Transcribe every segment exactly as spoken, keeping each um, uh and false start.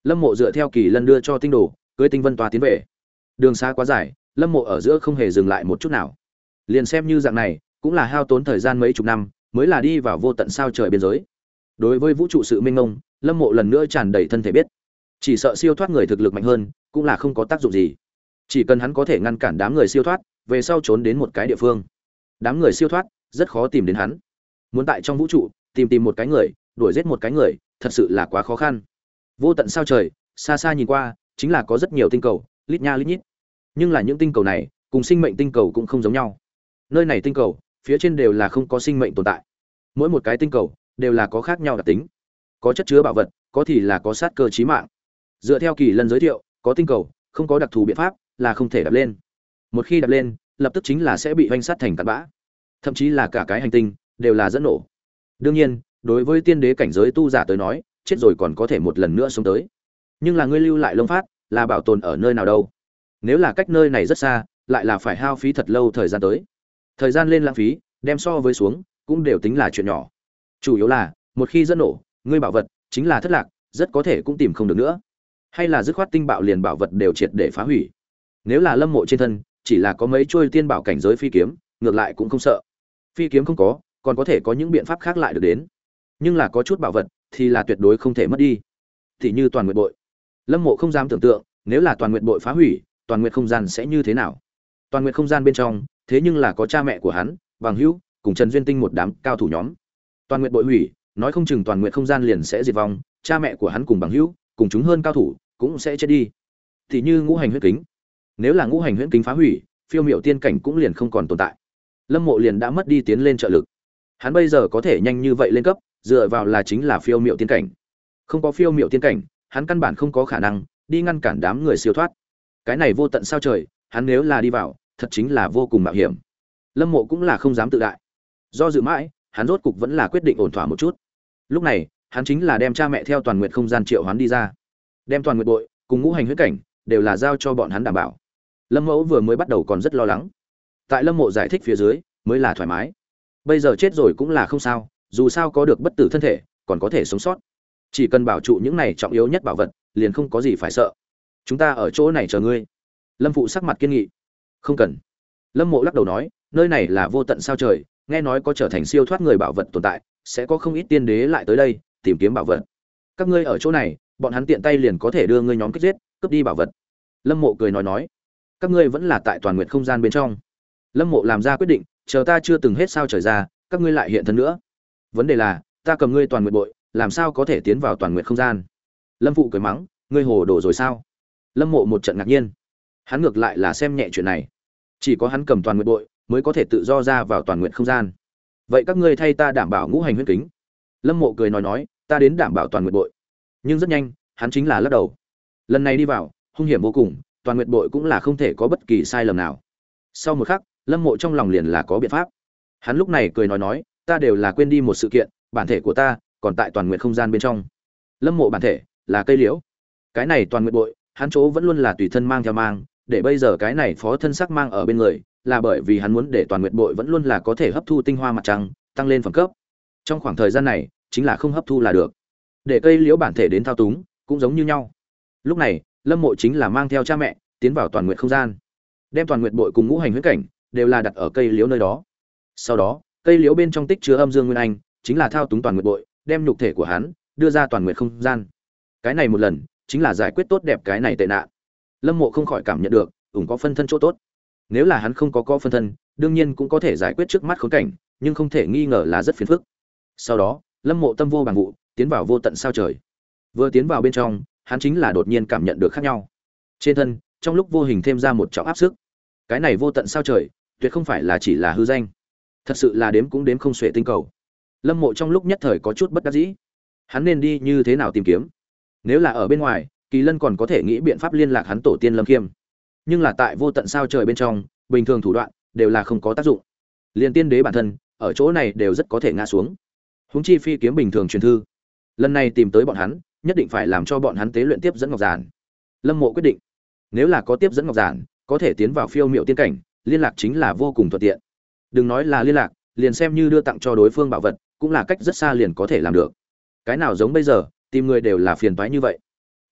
Lâm Mộ dựa theo Kỳ Lân đưa cho tinh đồ, cưỡi tinh vân toa tiến về. Đường xa quá dài, Lâm Mộ ở giữa không hề dừng lại một chút nào. Liền xem như dạng này, cũng là hao tốn thời gian mấy chục năm, mới là đi vào vô tận sao trời biên giới. Đối với vũ trụ sự mênh mông, Lâm Mộ lần nữa tràn đầy thân thể biết, chỉ sợ siêu thoát người thực lực mạnh hơn, cũng là không có tác dụng gì. Chỉ cần hắn có thể ngăn cản đám người siêu thoát, về sau trốn đến một cái địa phương. Đám người siêu thoát rất khó tìm đến hắn. Muốn tại trong vũ trụ tìm tìm một cái người, đuổi giết một cái người, thật sự là quá khó khăn. Vô tận sao trời, xa xa nhìn qua, chính là có rất nhiều tinh cầu, lít nha lít nhít. Nhưng là những tinh cầu này, cùng sinh mệnh tinh cầu cũng không giống nhau. Nơi này tinh cầu, phía trên đều là không có sinh mệnh tồn tại. Mỗi một cái tinh cầu đều là có khác nhau đặc tính. Có chất chứa bảo vật, có thì là có sát cơ chí mạng. Dựa theo Kỳ Lân giới thiệu, có tinh cầu, không có đặc thù biện pháp, là không thể đạp lên. Một khi đạp lên, lập tức chính là sẽ bị hoành sát thành cát bã. Thậm chí là cả cái hành tinh đều là dẫn nổ. Đương nhiên, đối với tiên đế cảnh giới tu giả tới nói, chết rồi còn có thể một lần nữa sống tới. Nhưng là ngươi lưu lại lông phát, là bảo tồn ở nơi nào đâu? Nếu là cách nơi này rất xa, lại là phải hao phí thật lâu thời gian tới. Thời gian lên lãng phí, đem so với xuống, cũng đều tính là chuyện nhỏ. Chủ yếu là, một khi dẫn nổ, ngươi bảo vật chính là thất lạc, rất có thể cũng tìm không được nữa. Hay là dứt khoát tinh bạo liền bảo vật đều triệt để phá hủy. Nếu là Lâm Mộ trên thân, chỉ là có mấy chuôi tiên bảo cảnh giới phi kiếm, ngược lại cũng không sợ. Phi kiếm không có, còn có thể có những biện pháp khác lại được đến. Nhưng là có chút bảo vật thì là tuyệt đối không thể mất đi. Thì như Toàn Nguyệt Bội. Lâm Mộ không dám tưởng tượng, nếu là Toàn Nguyệt Bội phá hủy, Toàn Nguyệt không gian sẽ như thế nào. Toàn Nguyệt không gian bên trong, thế nhưng là có cha mẹ của hắn, Bằng Hữu, cùng Trần Duyên Tinh một đám cao thủ nhóm. Toàn Nguyệt Bội hủy, nói không chừng Toàn Nguyệt không gian liền sẽ diệt vong, cha mẹ của hắn cùng Bằng Hữu, cùng chúng hơn cao thủ cũng sẽ chết đi. Thì như Ngũ Hành Huyễn Kính. Nếu là Ngũ Hành Huyễn Kính phá hủy, phiêu miểu tiên cảnh cũng liền không còn tồn tại. Lâm Mộ liền đã mất đi tiến lên trợ lực. Hắn bây giờ có thể nhanh như vậy lên cấp, dựa vào là chính là phiêu miểu tiên cảnh. Không có phiêu miểu tiên cảnh, hắn căn bản không có khả năng đi ngăn cản đám người siêu thoát. Cái này vô tận sao trời, hắn nếu là đi vào, thật chính là vô cùng mạo hiểm. Lâm Mộ cũng là không dám tự đại. Do dự mãi, hắn rốt cục vẫn là quyết định ổn thỏa một chút. Lúc này, hắn chính là đem cha mẹ theo Toàn Nguyệt không gian triệu hoán đi ra. Đem Toàn Nguyệt Bội cùng Ngũ Hành Huyễn Cảnh đều là giao cho bọn hắn đảm bảo. Lâm Mẫu vừa mới bắt đầu còn rất lo lắng. Tại Lâm Mộ giải thích phía dưới, mới là thoải mái. Bây giờ chết rồi cũng là không sao, dù sao có được bất tử thân thể, còn có thể sống sót. Chỉ cần bảo trụ những này trọng yếu nhất bảo vật, liền không có gì phải sợ. Chúng ta ở chỗ này chờ ngươi. Lâm phụ sắc mặt kiên nghị. Không cần. Lâm Mộ lắc đầu nói, nơi này là vô tận sao trời, nghe nói có trở thành siêu thoát người bảo vật tồn tại, sẽ có không ít tiên đế lại tới đây tìm kiếm bảo vật. Các ngươi ở chỗ này, bọn hắn tiện tay liền có thể đưa ngươi nhóm kích giết, cướp đi bảo vật. Lâm Mộ cười nói nói, các ngươi vẫn là tại Toàn Nguyệt không gian bên trong. Lâm Mộ làm ra quyết định, chờ ta chưa từng hết sao trời ra, các ngươi lại hiện thân nữa. Vấn đề là, ta cầm ngươi Toàn Nguyệt Bội, làm sao có thể tiến vào Toàn Nguyệt không gian? Lâm phụ cười mắng, ngươi hồ đồ rồi sao? Lâm Mộ một trận ngạc nhiên. Hắn ngược lại là xem nhẹ chuyện này. Chỉ có hắn cầm Toàn Nguyệt Bội mới có thể tự do ra vào Toàn Nguyệt không gian. Vậy các ngươi thay ta đảm bảo Ngũ Hành Huyễn Kính. Lâm Mộ cười nói nói, ta đến đảm bảo Toàn Nguyệt Bội. Nhưng rất nhanh, hắn chính là lắc đầu. Lần này đi vào, hung hiểm vô cùng, Toàn Nguyệt Bội cũng là không thể có bất kỳ sai lầm nào. Sau một khắc, Lâm Mộ trong lòng liền là có biện pháp. Hắn lúc này cười nói nói, ta đều là quên đi một sự kiện, bản thể của ta còn tại Toàn Nguyệt không gian bên trong. Lâm Mộ bản thể là cây liễu. Cái này Toàn Nguyệt Bội, hắn chỗ vẫn luôn là tùy thân mang theo mang, để bây giờ cái này phó thân sắc mang ở bên người, là bởi vì hắn muốn để Toàn Nguyệt Bội vẫn luôn là có thể hấp thu tinh hoa mặt trăng, tăng lên phẩm cấp. Trong khoảng thời gian này, chính là không hấp thu là được. Để cây liễu bản thể đến thao túng, cũng giống như nhau. Lúc này, Lâm Mộ chính là mang theo cha mẹ, tiến vào Toàn Nguyệt không gian. Đem Toàn Nguyệt Bội cùng Ngũ Hành Huyễn Cảnh đều là đặt ở cây liễu nơi đó. Sau đó, cây liễu bên trong tích chứa âm dương nguyên anh, chính là thao túng Toàn Nguyệt Bội, đem nhục thể của hắn đưa ra Toàn Nguyệt không gian. Cái này một lần, chính là giải quyết tốt đẹp cái này tệ nạn. Lâm Mộ không khỏi cảm nhận được, ủng có phân thân chỗ tốt. Nếu là hắn không có có phân thân, đương nhiên cũng có thể giải quyết trước mắt khốn cảnh, nhưng không thể nghi ngờ là rất phiền phức. Sau đó, Lâm Mộ tâm vô bằng vụ, tiến vào vô tận sao trời. Vừa tiến vào bên trong, hắn chính là đột nhiên cảm nhận được khác nhau. Trên thân, trong lúc vô hình thêm ra một trọng áp sức. Cái này vô tận sao trời, tuyệt không phải là chỉ là hư danh. Thật sự là đếm cũng đếm không xuể tinh cầu. Lâm Mộ trong lúc nhất thời có chút bất đắc dĩ. Hắn nên đi như thế nào tìm kiếm? Nếu là ở bên ngoài, Kỳ Lân còn có thể nghĩ biện pháp liên lạc hắn tổ tiên Lâm Khiêm. Nhưng là tại vô tận sao trời bên trong, bình thường thủ đoạn đều là không có tác dụng. Liên tiên đế bản thân, ở chỗ này đều rất có thể ngã xuống. Huống chi phi kiếm bình thường truyền thư. Lần này tìm tới bọn hắn, nhất định phải làm cho bọn hắn tế luyện tiếp dẫn ngọc giản. Lâm Mộ quyết định, nếu là có tiếp dẫn ngọc giản, có thể tiến vào phiêu miệu tiên cảnh, liên lạc chính là vô cùng thuận tiện. Đừng nói là liên lạc, liền xem như đưa tặng cho đối phương bảo vật, cũng là cách rất xa liền có thể làm được. Cái nào giống bây giờ, tìm người đều là phiền toái như vậy.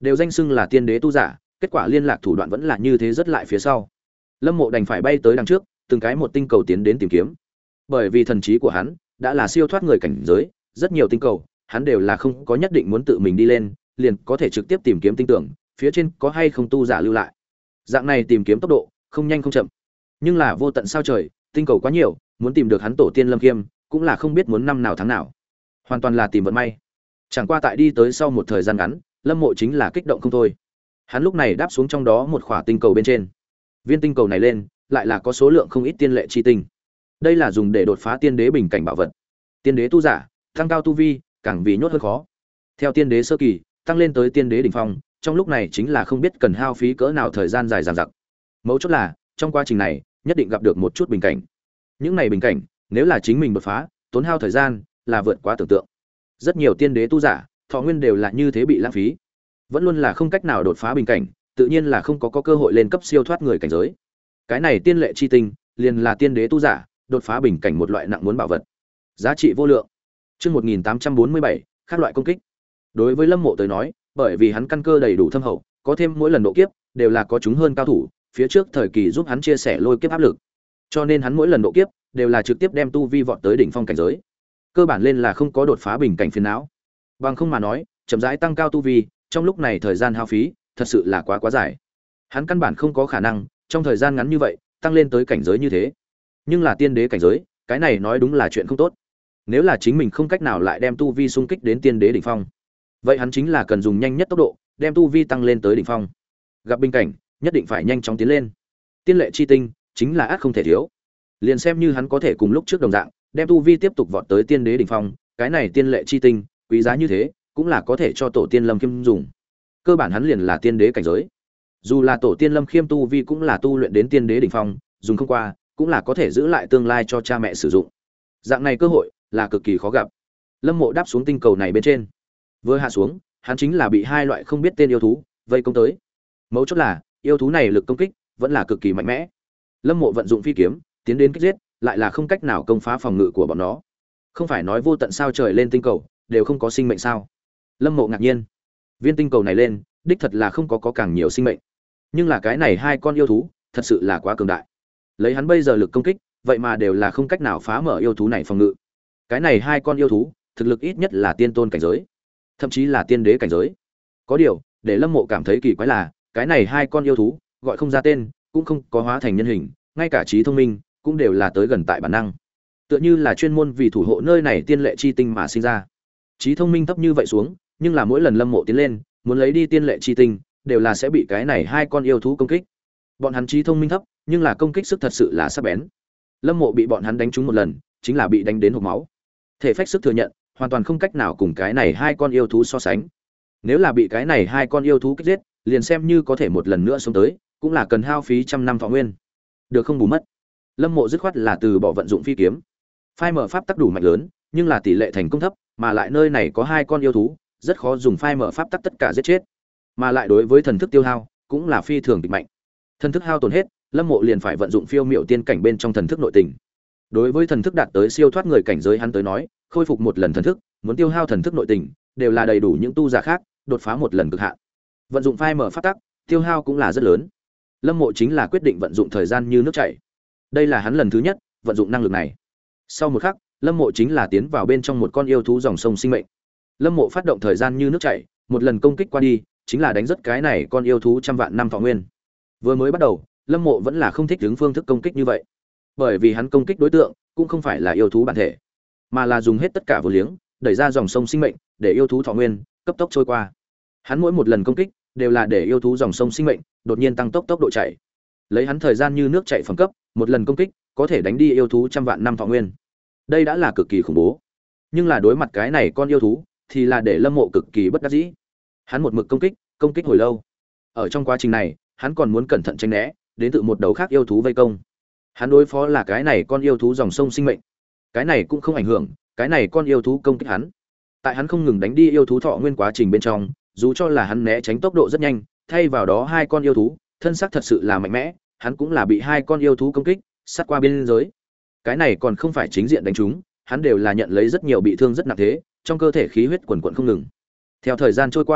đều danh xưng là tiên đế tu giả, kết quả liên lạc thủ đoạn vẫn là như thế, rất lại phía sau. Lâm Mộ đành phải bay tới đằng trước, từng cái một tinh cầu tiến đến tìm kiếm. Bởi vì thần trí của hắn đã là siêu thoát người cảnh giới, rất nhiều tinh cầu, hắn đều là không có nhất định muốn tự mình đi lên, liền có thể trực tiếp tìm kiếm tinh tưởng, phía trên có hay không tu giả lưu lại. Dạng này tìm kiếm tốc độ không nhanh không chậm. Nhưng là vô tận sao trời, tinh cầu quá nhiều, muốn tìm được hắn tổ tiên Lâm Khiêm, cũng là không biết muốn năm nào tháng nào. Hoàn toàn là tìm vận may. Chẳng qua tại đi tới sau một thời gian ngắn, Lâm Mộ chính là kích động không thôi. Hắn lúc này đáp xuống trong đó một khỏa tinh cầu bên trên. Viên tinh cầu này lên, lại là có số lượng không ít tiên lệ chi tinh. Đây là dùng để đột phá tiên đế bình cảnh bảo vật. Tiên đế tu giả, tăng cao tu vi, càng vì nhốt hơn khó. Theo tiên đế sơ kỳ, tăng lên tới tiên đế đỉnh phong, trong lúc này chính là không biết cần hao phí cỡ nào thời gian dài dằng dặc. Mấu chốt là, trong quá trình này, nhất định gặp được một chút bình cảnh. Những này bình cảnh, nếu là chính mình đột phá, tốn hao thời gian là vượt quá tưởng tượng. Rất nhiều tiên đế tu giả, thọ nguyên đều là như thế bị lãng phí. Vẫn luôn là không cách nào đột phá bình cảnh, tự nhiên là không có, có cơ hội lên cấp siêu thoát người cảnh giới. Cái này tiên lệ chi tinh, liền là tiên đế tu giả, đột phá bình cảnh một loại nặng muốn bảo vật. Giá trị vô lượng. Chương một nghìn tám trăm bốn mươi bảy, các loại công kích. Đối với Lâm Mộ tới nói, bởi vì hắn căn cơ đầy đủ thâm hậu, có thêm mỗi lần độ kiếp đều là có chúng hơn cao thủ, phía trước thời kỳ giúp hắn chia sẻ lôi kiếp áp lực. Cho nên hắn mỗi lần độ kiếp đều là trực tiếp đem tu vi vọt tới đỉnh phong cảnh giới. Cơ bản lên là không có đột phá bình cảnh phiền não. Bằng không mà nói, chậm rãi tăng cao tu vi, trong lúc này thời gian hao phí, thật sự là quá quá dài. Hắn căn bản không có khả năng trong thời gian ngắn như vậy tăng lên tới cảnh giới như thế. Nhưng là tiên đế cảnh giới, cái này nói đúng là chuyện không tốt. Nếu là chính mình không cách nào lại đem tu vi xung kích đến tiên đế đỉnh phong, vậy hắn chính là cần dùng nhanh nhất tốc độ đem tu vi tăng lên tới đỉnh phong. Gặp bình cảnh, nhất định phải nhanh chóng tiến lên. Tiên lệ chi tinh chính là át không thể thiếu. Liền xem như hắn có thể cùng lúc trước đồng dạng, đem tu vi tiếp tục vọt tới tiên đế đỉnh phong, cái này tiên lệ chi tinh, quý giá như thế, cũng là có thể cho tổ tiên Lâm Khiêm dùng. Cơ bản hắn liền là tiên đế cảnh giới. Dù là tổ tiên Lâm Khiêm tu vi cũng là tu luyện đến tiên đế đỉnh phong, dùng không qua, cũng là có thể giữ lại tương lai cho cha mẹ sử dụng. Dạng này cơ hội là cực kỳ khó gặp. Lâm Mộ đáp xuống tinh cầu này bên trên. Vừa hạ xuống, hắn chính là bị hai loại không biết tên yêu thú vây công tới. Mấu chốt là, yêu thú này lực công kích vẫn là cực kỳ mạnh mẽ. Lâm Mộ vận dụng phi kiếm, tiến đến kích giết, lại là không cách nào công phá phòng ngự của bọn nó. Không phải nói vô tận sao trời lên tinh cầu đều không có sinh mệnh sao? Lâm Mộ ngạc nhiên. Viên tinh cầu này lên, đích thật là không có có càng nhiều sinh mệnh. Nhưng là cái này hai con yêu thú, thật sự là quá cường đại. Lấy hắn bây giờ lực công kích, vậy mà đều là không cách nào phá mở yêu thú này phòng ngự. Cái này hai con yêu thú, thực lực ít nhất là tiên tôn cảnh giới, thậm chí là tiên đế cảnh giới. Có điều, để Lâm Mộ cảm thấy kỳ quái là, cái này hai con yêu thú, gọi không ra tên, cũng không có hóa thành nhân hình, ngay cả trí thông minh cũng đều là tới gần tại bản năng. Tựa như là chuyên môn vì thủ hộ nơi này tiên lệ chi tinh mà sinh ra. Trí thông minh thấp như vậy xuống, nhưng là mỗi lần Lâm Mộ tiến lên, muốn lấy đi tiên lệ chi tinh, đều là sẽ bị cái này hai con yêu thú công kích. Bọn hắn trí thông minh thấp, nhưng là công kích sức thật sự là sắc bén. Lâm Mộ bị bọn hắn đánh trúng một lần, chính là bị đánh đến hộc máu. Thể phách sức thừa nhận, hoàn toàn không cách nào cùng cái này hai con yêu thú so sánh. Nếu là bị cái này hai con yêu thú kích giết, liền xem như có thể một lần nữa xuống tới, cũng là cần hao phí trăm năm thọ nguyên. Được không bù mất. Lâm Mộ dứt khoát là từ bỏ vận dụng phi kiếm. Phai mở pháp tắc đủ mạnh lớn, nhưng là tỷ lệ thành công thấp, mà lại nơi này có hai con yêu thú, rất khó dùng phai mở pháp tắc tất cả giết chết. Mà lại đối với thần thức tiêu hao, cũng là phi thường kịch mạnh. Thần thức hao tổn hết, Lâm Mộ liền phải vận dụng phiêu miệu tiên cảnh bên trong thần thức nội tình. Đối với thần thức đạt tới siêu thoát người cảnh giới hắn tới nói, khôi phục một lần thần thức, muốn tiêu hao thần thức nội tình, đều là đầy đủ những tu giả khác đột phá một lần cực hạn. Vận dụng phai mở pháp tắc, tiêu hao cũng là rất lớn. Lâm Mộ chính là quyết định vận dụng thời gian như nước chảy. Đây là hắn lần thứ nhất vận dụng năng lực này. Sau một khắc, Lâm Mộ chính là tiến vào bên trong một con yêu thú dòng sông sinh mệnh. Lâm Mộ phát động thời gian như nước chảy, một lần công kích qua đi, chính là đánh rất cái này con yêu thú trăm vạn năm thọ nguyên. Vừa mới bắt đầu, Lâm Mộ vẫn là không thích hướng phương thức công kích như vậy, bởi vì hắn công kích đối tượng cũng không phải là yêu thú bản thể, mà là dùng hết tất cả vô liếng, đẩy ra dòng sông sinh mệnh, để yêu thú thọ nguyên cấp tốc trôi qua. Hắn mỗi một lần công kích đều là để yêu thú dòng sông sinh mệnh đột nhiên tăng tốc tốc độ chảy. Lấy hắn thời gian như nước chảy phẩm cấp, một lần công kích có thể đánh đi yêu thú trăm vạn năm thọ nguyên. Đây đã là cực kỳ khủng bố. Nhưng là đối mặt cái này con yêu thú thì là để Lâm Mộ cực kỳ bất đắc dĩ. Hắn một mực công kích, công kích hồi lâu. Ở trong quá trình này, hắn còn muốn cẩn thận tránh né đến từ một đầu khác yêu thú vây công. Hắn đối phó là cái này con yêu thú dòng sông sinh mệnh. Cái này cũng không ảnh hưởng, cái này con yêu thú công kích hắn. Tại hắn không ngừng đánh đi yêu thú thọ nguyên quá trình bên trong, dù cho là hắn né tránh tốc độ rất nhanh, thay vào đó hai con yêu thú, thân xác thật sự là mạnh mẽ, hắn cũng là bị hai con yêu thú công kích, sát qua biên giới. Cái này còn không phải chính diện đánh trúng, hắn đều là nhận lấy rất nhiều bị thương rất nặng thế, trong cơ thể khí huyết quần quần không ngừng. Theo thời gian trôi qua,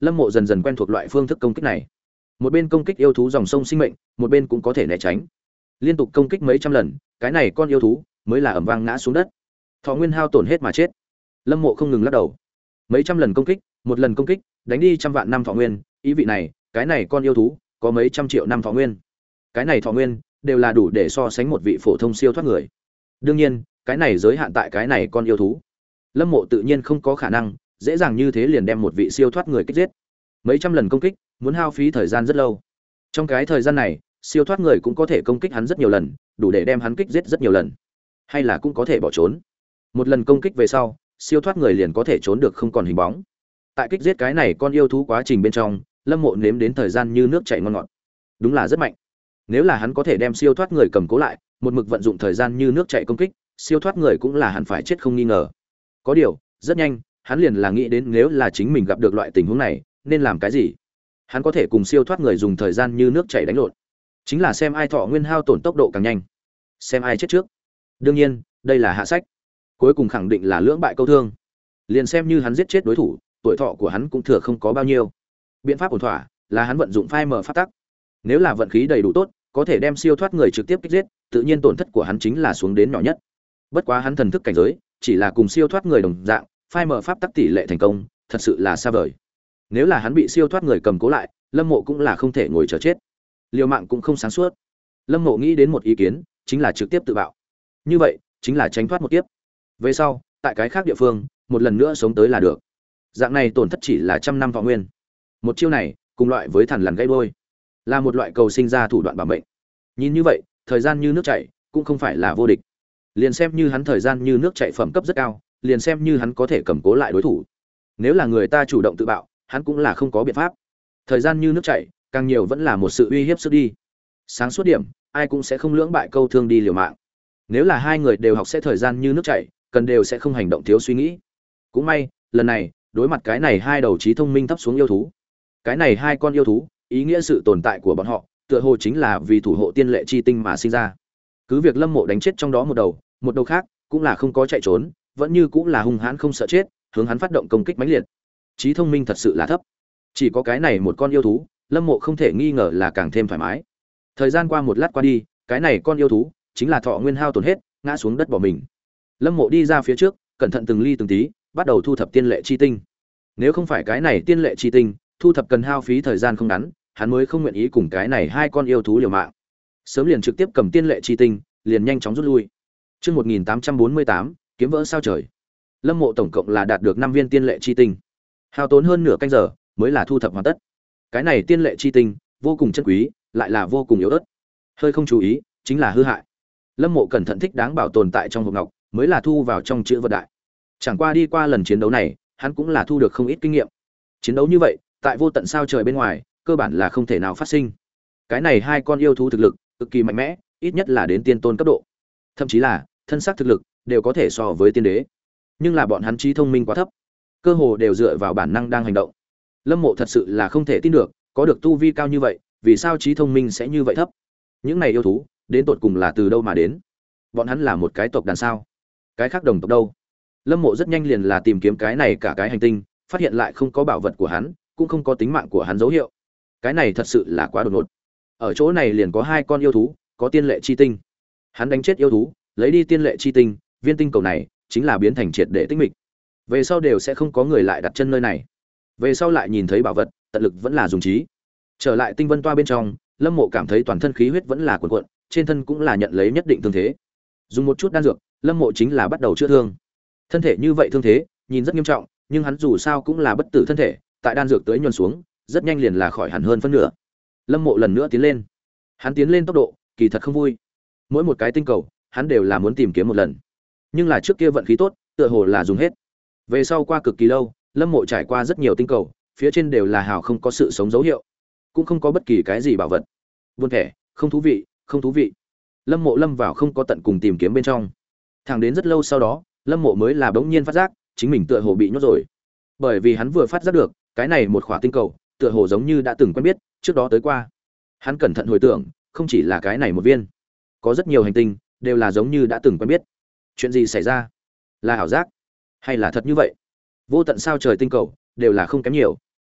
Lâm Mộ dần dần quen thuộc loại phương thức công kích này. Một bên công kích yêu thú dòng sông sinh mệnh, một bên cũng có thể né tránh. Liên tục công kích mấy trăm lần, cái này con yêu thú mới là ầm vang ngã xuống đất. Thọ nguyên hao tổn hết mà chết. Lâm Mộ không ngừng lắc đầu. Mấy trăm lần công kích, một lần công kích, đánh đi trăm vạn năm thọ nguyên, ý vị này, cái này con yêu thú có mấy trăm triệu năm thọ nguyên. Cái này thọ nguyên đều là đủ để so sánh một vị phổ thông siêu thoát người. Đương nhiên, cái này giới hạn tại cái này con yêu thú. Lâm Mộ tự nhiên không có khả năng dễ dàng như thế liền đem một vị siêu thoát người kích giết. Mấy trăm lần công kích, muốn hao phí thời gian rất lâu. Trong cái thời gian này, siêu thoát người cũng có thể công kích hắn rất nhiều lần, đủ để đem hắn kích giết rất nhiều lần. Hay là cũng có thể bỏ trốn. Một lần công kích về sau, siêu thoát người liền có thể trốn được không còn hình bóng. Tại kích giết cái này con yêu thú quá trình bên trong, Lâm Mộ nếm đến thời gian như nước chảy ngon ngọt. Đúng là rất mạnh. Nếu là hắn có thể đem siêu thoát người cầm cố lại, một mực vận dụng thời gian như nước chảy công kích, siêu thoát người cũng là hẳn phải chết không nghi ngờ. Có điều, rất nhanh, hắn liền là nghĩ đến nếu là chính mình gặp được loại tình huống này, nên làm cái gì. Hắn có thể cùng siêu thoát người dùng thời gian như nước chảy đánh lộn, chính là xem ai thọ nguyên hao tổn tốc độ càng nhanh, xem ai chết trước. Đương nhiên, đây là hạ sách. Cuối cùng khẳng định là lưỡng bại câu thương. Liền xem như hắn giết chết đối thủ, tuổi thọ của hắn cũng thừa không có bao nhiêu. Biện pháp ổn thỏa là hắn vận dụng phai mở pháp tắc. Nếu là vận khí đầy đủ tốt, có thể đem siêu thoát người trực tiếp kích giết, tự nhiên tổn thất của hắn chính là xuống đến nhỏ nhất. Bất quá hắn thần thức cảnh giới, chỉ là cùng siêu thoát người đồng dạng, phai mở pháp tắc tỷ lệ thành công, thật sự là xa vời. Nếu là hắn bị siêu thoát người cầm cố lại, Lâm Mộ cũng là không thể ngồi chờ chết. Liều mạng cũng không sáng suốt. Lâm Mộ nghĩ đến một ý kiến, chính là trực tiếp tự bạo. Như vậy, chính là tránh thoát một kiếp. Về sau, tại cái khác địa phương, một lần nữa sống tới là được. Dạng này tổn thất chỉ là trăm năm thọ nguyên. Một chiêu này, cùng loại với thằn lằn gây đôi, là một loại cầu sinh ra thủ đoạn bảo mệnh. Nhìn như vậy, thời gian như nước chảy, cũng không phải là vô địch. Liền xem như hắn thời gian như nước chảy phẩm cấp rất cao, liền xem như hắn có thể cầm cố lại đối thủ. Nếu là người ta chủ động tự bạo, hắn cũng là không có biện pháp. Thời gian như nước chảy, càng nhiều vẫn là một sự uy hiếp sức đi. Sáng suốt điểm, ai cũng sẽ không lưỡng bại câu thương đi liều mạng. Nếu là hai người đều học sẽ thời gian như nước chảy, cần đều sẽ không hành động thiếu suy nghĩ. Cũng may, lần này, đối mặt cái này hai đầu trí thông minh thấp xuống yêu thú. Cái này hai con yêu thú, ý nghĩa sự tồn tại của bọn họ, tựa hồ chính là vì thủ hộ tiên lệ chi tinh mà sinh ra. Cứ việc Lâm Mộ đánh chết trong đó một đầu, một đầu khác cũng là không có chạy trốn, vẫn như cũng là hung hãn không sợ chết, hướng hắn phát động công kích mãnh liệt. Trí thông minh thật sự là thấp. Chỉ có cái này một con yêu thú, Lâm Mộ không thể nghi ngờ là càng thêm thoải mái. Thời gian qua một lát qua đi, cái này con yêu thú chính là thọ nguyên hao tổn hết, ngã xuống đất bỏ mình. Lâm Mộ đi ra phía trước, cẩn thận từng ly từng tí, bắt đầu thu thập tiên lệ chi tinh. Nếu không phải cái này tiên lệ chi tinh, thu thập cần hao phí thời gian không ngắn, hắn mới không nguyện ý cùng cái này hai con yêu thú liều mạng. Sớm liền trực tiếp cầm tiên lệ chi tinh, liền nhanh chóng rút lui. Chương một nghìn tám trăm bốn mươi tám, kiếm vỡ sao trời. Lâm Mộ tổng cộng là đạt được năm viên tiên lệ chi tinh. Hao tốn hơn nửa canh giờ mới là thu thập hoàn tất. Cái này tiên lệ chi tinh vô cùng chân quý, lại là vô cùng yếu ớt. Hơi không chú ý, chính là hư hại. Lâm Mộ cẩn thận thích đáng bảo tồn tại trong hộp ngọc, mới là thu vào trong chữ vật đại. Chẳng qua đi qua lần chiến đấu này, hắn cũng là thu được không ít kinh nghiệm. Chiến đấu như vậy, tại vô tận sao trời bên ngoài, cơ bản là không thể nào phát sinh. Cái này hai con yêu thú thực lực cực kỳ mạnh mẽ, ít nhất là đến tiên tôn cấp độ. Thậm chí là thân xác thực lực đều có thể so với tiên đế. Nhưng là bọn hắn trí thông minh quá thấp, cơ hồ đều dựa vào bản năng đang hành động. Lâm Mộ thật sự là không thể tin được, có được tu vi cao như vậy, vì sao trí thông minh sẽ như vậy thấp? Những này yêu thú, đến tột cùng là từ đâu mà đến? Bọn hắn là một cái tộc đàn sao? Cái khác đồng tộc đâu? Lâm Mộ rất nhanh liền là tìm kiếm cái này cả cái hành tinh, phát hiện lại không có bảo vật của hắn, cũng không có tính mạng của hắn dấu hiệu. Cái này thật sự là quá đột ngột. Ở chỗ này liền có hai con yêu thú, có tiên lệ chi tinh. Hắn đánh chết yêu thú, lấy đi tiên lệ chi tinh, viên tinh cầu này chính là biến thành triệt để tinh mịch. Về sau đều sẽ không có người lại đặt chân nơi này. Về sau lại nhìn thấy bảo vật, tận lực vẫn là dùng trí. Trở lại tinh vân toa bên trong, Lâm Mộ cảm thấy toàn thân khí huyết vẫn là cuồn cuộn, trên thân cũng là nhận lấy nhất định thương thế. Dùng một chút đan dược, Lâm Mộ chính là bắt đầu chữa thương. Thân thể như vậy thương thế, nhìn rất nghiêm trọng, nhưng hắn dù sao cũng là bất tử thân thể, tại đan dược tới nhuần xuống, rất nhanh liền là khỏi hẳn hơn phân nửa. Lâm Mộ lần nữa tiến lên. Hắn tiến lên tốc độ, kỳ thật không vui. Mỗi một cái tinh cầu, hắn đều là muốn tìm kiếm một lần. Nhưng là trước kia vận khí tốt, tựa hồ là dùng hết. Về sau qua cực kỳ lâu, Lâm Mộ trải qua rất nhiều tinh cầu, phía trên đều là hào không có sự sống dấu hiệu, cũng không có bất kỳ cái gì bảo vật. Buồn thẻ, không thú vị, không thú vị. Lâm Mộ lâm vào không có tận cùng tìm kiếm bên trong. Thẳng đến rất lâu sau đó, Lâm Mộ mới là bỗng nhiên phát giác, chính mình tựa hồ bị nhốt rồi. Bởi vì hắn vừa phát giác được, cái này một khỏa tinh cầu, tựa hồ giống như đã từng quen biết, trước đó tới qua. Hắn cẩn thận hồi tưởng, không chỉ là cái này một viên, có rất nhiều hành tinh đều là giống như đã từng quen biết. Chuyện gì xảy ra? Là ảo giác, hay là thật như vậy? Vô tận sao trời tinh cầu đều là không kém nhiều.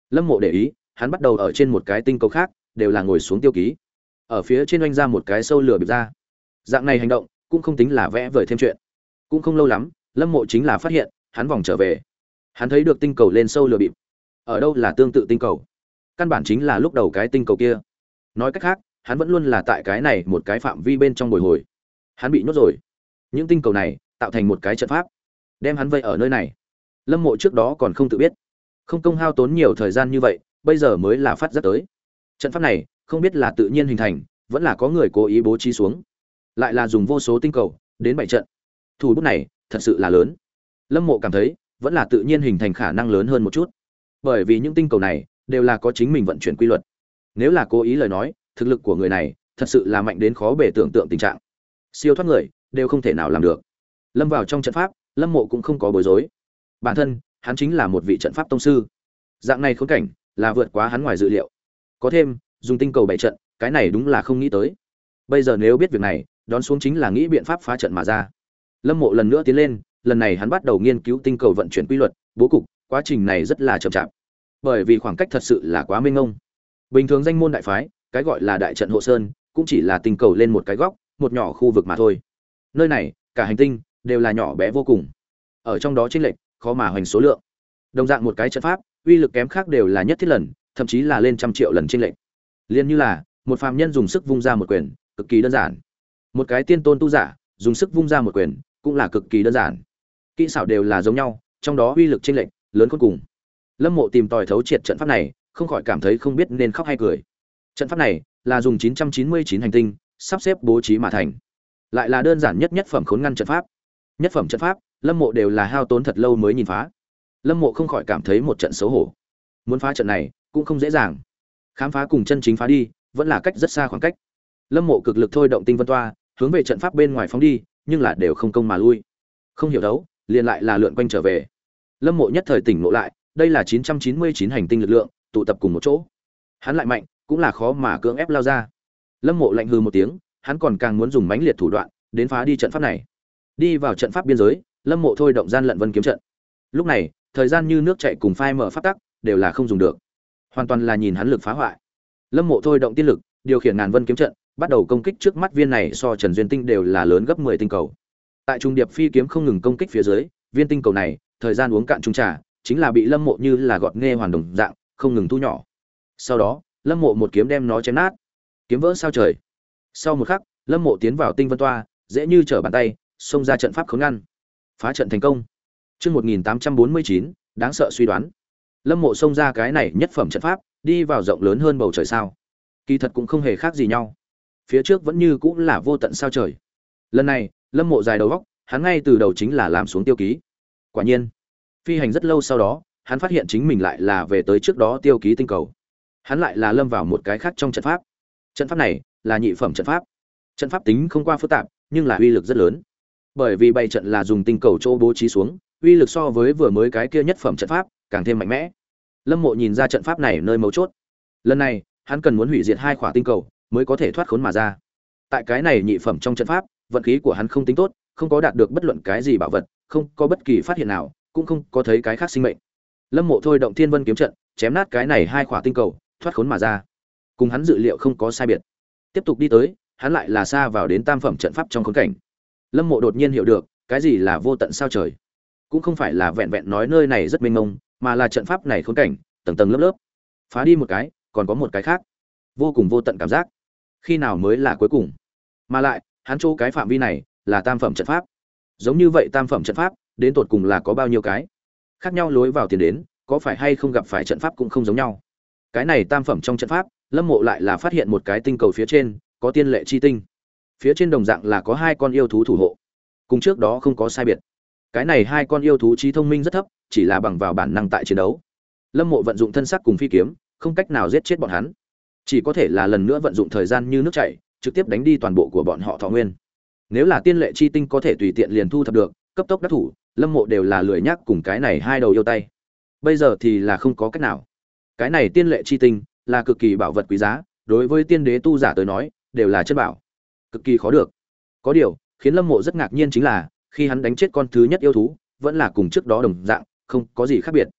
Lâm Mộ để ý, hắn bắt đầu ở trên một cái tinh cầu khác, đều là ngồi xuống tiêu ký. Ở phía trên oanh ra một cái sâu lửa bịp ra. Dạng này hành động cũng không tính là vẽ vời thêm chuyện. Cũng không lâu lắm, Lâm Mộ chính là phát hiện, hắn vòng trở về. Hắn thấy được tinh cầu lên sâu lửa bịp. Ở đâu là tương tự tinh cầu? Căn bản chính là lúc đầu cái tinh cầu kia. Nói cách khác, hắn vẫn luôn là tại cái này một cái phạm vi bên trong bồi hồi. Hắn bị nhốt rồi. Những tinh cầu này tạo thành một cái trận pháp, đem hắn vây ở nơi này. Lâm Mộ trước đó còn không tự biết, không công hao tốn nhiều thời gian như vậy, bây giờ mới là phát giác tới. Trận pháp này không biết là tự nhiên hình thành, vẫn là có người cố ý bố trí xuống, lại là dùng vô số tinh cầu đến bảy trận. Thủ bút này thật sự là lớn. Lâm Mộ cảm thấy vẫn là tự nhiên hình thành khả năng lớn hơn một chút, bởi vì những tinh cầu này đều là có chính mình vận chuyển quy luật. Nếu là cố ý lời nói, thực lực của người này thật sự là mạnh đến khó bề tưởng tượng tình trạng. Siêu thoát người đều không thể nào làm được. Lâm vào trong trận pháp, Lâm Mộ cũng không có bối rối. Bản thân, hắn chính là một vị trận pháp tông sư. Dạng này khốn cảnh là vượt quá hắn ngoài dự liệu. Có thêm, dùng tinh cầu bảy trận, cái này đúng là không nghĩ tới. Bây giờ nếu biết việc này, đón xuống chính là nghĩ biện pháp phá trận mà ra. Lâm Mộ lần nữa tiến lên, lần này hắn bắt đầu nghiên cứu tinh cầu vận chuyển quy luật, bố cục, quá trình này rất là chậm chạp. Bởi vì khoảng cách thật sự là quá mênh mông. Bình thường danh môn đại phái, cái gọi là đại trận hộ sơn, cũng chỉ là tinh cầu lên một cái góc, một nhỏ khu vực mà thôi. Nơi này, cả hành tinh đều là nhỏ bé vô cùng. Ở trong đó chênh lệch khó mà hoành số lượng. Đồng dạng một cái trận pháp, uy lực kém khác đều là nhất thiết lần, thậm chí là lên trăm triệu lần chênh lệch. Liên như là, một phàm nhân dùng sức vung ra một quyền, cực kỳ đơn giản. Một cái tiên tôn tu giả, dùng sức vung ra một quyền, cũng là cực kỳ đơn giản. Kỹ xảo đều là giống nhau, trong đó uy lực chênh lệch lớn cuối cùng. Lâm Mộ tìm tòi thấu triệt trận pháp này, không khỏi cảm thấy không biết nên khóc hay cười. Trận pháp này là dùng chín trăm chín mươi chín hành tinh sắp xếp bố trí mà thành, lại là đơn giản nhất nhất phẩm khốn ngăn trận pháp. Nhất phẩm trận pháp, Lâm Mộ đều là hao tốn thật lâu mới nhìn phá. Lâm Mộ không khỏi cảm thấy một trận xấu hổ. Muốn phá trận này cũng không dễ dàng. Khám phá cùng chân chính phá đi, vẫn là cách rất xa khoảng cách. Lâm Mộ cực lực thôi động tinh vân toa, hướng về trận pháp bên ngoài phóng đi, nhưng là đều không công mà lui. Không hiểu đấu, liền lại là lượn quanh trở về. Lâm Mộ nhất thời tỉnh ngộ lại, đây là chín trăm chín mươi chín hành tinh lực lượng tụ tập cùng một chỗ. Hắn lại mạnh, cũng là khó mà cưỡng ép lao ra. Lâm Mộ lạnh hừ một tiếng, hắn còn càng muốn dùng mãnh liệt thủ đoạn đến phá đi trận pháp này. Đi vào trận pháp biên giới, Lâm Mộ thôi động gian lận vân kiếm trận. Lúc này, thời gian như nước chảy cùng phai mở pháp tắc đều là không dùng được, hoàn toàn là nhìn hắn lực phá hoại. Lâm Mộ thôi động tiên lực, điều khiển ngàn vân kiếm trận, bắt đầu công kích trước mắt viên này so Trần Duyên tinh đều là lớn gấp mười tinh cầu. Tại trung điệp phi kiếm không ngừng công kích phía dưới, viên tinh cầu này, thời gian uống cạn chung trà, chính là bị Lâm Mộ như là gọt nghe hoàn đồng dạng, không ngừng thu nhỏ. Sau đó, Lâm Mộ một kiếm đem nó chém nát, kiếm vỡ sao trời. Sau một khắc, Lâm Mộ tiến vào tinh vân toa, dễ như trở bàn tay, xông ra trận pháp khốn ngăn, phá trận thành công. Chương một nghìn tám trăm bốn mươi chín, đáng sợ suy đoán. Lâm Mộ xông ra cái này nhất phẩm trận pháp, đi vào rộng lớn hơn bầu trời sao. Kỳ thật cũng không hề khác gì nhau. Phía trước vẫn như cũng là vô tận sao trời. Lần này, Lâm Mộ dài đầu góc, hắn ngay từ đầu chính là làm xuống tiêu ký. Quả nhiên, phi hành rất lâu sau đó, hắn phát hiện chính mình lại là về tới trước đó tiêu ký tinh cầu. Hắn lại là lâm vào một cái khác trong trận pháp. Trận pháp này là nhị phẩm trận pháp. Trận pháp tính không qua phức tạp, nhưng là uy lực rất lớn. Bởi vì bày trận là dùng tinh cầu chỗ bố trí xuống, uy lực so với vừa mới cái kia nhất phẩm trận pháp càng thêm mạnh mẽ. Lâm Mộ nhìn ra trận pháp này nơi mấu chốt. Lần này, hắn cần muốn hủy diệt hai khỏa tinh cầu mới có thể thoát khốn mà ra. Tại cái này nhị phẩm trong trận pháp, vận khí của hắn không tính tốt, không có đạt được bất luận cái gì bảo vật, không có bất kỳ phát hiện nào, cũng không có thấy cái khác sinh mệnh. Lâm Mộ thôi động Thiên Vân kiếm trận, chém nát cái này hai khỏa tinh cầu, thoát khốn mà ra. Cùng hắn dự liệu không có sai biệt. Tiếp tục đi tới, hắn lại là xa vào đến tam phẩm trận pháp trong khốn cảnh. Lâm Mộ đột nhiên hiểu được, cái gì là vô tận sao trời. Cũng không phải là vẹn vẹn nói nơi này rất mênh mông, mà là trận pháp này khốn cảnh, tầng tầng lớp lớp. Phá đi một cái, còn có một cái khác. Vô cùng vô tận cảm giác. Khi nào mới là cuối cùng? Mà lại, hắn chỗ cái phạm vi này là tam phẩm trận pháp. Giống như vậy tam phẩm trận pháp, đến tột cùng là có bao nhiêu cái? Khác nhau lối vào tiền đến, có phải hay không gặp phải trận pháp cũng không giống nhau. Cái này tam phẩm trong trận pháp, Lâm Mộ lại là phát hiện một cái tinh cầu phía trên, có tiên lệ chi tinh. Phía trên đồng dạng là có hai con yêu thú thủ hộ. Cùng trước đó không có sai biệt. Cái này hai con yêu thú trí thông minh rất thấp, chỉ là bằng vào bản năng tại chiến đấu. Lâm Mộ vận dụng thân sắc cùng phi kiếm, không cách nào giết chết bọn hắn. Chỉ có thể là lần nữa vận dụng thời gian như nước chảy, trực tiếp đánh đi toàn bộ của bọn họ thọ nguyên. Nếu là tiên lệ chi tinh có thể tùy tiện liền thu thập được, cấp tốc đắc thủ, Lâm Mộ đều là lười nhắc cùng cái này hai đầu yêu tay. Bây giờ thì là không có cách nào. Cái này tiên lệ chi tinh là cực kỳ bảo vật quý giá, đối với tiên đế tu giả tới nói, đều là chân bảo, cực kỳ khó được. Có điều, khiến Lâm Mộ rất ngạc nhiên chính là, khi hắn đánh chết con thứ nhất yêu thú, vẫn là cùng trước đó đồng dạng, không có gì khác biệt.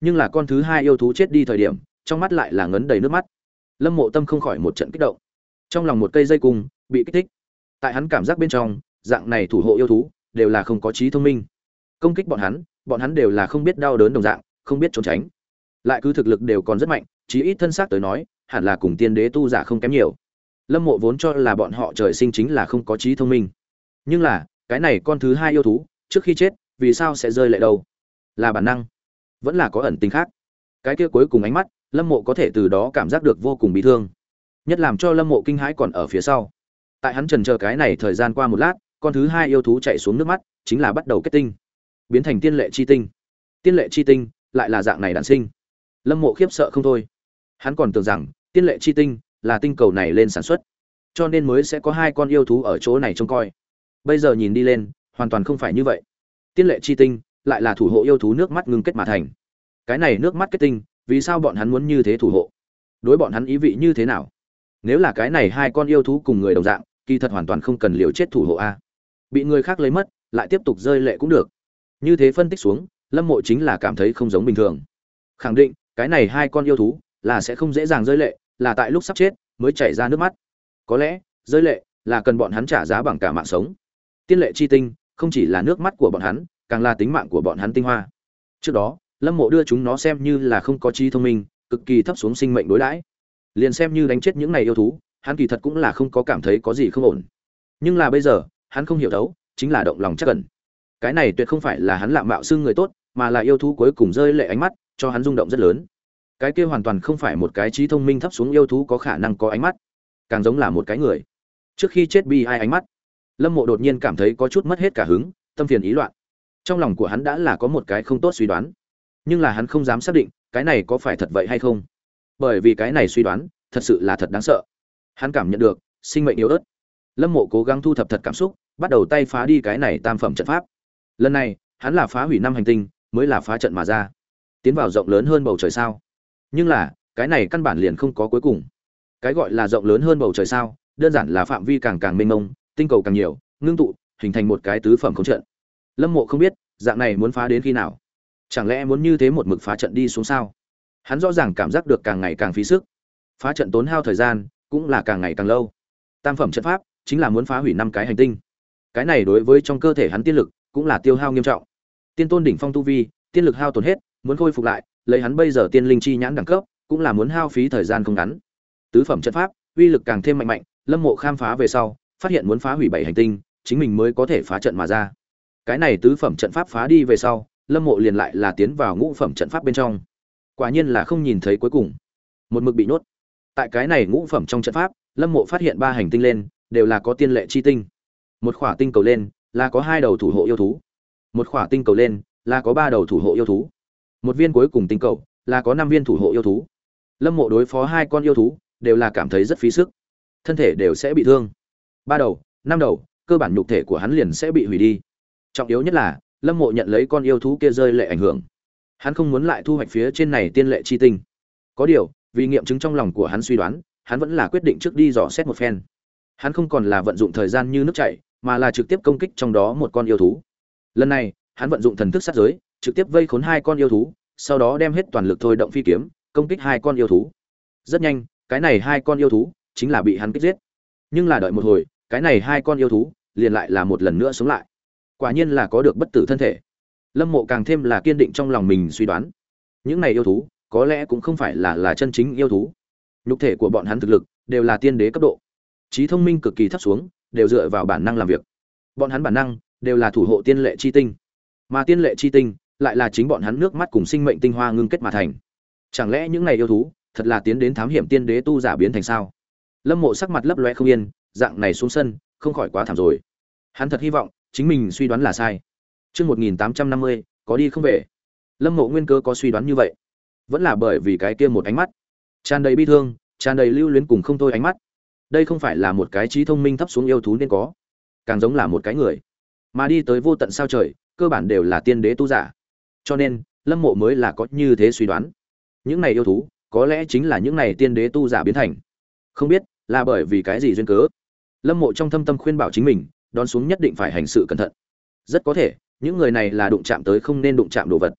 nhưng là con thứ hai yêu thú chết đi thời điểm trong mắt lại là ngấn đầy nước mắt. Lâm Mộ tâm không khỏi một trận kích động, trong lòng một cây dây cung bị kích thích. Tại hắn cảm giác bên trong, dạng này thủ hộ yêu thú đều là không có trí thông minh, công kích bọn hắn bọn hắn đều là không biết đau đớn đồng dạng, không biết trốn tránh, lại cứ thực lực đều còn rất mạnh, chí ít thân xác tới nói hẳn là cùng tiên đế tu giả không kém nhiều. Lâm Mộ vốn cho là bọn họ trời sinh chính là không có trí thông minh, nhưng là cái này con thứ hai yêu thú trước khi chết vì sao sẽ rơi lệ đâu? Là bản năng, vẫn là có ẩn tình khác? Cái kia cuối cùng ánh mắt, Lâm Mộ có thể từ đó cảm giác được vô cùng bị thương. Nhất làm cho Lâm Mộ kinh hãi còn ở phía sau. Tại hắn chần chờ cái này thời gian qua một lát, con thứ hai yêu thú chạy xuống nước mắt, chính là bắt đầu kết tinh, biến thành tiên lệ chi tinh. Tiên lệ chi tinh lại là dạng này đản sinh. Lâm Mộ khiếp sợ không thôi. Hắn còn tưởng rằng tiên lệ chi tinh là tinh cầu này lên sản xuất, cho nên mới sẽ có hai con yêu thú ở chỗ này trông coi. Bây giờ nhìn đi lên, hoàn toàn không phải như vậy. Tiên lệ chi tinh lại là thủ hộ yêu thú nước mắt ngưng kết mà thành. Cái này nước mắt kết tinh, vì sao bọn hắn muốn như thế thủ hộ? Đối bọn hắn ý vị như thế nào? Nếu là cái này hai con yêu thú cùng người đồng dạng, kỳ thật hoàn toàn không cần liều chết thủ hộ a. Bị người khác lấy mất, lại tiếp tục rơi lệ cũng được. Như thế phân tích xuống, Lâm Mộ chính là cảm thấy không giống bình thường. Khẳng định, cái này hai con yêu thú là sẽ không dễ dàng rơi lệ, là tại lúc sắp chết mới chảy ra nước mắt. Có lẽ, rơi lệ là cần bọn hắn trả giá bằng cả mạng sống. Tiên lệ chi tinh không chỉ là nước mắt của bọn hắn, càng là tính mạng của bọn hắn tinh hoa. Trước đó, Lâm Mộ đưa chúng nó xem như là không có trí thông minh, cực kỳ thấp xuống sinh mệnh đối đãi. Liền xem như đánh chết những này yêu thú, hắn kỳ thật cũng là không có cảm thấy có gì không ổn. Nhưng là bây giờ, hắn không hiểu thấu, chính là động lòng chắc ẩn. Cái này tuyệt không phải là hắn lạm mạo xưng người tốt, mà là yêu thú cuối cùng rơi lệ ánh mắt, cho hắn rung động rất lớn. Cái kia hoàn toàn không phải một cái trí thông minh thấp xuống yêu thú có khả năng có ánh mắt, càng giống là một cái người trước khi chết bi ai ánh mắt. Lâm Mộ đột nhiên cảm thấy có chút mất hết cả hứng, tâm phiền ý loạn. Trong lòng của hắn đã là có một cái không tốt suy đoán, nhưng là hắn không dám xác định cái này có phải thật vậy hay không, bởi vì cái này suy đoán thật sự là thật đáng sợ. Hắn cảm nhận được sinh mệnh yếu ớt. Lâm Mộ cố gắng thu thập thật cảm xúc, bắt đầu tay phá đi cái này tam phẩm trận pháp. Lần này hắn là phá hủy năm hành tinh mới là phá trận mà ra, tiến vào rộng lớn hơn bầu trời sao. Nhưng là cái này căn bản liền không có cuối cùng. Cái gọi là rộng lớn hơn bầu trời sao, đơn giản là phạm vi càng càng mênh mông, tinh cầu càng nhiều, ngưng tụ hình thành một cái tứ phẩm khống trận. Lâm Mộ không biết dạng này muốn phá đến khi nào, chẳng lẽ muốn như thế một mực phá trận đi xuống sao? Hắn rõ ràng cảm giác được càng ngày càng phí sức, phá trận tốn hao thời gian cũng là càng ngày càng lâu. Tam phẩm trận pháp chính là muốn phá hủy năm cái hành tinh, cái này đối với trong cơ thể hắn tiên lực cũng là tiêu hao nghiêm trọng. Tiên tôn đỉnh phong tu vi, tiên lực hao tổn hết, muốn khôi phục lại, lấy hắn bây giờ tiên linh chi nhãn đẳng cấp, cũng là muốn hao phí thời gian không ngắn. Tứ phẩm trận pháp, uy lực càng thêm mạnh mạnh, Lâm Mộ khám phá về sau, phát hiện muốn phá hủy bảy hành tinh, chính mình mới có thể phá trận mà ra. Cái này tứ phẩm trận pháp phá đi về sau, Lâm Mộ liền lại là tiến vào ngũ phẩm trận pháp bên trong. Quả nhiên là không nhìn thấy cuối cùng, một mực bị nhốt. Tại cái này ngũ phẩm trong trận pháp, Lâm Mộ phát hiện ba hành tinh lên đều là có tiên lệ chi tinh. Một khỏa tinh cầu lên là có hai đầu thủ hộ yêu thú. Một khỏa tinh cầu lên là có ba đầu thủ hộ yêu thú. Một viên cuối cùng tinh cầu là có năm viên thủ hộ yêu thú. Lâm Mộ đối phó hai con yêu thú đều là cảm thấy rất phí sức, thân thể đều sẽ bị thương. Ba đầu, năm đầu, cơ bản nhục thể của hắn liền sẽ bị hủy đi. Trọng yếu nhất là, Lâm Mộ nhận lấy con yêu thú kia rơi lệ ảnh hưởng. Hắn không muốn lại thu hoạch phía trên này tiên lệ chi tinh. Có điều, vì nghiệm chứng trong lòng của hắn suy đoán, hắn vẫn là quyết định trước đi dò xét một phen. Hắn không còn là vận dụng thời gian như nước chảy, mà là trực tiếp công kích trong đó một con yêu thú. Lần này, hắn vận dụng thần thức sát giới, trực tiếp vây khốn hai con yêu thú, sau đó đem hết toàn lực thôi động phi kiếm, công kích hai con yêu thú. Rất nhanh, cái này hai con yêu thú chính là bị hắn kích giết. Nhưng là đợi một hồi, cái này hai con yêu thú liền lại là một lần nữa sống lại. Quả nhiên là có được bất tử thân thể. Lâm Mộ càng thêm là kiên định trong lòng mình suy đoán, những này yêu thú có lẽ cũng không phải là là chân chính yêu thú. Nhục thể của bọn hắn thực lực đều là tiên đế cấp độ, trí thông minh cực kỳ thấp xuống, đều dựa vào bản năng làm việc. Bọn hắn bản năng đều là thủ hộ tiên lệ chi tinh, mà tiên lệ chi tinh lại là chính bọn hắn nước mắt cùng sinh mệnh tinh hoa ngưng kết mà thành. Chẳng lẽ những này yêu thú thật là tiến đến thám hiểm tiên đế tu giả biến thành sao? Lâm Mộ sắc mặt lấp loe không yên, dạng này xuống sân, không khỏi quá thảm rồi. Hắn thật hy vọng chính mình suy đoán là sai. Chương một nghìn tám trăm năm mươi, có đi không về. Lâm Mộ nguyên cơ có suy đoán như vậy, vẫn là bởi vì cái kia một ánh mắt, tràn đầy bi thương, tràn đầy lưu luyến cùng không thôi ánh mắt. Đây không phải là một cái trí thông minh thấp xuống yêu thú nên có, càng giống là một cái người. Mà đi tới vô tận sao trời, cơ bản đều là tiên đế tu giả. Cho nên, Lâm Mộ mới là có như thế suy đoán. Những này yêu thú, có lẽ chính là những này tiên đế tu giả biến thành. Không biết là bởi vì cái gì duyên cớ. Lâm Mộ trong thâm tâm khuyên bảo chính mình, đón xuống nhất định phải hành sự cẩn thận. Rất có thể, những người này là đụng chạm tới không nên đụng chạm đồ vật.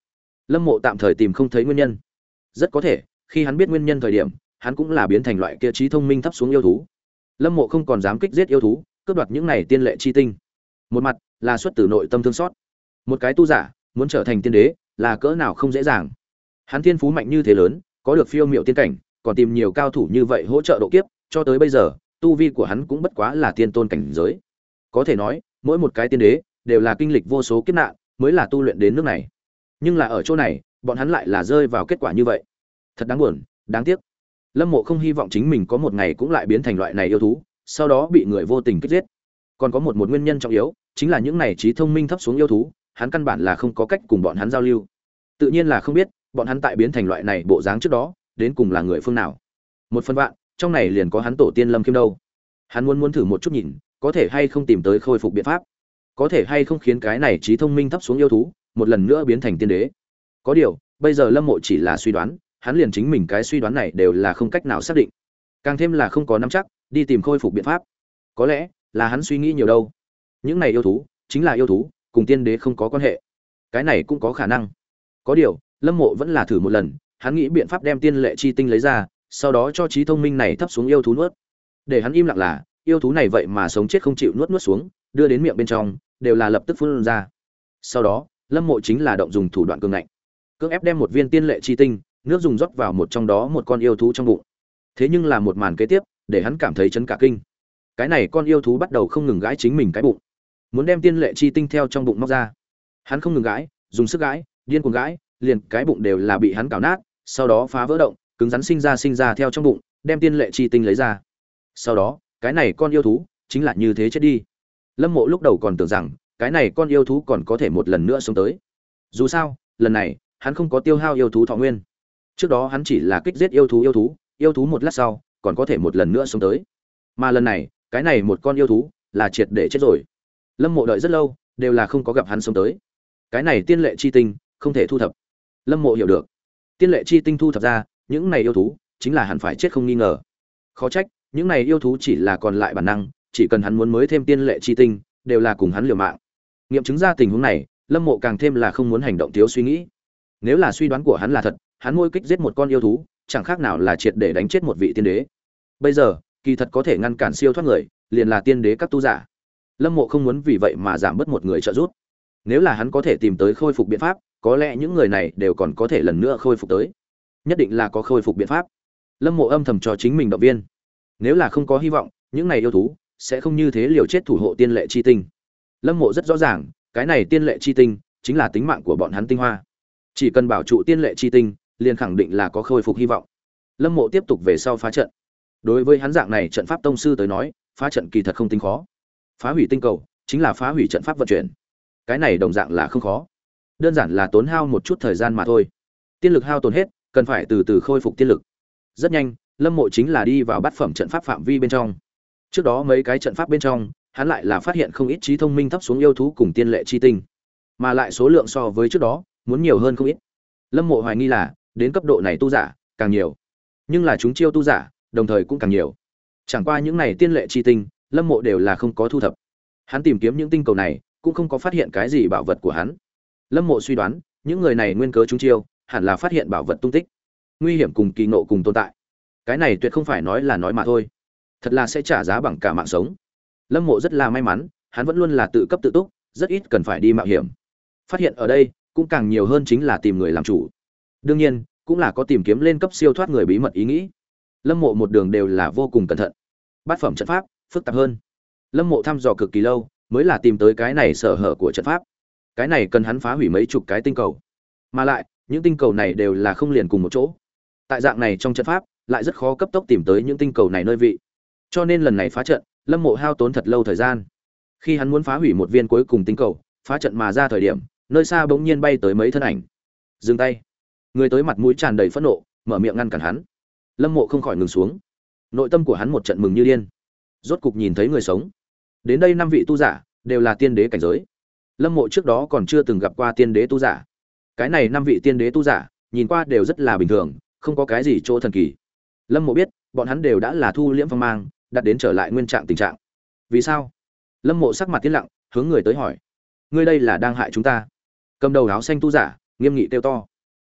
Lâm Mộ tạm thời tìm không thấy nguyên nhân. Rất có thể, khi hắn biết nguyên nhân thời điểm, hắn cũng là biến thành loại kia trí thông minh thấp xuống yêu thú. Lâm Mộ không còn dám kích giết yêu thú, cướp đoạt những này tiên lệ chi tinh. Một mặt là xuất từ nội tâm thương xót. Một cái tu giả muốn trở thành tiên đế là cỡ nào không dễ dàng. Hắn thiên phú mạnh như thế lớn, có được phiêu miệu tiên cảnh, còn tìm nhiều cao thủ như vậy hỗ trợ độ kiếp, cho tới bây giờ, tu vi của hắn cũng bất quá là tiên tôn cảnh giới. Có thể nói, mỗi một cái tiên đế đều là kinh lịch vô số kiếp nạn mới là tu luyện đến nước này. Nhưng là ở chỗ này, bọn hắn lại là rơi vào kết quả như vậy. Thật đáng buồn, đáng tiếc. Lâm Mộ không hy vọng chính mình có một ngày cũng lại biến thành loại này yêu thú, sau đó bị người vô tình kích giết. Còn có một một nguyên nhân trọng yếu, chính là những này trí thông minh thấp xuống yêu thú, hắn căn bản là không có cách cùng bọn hắn giao lưu. Tự nhiên là không biết, bọn hắn tại biến thành loại này bộ dáng trước đó, đến cùng là người phương nào. Một phần vạn, trong này liền có hắn tổ tiên Lâm Khiêm đâu. Hắn muốn muốn thử một chút nhìn, có thể hay không tìm tới khôi phục biện pháp, có thể hay không khiến cái này trí thông minh thấp xuống yêu thú một lần nữa biến thành tiên đế. Có điều, bây giờ Lâm Mộ chỉ là suy đoán, hắn liền chính mình cái suy đoán này đều là không cách nào xác định, càng thêm là không có nắm chắc đi tìm khôi phục biện pháp. Có lẽ là hắn suy nghĩ nhiều đâu. Những này yêu thú chính là yêu thú, cùng tiên đế không có quan hệ. Cái này cũng có khả năng. Có điều, Lâm Mộ vẫn là thử một lần, hắn nghĩ biện pháp đem tiên lệ chi tinh lấy ra, sau đó cho trí thông minh này thấp xuống yêu thú nuốt. Để hắn im lặng là, yêu thú này vậy mà sống chết không chịu nuốt nuốt xuống, đưa đến miệng bên trong, đều là lập tức phun ra. Sau đó, Lâm Mộ chính là động dùng thủ đoạn cường ngạnh, cưỡng ép đem một viên tiên lệ chi tinh, nước dùng rót vào một trong đó một con yêu thú trong bụng. Thế nhưng là một màn kế tiếp, để hắn cảm thấy chấn cả kinh. Cái này con yêu thú bắt đầu không ngừng gãi chính mình cái bụng, muốn đem tiên lệ chi tinh theo trong bụng móc ra. Hắn không ngừng gãi, dùng sức gãi, điên cuồng gãi, liền cái bụng đều là bị hắn cào nát, sau đó phá vỡ động, cứng rắn sinh ra sinh ra theo trong bụng, đem tiên lệ chi tinh lấy ra. Sau đó, cái này con yêu thú chính là như thế chết đi. Lâm Mộ lúc đầu còn tưởng rằng cái này con yêu thú còn có thể một lần nữa sống tới. Dù sao, lần này hắn không có tiêu hao yêu thú thọ nguyên. Trước đó hắn chỉ là kích giết yêu thú yêu thú, yêu thú một lát sau còn có thể một lần nữa sống tới. Mà lần này, cái này một con yêu thú là triệt để chết rồi. Lâm Mộ đợi rất lâu, đều là không có gặp hắn sống tới. Cái này tiên lệ chi tinh không thể thu thập. Lâm Mộ hiểu được, tiên lệ chi tinh thu thập ra, những này yêu thú chính là hẳn phải chết không nghi ngờ. Khó trách, những này yêu thú chỉ là còn lại bản năng, chỉ cần hắn muốn mới thêm tiên lệ chi tinh, đều là cùng hắn liều mạng. Nghiệm chứng ra tình huống này, Lâm Mộ càng thêm là không muốn hành động thiếu suy nghĩ. Nếu là suy đoán của hắn là thật, hắn môi kích giết một con yêu thú, chẳng khác nào là triệt để đánh chết một vị tiên đế. Bây giờ, kỳ thật có thể ngăn cản siêu thoát người, liền là tiên đế các tu giả. Lâm Mộ không muốn vì vậy mà giảm bớt một người trợ giúp. Nếu là hắn có thể tìm tới khôi phục biện pháp, có lẽ những người này đều còn có thể lần nữa khôi phục tới. Nhất định là có khôi phục biện pháp. Lâm Mộ âm thầm cho chính mình động viên. Nếu là không có hy vọng, những này yêu thú sẽ không như thế liều chết thủ hộ tiên lệ chi tinh. Lâm Mộ rất rõ ràng, cái này tiên lệ chi tinh chính là tính mạng của bọn hắn tinh hoa. Chỉ cần bảo trụ tiên lệ chi tinh, liền khẳng định là có khôi phục hy vọng. Lâm Mộ tiếp tục về sau phá trận. Đối với hắn dạng này trận pháp tông sư tới nói, phá trận kỳ thật không tính khó. Phá hủy tinh cầu chính là phá hủy trận pháp vận chuyển. Cái này đồng dạng là không khó. Đơn giản là tốn hao một chút thời gian mà thôi. Tiên lực hao tổn hết, cần phải từ từ khôi phục tiên lực. Rất nhanh, Lâm Mộ chính là đi vào bát phẩm trận pháp phạm vi bên trong. Trước đó mấy cái trận pháp bên trong, hắn lại là phát hiện không ít trí thông minh thấp xuống yêu thú cùng tiên lệ chi tinh, mà lại số lượng so với trước đó muốn nhiều hơn không ít. Lâm Mộ hoài nghi là đến cấp độ này tu giả càng nhiều, nhưng là chúng chiêu tu giả đồng thời cũng càng nhiều. Chẳng qua những này tiên lệ chi tinh, Lâm Mộ đều là không có thu thập. Hắn tìm kiếm những tinh cầu này, cũng không có phát hiện cái gì bảo vật của hắn. Lâm Mộ suy đoán, những người này nguyên cớ chúng chiêu, hẳn là phát hiện bảo vật tung tích. Nguy hiểm cùng kỳ ngộ cùng tồn tại. Cái này tuyệt không phải nói là nói mà thôi, thật là sẽ trả giá bằng cả mạng sống. Lâm Mộ rất là may mắn, hắn vẫn luôn là tự cấp tự túc, rất ít cần phải đi mạo hiểm. Phát hiện ở đây, cũng càng nhiều hơn chính là tìm người làm chủ. Đương nhiên, cũng là có tìm kiếm lên cấp siêu thoát người bí mật ý nghĩ. Lâm Mộ một đường đều là vô cùng cẩn thận. Bát phẩm trận pháp phức tạp hơn. Lâm Mộ thăm dò cực kỳ lâu, mới là tìm tới cái này sở hở của trận pháp. Cái này cần hắn phá hủy mấy chục cái tinh cầu. Mà lại, những tinh cầu này đều là không liền cùng một chỗ. Tại dạng này trong trận pháp, lại rất khó cấp tốc tìm tới những tinh cầu này nơi vị. Cho nên lần này phá trận, Lâm Mộ hao tốn thật lâu thời gian. Khi hắn muốn phá hủy một viên cuối cùng tinh cầu, phá trận mà ra thời điểm, nơi xa bỗng nhiên bay tới mấy thân ảnh. Dừng tay. Người tới mặt mũi tràn đầy phẫn nộ, mở miệng ngăn cản hắn. Lâm Mộ không khỏi ngừng xuống. Nội tâm của hắn một trận mừng như điên. Rốt cục nhìn thấy người sống. Đến đây năm vị tu giả đều là tiên đế cảnh giới. Lâm Mộ trước đó còn chưa từng gặp qua tiên đế tu giả. Cái này năm vị tiên đế tu giả, nhìn qua đều rất là bình thường, không có cái gì chỗ thần kỳ. Lâm Mộ biết, bọn hắn đều đã là thu liễm phong mang, đạt đến trở lại nguyên trạng tình trạng. Vì sao? Lâm Mộ sắc mặt tiến lặng, hướng người tới hỏi: "Ngươi đây là đang hại chúng ta?" Cầm đầu áo xanh tu giả, nghiêm nghị kêu to.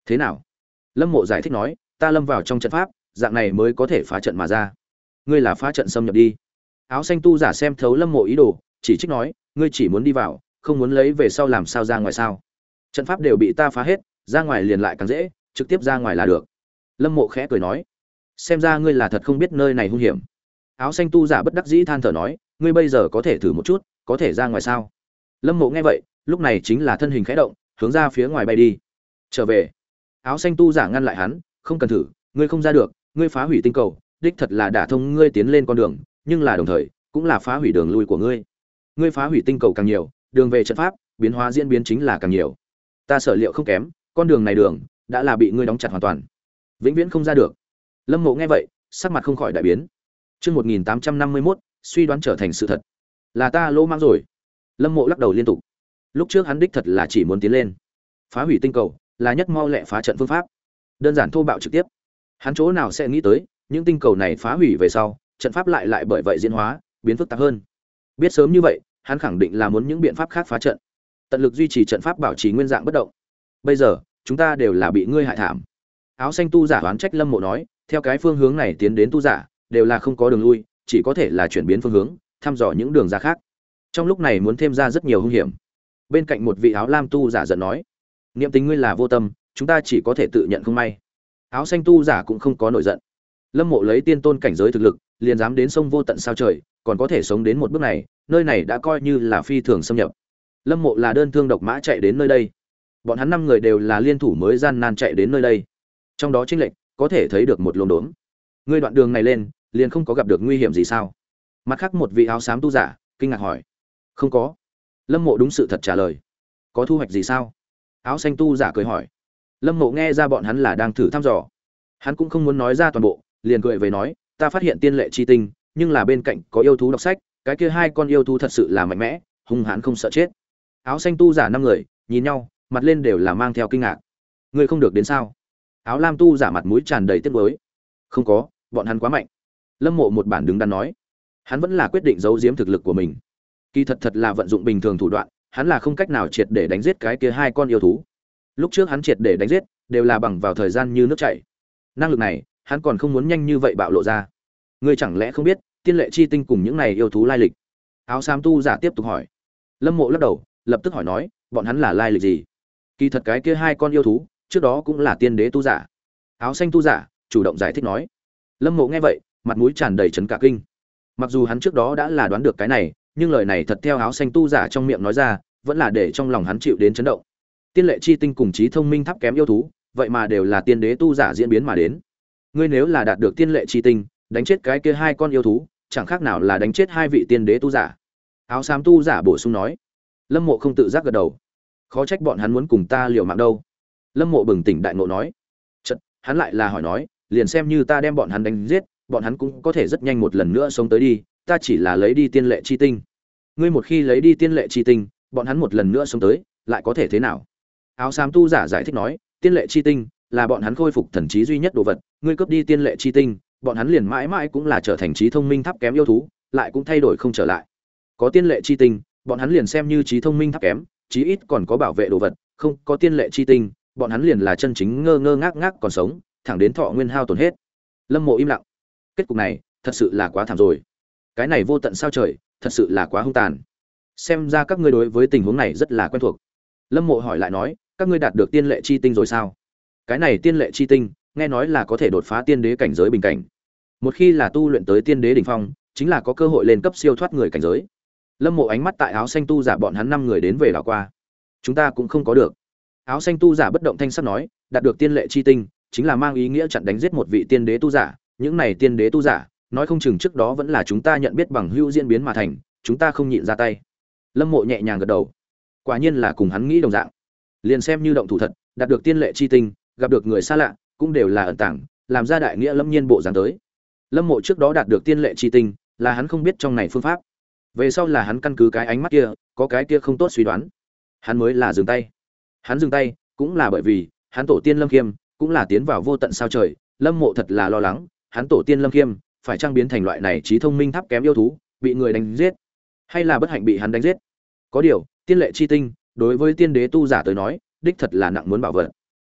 Thế nào? Lâm Mộ giải thích nói, ta lâm vào trong trận pháp, dạng này mới có thể phá trận mà ra. Ngươi là phá trận xâm nhập đi. Áo xanh tu giả xem thấu Lâm Mộ ý đồ, chỉ trích nói, ngươi chỉ muốn đi vào, không muốn lấy về sau làm sao ra ngoài sao? Trận pháp đều bị ta phá hết, ra ngoài liền lại càng dễ, trực tiếp ra ngoài là được. Lâm Mộ khẽ cười nói, xem ra ngươi là thật không biết nơi này hung hiểm. Áo xanh tu giả bất đắc dĩ than thở nói, ngươi bây giờ có thể thử một chút, có thể ra ngoài sao? Lâm Mộ nghe vậy, lúc này chính là thân hình khẽ động, hướng ra phía ngoài bay đi. Trở về. Áo xanh tu giả ngăn lại hắn, không cần thử, ngươi không ra được, ngươi phá hủy tinh cầu, đích thật là đả thông ngươi tiến lên con đường, nhưng là đồng thời, cũng là phá hủy đường lui của ngươi. Ngươi phá hủy tinh cầu càng nhiều, đường về trận pháp, biến hóa diễn biến chính là càng nhiều. Ta sở liệu không kém, con đường này đường đã là bị ngươi đóng chặt hoàn toàn, vĩnh viễn không ra được. Lâm Mộ nghe vậy, sắc mặt không khỏi đại biến. Chương một nghìn tám trăm năm mươi mốt, suy đoán trở thành sự thật. Là ta lỗ mãng rồi. Lâm Mộ lắc đầu liên tục. Lúc trước hắn đích thật là chỉ muốn tiến lên, phá hủy tinh cầu, là nhất mau lẹ phá trận phương pháp. Đơn giản thô bạo trực tiếp. Hắn chỗ nào sẽ nghĩ tới, những tinh cầu này phá hủy về sau, trận pháp lại lại bởi vậy diễn hóa, biến phức tạp hơn. Biết sớm như vậy, hắn khẳng định là muốn những biện pháp khác phá trận, tận lực duy trì trận pháp bảo trì nguyên dạng bất động. Bây giờ, chúng ta đều là bị ngươi hại thảm. Áo xanh tu giả oán trách Lâm Mộ nói, theo cái phương hướng này tiến đến tu giả, đều là không có đường lui, chỉ có thể là chuyển biến phương hướng, thăm dò những đường ra khác. Trong lúc này muốn thêm ra rất nhiều hung hiểm. Bên cạnh một vị áo lam tu giả giận nói, niệm tình ngươi là vô tâm, chúng ta chỉ có thể tự nhận không may. Áo xanh tu giả cũng không có nổi giận. Lâm Mộ lấy tiên tôn cảnh giới thực lực, liền dám đến sông vô tận sao trời, còn có thể sống đến một bước này, nơi này đã coi như là phi thường xâm nhập. Lâm Mộ là đơn thương độc mã chạy đến nơi đây, bọn hắn năm người đều là liên thủ mới gian nan chạy đến nơi đây. Trong đó chênh lệch có thể thấy được một luồng đốn. Ngươi đoạn đường này lên, liền không có gặp được nguy hiểm gì sao? Mặt khác một vị áo xám tu giả kinh ngạc hỏi. Không có. Lâm Mộ đúng sự thật trả lời. Có thu hoạch gì sao? Áo xanh tu giả cười hỏi. Lâm Mộ nghe ra bọn hắn là đang thử thăm dò, hắn cũng không muốn nói ra toàn bộ, liền cười về nói, ta phát hiện tiên lệ chi tinh, nhưng là bên cạnh có yêu thú đọc sách, cái kia hai con yêu thú thật sự là mạnh mẽ, hung hãn không sợ chết. Áo xanh tu giả năm người nhìn nhau, mặt lên đều là mang theo kinh ngạc. Ngươi không được đến sao? Áo lam tu giả mặt mũi tràn đầy tiếc nuối. Không có, bọn hắn quá mạnh. Lâm Mộ một bản đứng đắn nói, hắn vẫn là quyết định giấu giếm thực lực của mình. Kỳ thật thật là vận dụng bình thường thủ đoạn, hắn là không cách nào triệt để đánh giết cái kia hai con yêu thú. Lúc trước hắn triệt để đánh giết, đều là bằng vào thời gian như nước chảy. Năng lực này, hắn còn không muốn nhanh như vậy bạo lộ ra. Ngươi chẳng lẽ không biết, tiên lệ chi tinh cùng những này yêu thú lai lịch? Áo xám tu giả tiếp tục hỏi. Lâm Mộ lắc đầu, lập tức hỏi nói, bọn hắn là lai lịch gì? Kỳ thật cái kia hai con yêu thú, trước đó cũng là tiên đế tu giả. Áo xanh tu giả chủ động giải thích nói. Lâm Mộ nghe vậy, mặt mũi tràn đầy chấn cả kinh. Mặc dù hắn trước đó đã là đoán được cái này, nhưng lời này thật theo áo xanh tu giả trong miệng nói ra, vẫn là để trong lòng hắn chịu đến chấn động. Tiên lệ chi tinh cùng trí thông minh thấp kém yêu thú, vậy mà đều là tiên đế tu giả diễn biến mà đến. Ngươi nếu là đạt được tiên lệ chi tinh, đánh chết cái kia hai con yêu thú, chẳng khác nào là đánh chết hai vị tiên đế tu giả. Áo xám tu giả bổ sung nói. Lâm Mộ không tự giác gật đầu. Khó trách bọn hắn muốn cùng ta liều mạng đâu. Lâm Mộ bừng tỉnh đại ngộ nói. Chợt, hắn lại là hỏi nói, liền xem như ta đem bọn hắn đánh giết, bọn hắn cũng có thể rất nhanh một lần nữa sống tới đi, ta chỉ là lấy đi tiên lệ chi tinh. Ngươi một khi lấy đi tiên lệ chi tinh, bọn hắn một lần nữa sống tới, lại có thể thế nào? Áo xám tu giả giải thích nói, tiên lệ chi tinh là bọn hắn khôi phục thần trí duy nhất đồ vật, ngươi cướp đi tiên lệ chi tinh, bọn hắn liền mãi mãi cũng là trở thành trí thông minh thấp kém yêu thú, lại cũng thay đổi không trở lại. Có tiên lệ chi tinh, bọn hắn liền xem như trí thông minh thấp kém, chí ít còn có bảo vệ đồ vật, không có tiên lệ chi tinh, bọn hắn liền là chân chính ngơ ngơ ngác ngác còn sống, thẳng đến thọ nguyên hao tổn hết. Lâm Mộ im lặng. Kết cục này, thật sự là quá thảm rồi. Cái này vô tận sao trời, thật sự là quá hung tàn. Xem ra các ngươi đối với tình huống này rất là quen thuộc. Lâm Mộ hỏi lại nói, các ngươi đạt được tiên lệ chi tinh rồi sao? Cái này tiên lệ chi tinh, nghe nói là có thể đột phá tiên đế cảnh giới bình cảnh. Một khi là tu luyện tới tiên đế đỉnh phong, chính là có cơ hội lên cấp siêu thoát người cảnh giới. Lâm Mộ ánh mắt tại áo xanh tu giả bọn hắn năm người đến về đảo qua. Chúng ta cũng không có được. Áo xanh tu giả bất động thanh sắc nói, đạt được tiên lệ chi tinh, chính là mang ý nghĩa chặn đánh giết một vị tiên đế tu giả, những này tiên đế tu giả, nói không chừng trước đó vẫn là chúng ta nhận biết bằng hữu diễn biến mà thành, chúng ta không nhịn ra tay. Lâm Mộ nhẹ nhàng gật đầu. Quả nhiên là cùng hắn nghĩ đồng dạng. Liền xem như động thủ thật, đạt được tiên lệ chi tinh, gặp được người xa lạ, cũng đều là ẩn tàng, làm ra đại nghĩa lâm nhiên bộ dáng tới. Lâm Mộ trước đó đạt được tiên lệ chi tinh, là hắn không biết trong này phương pháp. Về sau là hắn căn cứ cái ánh mắt kia, có cái kia không tốt suy đoán, hắn mới là dừng tay. Hắn dừng tay, cũng là bởi vì hắn tổ tiên Lâm Khiêm cũng là tiến vào vô tận sao trời, Lâm Mộ thật là lo lắng, hắn tổ tiên Lâm Khiêm phải trang biến thành loại này trí thông minh thấp kém yêu thú, bị người đánh giết, hay là bất hạnh bị hắn đánh giết. Có điều, tiên lệ chi tinh đối với tiên đế tu giả tới nói, đích thật là nặng muốn bảo vật.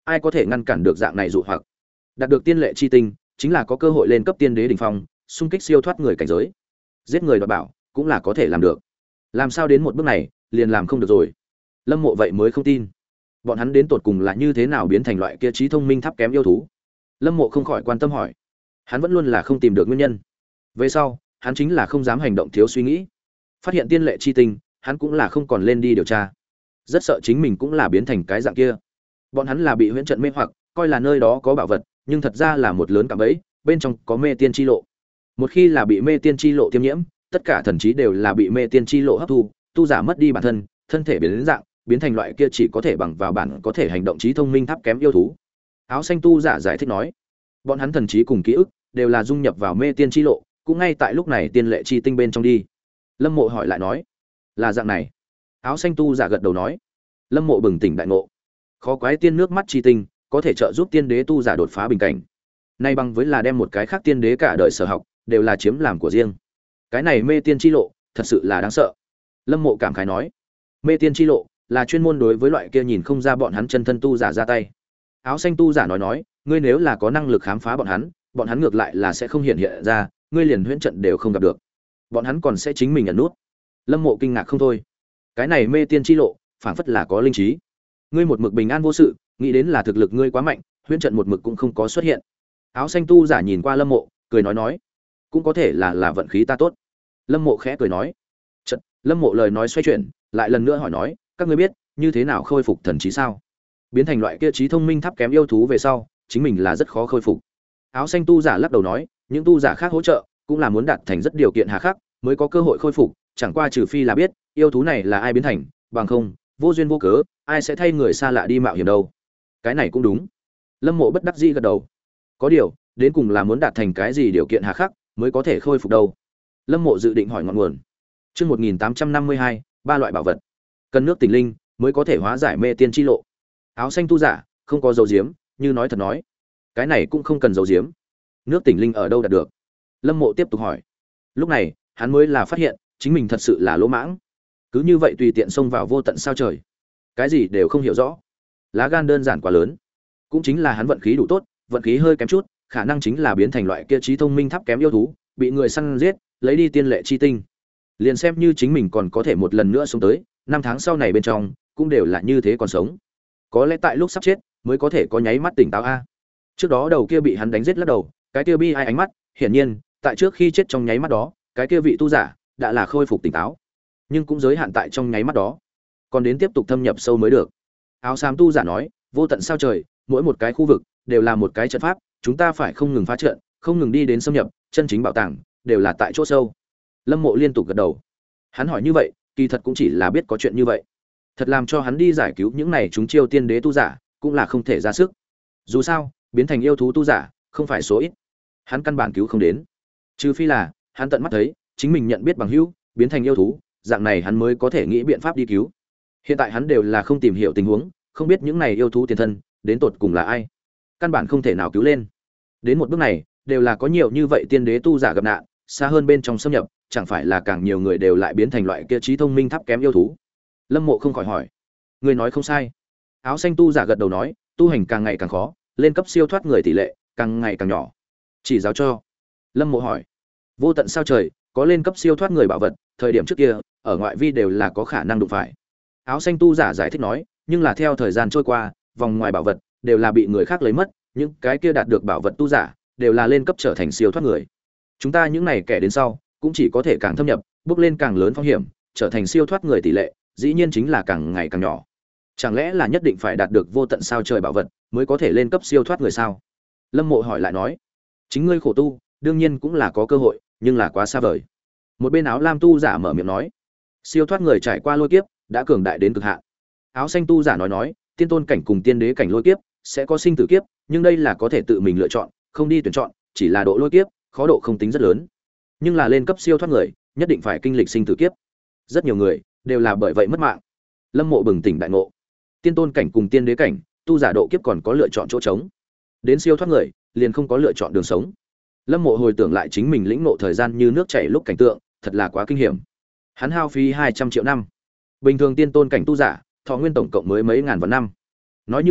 ai có thể ngăn cản được dạng này dụ hoặc. Đạt được tiên lệ chi tinh chính là có cơ hội lên cấp tiên đế đỉnh phong, xung kích siêu thoát người cảnh giới. Giết người đoạt bảo cũng là có thể làm được. Làm sao đến một bước này liền làm không được rồi? Lâm Mộ vậy mới không tin. Bọn hắn đến tột cùng là như thế nào biến thành loại kia trí thông minh thấp kém yêu thú? Lâm Mộ không khỏi quan tâm hỏi. Hắn vẫn luôn là không tìm được nguyên nhân. Về sau, hắn chính là không dám hành động thiếu suy nghĩ. Phát hiện tiên lệ chi tinh, hắn cũng là không còn lên đi điều tra. Rất sợ chính mình cũng là biến thành cái dạng kia. Bọn hắn là bị huyễn trận mê hoặc, coi là nơi đó có bảo vật, nhưng thật ra là một lớn cạm bẫy, bên trong có mê tiên chi lộ. Một khi là bị mê tiên chi lộ tiêm nhiễm, tất cả thần trí đều là bị mê tiên chi lộ hấp thu, tu giả mất đi bản thân, thân thể biến đến dạng, biến thành loại kia chỉ có thể bằng vào bản có thể hành động trí thông minh thấp kém yêu thú. Áo xanh tu giả giải thích nói, bọn hắn thần trí cùng ký ức đều là dung nhập vào mê tiên chi lộ, cũng ngay tại lúc này tiên lệ chi tinh bên trong đi. Lâm Mộ hỏi lại nói, là dạng này. Áo xanh tu giả gật đầu nói. Lâm Mộ bừng tỉnh đại ngộ, khó quái tiên nước mắt chi tinh có thể trợ giúp tiên đế tu giả đột phá bình cảnh. Nay bằng với là đem một cái khác tiên đế cả đời sở học đều là chiếm làm của riêng. Cái này mê tiên chi lộ thật sự là đáng sợ. Lâm Mộ cảm khái nói, mê tiên chi lộ là chuyên môn đối với loại kia nhìn không ra bọn hắn chân thân tu giả ra tay. Áo xanh tu giả nói nói, ngươi nếu là có năng lực khám phá bọn hắn, bọn hắn ngược lại là sẽ không hiện hiện ra, ngươi liền huyễn trận đều không gặp được. Bọn hắn còn sẽ chính mình ẩn nút. Lâm Mộ kinh ngạc không thôi. Cái này mê tiên chi lộ, phảng phất là có linh trí. Ngươi một mực bình an vô sự, nghĩ đến là thực lực ngươi quá mạnh, huyễn trận một mực cũng không có xuất hiện. Áo xanh tu giả nhìn qua Lâm Mộ, cười nói nói, cũng có thể là là vận khí ta tốt. Lâm Mộ khẽ cười nói. Chợt, Lâm Mộ lời nói xoay chuyển, lại lần nữa hỏi nói, các ngươi biết như thế nào khôi phục thần trí sao? Biến thành loại kia trí thông minh thấp kém yêu thú về sau, chính mình là rất khó khôi phục. Áo xanh tu giả lắc đầu nói, những tu giả khác hỗ trợ cũng là muốn đạt thành rất điều kiện hà khắc mới có cơ hội khôi phục, chẳng qua trừ phi là biết yêu thú này là ai biến thành, bằng không vô duyên vô cớ ai sẽ thay người xa lạ đi mạo hiểm đâu. Cái này cũng đúng. Lâm Mộ bất đắc dĩ gật đầu. Có điều đến cùng là muốn đạt thành cái gì điều kiện hà khắc mới có thể khôi phục đâu? Lâm Mộ dự định hỏi ngọn nguồn. Chương một nghìn tám trăm năm mươi hai, ba loại bảo vật. Cần nước tỉnh linh mới có thể hóa giải mê tiên chi lộ. Áo xanh tu giả không có dấu diếm, như nói thật nói. Cái này cũng không cần dấu diếm. Nước tỉnh linh ở đâu đạt được? Lâm Mộ tiếp tục hỏi. Lúc này, hắn mới là phát hiện, chính mình thật sự là lỗ mãng. Cứ như vậy tùy tiện xông vào vô tận sao trời. Cái gì đều không hiểu rõ. Lá gan đơn giản quá lớn. Cũng chính là hắn vận khí đủ tốt, vận khí hơi kém chút, khả năng chính là biến thành loại kia trí thông minh thấp kém yêu thú, bị người săn giết, lấy đi tiên lệ chi tinh. Liền xem như chính mình còn có thể một lần nữa sống tới, năm tháng sau này bên trong, cũng đều là như thế còn sống. Có lẽ tại lúc sắp chết, mới có thể có nháy mắt tỉnh táo a. Trước đó đầu kia bị hắn đánh giết lắc đầu, cái kia bi ai ánh mắt, hiển nhiên, tại trước khi chết trong nháy mắt đó, cái kia vị tu giả đã là khôi phục tỉnh táo, nhưng cũng giới hạn tại trong nháy mắt đó, còn đến tiếp tục thâm nhập sâu mới được. Áo xám tu giả nói, vô tận sao trời, mỗi một cái khu vực đều là một cái trận pháp, chúng ta phải không ngừng phá trận, không ngừng đi đến xâm nhập, chân chính bảo tàng đều là tại chỗ sâu. Lâm Mộ liên tục gật đầu. Hắn hỏi như vậy, kỳ thật cũng chỉ là biết có chuyện như vậy. Thật làm cho hắn đi giải cứu những này chúng chiêu tiên đế tu giả, cũng là không thể ra sức. Dù sao, biến thành yêu thú tu giả, không phải số ít. Hắn căn bản cứu không đến. Trừ phi là, hắn tận mắt thấy, chính mình nhận biết bằng hữu, biến thành yêu thú, dạng này hắn mới có thể nghĩ biện pháp đi cứu. Hiện tại hắn đều là không tìm hiểu tình huống, không biết những này yêu thú tiền thân, đến tột cùng là ai. Căn bản không thể nào cứu lên. Đến một bước này, đều là có nhiều như vậy tiên đế tu giả gặp nạn, xa hơn bên trong xâm nhập, chẳng phải là càng nhiều người đều lại biến thành loại kia trí thông minh thấp kém yêu thú. Lâm Mộ không khỏi hỏi, người nói không sai. Áo xanh tu giả gật đầu nói, tu hành càng ngày càng khó, lên cấp siêu thoát người tỷ lệ càng ngày càng nhỏ. Chỉ giáo cho. Lâm Mộ hỏi, vô tận sao trời có lên cấp siêu thoát người bảo vật, thời điểm trước kia ở ngoại vi đều là có khả năng đụng phải. Áo xanh tu giả giải thích nói, nhưng là theo thời gian trôi qua, vòng ngoài bảo vật đều là bị người khác lấy mất, những cái kia đạt được bảo vật tu giả đều là lên cấp trở thành siêu thoát người. Chúng ta những này kẻ đến sau cũng chỉ có thể càng thâm nhập, bước lên càng lớn phong hiểm, trở thành siêu thoát người tỷ lệ dĩ nhiên chính là càng ngày càng nhỏ. Chẳng lẽ là nhất định phải đạt được vô tận sao trời bảo vật mới có thể lên cấp siêu thoát người sao? Lâm Mộ hỏi lại nói, chính ngươi khổ tu đương nhiên cũng là có cơ hội, nhưng là quá xa vời. Một bên áo lam tu giả mở miệng nói, siêu thoát người trải qua lôi kiếp đã cường đại đến cực hạn. Áo xanh tu giả nói nói, tiên tôn cảnh cùng tiên đế cảnh lôi kiếp sẽ có sinh tử kiếp, nhưng đây là có thể tự mình lựa chọn, không đi tuyển chọn, chỉ là độ lôi kiếp khó độ không tính rất lớn. Nhưng là lên cấp siêu thoát người nhất định phải kinh lịch sinh tử kiếp, rất nhiều người đều là bởi vậy mất mạng. Lâm Mộ bừng tỉnh đại ngộ, tiên tôn cảnh cùng tiên đế cảnh tu giả độ kiếp còn có lựa chọn chỗ trống, đến siêu thoát người liền không có lựa chọn đường sống. Lâm Mộ hồi tưởng lại chính mình lĩnh ngộ thời gian như nước chảy lúc cảnh tượng, thật là quá kinh hiểm. Hắn hao phí hai trăm triệu năm, bình thường tiên tôn cảnh tu giả thọ nguyên tổng cộng mới mấy ngàn vạn năm. Nói như vậy,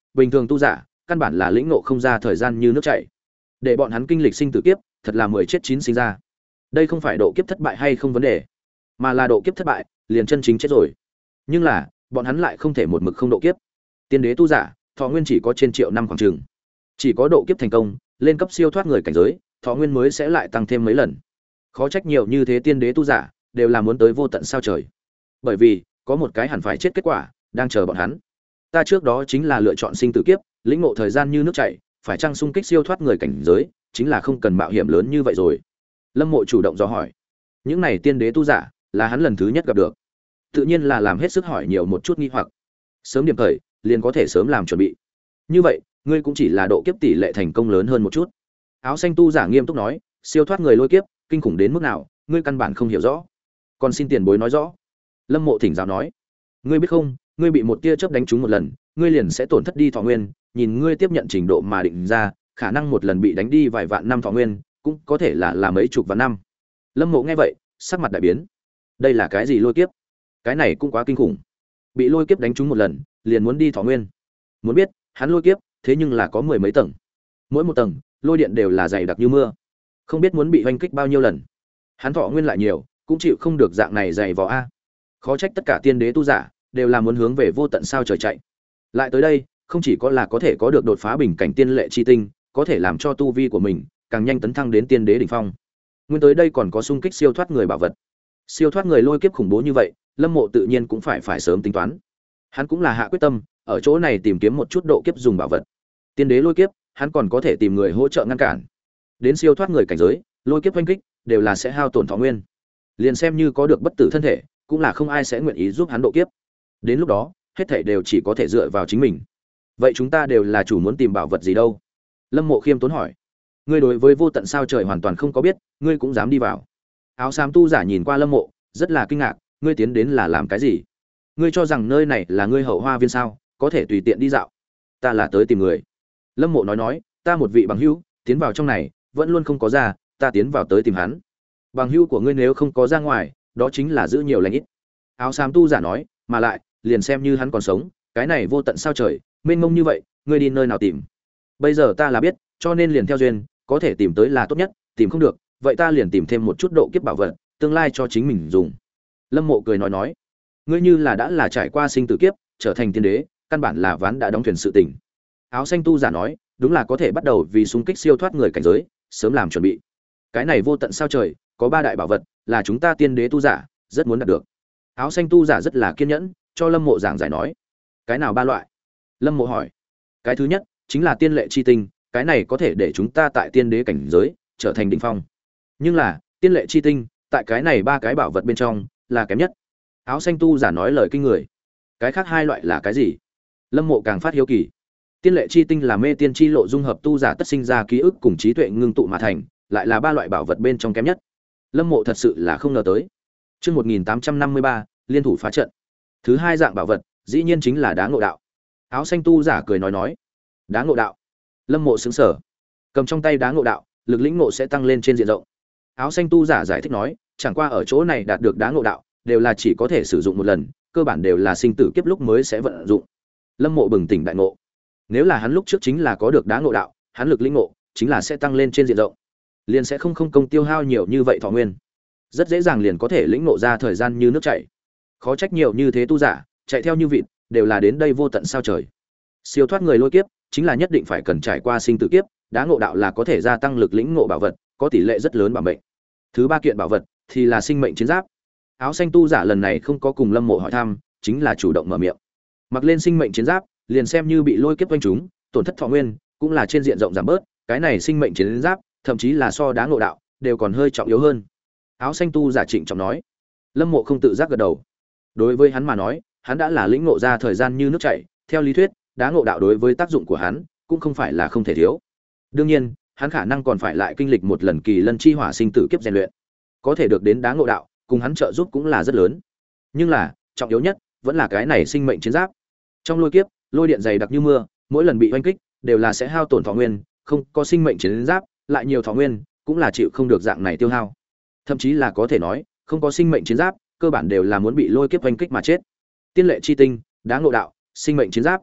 bình thường tu giả căn bản là lĩnh ngộ không ra thời gian như nước chảy, để bọn hắn kinh lịch sinh tử kiếp thật là mười chết chín sinh ra. Đây không phải độ kiếp thất bại hay không vấn đề, mà là độ kiếp thất bại liền chân chính chết rồi. Nhưng là bọn hắn lại không thể một mực không độ kiếp. Tiên đế tu giả thọ nguyên chỉ có trên triệu năm khoảng chừng, chỉ có độ kiếp thành công lên cấp siêu thoát người cảnh giới, thọ nguyên mới sẽ lại tăng thêm mấy lần. Khó trách nhiều như thế tiên đế tu giả đều là muốn tới vô tận sao trời, bởi vì có một cái hẳn phải chết kết quả đang chờ bọn hắn. Ta trước đó chính là lựa chọn sinh tử kiếp, lĩnh ngộ thời gian như nước chảy, phải chăng xung kích siêu thoát người cảnh giới chính là không cần mạo hiểm lớn như vậy rồi. Lâm Mộ chủ động do hỏi. Những này tiên đế tu giả là hắn lần thứ nhất gặp được, tự nhiên là làm hết sức hỏi nhiều một chút nghi hoặc. Sớm điểm khởi liền có thể sớm làm chuẩn bị. Như vậy ngươi cũng chỉ là độ kiếp tỷ lệ thành công lớn hơn một chút. Áo xanh tu giả nghiêm túc nói, siêu thoát người lôi kiếp kinh khủng đến mức nào ngươi căn bản không hiểu rõ, còn xin tiền bối nói rõ. Lâm Mộ thỉnh giáo nói, ngươi biết không, ngươi bị một tia chớp đánh trúng một lần, ngươi liền sẽ tổn thất đi thọ nguyên, nhìn ngươi tiếp nhận trình độ mà định ra, khả năng một lần bị đánh đi vài vạn năm thọ nguyên, cũng có thể là là mấy chục vạn năm. Lâm Mộ nghe vậy sắc mặt đại biến. Đây là cái gì lôi kiếp? Cái này cũng quá kinh khủng. Bị lôi kiếp đánh trúng một lần liền muốn đi thọ nguyên. Muốn biết hắn lôi kiếp thế nhưng là có mười mấy tầng, mỗi một tầng lôi điện đều là dày đặc như mưa, không biết muốn bị hoành kích bao nhiêu lần. Hắn thọ nguyên lại nhiều cũng chịu không được dạng này dày vò a. Khó trách tất cả tiên đế tu giả đều là muốn hướng về vô tận sao trời chạy. Lại tới đây không chỉ có là có thể có được đột phá bình cảnh tiên lệ chi tinh, có thể làm cho tu vi của mình càng nhanh tấn thăng đến tiên đế đỉnh phong. Nguyên tới đây còn có xung kích siêu thoát người bảo vật. Siêu thoát người lôi kiếp khủng bố như vậy, Lâm Mộ tự nhiên cũng phải phải sớm tính toán. Hắn cũng là hạ quyết tâm, ở chỗ này tìm kiếm một chút độ kiếp dùng bảo vật. Tiên đế lôi kiếp, hắn còn có thể tìm người hỗ trợ ngăn cản. Đến siêu thoát người cảnh giới, lôi kiếp oanh kích đều là sẽ hao tổn thọ nguyên. Liền xem như có được bất tử thân thể, cũng là không ai sẽ nguyện ý giúp hắn độ kiếp. Đến lúc đó, hết thảy đều chỉ có thể dựa vào chính mình. Vậy chúng ta đều là chủ muốn tìm bảo vật gì đâu? Lâm Mộ khiêm tốn hỏi. Ngươi đối với vô tận sao trời hoàn toàn không có biết, ngươi cũng dám đi vào? Áo xám tu giả nhìn qua Lâm Mộ, rất là kinh ngạc, ngươi tiến đến là làm cái gì? Ngươi cho rằng nơi này là ngươi hậu hoa viên sao, có thể tùy tiện đi dạo? Ta là tới tìm người. Lâm Mộ nói nói, ta một vị bằng hữu, tiến vào trong này, vẫn luôn không có ra, ta tiến vào tới tìm hắn. Bằng hữu của ngươi nếu không có ra ngoài, đó chính là giữ nhiều lành ít. Áo xám tu giả nói, mà lại, liền xem như hắn còn sống, cái này vô tận sao trời, mênh mông như vậy, ngươi đi nơi nào tìm? Bây giờ ta là biết, cho nên liền theo duyên, có thể tìm tới là tốt nhất, tìm không được, vậy ta liền tìm thêm một chút độ kiếp bảo vật, tương lai cho chính mình dùng. Lâm Mộ cười nói nói, ngươi như là đã là trải qua sinh tử kiếp, trở thành tiên đế, căn bản là ván đã đóng thuyền sự tình. Áo xanh tu giả nói, đúng là có thể bắt đầu vì xung kích siêu thoát người cảnh giới, sớm làm chuẩn bị. Cái này vô tận sao trời, có ba đại bảo vật, là chúng ta tiên đế tu giả rất muốn đạt được. Áo xanh tu giả rất là kiên nhẫn, cho Lâm Mộ giảng giải nói, cái nào ba loại? Lâm Mộ hỏi. Cái thứ nhất chính là tiên lệ chi tinh, cái này có thể để chúng ta tại tiên đế cảnh giới trở thành đỉnh phong. Nhưng là, tiên lệ chi tinh, tại cái này ba cái bảo vật bên trong là kém nhất. Áo xanh tu giả nói lời kinh người. Cái khác hai loại là cái gì? Lâm Mộ càng phát hiếu kỳ. Tiên lệ chi tinh là mê tiên chi lộ dung hợp tu giả tất sinh ra ký ức cùng trí tuệ ngưng tụ mà thành, lại là ba loại bảo vật bên trong kém nhất. Lâm Mộ thật sự là không ngờ tới. Chương một nghìn tám trăm năm mươi ba, liên thủ phá trận. Thứ hai dạng bảo vật, dĩ nhiên chính là đá ngộ đạo. Áo xanh tu giả cười nói nói, đá ngộ đạo. Lâm Mộ sững sờ. Cầm trong tay đá ngộ đạo, lực lĩnh ngộ sẽ tăng lên trên diện rộng. Áo xanh tu giả giải thích nói, chẳng qua ở chỗ này đạt được đá ngộ đạo, đều là chỉ có thể sử dụng một lần, cơ bản đều là sinh tử kiếp lúc mới sẽ vận dụng. Lâm Mộ bừng tỉnh đại ngộ. Nếu là hắn lúc trước chính là có được đá ngộ đạo, hắn lực lĩnh ngộ chính là sẽ tăng lên trên diện rộng, liền sẽ không không công tiêu hao nhiều như vậy thọ nguyên, rất dễ dàng liền có thể lĩnh ngộ ra thời gian như nước chảy. Khó trách nhiều như thế tu giả chạy theo như vịt, đều là đến đây vô tận sao trời. Siêu thoát người lôi kiếp chính là nhất định phải cần trải qua sinh tử kiếp, đá ngộ đạo là có thể gia tăng lực lĩnh ngộ bảo vật, có tỷ lệ rất lớn bảo mệnh. Thứ ba kiện bảo vật thì là sinh mệnh chiến giáp. Áo xanh tu giả lần này không có cùng Lâm Mộ hỏi thăm, chính là chủ động mở miệng. Mặc lên sinh mệnh chiến giáp, liền xem như bị lôi kiếp vây chúng, tổn thất thọ nguyên cũng là trên diện rộng giảm bớt, cái này sinh mệnh chiến giáp, thậm chí là so đá ngộ đạo đều còn hơi trọng yếu hơn. Áo xanh tu giả trịnh trọng nói. Lâm Mộ không tự giác gật đầu. Đối với hắn mà nói, hắn đã là lĩnh ngộ ra thời gian như nước chảy, theo lý thuyết, đá ngộ đạo đối với tác dụng của hắn cũng không phải là không thể thiếu. Đương nhiên, hắn khả năng còn phải lại kinh lịch một lần kỳ lân chi hỏa sinh tử kiếp rèn luyện. Có thể được đến đá ngộ đạo, cùng hắn trợ giúp cũng là rất lớn. Nhưng là, trọng yếu nhất vẫn là cái này sinh mệnh chiến giáp. Trong lôi kiếp, lôi điện dày đặc như mưa, mỗi lần bị oanh kích đều là sẽ hao tổn thọ nguyên, không có sinh mệnh chiến giáp, lại nhiều thọ nguyên cũng là chịu không được dạng này tiêu hao. Thậm chí là có thể nói, không có sinh mệnh chiến giáp, cơ bản đều là muốn bị lôi kiếp oanh kích mà chết. Tiên lệ chi tinh, đá ngộ đạo, sinh mệnh chiến giáp.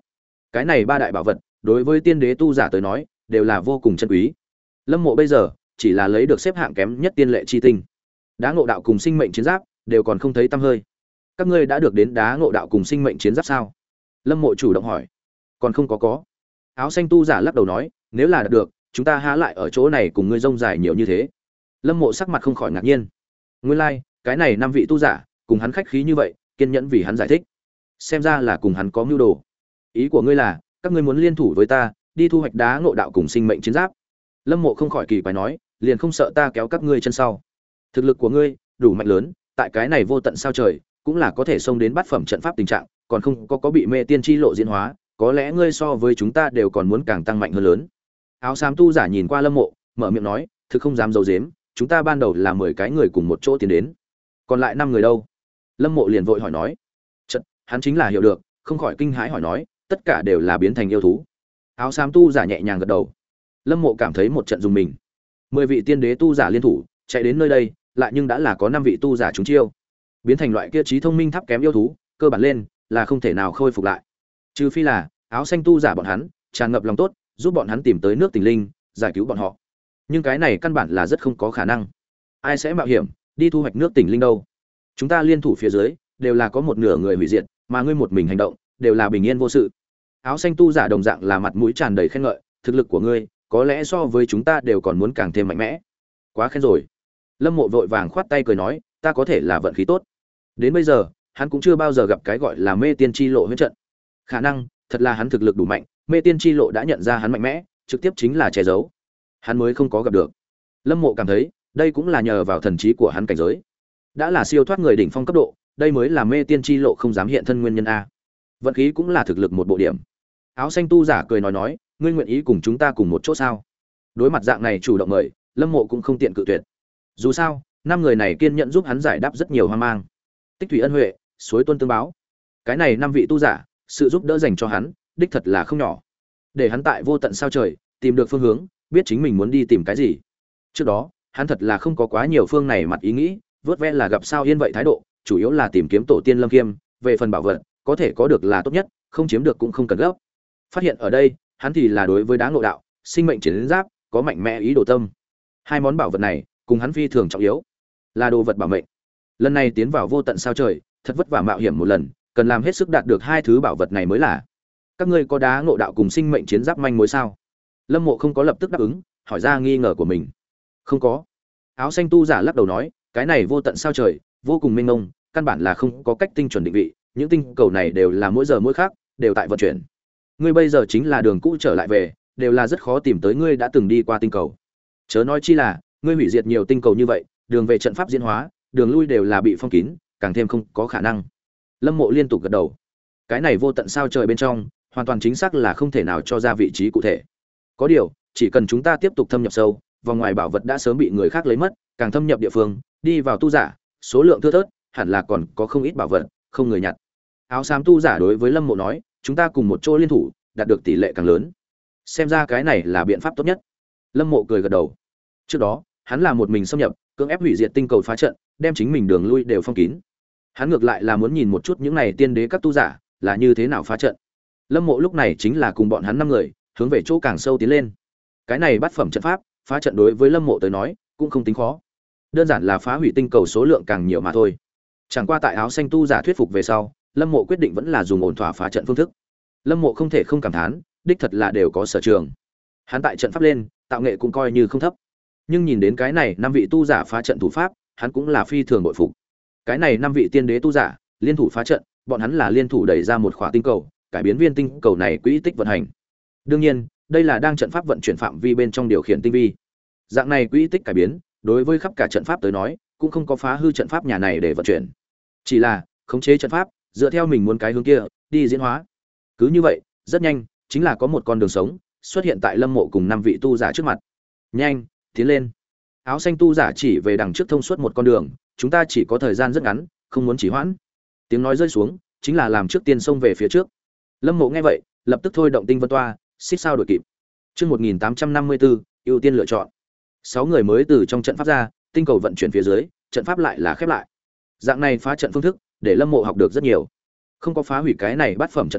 Cái này ba đại bảo vật đối với tiên đế tu giả tới nói đều là vô cùng chân quý. Lâm Mộ bây giờ chỉ là lấy được xếp hạng kém nhất tiên lệ chi tinh. Đá ngộ đạo cùng sinh mệnh chiến giáp đều còn không thấy tăm hơi. Các ngươi đã được đến đá ngộ đạo cùng sinh mệnh chiến giáp sao? Lâm Mộ chủ động hỏi. Còn không có có. Áo xanh tu giả lắc đầu nói, nếu là đạt được, chúng ta há lại ở chỗ này cùng ngươi rông dài nhiều như thế. Lâm Mộ sắc mặt không khỏi ngạc nhiên. Nguyên lai, like, cái này năm vị tu giả, cùng hắn khách khí như vậy, kiên nhẫn vì hắn giải thích. Xem ra là cùng hắn có mưu đồ. Ý của ngươi là, các ngươi muốn liên thủ với ta, đi thu hoạch đá ngộ đạo cùng sinh mệnh chiến giáp. Lâm Mộ không khỏi kỳ quái nói, liền không sợ ta kéo các ngươi chân sau. Thực lực của ngươi đủ mạnh lớn, tại cái này vô tận sao trời, cũng là có thể xông đến bát phẩm trận pháp tình trạng, còn không có có bị mê tiên chi lộ diễn hóa, có lẽ ngươi so với chúng ta đều còn muốn càng tăng mạnh hơn lớn. Áo xám tu giả nhìn qua Lâm Mộ, mở miệng nói, thực không dám giấu giếm, chúng ta ban đầu là mười cái người cùng một chỗ tiến đến, còn lại năm người đâu? Lâm Mộ liền vội hỏi nói. Chợt, hắn chính là hiểu được, không khỏi kinh hãi hỏi nói, tất cả đều là biến thành yêu thú. Áo xám tu giả nhẹ nhàng gật đầu. Lâm Mộ cảm thấy một trận dùng mình. Mười vị tiên đế tu giả liên thủ, chạy đến nơi đây, lại nhưng đã là có năm vị tu giả trúng chiêu. Biến thành loại kia trí thông minh thấp kém yêu thú, cơ bản lên là không thể nào khôi phục lại. Trừ phi là áo xanh tu giả bọn hắn tràn ngập lòng tốt, giúp bọn hắn tìm tới nước tình linh, giải cứu bọn họ. Nhưng cái này căn bản là rất không có khả năng. Ai sẽ mạo hiểm đi thu hoạch nước tình linh đâu? Chúng ta liên thủ phía dưới, đều là có một nửa người hủy diệt, mà ngươi một mình hành động, đều là bình yên vô sự. Áo xanh tu giả đồng dạng là mặt mũi tràn đầy khen ngợi, thực lực của ngươi, có lẽ so với chúng ta đều còn muốn càng thêm mạnh mẽ. Quá khen rồi. Lâm Mộ vội vàng khoát tay cười nói, ta có thể là vận khí tốt. Đến bây giờ, hắn cũng chưa bao giờ gặp cái gọi là mê tiên chi lộ huyễn trận. Khả năng, thật là hắn thực lực đủ mạnh, mê tiên chi lộ đã nhận ra hắn mạnh mẽ, trực tiếp chính là che giấu. Hắn mới không có gặp được. Lâm Mộ cảm thấy, đây cũng là nhờ vào thần trí của hắn cảnh giới. Đã là siêu thoát người đỉnh phong cấp độ, đây mới là mê tiên chi lộ không dám hiện thân nguyên nhân a. Vận khí cũng là thực lực một bộ điểm. Áo xanh tu giả cười nói nói, ngươi nguyện ý cùng chúng ta cùng một chỗ sao? Đối mặt dạng này chủ động mời, Lâm Mộ cũng không tiện cự tuyệt. Dù sao, năm người này kiên nhẫn giúp hắn giải đáp rất nhiều hoang mang. Tích thủy ân huệ, suối tuôn tương báo. Cái này năm vị tu giả, sự giúp đỡ dành cho hắn, đích thật là không nhỏ. Để hắn tại vô tận sao trời, tìm được phương hướng, biết chính mình muốn đi tìm cái gì. Trước đó, hắn thật là không có quá nhiều phương này mặt ý nghĩ, vớt vẽ là gặp sao yên vậy thái độ, chủ yếu là tìm kiếm tổ tiên Lâm Kiêm, về phần bảo vật, có thể có được là tốt nhất, không chiếm được cũng không cần gấp. Phát hiện ở đây, hắn thì là đối với đá ngộ đạo, sinh mệnh chiến giáp, có mạnh mẽ ý đồ tâm. Hai món bảo vật này, cùng hắn phi thường trọng yếu, là đồ vật bảo mệnh. Lần này tiến vào vô tận sao trời, thật vất vả mạo hiểm một lần, cần làm hết sức đạt được hai thứ bảo vật này mới là. Các ngươi có đá ngộ đạo cùng sinh mệnh chiến giáp manh mối sao? Lâm Mộ không có lập tức đáp ứng, hỏi ra nghi ngờ của mình. Không có. Áo xanh tu giả lắc đầu nói, cái này vô tận sao trời, vô cùng mênh mông, căn bản là không có cách tinh chuẩn định vị, những tinh cầu này đều là mỗi giờ mỗi khác, đều tại vận chuyển. Ngươi bây giờ chính là đường cũ trở lại về, đều là rất khó tìm tới ngươi đã từng đi qua tinh cầu. Chớ nói chi là, ngươi hủy diệt nhiều tinh cầu như vậy, đường về trận pháp diễn hóa, đường lui đều là bị phong kín, càng thêm không có khả năng. Lâm Mộ liên tục gật đầu. Cái này vô tận sao trời bên trong, hoàn toàn chính xác là không thể nào cho ra vị trí cụ thể. Có điều, chỉ cần chúng ta tiếp tục thâm nhập sâu, vòng ngoài bảo vật đã sớm bị người khác lấy mất, càng thâm nhập địa phương, đi vào tu giả, số lượng thưa thớt, hẳn là còn có không ít bảo vật, không người nhặt. Áo xám tu giả đối với Lâm Mộ nói, chúng ta cùng một chỗ liên thủ, đạt được tỷ lệ càng lớn. Xem ra cái này là biện pháp tốt nhất. Lâm Mộ cười gật đầu. Trước đó, hắn là một mình xâm nhập, cưỡng ép hủy diệt tinh cầu phá trận, đem chính mình đường lui đều phong kín. Hắn ngược lại là muốn nhìn một chút những này tiên đế các tu giả là như thế nào phá trận. Lâm Mộ lúc này chính là cùng bọn hắn năm người, hướng về chỗ càng sâu tiến lên. Cái này bát phẩm trận pháp, phá trận đối với Lâm Mộ tới nói, cũng không tính khó. Đơn giản là phá hủy tinh cầu số lượng càng nhiều mà thôi. Chẳng qua tại áo xanh tu giả thuyết phục về sau, Lâm Mộ quyết định vẫn là dùng ổn thỏa phá trận phương thức. Lâm Mộ không thể không cảm thán, đích thật là đều có sở trường. Hắn tại trận pháp lên, tạo nghệ cũng coi như không thấp. Nhưng nhìn đến cái này năm vị tu giả phá trận thủ pháp, hắn cũng là phi thường bội phục. Cái này năm vị tiên đế tu giả, liên thủ phá trận, bọn hắn là liên thủ đẩy ra một khỏa tinh cầu, cải biến viên tinh cầu này quỹ tích vận hành. Đương nhiên, đây là đang trận pháp vận chuyển phạm vi bên trong điều khiển tinh vi. Dạng này quỹ tích cải biến, đối với khắp cả trận pháp tới nói, cũng không có phá hư trận pháp nhà này để vận chuyển. Chỉ là khống chế trận pháp, dựa theo mình muốn cái hướng kia, đi diễn hóa. Cứ như vậy, rất nhanh, chính là có một con đường sống xuất hiện tại Lâm Mộ cùng năm vị tu giả trước mặt. Nhanh, tiến lên. Áo xanh tu giả chỉ về đằng trước thông suốt một con đường, chúng ta chỉ có thời gian rất ngắn, không muốn chỉ hoãn. Tiếng nói rơi xuống, chính là làm trước tiên xông về phía trước. Lâm Mộ nghe vậy, lập tức thôi động tinh vân toa, xích sao đuổi kịp. Chương một nghìn tám trăm năm mươi tư, ưu tiên lựa chọn. Sáu người mới từ trong trận pháp ra, tinh cầu vận chuyển phía dưới, trận pháp lại là khép lại. Dạng này phá trận phương thức, để Lâm Mộ học được rất nhiều. Không có phá hủy cái này bát phẩm trận pháp,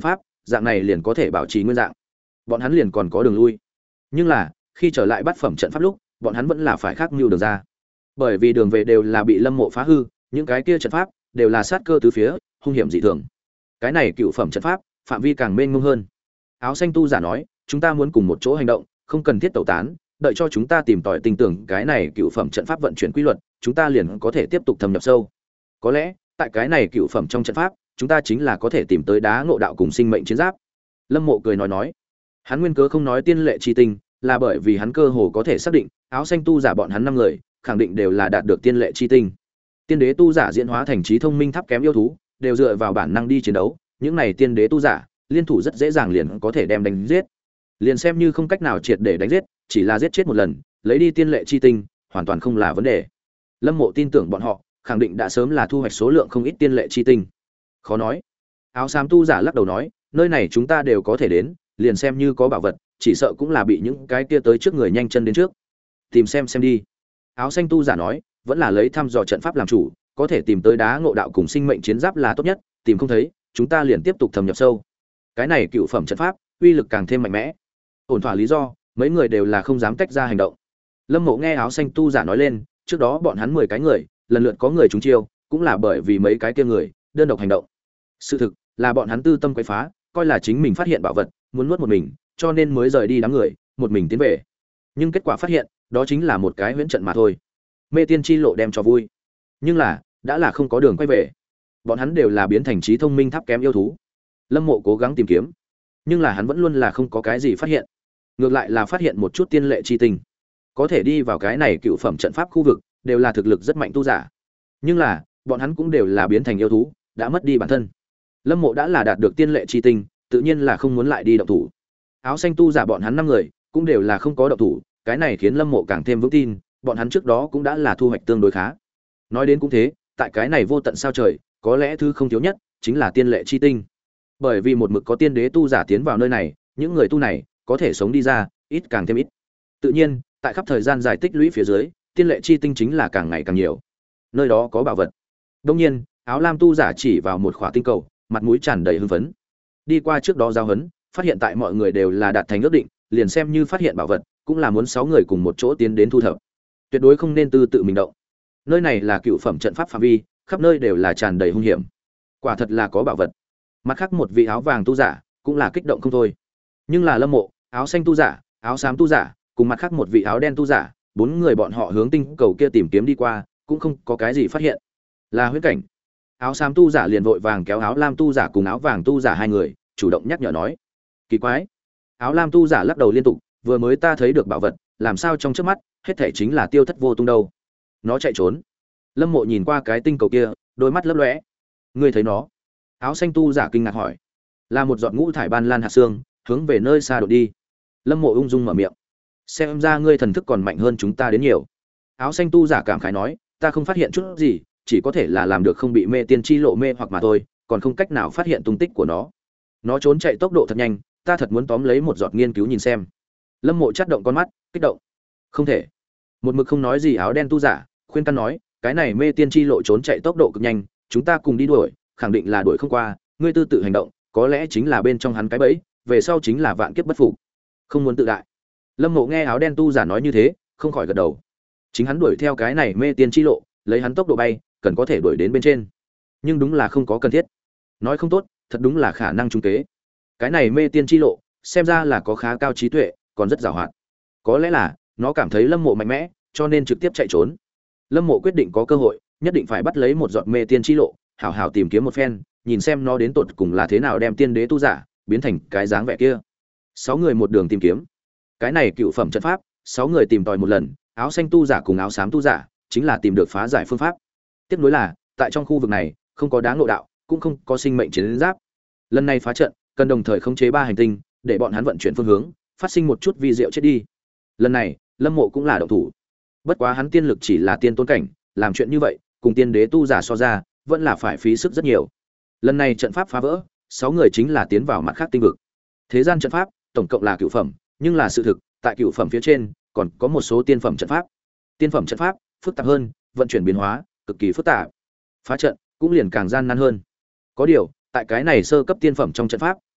dạng này liền có thể bảo trì nguyên dạng, bọn hắn liền còn có đường lui. Nhưng là khi trở lại bát phẩm trận pháp lúc, bọn hắn vẫn là phải khác mưu đường ra, bởi vì đường về đều là bị Lâm Mộ phá hư, những cái kia trận pháp đều là sát cơ tứ phía, hung hiểm dị thường. Cái này cựu phẩm trận pháp phạm vi càng mênh mông hơn. Áo xanh tu giả nói, chúng ta muốn cùng một chỗ hành động, không cần thiết tẩu tán, đợi cho chúng ta tìm tòi tinh tưởng cái này cựu phẩm trận pháp vận chuyển quy luật, chúng ta liền có thể tiếp tục thâm nhập sâu. Có lẽ tại cái này cựu phẩm trong trận pháp, chúng ta chính là có thể tìm tới đá ngộ đạo cùng sinh mệnh chiến giáp. Lâm Mộ cười nói nói, hắn nguyên cớ không nói tiên lệ chi tinh, là bởi vì hắn cơ hồ có thể xác định, áo xanh tu giả bọn hắn năm người, khẳng định đều là đạt được tiên lệ chi tinh. Tiên đế tu giả diễn hóa thành trí thông minh thấp kém yêu thú, đều dựa vào bản năng đi chiến đấu, những này tiên đế tu giả, liên thủ rất dễ dàng liền có thể đem đánh giết. Liền xem như không cách nào triệt để đánh giết, chỉ là giết chết một lần, lấy đi tiên lệ chi tinh, hoàn toàn không là vấn đề. Lâm Mộ tin tưởng bọn họ, khẳng định đã sớm là thu hoạch số lượng không ít tiên lệ chi tinh. Khó nói. Áo xám tu giả lắc đầu nói, nơi này chúng ta đều có thể đến, liền xem như có bảo vật, chỉ sợ cũng là bị những cái kia tới trước người nhanh chân đến trước. Tìm xem xem đi. Áo xanh tu giả nói, vẫn là lấy thăm dò trận pháp làm chủ, có thể tìm tới đá ngộ đạo cùng sinh mệnh chiến giáp là tốt nhất, tìm không thấy, chúng ta liền tiếp tục thâm nhập sâu. Cái này cựu phẩm trận pháp, uy lực càng thêm mạnh mẽ. Ổn thỏa lý do, mấy người đều là không dám tách ra hành động. Lâm Mộ nghe áo xanh tu giả nói lên, trước đó bọn hắn mười cái người, lần lượt có người trúng chiêu, cũng là bởi vì mấy cái kia người đơn độc hành động. Sự thực là bọn hắn tư tâm quấy phá, coi là chính mình phát hiện bảo vật, muốn nuốt một mình, cho nên mới rời đi đám người, một mình tiến về. Nhưng kết quả phát hiện, đó chính là một cái huyễn trận mà thôi. Mê tiên chi lộ đem cho vui, nhưng là đã là không có đường quay về. Bọn hắn đều là biến thành trí thông minh thấp kém yêu thú. Lâm Mộ cố gắng tìm kiếm, nhưng là hắn vẫn luôn là không có cái gì phát hiện. Ngược lại là phát hiện một chút tiên lệ chi tinh, có thể đi vào cái này cựu phẩm trận pháp khu vực, đều là thực lực rất mạnh tu giả. Nhưng là bọn hắn cũng đều là biến thành yêu thú, đã mất đi bản thân. Lâm Mộ đã là đạt được tiên lệ chi tinh, tự nhiên là không muốn lại đi động thủ. Áo xanh tu giả bọn hắn năm người cũng đều là không có động thủ, cái này khiến Lâm Mộ càng thêm vững tin, bọn hắn trước đó cũng đã là thu hoạch tương đối khá. Nói đến cũng thế, tại cái này vô tận sao trời, có lẽ thứ không thiếu nhất chính là tiên lệ chi tinh. Bởi vì một mực có tiên đế tu giả tiến vào nơi này, những người tu này có thể sống đi ra, ít càng thêm ít. Tự nhiên, tại khắp thời gian dài tích lũy phía dưới, tiên lệ chi tinh chính là càng ngày càng nhiều. Nơi đó có bảo vật. Đương nhiên, áo lam tu giả chỉ vào một khỏa tinh cầu, mặt mũi tràn đầy hưng phấn. Đi qua trước đó giao hấn, phát hiện tại mọi người đều là đạt thành ước định, liền xem như phát hiện bảo vật, cũng là muốn sáu người cùng một chỗ tiến đến thu thập. Tuyệt đối không nên tư tự mình động. Nơi này là cựu phẩm trận pháp phạm vi, khắp nơi đều là tràn đầy hung hiểm. Quả thật là có bảo vật. Mặt khác một vị áo vàng tu giả cũng là kích động không thôi. Nhưng là Lâm Mộ, áo xanh tu giả, áo xám tu giả, cùng mặt khác một vị áo đen tu giả, bốn người bọn họ hướng tinh cầu kia tìm kiếm đi qua, cũng không có cái gì phát hiện. Là huyễn cảnh. Áo xám tu giả liền vội vàng kéo áo lam tu giả cùng áo vàng tu giả hai người, chủ động nhắc nhở nói: "Kỳ quái." Áo lam tu giả lắc đầu liên tục, vừa mới ta thấy được bảo vật, làm sao trong trước mắt, hết thảy chính là tiêu thất vô tung đâu. Nó chạy trốn. Lâm Mộ nhìn qua cái tinh cầu kia, đôi mắt lấp lóe. Ngươi thấy nó? Áo xanh tu giả kinh ngạc hỏi. Là một giọt ngũ thải ban lan hạt xương, hướng về nơi xa đột đi. Lâm Mộ ung dung mở miệng. Xem ra ngươi thần thức còn mạnh hơn chúng ta đến nhiều. Áo xanh tu giả cảm khái nói, ta không phát hiện chút gì, chỉ có thể là làm được không bị mê tiên chi lộ mê hoặc mà thôi, còn không cách nào phát hiện tung tích của nó. Nó trốn chạy tốc độ thật nhanh, ta thật muốn tóm lấy một giọt nghiên cứu nhìn xem. Lâm Mộ chớp động con mắt, kích động. Không thể. Một mực không nói gì áo đen tu giả, khuyên can nói, cái này mê tiên chi lộ trốn chạy tốc độ cực nhanh, chúng ta cùng đi đuổi, khẳng định là đuổi không qua, ngươi tư tự hành động, có lẽ chính là bên trong hắn cái bẫy, về sau chính là vạn kiếp bất phục. Không muốn tự đại. Lâm Mộ nghe áo đen tu giả nói như thế, không khỏi gật đầu. Chính hắn đuổi theo cái này mê tiên chi lộ, lấy hắn tốc độ bay, cần có thể đuổi đến bên trên. Nhưng đúng là không có cần thiết. Nói không tốt, thật đúng là khả năng trúng kế. Cái này mê tiên chi lộ, xem ra là có khá cao trí tuệ, còn rất giàu hoạt. Có lẽ là nó cảm thấy Lâm Mộ mạnh mẽ, cho nên trực tiếp chạy trốn. Lâm Mộ quyết định có cơ hội, nhất định phải bắt lấy một giọt mê tiên chi lộ, hảo hảo tìm kiếm một phen, nhìn xem nó đến tột cùng là thế nào đem tiên đế tu giả biến thành cái dáng vẻ kia. Sáu người một đường tìm kiếm. Cái này cựu phẩm trận pháp, sáu người tìm tòi một lần, áo xanh tu giả cùng áo xám tu giả, chính là tìm được phá giải phương pháp. Tiếp nối là, tại trong khu vực này, không có đá ngộ đạo, cũng không có sinh mệnh chiến giáp. Lần này phá trận, cần đồng thời khống chế ba hành tinh, để bọn hắn vận chuyển phương hướng, phát sinh một chút vi diệu chết đi. Lần này, Lâm Mộ cũng là động thủ. Bất quá hắn tiên lực chỉ là tiên tôn cảnh, làm chuyện như vậy, cùng tiên đế tu giả so ra, vẫn là phải phí sức rất nhiều. Lần này trận pháp phá vỡ, sáu người chính là tiến vào mặt khác tinh vực. Thế gian trận pháp, tổng cộng là cửu phẩm, nhưng là sự thực, tại cửu phẩm phía trên, còn có một số tiên phẩm trận pháp. Tiên phẩm trận pháp phức tạp hơn, vận chuyển biến hóa cực kỳ phức tạp. Phá trận cũng liền càng gian nan hơn. Có điều, tại cái này sơ cấp tiên phẩm trong trận pháp,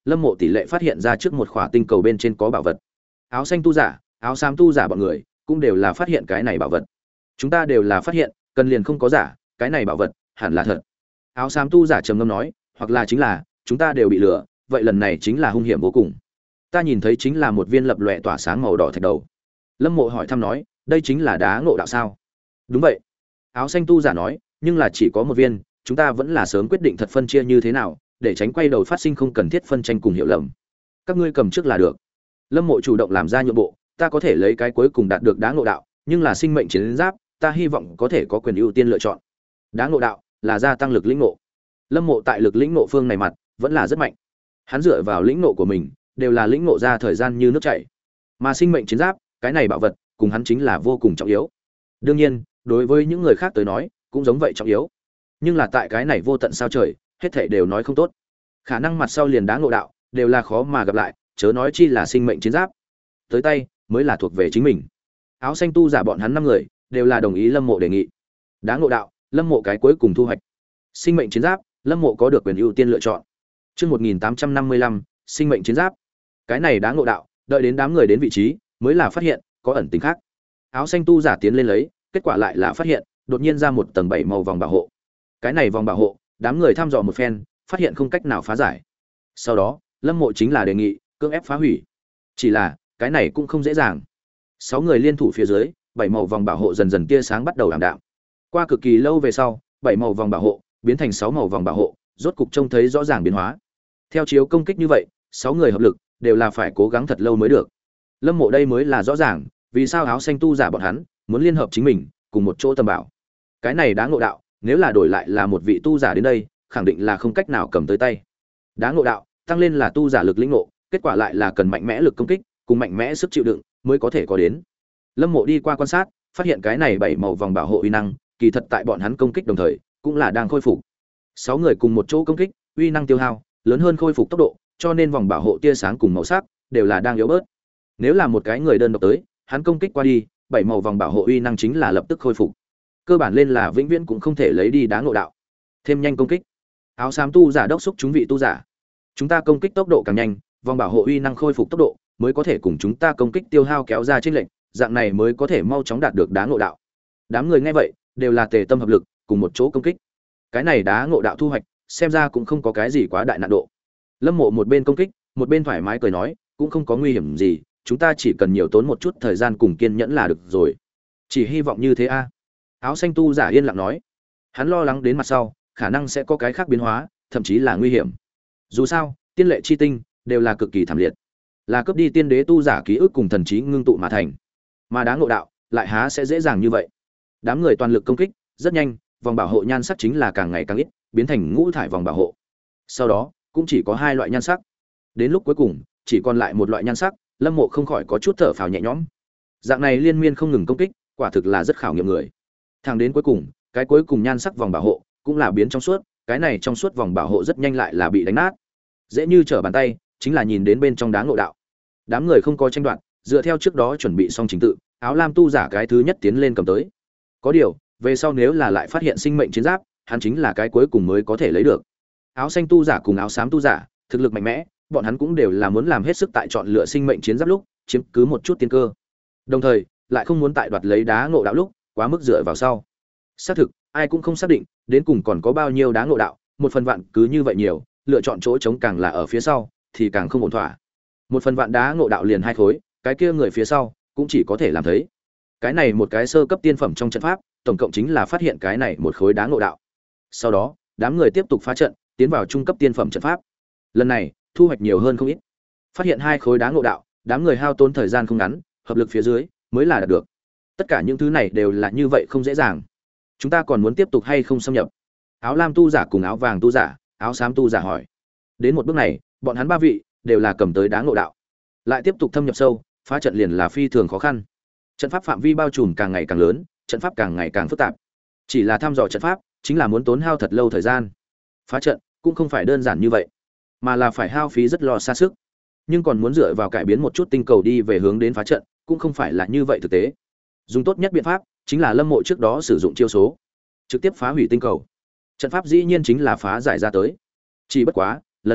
Lâm Mộ tỷ lệ phát hiện ra trước một khỏa tinh cầu bên trên có bảo vật. Áo xanh tu giả, áo xám tu giả bọn người cũng đều là phát hiện cái này bảo vật. Chúng ta đều là phát hiện, cần liền không có giả, cái này bảo vật hẳn là thật. Áo xám tu giả trầm ngâm nói, hoặc là chính là chúng ta đều bị lừa, vậy lần này chính là hung hiểm vô cùng. Ta nhìn thấy chính là một viên lập lòe tỏa sáng màu đỏ thạch đầu. Lâm Mộ hỏi thăm nói, đây chính là đá ngộ đạo sao? Đúng vậy. Áo xanh tu giả nói, nhưng là chỉ có một viên, chúng ta vẫn là sớm quyết định thật phân chia như thế nào, để tránh quay đầu phát sinh không cần thiết phân tranh cùng hiểu lầm. Các ngươi cầm trước là được. Lâm Mộ chủ động làm ra nhượng bộ, ta có thể lấy cái cuối cùng đạt được đá ngộ đạo, nhưng là sinh mệnh chiến giáp, ta hy vọng có thể có quyền ưu tiên lựa chọn. Đá ngộ đạo là gia tăng lực lĩnh ngộ. Lâm Mộ tại lực lĩnh ngộ phương này mặt vẫn là rất mạnh. Hắn dựa vào lĩnh ngộ của mình, đều là lĩnh ngộ ra thời gian như nước chảy. Mà sinh mệnh chiến giáp, cái này bảo vật, cùng hắn chính là vô cùng trọng yếu. Đương nhiên, đối với những người khác tới nói, cũng giống vậy trọng yếu. Nhưng là tại cái này vô tận sao trời, hết thảy đều nói không tốt. Khả năng mặt sau liền đá ngộ đạo, đều là khó mà gặp lại, chớ nói chi là sinh mệnh chiến giáp. Tới tay mới là thuộc về chính mình. Áo xanh tu giả bọn hắn năm người đều là đồng ý Lâm Mộ đề nghị. Đá ngộ đạo, Lâm Mộ cái cuối cùng thu hoạch. Sinh mệnh chiến giáp, Lâm Mộ có được quyền ưu tiên lựa chọn. Chương một nghìn tám trăm năm mươi lăm, sinh mệnh chiến giáp. Cái này đá ngộ đạo, đợi đến đám người đến vị trí, mới là phát hiện có ẩn tình khác. Áo xanh tu giả tiến lên lấy, kết quả lại là phát hiện, đột nhiên ra một tầng bảy màu vòng bảo hộ. Cái này vòng bảo hộ, đám người thăm dò một phen, phát hiện không cách nào phá giải. Sau đó, Lâm Mộ chính là đề nghị cưỡng ép phá hủy. Chỉ là, cái này cũng không dễ dàng. Sáu người liên thủ phía dưới, bảy màu vòng bảo hộ dần dần tia sáng bắt đầu ảm đạm. Qua cực kỳ lâu về sau, bảy màu vòng bảo hộ biến thành sáu màu vòng bảo hộ, rốt cục trông thấy rõ ràng biến hóa. Theo chiếu công kích như vậy, sáu người hợp lực đều là phải cố gắng thật lâu mới được. Lâm Mộ đây mới là rõ ràng, vì sao áo xanh tu giả bọn hắn muốn liên hợp chính mình, cùng một chỗ tầm bảo. Cái này đá ngộ đạo, nếu là đổi lại là một vị tu giả đến đây, khẳng định là không cách nào cầm tới tay. Đá ngộ đạo, tăng lên là tu giả lực lĩnh ngộ, kết quả lại là cần mạnh mẽ lực công kích, cùng mạnh mẽ sức chịu đựng mới có thể có đến. Lâm Mộ đi qua quan sát, phát hiện cái này bảy màu vòng bảo hộ uy năng, kỳ thật tại bọn hắn công kích đồng thời, cũng là đang khôi phục. Sáu người cùng một chỗ công kích, uy năng tiêu hao lớn hơn khôi phục tốc độ, cho nên vòng bảo hộ tia sáng cùng màu sắc đều là đang yếu bớt. Nếu là một cái người đơn độc tới, hắn công kích qua đi, bảy màu vòng bảo hộ uy năng chính là lập tức khôi phục. Cơ bản lên là vĩnh viễn cũng không thể lấy đi đá ngộ đạo. Thêm nhanh công kích. Áo xám tu giả đốc xúc chúng vị tu giả. Chúng ta công kích tốc độ càng nhanh, vòng bảo hộ uy năng khôi phục tốc độ mới có thể cùng chúng ta công kích tiêu hao kéo ra chênh lệch, dạng này mới có thể mau chóng đạt được đá ngộ đạo. Đám người nghe vậy, đều là tề tâm hợp lực, cùng một chỗ công kích. Cái này đá ngộ đạo thu hoạch, xem ra cũng không có cái gì quá đại nạn độ. Lâm Mộ một bên công kích, một bên thoải mái cười nói, cũng không có nguy hiểm gì, chúng ta chỉ cần nhiều tốn một chút thời gian cùng kiên nhẫn là được rồi. Chỉ hy vọng như thế a. Áo xanh tu giả yên lặng nói. Hắn lo lắng đến mặt sau, khả năng sẽ có cái khác biến hóa, thậm chí là nguy hiểm. Dù sao, tiên lệ chi tinh đều là cực kỳ thảm liệt, là cướp đi tiên đế tu giả ký ức cùng thần trí ngưng tụ mà thành. Mà đá ngộ đạo lại há sẽ dễ dàng như vậy. Đám người toàn lực công kích, rất nhanh, vòng bảo hộ nhan sắc chính là càng ngày càng ít, biến thành ngũ thải vòng bảo hộ. Sau đó, cũng chỉ có hai loại nhan sắc. Đến lúc cuối cùng, chỉ còn lại một loại nhan sắc, Lâm Mộ không khỏi có chút thở phào nhẹ nhõm. Dạng này liên miên không ngừng công kích, quả thực là rất khảo nghiệm người. Thẳng đến cuối cùng, cái cuối cùng nhan sắc vòng bảo hộ cũng là biến trong suốt, cái này trong suốt vòng bảo hộ rất nhanh lại là bị đánh nát. Dễ như trở bàn tay, chính là nhìn đến bên trong đá ngộ đạo. Đám người không có tranh đoạt, dựa theo trước đó chuẩn bị xong trình tự, áo lam tu giả cái thứ nhất tiến lên cầm tới. Có điều, về sau nếu là lại phát hiện sinh mệnh chiến giáp, hắn chính là cái cuối cùng mới có thể lấy được. Áo xanh tu giả cùng áo xám tu giả, thực lực mạnh mẽ, bọn hắn cũng đều là muốn làm hết sức tại chọn lựa sinh mệnh chiến giáp lúc, chiếm cứ một chút tiên cơ. Đồng thời, lại không muốn tại đoạt lấy đá ngộ đạo lúc, quá mức dựa vào sau. Xác thực, ai cũng không xác định, đến cùng còn có bao nhiêu đá ngộ đạo, một phần vạn cứ như vậy nhiều, lựa chọn chỗ trống càng là ở phía sau, thì càng không ổn thỏa. Một phần vạn đá ngộ đạo liền hai khối, cái kia người phía sau cũng chỉ có thể làm thấy. Cái này một cái sơ cấp tiên phẩm trong trận pháp, tổng cộng chính là phát hiện cái này một khối đá ngộ đạo. Sau đó, đám người tiếp tục phá trận, tiến vào trung cấp tiên phẩm trận pháp. Lần này, thu hoạch nhiều hơn không ít. Phát hiện hai khối đá ngộ đạo, đám người hao tốn thời gian không ngắn, hợp lực phía dưới mới là đạt được. Tất cả những thứ này đều là như vậy không dễ dàng. Chúng ta còn muốn tiếp tục hay không xâm nhập? Áo lam tu giả cùng áo vàng tu giả, áo xám tu giả hỏi. Đến một bước này, bọn hắn ba vị đều là cầm tới đá ngộ đạo. Lại tiếp tục thâm nhập sâu, phá trận liền là phi thường khó khăn. Trận pháp phạm vi bao trùm càng ngày càng lớn, trận pháp càng ngày càng phức tạp. Chỉ là thăm dò trận pháp, chính là muốn tốn hao thật lâu thời gian. Phá trận cũng không phải đơn giản như vậy, mà là phải hao phí rất lo xa sức. Nhưng còn muốn dựa vào cải biến một chút tinh cầu đi về hướng đến phá trận, cũng không phải là như vậy thực tế. Dùng tốt nhất biện pháp chính là Lâm Mộ trước đó sử dụng chiêu số, trực tiếp phá hủy tinh cầu. Trận pháp dĩ nhiên chính là phá giải ra tới. Chỉ bất quá, lần này,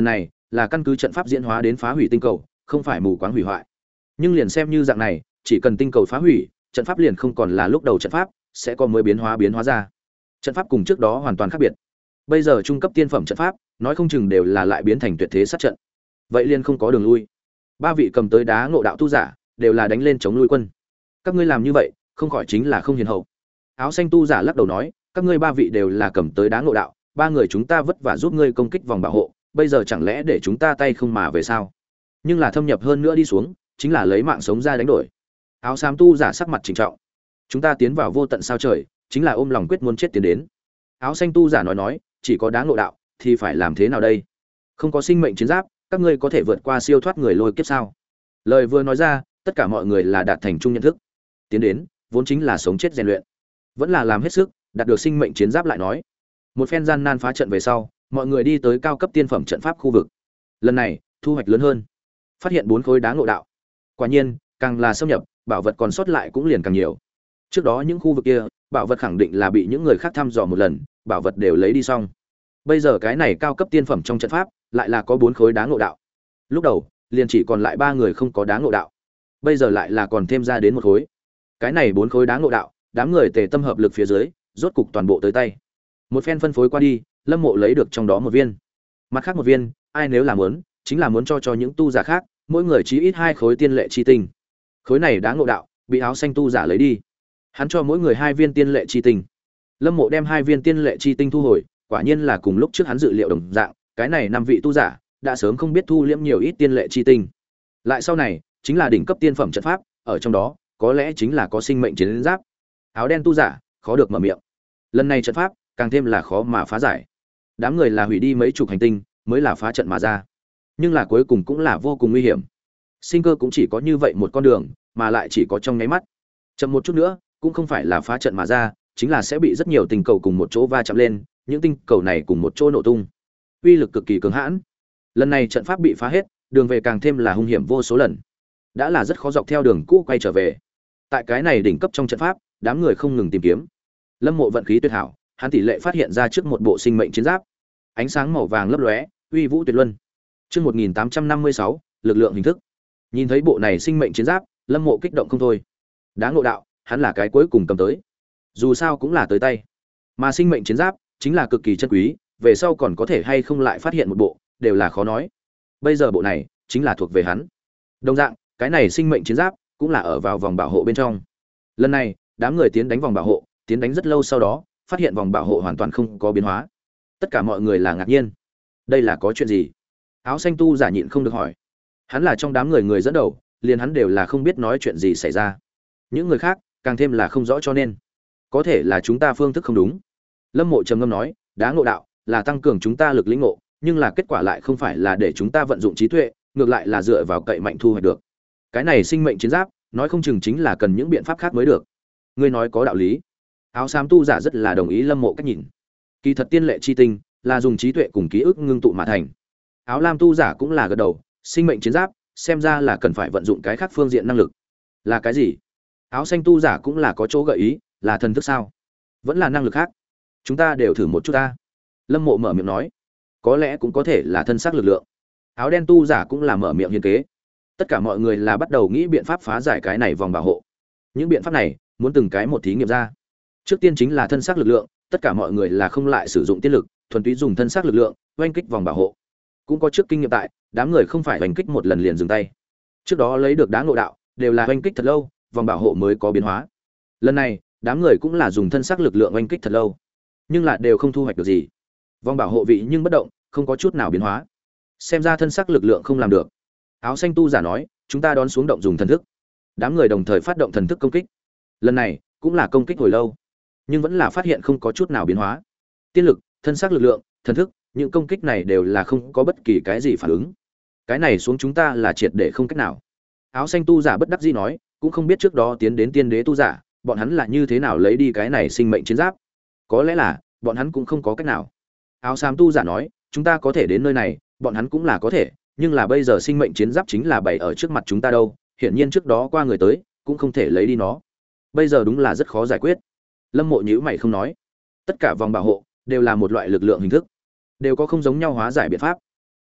là căn cứ trận pháp diễn hóa đến phá hủy tinh cầu, không phải mù quáng hủy hoại. Nhưng liền xem như dạng này, chỉ cần tinh cầu phá hủy, trận pháp liền không còn là lúc đầu trận pháp, sẽ có mới biến hóa biến hóa ra. Trận pháp cùng trước đó hoàn toàn khác biệt. Bây giờ trung cấp tiên phẩm trận pháp, nói không chừng đều là lại biến thành tuyệt thế sát trận. Vậy liền không có đường lui. Ba vị cầm tới đá ngộ đạo tu giả, đều là đánh lên chống lui quân. Các ngươi làm như vậy, không khỏi chính là không hiền hậu. Áo xanh tu giả lắc đầu nói, các ngươi ba vị đều là cầm tới đá ngộ đạo, ba người chúng ta vất vả giúp ngươi công kích vòng bảo hộ, bây giờ chẳng lẽ để chúng ta tay không mà về sao? Nhưng là thâm nhập hơn nữa đi xuống, chính là lấy mạng sống ra đánh đổi. Áo xám tu giả sắc mặt trịnh trọng. Chúng ta tiến vào vô tận sao trời, chính là ôm lòng quyết muốn chết tiến đến. Áo xanh tu giả nói nói, chỉ có đá ngộ đạo thì phải làm thế nào đây? Không có sinh mệnh chiến giáp, các ngươi có thể vượt qua siêu thoát người lôi kiếp sao? Lời vừa nói ra, tất cả mọi người là đạt thành chung nhận thức. Tiến đến, vốn chính là sống chết rèn luyện, vẫn là làm hết sức, đạt được sinh mệnh chiến giáp lại nói. Một phen gian nan phá trận về sau, mọi người đi tới cao cấp tiên phẩm trận pháp khu vực. Lần này, thu hoạch lớn hơn. Phát hiện bốn khối đá ngộ đạo. Quả nhiên, càng là xâm nhập, bảo vật còn sót lại cũng liền càng nhiều. Trước đó những khu vực kia, bảo vật khẳng định là bị những người khác thăm dò một lần, bảo vật đều lấy đi xong. Bây giờ cái này cao cấp tiên phẩm trong trận pháp, lại là có bốn khối đá ngộ đạo. Lúc đầu, liền chỉ còn lại ba người không có đá ngộ đạo. Bây giờ lại là còn thêm ra đến một khối. Cái này bốn khối đá ngộ đạo, đám người tề tâm hợp lực phía dưới, rốt cục toàn bộ tới tay. Một phen phân phối qua đi, Lâm Mộ lấy được trong đó một viên. Mặt khác một viên, ai nếu làm muốn, chính là muốn cho cho những tu giả khác, mỗi người chí ít hai khối tiên lệ chi tinh. Khối này đá ngộ đạo, bị áo xanh tu giả lấy đi. Hắn cho mỗi người hai viên tiên lệ chi tinh. Lâm Mộ đem hai viên tiên lệ chi tinh thu hồi, quả nhiên là cùng lúc trước hắn dự liệu đồng dạng, cái này năm vị tu giả đã sớm không biết thu liễm nhiều ít tiên lệ chi tinh. Lại sau này, chính là đỉnh cấp tiên phẩm trận pháp, ở trong đó, có lẽ chính là có sinh mệnh chiến giáp. Áo đen tu giả, khó được mở miệng. Lần này trận pháp, càng thêm là khó mà phá giải. Đám người là hủy đi mấy chục hành tinh, mới là phá trận mà ra. Nhưng là cuối cùng cũng là vô cùng nguy hiểm. Sinh cơ cũng chỉ có như vậy một con đường, mà lại chỉ có trong nháy mắt. Chậm một chút nữa, cũng không phải là phá trận mà ra, chính là sẽ bị rất nhiều tinh cầu cùng một chỗ va chạm lên, những tinh cầu này cùng một chỗ nổ tung. Uy lực cực kỳ cường hãn. Lần này trận pháp bị phá hết, đường về càng thêm là hung hiểm vô số lần. Đã là rất khó dọc theo đường cũ quay trở về. Tại cái này đỉnh cấp trong trận pháp, đám người không ngừng tìm kiếm. Lâm Mộ vận khí tuyệt hảo, hắn tỷ lệ phát hiện ra trước một bộ sinh mệnh chiến giáp, ánh sáng màu vàng lấp lóe, uy vũ tuyệt luân. Chương một nghìn tám trăm năm mươi sáu, lực lượng hình thức. Nhìn thấy bộ này sinh mệnh chiến giáp, Lâm Mộ kích động không thôi. Đáng ngộ đạo, hắn là cái cuối cùng cầm tới. Dù sao cũng là tới tay. Mà sinh mệnh chiến giáp chính là cực kỳ chân quý, về sau còn có thể hay không lại phát hiện một bộ, đều là khó nói. Bây giờ bộ này chính là thuộc về hắn. Đồng dạng, cái này sinh mệnh chiến giáp cũng là ở vào vòng bảo hộ bên trong. Lần này, đám người tiến đánh vòng bảo hộ, tiến đánh rất lâu sau đó, phát hiện vòng bảo hộ hoàn toàn không có biến hóa. Tất cả mọi người là ngạc nhiên. Đây là có chuyện gì? Áo xanh tu giả nhịn không được hỏi. Hắn là trong đám người người dẫn đầu, liền hắn đều là không biết nói chuyện gì xảy ra. Những người khác, càng thêm là không rõ cho nên. Có thể là chúng ta phương thức không đúng. Lâm Mộ trầm ngâm nói, đá ngộ đạo là tăng cường chúng ta lực lĩnh ngộ, nhưng là kết quả lại không phải là để chúng ta vận dụng trí tuệ, ngược lại là dựa vào cậy mạnh thu hoạch được. Cái này sinh mệnh chiến giáp, nói không chừng chính là cần những biện pháp khác mới được. Ngươi nói có đạo lý. Áo xám tu giả rất là đồng ý Lâm Mộ cách nhìn. Kỳ thật tiên lệ chi tinh là dùng trí tuệ cùng ký ức ngưng tụ mà thành. Áo lam tu giả cũng là gật đầu, sinh mệnh chiến giáp, xem ra là cần phải vận dụng cái khác phương diện năng lực. Là cái gì? Áo xanh tu giả cũng là có chỗ gợi ý, là thần thức sao? Vẫn là năng lực khác? Chúng ta đều thử một chút ta. Lâm Mộ mở miệng nói, có lẽ cũng có thể là thân xác lực lượng. Áo đen tu giả cũng là mở miệng hiên kế. Tất cả mọi người là bắt đầu nghĩ biện pháp phá giải cái này vòng bảo hộ. Những biện pháp này muốn từng cái một thí nghiệm ra. Trước tiên chính là thân xác lực lượng, tất cả mọi người là không lại sử dụng tiên lực, thuần túy dùng thân xác lực lượng oanh kích vòng bảo hộ. Cũng có trước kinh nghiệm tại, đám người không phải oanh kích một lần liền dừng tay. Trước đó lấy được đá ngộ đạo, đều là oanh kích thật lâu, vòng bảo hộ mới có biến hóa. Lần này, đám người cũng là dùng thân xác lực lượng oanh kích thật lâu, nhưng là đều không thu hoạch được gì. Vòng bảo hộ vị nhưng bất động, không có chút nào biến hóa. Xem ra thân xác lực lượng không làm được. Áo xanh tu giả nói, chúng ta đón xuống động dùng thần thức. Đám người đồng thời phát động thần thức công kích. Lần này, cũng là công kích hồi lâu, nhưng vẫn là phát hiện không có chút nào biến hóa. Tiên lực, thân xác lực lượng, thần thức, những công kích này đều là không có bất kỳ cái gì phản ứng. Cái này xuống chúng ta là triệt để không cách nào. Áo xanh tu giả bất đắc dĩ nói, cũng không biết trước đó tiến đến tiên đế tu giả, bọn hắn là như thế nào lấy đi cái này sinh mệnh chiến giáp. Có lẽ là, bọn hắn cũng không có cách nào. Áo xám tu giả nói, chúng ta có thể đến nơi này, bọn hắn cũng là có thể, nhưng là bây giờ sinh mệnh chiến giáp chính là bày ở trước mặt chúng ta đâu, hiển nhiên trước đó qua người tới, cũng không thể lấy đi nó. Bây giờ đúng là rất khó giải quyết. Lâm Mộ nhíu mày không nói. Tất cả vòng bảo hộ đều là một loại lực lượng hình thức, đều có không giống nhau hóa giải biện pháp.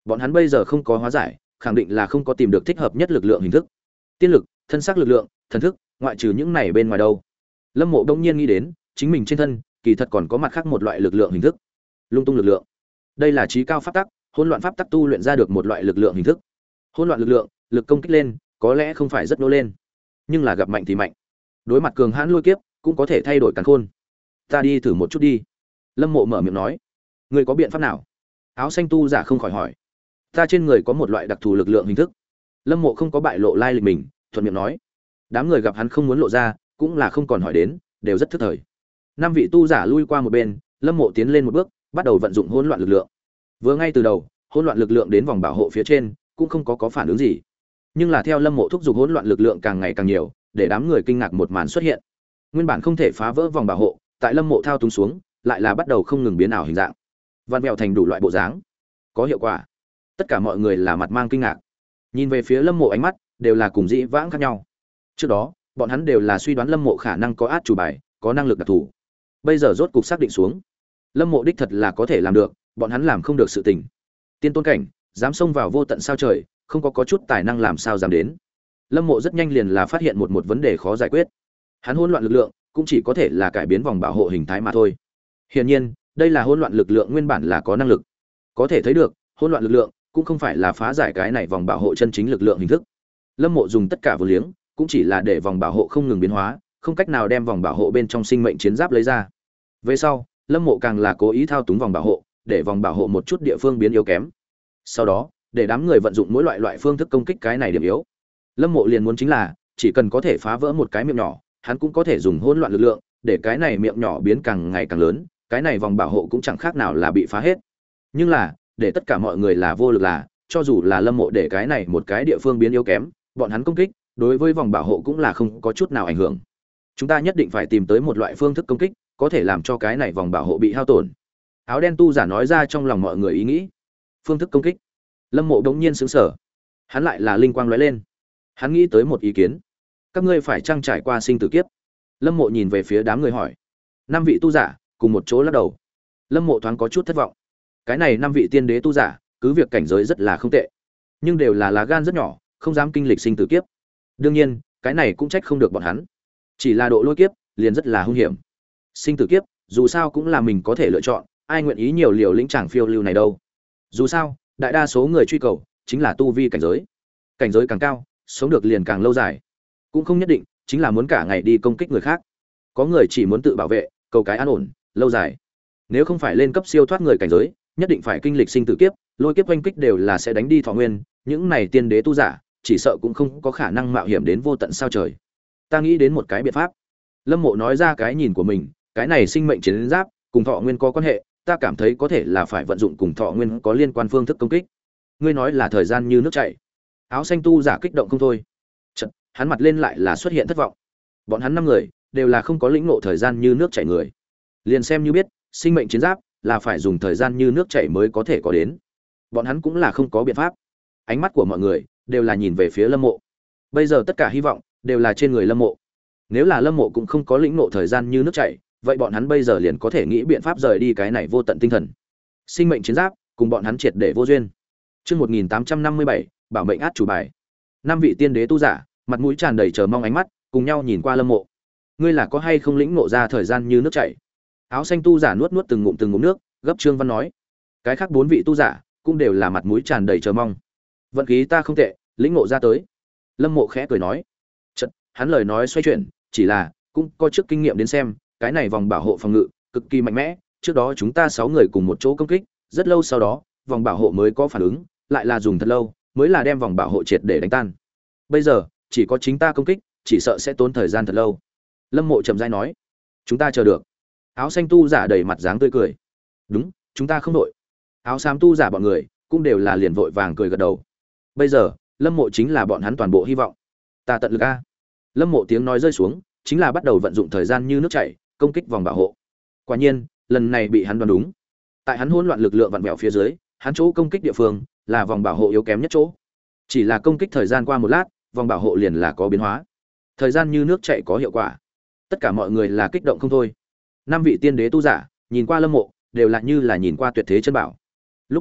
Bọn hắn bây giờ không có hóa giải, khẳng định là không có tìm được thích hợp nhất lực lượng hình thức. Tiên lực, thân xác lực lượng, thần thức, ngoại trừ những này bên ngoài đâu. Lâm Mộ đông nhiên nghĩ đến, chính mình trên thân, kỳ thật còn có mặt khác một loại lực lượng hình thức. Lung tung lực lượng. Đây là trí cao pháp tắc, hỗn loạn pháp tắc tu luyện ra được một loại lực lượng hình thức. Hỗn loạn lực lượng, lực công kích lên, có lẽ không phải rất nô lên, nhưng là gặp mạnh thì mạnh. Đối mặt cường hãn lôi kiếp, cũng có thể thay đổi càn khôn. Ta đi thử một chút đi. Lâm Mộ mở miệng nói. Ngươi có biện pháp nào? Áo xanh tu giả không khỏi hỏi. Ta trên người có một loại đặc thù lực lượng hình thức. Lâm Mộ không có bại lộ lai lịch mình, thuận miệng nói. Đám người gặp hắn không muốn lộ ra, cũng là không còn hỏi đến, đều rất thức thời. Năm vị tu giả lui qua một bên, Lâm Mộ tiến lên một bước, bắt đầu vận dụng hỗn loạn lực lượng. Vừa ngay từ đầu, hỗn loạn lực lượng đến vòng bảo hộ phía trên, cũng không có có phản ứng gì. Nhưng là theo Lâm Mộ thúc giục hỗn loạn lực lượng càng ngày càng nhiều, để đám người kinh ngạc một màn xuất hiện. Nguyên bản không thể phá vỡ vòng bảo hộ, tại Lâm Mộ thao túng xuống, lại là bắt đầu không ngừng biến ảo hình dạng, vặn vẹo thành đủ loại bộ dáng. Có hiệu quả. Tất cả mọi người là mặt mang kinh ngạc, nhìn về phía Lâm Mộ ánh mắt đều là cùng dĩ vãng khác nhau. Trước đó, bọn hắn đều là suy đoán Lâm Mộ khả năng có át chủ bài, có năng lực đặc thù. Bây giờ rốt cục xác định xuống, Lâm Mộ đích thật là có thể làm được, bọn hắn làm không được sự tình. Tiên tôn cảnh, dám xông vào vô tận sao trời, không có có chút tài năng làm sao dám đến. Lâm Mộ rất nhanh liền là phát hiện một một vấn đề khó giải quyết. Hắn hỗn loạn lực lượng cũng chỉ có thể là cải biến vòng bảo hộ hình thái mà thôi. Hiển nhiên, đây là hỗn loạn lực lượng nguyên bản là có năng lực. Có thể thấy được, hỗn loạn lực lượng cũng không phải là phá giải cái này vòng bảo hộ chân chính lực lượng hình thức. Lâm Mộ dùng tất cả vô liếng, cũng chỉ là để vòng bảo hộ không ngừng biến hóa, không cách nào đem vòng bảo hộ bên trong sinh mệnh chiến giáp lấy ra. Về sau, Lâm Mộ càng là cố ý thao túng vòng bảo hộ, để vòng bảo hộ một chút địa phương biến yếu kém. Sau đó, để đám người vận dụng mỗi loại loại phương thức công kích cái này điểm yếu. Lâm Mộ liền muốn chính là, chỉ cần có thể phá vỡ một cái miệng nhỏ, hắn cũng có thể dùng hỗn loạn lực lượng, để cái này miệng nhỏ biến càng ngày càng lớn, cái này vòng bảo hộ cũng chẳng khác nào là bị phá hết. Nhưng là, để tất cả mọi người là vô lực là, cho dù là Lâm Mộ để cái này một cái địa phương biến yếu kém, bọn hắn công kích, đối với vòng bảo hộ cũng là không có chút nào ảnh hưởng. Chúng ta nhất định phải tìm tới một loại phương thức công kích, có thể làm cho cái này vòng bảo hộ bị hao tổn. Áo đen tu giả nói ra trong lòng mọi người ý nghĩ. Phương thức công kích. Lâm Mộ đống nhiên sững sờ. Hắn lại là linh quang lóe lên. Hắn nghĩ tới một ý kiến. Các ngươi phải trang trải qua sinh tử kiếp. Lâm Mộ nhìn về phía đám người hỏi. Năm vị tu giả cùng một chỗ lắc đầu. Lâm Mộ thoáng có chút thất vọng. Cái này năm vị tiên đế tu giả, cứ việc cảnh giới rất là không tệ, nhưng đều là lá gan rất nhỏ, không dám kinh lịch sinh tử kiếp. Đương nhiên, cái này cũng trách không được bọn hắn. Chỉ là độ lôi kiếp, liền rất là hung hiểm. Sinh tử kiếp, dù sao cũng là mình có thể lựa chọn, ai nguyện ý nhiều liều lĩnh chàng phiêu lưu này đâu. Dù sao, đại đa số người truy cầu chính là tu vi cảnh giới. Cảnh giới càng cao, sống được liền càng lâu dài. Cũng không nhất định chính là muốn cả ngày đi công kích người khác. Có người chỉ muốn tự bảo vệ, cầu cái an ổn, lâu dài. Nếu không phải lên cấp siêu thoát người cảnh giới, nhất định phải kinh lịch sinh tử kiếp, lôi kiếp oanh kích đều là sẽ đánh đi thọ nguyên, những này tiên đế tu giả, chỉ sợ cũng không có khả năng mạo hiểm đến vô tận sao trời. Ta nghĩ đến một cái biện pháp. Lâm Mộ nói ra cái nhìn của mình, cái này sinh mệnh chiến giáp cùng thọ nguyên có quan hệ, ta cảm thấy có thể là phải vận dụng cùng thọ nguyên có liên quan phương thức công kích. Ngươi nói là thời gian như nước chảy. Áo xanh tu giả kích động không thôi. Chợt, hắn mặt lên lại là xuất hiện thất vọng. Bọn hắn năm người đều là không có lĩnh ngộ thời gian như nước chảy người. Liền xem như biết, sinh mệnh chiến giáp là phải dùng thời gian như nước chảy mới có thể có đến. Bọn hắn cũng là không có biện pháp. Ánh mắt của mọi người đều là nhìn về phía Lâm Mộ. Bây giờ tất cả hy vọng đều là trên người Lâm Mộ. Nếu là Lâm Mộ cũng không có lĩnh ngộ thời gian như nước chảy, vậy bọn hắn bây giờ liền có thể nghĩ biện pháp rời đi cái này vô tận tinh thần. Sinh mệnh chiến giáp cùng bọn hắn triệt để vô duyên. Chương một nghìn tám trăm năm mươi bảy, bảo mệnh át chủ bài. Năm vị tiên đế tu giả, mặt mũi tràn đầy chờ mong ánh mắt, cùng nhau nhìn qua Lâm Mộ. Ngươi là có hay không lĩnh ngộ ra thời gian như nước chảy? Áo xanh tu giả nuốt nuốt từng ngụm từng ngụm nước, gấp Trương Văn nói. Cái khác bốn vị tu giả cũng đều là mặt mũi tràn đầy chờ mong. Vận khí ta không tệ, lĩnh ngộ ra tới. Lâm Mộ khẽ cười nói. Chợt, hắn lời nói xoay chuyển, chỉ là cũng có trước kinh nghiệm đến xem, cái này vòng bảo hộ phòng ngự cực kỳ mạnh mẽ, trước đó chúng ta sáu người cùng một chỗ công kích, rất lâu sau đó, vòng bảo hộ mới có phản ứng, lại là dùng thật lâu, mới là đem vòng bảo hộ triệt để đánh tan. Bây giờ, chỉ có chính ta công kích, chỉ sợ sẽ tốn thời gian thật lâu. Lâm Mộ chậm rãi nói. Chúng ta chờ được. Áo xanh tu giả đầy mặt dáng tươi cười. Đúng, chúng ta không đội. Áo xám tu giả bọn người cũng đều là liền vội vàng cười gật đầu. Bây giờ, Lâm Mộ chính là bọn hắn toàn bộ hy vọng. Ta tận lực a. Lâm Mộ tiếng nói rơi xuống, chính là bắt đầu vận dụng thời gian như nước chảy, công kích vòng bảo hộ. Quả nhiên, lần này bị hắn đoán đúng. Tại hắn hỗn loạn lực lượng vặn vẹo phía dưới, hắn chỗ công kích địa phương là vòng bảo hộ yếu kém nhất chỗ. Chỉ là công kích thời gian qua một lát, vòng bảo hộ liền là có biến hóa. Thời gian như nước chảy có hiệu quả. Tất cả mọi người là kích động không thôi. Năm vị tiên đế tu giả nhìn qua Lâm Mộ, đều là như là nhìn qua tuyệt thế chân bảo. Lúc đầu,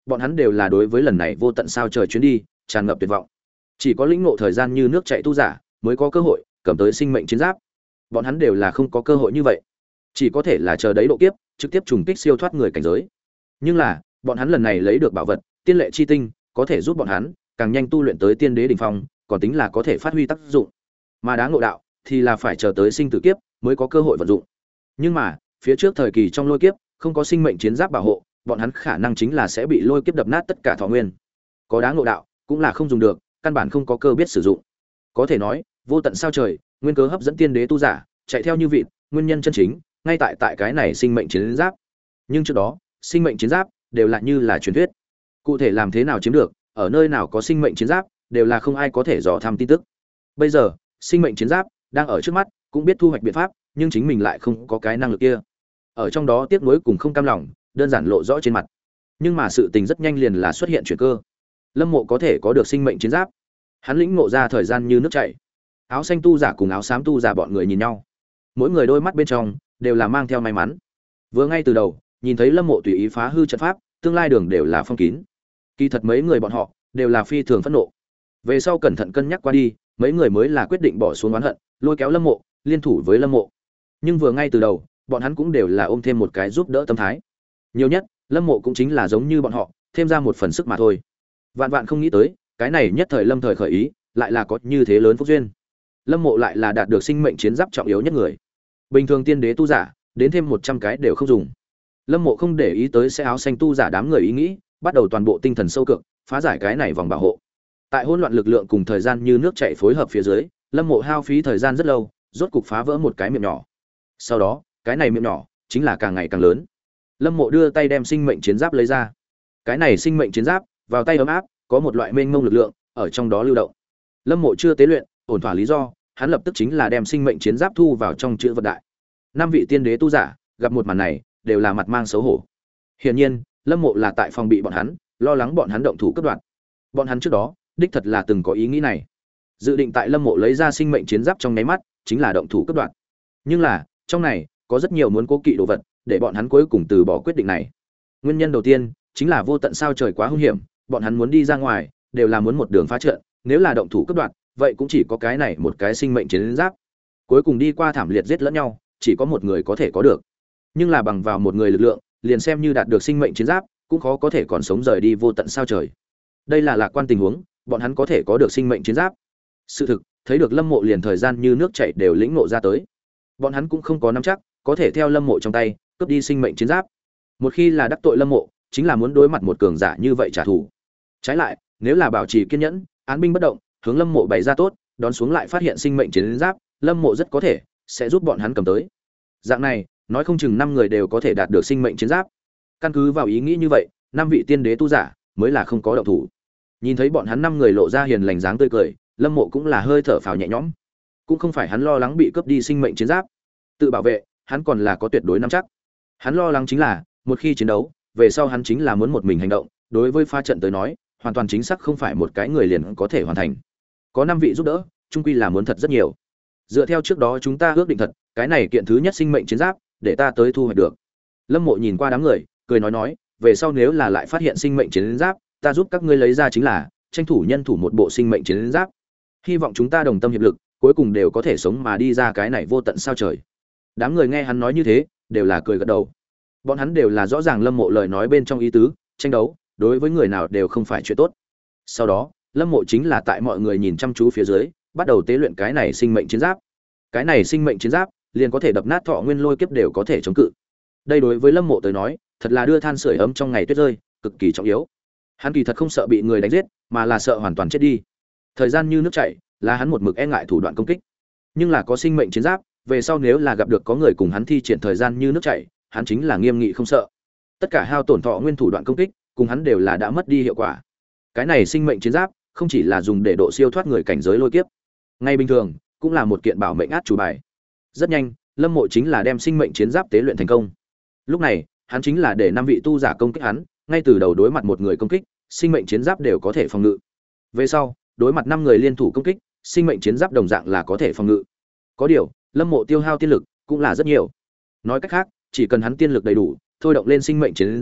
bọn hắn đều là đối với lần này vô tận sao trời chuyến đi tràn ngập tuyệt vọng. Chỉ có lĩnh ngộ thời gian như nước chảy tu giả mới có cơ hội cầm tới sinh mệnh chiến giáp. Bọn hắn đều là không có cơ hội như vậy, chỉ có thể là chờ đấy độ kiếp, trực tiếp trùng kích siêu thoát người cảnh giới. Nhưng là, bọn hắn lần này lấy được bảo vật, tiên lệ chi tinh, có thể giúp bọn hắn càng nhanh tu luyện tới tiên đế đỉnh phong, còn tính là có thể phát huy tác dụng. Mà đáng ngộ đạo thì là phải chờ tới sinh tử kiếp mới có cơ hội vận dụng. Nhưng mà, phía trước thời kỳ trong lôi kiếp, không có sinh mệnh chiến giáp bảo hộ, bọn hắn khả năng chính là sẽ bị lôi kiếp đập nát tất cả thọ nguyên. Có đáng ngộ đạo, cũng là không dùng được, căn bản không có cơ biết sử dụng. Có thể nói, vô tận sao trời, nguyên cớ hấp dẫn tiên đế tu giả, chạy theo như vịt, nguyên nhân chân chính ngay tại tại cái này sinh mệnh chiến giáp. Nhưng trước đó, sinh mệnh chiến giáp đều là như là truyền thuyết. Cụ thể làm thế nào chiếm được, ở nơi nào có sinh mệnh chiến giáp, đều là không ai có thể dò thăm tin tức. Bây giờ, sinh mệnh chiến giáp đang ở trước mắt, cũng biết thu hoạch biện pháp, nhưng chính mình lại không có cái năng lực kia. Ở trong đó tiếc nuối cùng không cam lòng, đơn giản lộ rõ trên mặt. Nhưng mà sự tình rất nhanh liền là xuất hiện chuyển cơ. Lâm Mộ có thể có được sinh mệnh chiến giáp. Hắn lĩnh ngộ ra thời gian như nước chảy. Áo xanh tu giả cùng áo xám tu giả bọn người nhìn nhau, mỗi người đôi mắt bên trong đều là mang theo may mắn. Vừa ngay từ đầu, nhìn thấy Lâm Mộ tùy ý phá hư trận pháp, tương lai đường đều là phong kín. Kỳ thật mấy người bọn họ đều là phi thường phẫn nộ. Về sau cẩn thận cân nhắc qua đi, mấy người mới là quyết định bỏ xuống oán hận, lôi kéo Lâm Mộ, liên thủ với Lâm Mộ. Nhưng vừa ngay từ đầu, bọn hắn cũng đều là ôm thêm một cái giúp đỡ tâm thái. Nhiều nhất, Lâm Mộ cũng chính là giống như bọn họ, thêm ra một phần sức mà thôi. Vạn vạn không nghĩ tới, cái này nhất thời Lâm thời khởi ý, lại là có như thế lớn phúc duyên. Lâm Mộ lại là đạt được sinh mệnh chiến giáp trọng yếu nhất người. Bình thường tiên đế tu giả, đến thêm một trăm cái đều không dùng. Lâm Mộ không để ý tới sẽ áo xanh tu giả đám người ý nghĩ, bắt đầu toàn bộ tinh thần sâu cực, phá giải cái này vòng bảo hộ. Tại hỗn loạn lực lượng cùng thời gian như nước chảy phối hợp phía dưới, Lâm Mộ hao phí thời gian rất lâu, rốt cục phá vỡ một cái miệng nhỏ. Sau đó, cái này miệng nhỏ chính là càng ngày càng lớn. Lâm Mộ đưa tay đem sinh mệnh chiến giáp lấy ra. Cái này sinh mệnh chiến giáp, vào tay ấm áp, có một loại mênh mông lực lượng ở trong đó lưu động. Lâm Mộ chưa tế luyện, ổn thỏa lý do, hắn lập tức chính là đem sinh mệnh chiến giáp thu vào trong chữ vật đại. Năm vị tiên đế tu giả gặp một màn này, đều là mặt mang xấu hổ. Hiển nhiên, Lâm Mộ là tại phòng bị bọn hắn, lo lắng bọn hắn động thủ cướp đoạt. Bọn hắn trước đó, đích thật là từng có ý nghĩ này, dự định tại Lâm Mộ lấy ra sinh mệnh chiến giáp trong nháy mắt, chính là động thủ cướp đoạt. Nhưng là, trong này có rất nhiều muốn cố kỵ đồ vật, để bọn hắn cuối cùng từ bỏ quyết định này. Nguyên nhân đầu tiên chính là vô tận sao trời quá hung hiểm, bọn hắn muốn đi ra ngoài, đều là muốn một đường phá trận, nếu là động thủ cướp đoạt, vậy cũng chỉ có cái này một cái sinh mệnh chiến giáp. Cuối cùng đi qua thảm liệt giết lẫn nhau, chỉ có một người có thể có được. Nhưng là bằng vào một người lực lượng, liền xem như đạt được sinh mệnh chiến giáp, cũng khó có thể còn sống rời đi vô tận sao trời. Đây là lạc quan tình huống, bọn hắn có thể có được sinh mệnh chiến giáp. Sự thực, thấy được Lâm Mộ liền thời gian như nước chảy đều lĩnh ngộ ra tới. Bọn hắn cũng không có nắm chắc có thể theo Lâm Mộ trong tay cướp đi sinh mệnh chiến giáp. Một khi là đắc tội Lâm Mộ, chính là muốn đối mặt một cường giả như vậy trả thù. Trái lại, nếu là bảo trì kiên nhẫn, án binh bất động, hướng Lâm Mộ bày ra tốt, đón xuống lại phát hiện sinh mệnh chiến giáp, Lâm Mộ rất có thể sẽ giúp bọn hắn cầm tới. Dạng này, nói không chừng năm người đều có thể đạt được sinh mệnh chiến giáp. Căn cứ vào ý nghĩ như vậy, năm vị tiên đế tu giả mới là không có động thủ. Nhìn thấy bọn hắn năm người lộ ra hiền lành dáng tươi cười, Lâm Mộ cũng là hơi thở phào nhẹ nhõm. Cũng không phải hắn lo lắng bị cướp đi sinh mệnh chiến giáp, tự bảo vệ, hắn còn là có tuyệt đối nắm chắc. Hắn lo lắng chính là, một khi chiến đấu, về sau hắn chính là muốn một mình hành động, đối với pha trận tới nói, hoàn toàn chính xác không phải một cái người liền có thể hoàn thành. Có năm vị giúp đỡ, chung quy là muốn thật rất nhiều. Dựa theo trước đó chúng ta ước định thật, cái này kiện thứ nhất sinh mệnh chiến giáp, để ta tới thu hoạch được. Lâm Mộ nhìn qua đám người, cười nói nói, về sau nếu là lại phát hiện sinh mệnh chiến giáp, ta giúp các ngươi lấy ra chính là tranh thủ nhân thủ một bộ sinh mệnh chiến giáp. Hy vọng chúng ta đồng tâm hiệp lực, cuối cùng đều có thể sống mà đi ra cái này vô tận sao trời. Đám người nghe hắn nói như thế, đều là cười gật đầu. Bọn hắn đều là rõ ràng Lâm Mộ lời nói bên trong ý tứ, tranh đấu đối với người nào đều không phải chuyện tốt. Sau đó, Lâm Mộ chính là tại mọi người nhìn chăm chú phía dưới, bắt đầu tế luyện cái này sinh mệnh chiến giáp. Cái này sinh mệnh chiến giáp liền có thể đập nát thọ nguyên lôi kiếp đều có thể chống cự. Đây đối với Lâm Mộ tới nói, thật là đưa than sưởi ấm trong ngày tuyết rơi, cực kỳ trọng yếu. Hắn kỳ thật không sợ bị người đánh giết, mà là sợ hoàn toàn chết đi. Thời gian như nước chảy, là hắn một mực e ngại thủ đoạn công kích. Nhưng là có sinh mệnh chiến giáp, về sau nếu là gặp được có người cùng hắn thi triển thời gian như nước chảy, hắn chính là nghiêm nghị không sợ. Tất cả hao tổn thọ nguyên thủ đoạn công kích, cùng hắn đều là đã mất đi hiệu quả. Cái này sinh mệnh chiến giáp, không chỉ là dùng để độ siêu thoát người cảnh giới lôi kiếp, ngay bình thường cũng là một kiện bảo mệnh át chủ bài. Rất nhanh, Lâm Mộ chính là đem sinh mệnh chiến giáp tế luyện thành công. Lúc này, hắn chính là để năm vị tu giả công kích hắn, ngay từ đầu đối mặt một người công kích, sinh mệnh chiến giáp đều có thể phòng ngự. Về sau, đối mặt năm người liên thủ công kích, sinh mệnh chiến giáp đồng dạng là có thể phòng ngự. Có điều, Lâm Mộ tiêu hao tiên lực cũng là rất nhiều. Nói cách khác, chỉ cần hắn tiên lực đầy đủ, thôi động lên sinh mệnh chiến giáp,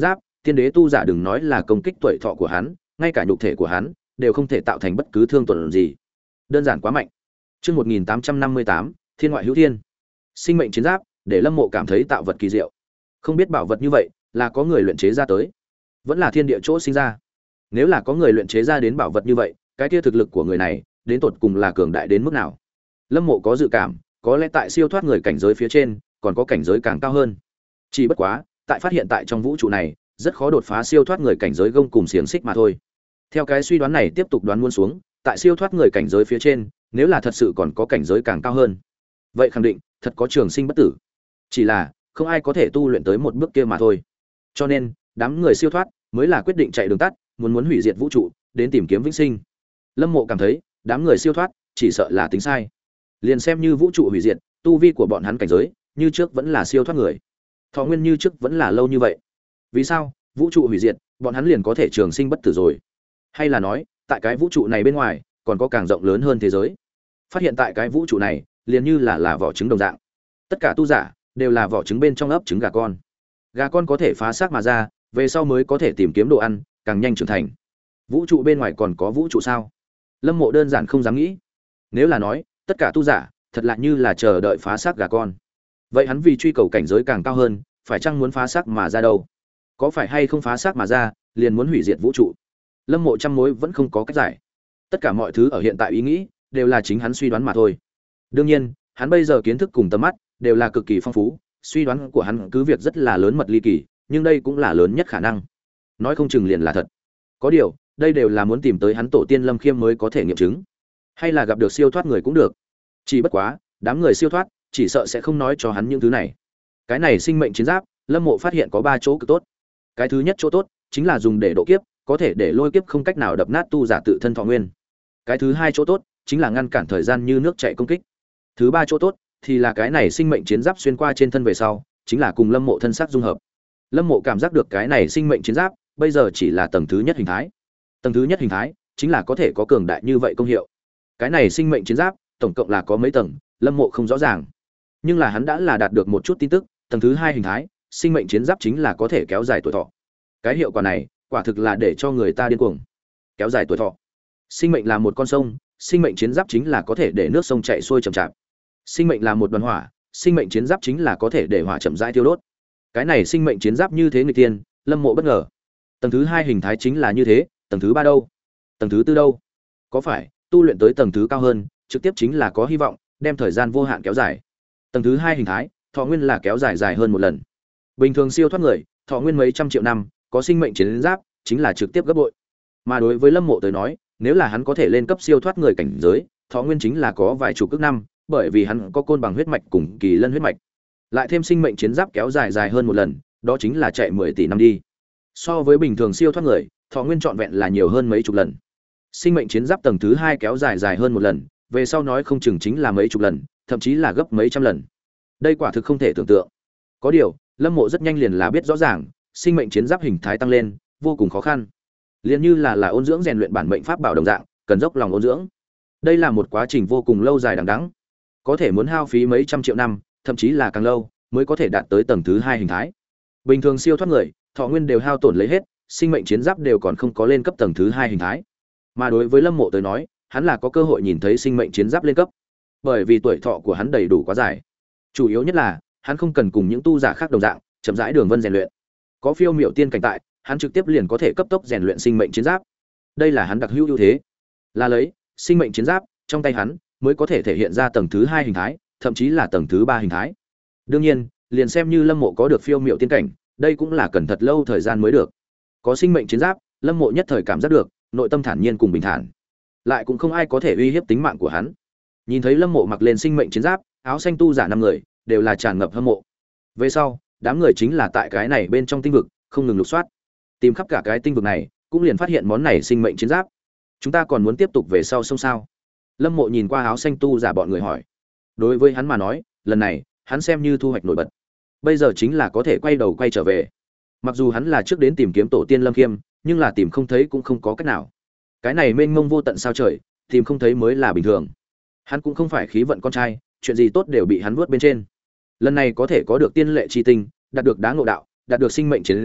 tiên đế tu giả đừng nói là công kích tuổi thọ của hắn, ngay cả nhục thể của hắn đều không thể tạo thành bất cứ thương tổn gì. Đơn giản quá mạnh. Chương một nghìn tám trăm năm mươi tám, Thiên ngoại hữu thiên. Sinh mệnh chiến giáp, để Lâm Mộ cảm thấy tạo vật kỳ diệu. Không biết bảo vật như vậy là có người luyện chế ra tới, vẫn là thiên địa chỗ sinh ra. Nếu là có người luyện chế ra đến bảo vật như vậy, cái kia thực lực của người này đến tột cùng là cường đại đến mức nào? Lâm Mộ có dự cảm, có lẽ tại siêu thoát người cảnh giới phía trên, còn có cảnh giới càng cao hơn. Chỉ bất quá, tại phát hiện tại trong vũ trụ này, rất khó đột phá siêu thoát người cảnh giới gông cùng xiềng xích mà thôi. Theo cái suy đoán này tiếp tục đoán muôn xuống, tại siêu thoát người cảnh giới phía trên, nếu là thật sự còn có cảnh giới càng cao hơn, vậy khẳng định thật có trường sinh bất tử. Chỉ là không ai có thể tu luyện tới một bước kia mà thôi. Cho nên, đám người siêu thoát mới là quyết định chạy đường tắt, muốn muốn hủy diệt vũ trụ, đến tìm kiếm vĩnh sinh. Lâm Mộ cảm thấy, đám người siêu thoát chỉ sợ là tính sai. Liền xem như vũ trụ hủy diệt, tu vi của bọn hắn cảnh giới, như trước vẫn là siêu thoát người. Thọ nguyên như trước vẫn là lâu như vậy. Vì sao? Vũ trụ hủy diệt, bọn hắn liền có thể trường sinh bất tử rồi? Hay là nói, tại cái vũ trụ này bên ngoài, còn có càng rộng lớn hơn thế giới? Phát hiện tại cái vũ trụ này, liền như là là vỏ trứng đồng dạng. Tất cả tu giả đều là vỏ trứng bên trong ấp trứng gà con. Gà con có thể phá xác mà ra, về sau mới có thể tìm kiếm đồ ăn, càng nhanh trưởng thành. Vũ trụ bên ngoài còn có vũ trụ sao? Lâm Mộ đơn giản không dám nghĩ. Nếu là nói, tất cả tu giả thật lạ như là chờ đợi phá xác gà con. Vậy hắn vì truy cầu cảnh giới càng cao hơn, phải chăng muốn phá xác mà ra đâu? Có phải hay không phá xác mà ra, liền muốn hủy diệt vũ trụ? Lâm Mộ trăm mối vẫn không có cách giải. Tất cả mọi thứ ở hiện tại ý nghĩ đều là chính hắn suy đoán mà thôi. Đương nhiên, hắn bây giờ kiến thức cùng tầm mắt đều là cực kỳ phong phú, suy đoán của hắn cứ việc rất là lớn mật ly kỳ, nhưng đây cũng là lớn nhất khả năng. Nói không chừng liền là thật. Có điều, đây đều là muốn tìm tới hắn tổ tiên Lâm Khiêm mới có thể nghiệm chứng, hay là gặp được siêu thoát người cũng được. Chỉ bất quá, đám người siêu thoát chỉ sợ sẽ không nói cho hắn những thứ này. Cái này sinh mệnh chiến giáp, Lâm Mộ phát hiện có ba chỗ cực tốt. Cái thứ nhất chỗ tốt chính là dùng để độ kiếp, có thể để lôi kiếp không cách nào đập nát tu giả tự thân thọ nguyên. Cái thứ hai chỗ tốt chính là ngăn cản thời gian như nước chảy công kích. Thứ ba chỗ tốt thì là cái này sinh mệnh chiến giáp xuyên qua trên thân về sau, chính là cùng Lâm Mộ thân xác dung hợp. Lâm Mộ cảm giác được cái này sinh mệnh chiến giáp bây giờ chỉ là tầng thứ nhất hình thái. Tầng thứ nhất hình thái chính là có thể có cường đại như vậy công hiệu. Cái này sinh mệnh chiến giáp tổng cộng là có mấy tầng, Lâm Mộ không rõ ràng. Nhưng là hắn đã là đạt được một chút tin tức, tầng thứ hai hình thái, sinh mệnh chiến giáp chính là có thể kéo dài tuổi thọ. Cái hiệu quả này, quả thực là để cho người ta điên cuồng. Kéo dài tuổi thọ. Sinh mệnh là một con sông, sinh mệnh chiến giáp chính là có thể để nước sông chảy xuôi chậm chạp. Sinh mệnh là một đoàn hỏa, sinh mệnh chiến giáp chính là có thể để hỏa chậm rãi tiêu đốt. Cái này sinh mệnh chiến giáp như thế người tiên, Lâm Mộ bất ngờ. Tầng thứ hai hình thái chính là như thế, tầng thứ ba đâu? Tầng thứ tư đâu? Có phải tu luyện tới tầng thứ cao hơn, trực tiếp chính là có hy vọng đem thời gian vô hạn kéo dài. Tầng thứ hai hình thái, thọ nguyên là kéo dài dài hơn một lần. Bình thường siêu thoát người, thọ nguyên mấy trăm triệu năm, có sinh mệnh chiến giáp chính là trực tiếp gấp bội. Mà đối với Lâm Mộ tới nói, nếu là hắn có thể lên cấp siêu thoát người cảnh giới, thọ nguyên chính là có vài chục ức năm, bởi vì hắn có côn bằng huyết mạch cùng kỳ lân huyết mạch. Lại thêm sinh mệnh chiến giáp kéo dài dài hơn một lần, đó chính là chạy mười tỷ năm đi. So với bình thường siêu thoát người, thọ nguyên trọn vẹn là nhiều hơn mấy chục lần. Sinh mệnh chiến giáp tầng thứ hai kéo dài dài hơn một lần, về sau nói không chừng chính là mấy chục lần, thậm chí là gấp mấy trăm lần. Đây quả thực không thể tưởng tượng. Có điều, Lâm Mộ rất nhanh liền là biết rõ ràng, sinh mệnh chiến giáp hình thái tăng lên vô cùng khó khăn. Liền như là là ôn dưỡng rèn luyện bản mệnh pháp bảo đồng dạng, cần dốc lòng ôn dưỡng. Đây là một quá trình vô cùng lâu dài đằng đẵng, có thể muốn hao phí mấy trăm triệu năm, thậm chí là càng lâu mới có thể đạt tới tầng thứ hai hình thái. Bình thường siêu thoát người, thọ nguyên đều hao tổn lấy hết, sinh mệnh chiến giáp đều còn không có lên cấp tầng thứ hai hình thái. Mà đối với Lâm Mộ tới nói, hắn là có cơ hội nhìn thấy sinh mệnh chiến giáp lên cấp, bởi vì tuổi thọ của hắn đầy đủ quá dài. Chủ yếu nhất là, hắn không cần cùng những tu giả khác đồng dạng, chậm rãi đường vân rèn luyện. Có phiêu miểu tiên cảnh tại, hắn trực tiếp liền có thể cấp tốc rèn luyện sinh mệnh chiến giáp. Đây là hắn đặc hữu ưu thế. Là lấy sinh mệnh chiến giáp trong tay hắn mới có thể thể hiện ra tầng thứ hai hình thái, thậm chí là tầng thứ ba hình thái. Đương nhiên, liền xem như Lâm Mộ có được phiêu miểu tiên cảnh, đây cũng là cần thật lâu thời gian mới được. Có sinh mệnh chiến giáp, Lâm Mộ nhất thời cảm giác được nội tâm thản nhiên cùng bình thản, lại cũng không ai có thể uy hiếp tính mạng của hắn. Nhìn thấy Lâm Mộ mặc lên sinh mệnh chiến giáp, áo xanh tu giả năm người đều là tràn ngập hâm mộ. Về sau, đám người chính là tại cái này bên trong tinh vực không ngừng lục soát, tìm khắp cả cái tinh vực này, cũng liền phát hiện món này sinh mệnh chiến giáp. Chúng ta còn muốn tiếp tục về sau sông sao? Lâm Mộ nhìn qua áo xanh tu giả bọn người hỏi. Đối với hắn mà nói, lần này hắn xem như thu hoạch nổi bật. Bây giờ chính là có thể quay đầu quay trở về. Mặc dù hắn là trước đến tìm kiếm tổ tiên Lâm Khiêm, nhưng là tìm không thấy cũng không có cách nào. Cái này mênh mông vô tận sao trời, tìm không thấy mới là bình thường. Hắn cũng không phải khí vận con trai, chuyện gì tốt đều bị hắn vuốt bên trên. Lần này có thể có được tiên lệ chi tinh, đạt được đá ngộ đạo, đạt được sinh mệnh chiến giáp,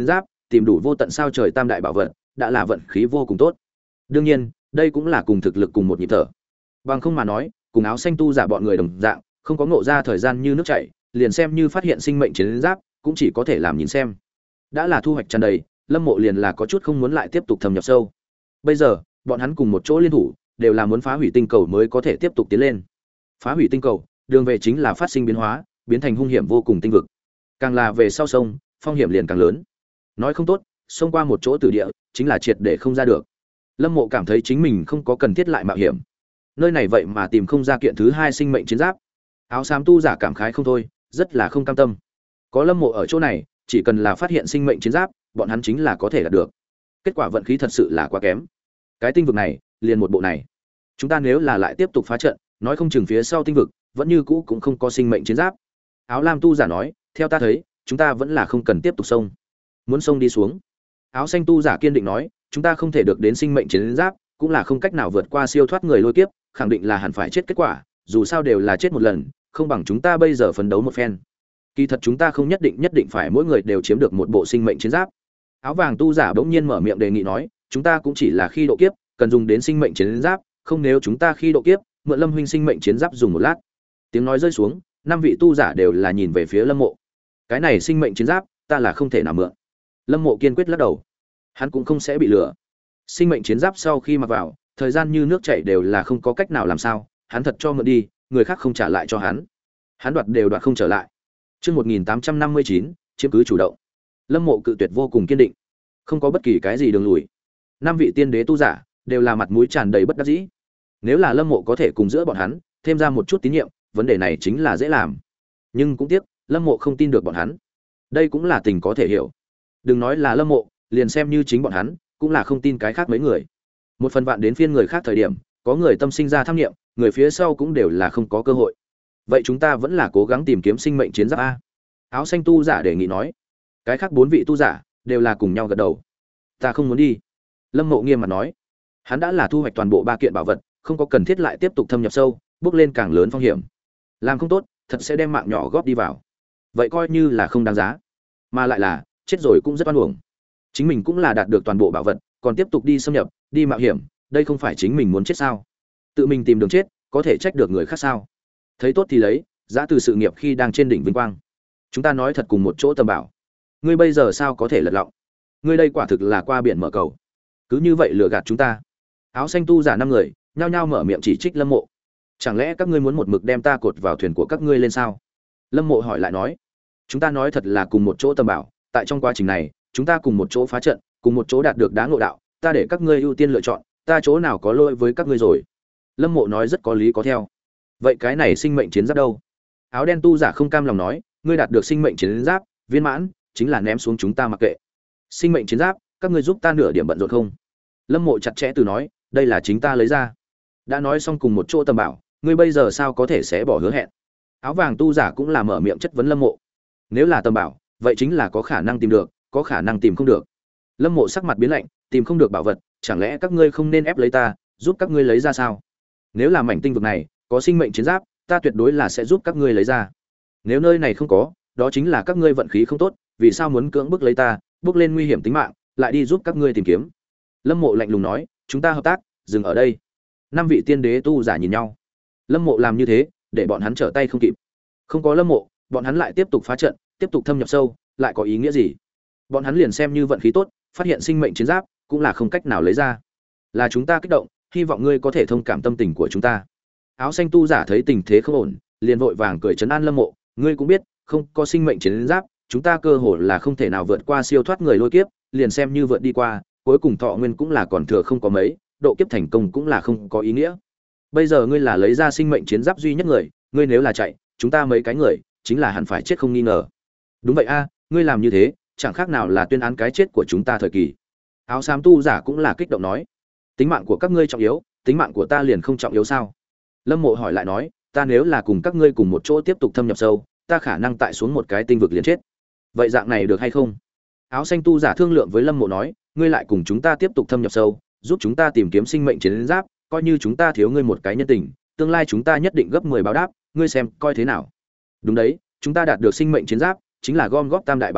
tìm đủ vô tận sao trời tam đại bảo vật đã là vận khí vô cùng tốt. Đương nhiên đây cũng là cùng thực lực cùng một nhịp thở. Bằng không mà nói cùng áo xanh tu giả bọn người đồng dạng không có ngộ ra thời gian như nước chảy, liền xem như phát hiện sinh mệnh chiến giáp cũng chỉ có thể làm nhìn xem. Đã là thu hoạch tràn đầy, Lâm Mộ liền là có chút không muốn lại tiếp tục thâm nhập sâu. Bây giờ bọn hắn cùng một chỗ liên thủ đều là muốn phá hủy tinh cầu mới có thể tiếp tục tiến lên. Phá hủy tinh cầu đường về chính là phát sinh biến hóa, biến thành hung hiểm vô cùng tinh vực. Càng là về sau sông phong hiểm liền càng lớn. Nói không tốt xông qua một chỗ tử địa chính là triệt để không ra được. Lâm Mộ cảm thấy chính mình không có cần thiết lại mạo hiểm. Nơi này vậy mà tìm không ra kiện thứ hai sinh mệnh chiến giáp. Áo xám tu giả cảm khái không thôi, rất là không cam tâm. Có Lâm Mộ ở chỗ này, chỉ cần là phát hiện sinh mệnh chiến giáp, bọn hắn chính là có thể đạt được. Kết quả vận khí thật sự là quá kém. Cái tinh vực này, liền một bộ này. Chúng ta nếu là lại tiếp tục phá trận, nói không chừng phía sau tinh vực vẫn như cũ cũng không có sinh mệnh chiến giáp. Áo lam tu giả nói, theo ta thấy, chúng ta vẫn là không cần tiếp tục xông. Muốn xông đi xuống. Áo xanh tu giả kiên định nói, chúng ta không thể được đến sinh mệnh chiến giáp, cũng là không cách nào vượt qua siêu thoát người lôi kiếp, khẳng định là hẳn phải chết kết quả, dù sao đều là chết một lần, không bằng chúng ta bây giờ phấn đấu một phen. Kỳ thật chúng ta không nhất định nhất định phải mỗi người đều chiếm được một bộ sinh mệnh chiến giáp. Áo vàng tu giả bỗng nhiên mở miệng đề nghị nói, chúng ta cũng chỉ là khi độ kiếp, cần dùng đến sinh mệnh chiến giáp, không nếu chúng ta khi độ kiếp, mượn Lâm huynh sinh mệnh chiến giáp dùng một lát. Tiếng nói rơi xuống, năm vị tu giả đều là nhìn về phía Lâm Mộ. Cái này sinh mệnh chiến giáp, ta là không thể nào mượn. Lâm Mộ kiên quyết lắc đầu. Hắn cũng không sẽ bị lừa. Sinh mệnh chiến giáp sau khi mặc vào, thời gian như nước chảy đều là không có cách nào làm sao, hắn thật cho mượn đi, người khác không trả lại cho hắn. Hắn đoạt đều đoạt không trở lại. Chương một nghìn tám trăm năm mươi chín, chiếm cứ chủ động. Lâm Mộ cự tuyệt vô cùng kiên định, không có bất kỳ cái gì đường lùi. Năm vị tiên đế tu giả đều là mặt mũi tràn đầy bất đắc dĩ. Nếu là Lâm Mộ có thể cùng giữa bọn hắn thêm ra một chút tín nhiệm, vấn đề này chính là dễ làm. Nhưng cũng tiếc, Lâm Mộ không tin được bọn hắn. Đây cũng là tình có thể hiểu. Đừng nói là Lâm Mộ, liền xem như chính bọn hắn, cũng là không tin cái khác mấy người. Một phần vạn đến phiên người khác thời điểm, có người tâm sinh ra tham nghiệm, người phía sau cũng đều là không có cơ hội. Vậy chúng ta vẫn là cố gắng tìm kiếm sinh mệnh chiến giáp a. Áo xanh tu giả đề nghị nói. Cái khác bốn vị tu giả đều là cùng nhau gật đầu. Ta không muốn đi. Lâm Mộ nghiêm mặt nói. Hắn đã là thu hoạch toàn bộ ba kiện bảo vật, không có cần thiết lại tiếp tục thâm nhập sâu, bước lên càng lớn phong hiểm. Làm không tốt, thật sẽ đem mạng nhỏ góp đi vào. Vậy coi như là không đáng giá. Mà lại là, chết rồi cũng rất oan uổng. Chính mình cũng là đạt được toàn bộ bảo vật, còn tiếp tục đi xâm nhập, đi mạo hiểm, đây không phải chính mình muốn chết sao? Tự mình tìm đường chết, có thể trách được người khác sao? Thấy tốt thì lấy, giá từ sự nghiệp khi đang trên đỉnh vinh quang. Chúng ta nói thật cùng một chỗ tầm bảo. Ngươi bây giờ sao có thể lật lọng? Ngươi đây quả thực là qua biển mở cầu. Cứ như vậy lừa gạt chúng ta. Áo xanh tu giả năm người, nhao nhao mở miệng chỉ trích Lâm Mộ. Chẳng lẽ các ngươi muốn một mực đem ta cột vào thuyền của các ngươi lên sao? Lâm Mộ hỏi lại nói. Chúng ta nói thật là cùng một chỗ tầm bảo, tại trong quá trình này, chúng ta cùng một chỗ phá trận, cùng một chỗ đạt được đá ngộ đạo, ta để các ngươi ưu tiên lựa chọn, ta chỗ nào có lỗi với các ngươi rồi? Lâm Mộ nói rất có lý có theo. Vậy cái này sinh mệnh chiến giáp đâu? Áo đen tu giả không cam lòng nói, ngươi đạt được sinh mệnh chiến giáp viên mãn, chính là ném xuống chúng ta mặc kệ. Sinh mệnh chiến giáp, các ngươi giúp ta nửa điểm bận rộn không? Lâm Mộ chặt chẽ từ nói, đây là chính ta lấy ra. Đã nói xong cùng một chỗ tầm bảo, ngươi bây giờ sao có thể sẽ bỏ hứa hẹn? Áo vàng tu giả cũng là mở miệng chất vấn Lâm Mộ. Nếu là tầm bảo, vậy chính là có khả năng tìm được, có khả năng tìm không được. Lâm Mộ sắc mặt biến lạnh, tìm không được bảo vật, chẳng lẽ các ngươi không nên ép lấy ta, giúp các ngươi lấy ra sao? Nếu là mảnh tinh vực này có sinh mệnh chiến giáp, ta tuyệt đối là sẽ giúp các ngươi lấy ra. Nếu nơi này không có, đó chính là các ngươi vận khí không tốt, vì sao muốn cưỡng bức lấy ta, bước lên nguy hiểm tính mạng, lại đi giúp các ngươi tìm kiếm? Lâm Mộ lạnh lùng nói, chúng ta hợp tác, dừng ở đây. Năm vị tiên đế tu giả nhìn nhau. Lâm Mộ làm như thế, để bọn hắn trở tay không kịp. Không có Lâm Mộ, bọn hắn lại tiếp tục phá trận, tiếp tục thâm nhập sâu, lại có ý nghĩa gì? Bọn hắn liền xem như vận khí tốt, phát hiện sinh mệnh chiến giáp, cũng là không cách nào lấy ra. Là chúng ta kích động, hy vọng ngươi có thể thông cảm tâm tình của chúng ta. Áo xanh tu giả thấy tình thế không ổn, liền vội vàng cười trấn an Lâm Mộ, ngươi cũng biết, không có sinh mệnh chiến giáp, chúng ta cơ hội là không thể nào vượt qua siêu thoát người lôi kiếp, liền xem như vượt đi qua, cuối cùng thọ nguyên cũng là còn thừa không có mấy, độ kiếp thành công cũng là không có ý nghĩa. Bây giờ ngươi là lấy ra sinh mệnh chiến giáp duy nhất người, ngươi nếu là chạy, chúng ta mấy cái người, chính là hẳn phải chết không nghi ngờ. Đúng vậy a, ngươi làm như thế, chẳng khác nào là tuyên án cái chết của chúng ta thời kỳ. Áo xám tu giả cũng là kích động nói, tính mạng của các ngươi trọng yếu, tính mạng của ta liền không trọng yếu sao? Lâm Mộ hỏi lại nói, ta nếu là cùng các ngươi cùng một chỗ tiếp tục thâm nhập sâu, ta khả năng tại xuống một cái tinh vực liền chết. Vậy dạng này được hay không? Áo xanh tu giả thương lượng với Lâm Mộ nói, ngươi lại cùng chúng ta tiếp tục thâm nhập sâu, giúp chúng ta tìm kiếm sinh mệnh chiến giáp, coi như chúng ta thiếu ngươi một cái nhân tình, tương lai chúng ta nhất định gấp mười báo đáp, ngươi xem coi thế nào? Đúng đấy, chúng ta đạt được sinh mệnh chiến giáp, chính là gom góp tam đại bảo vật,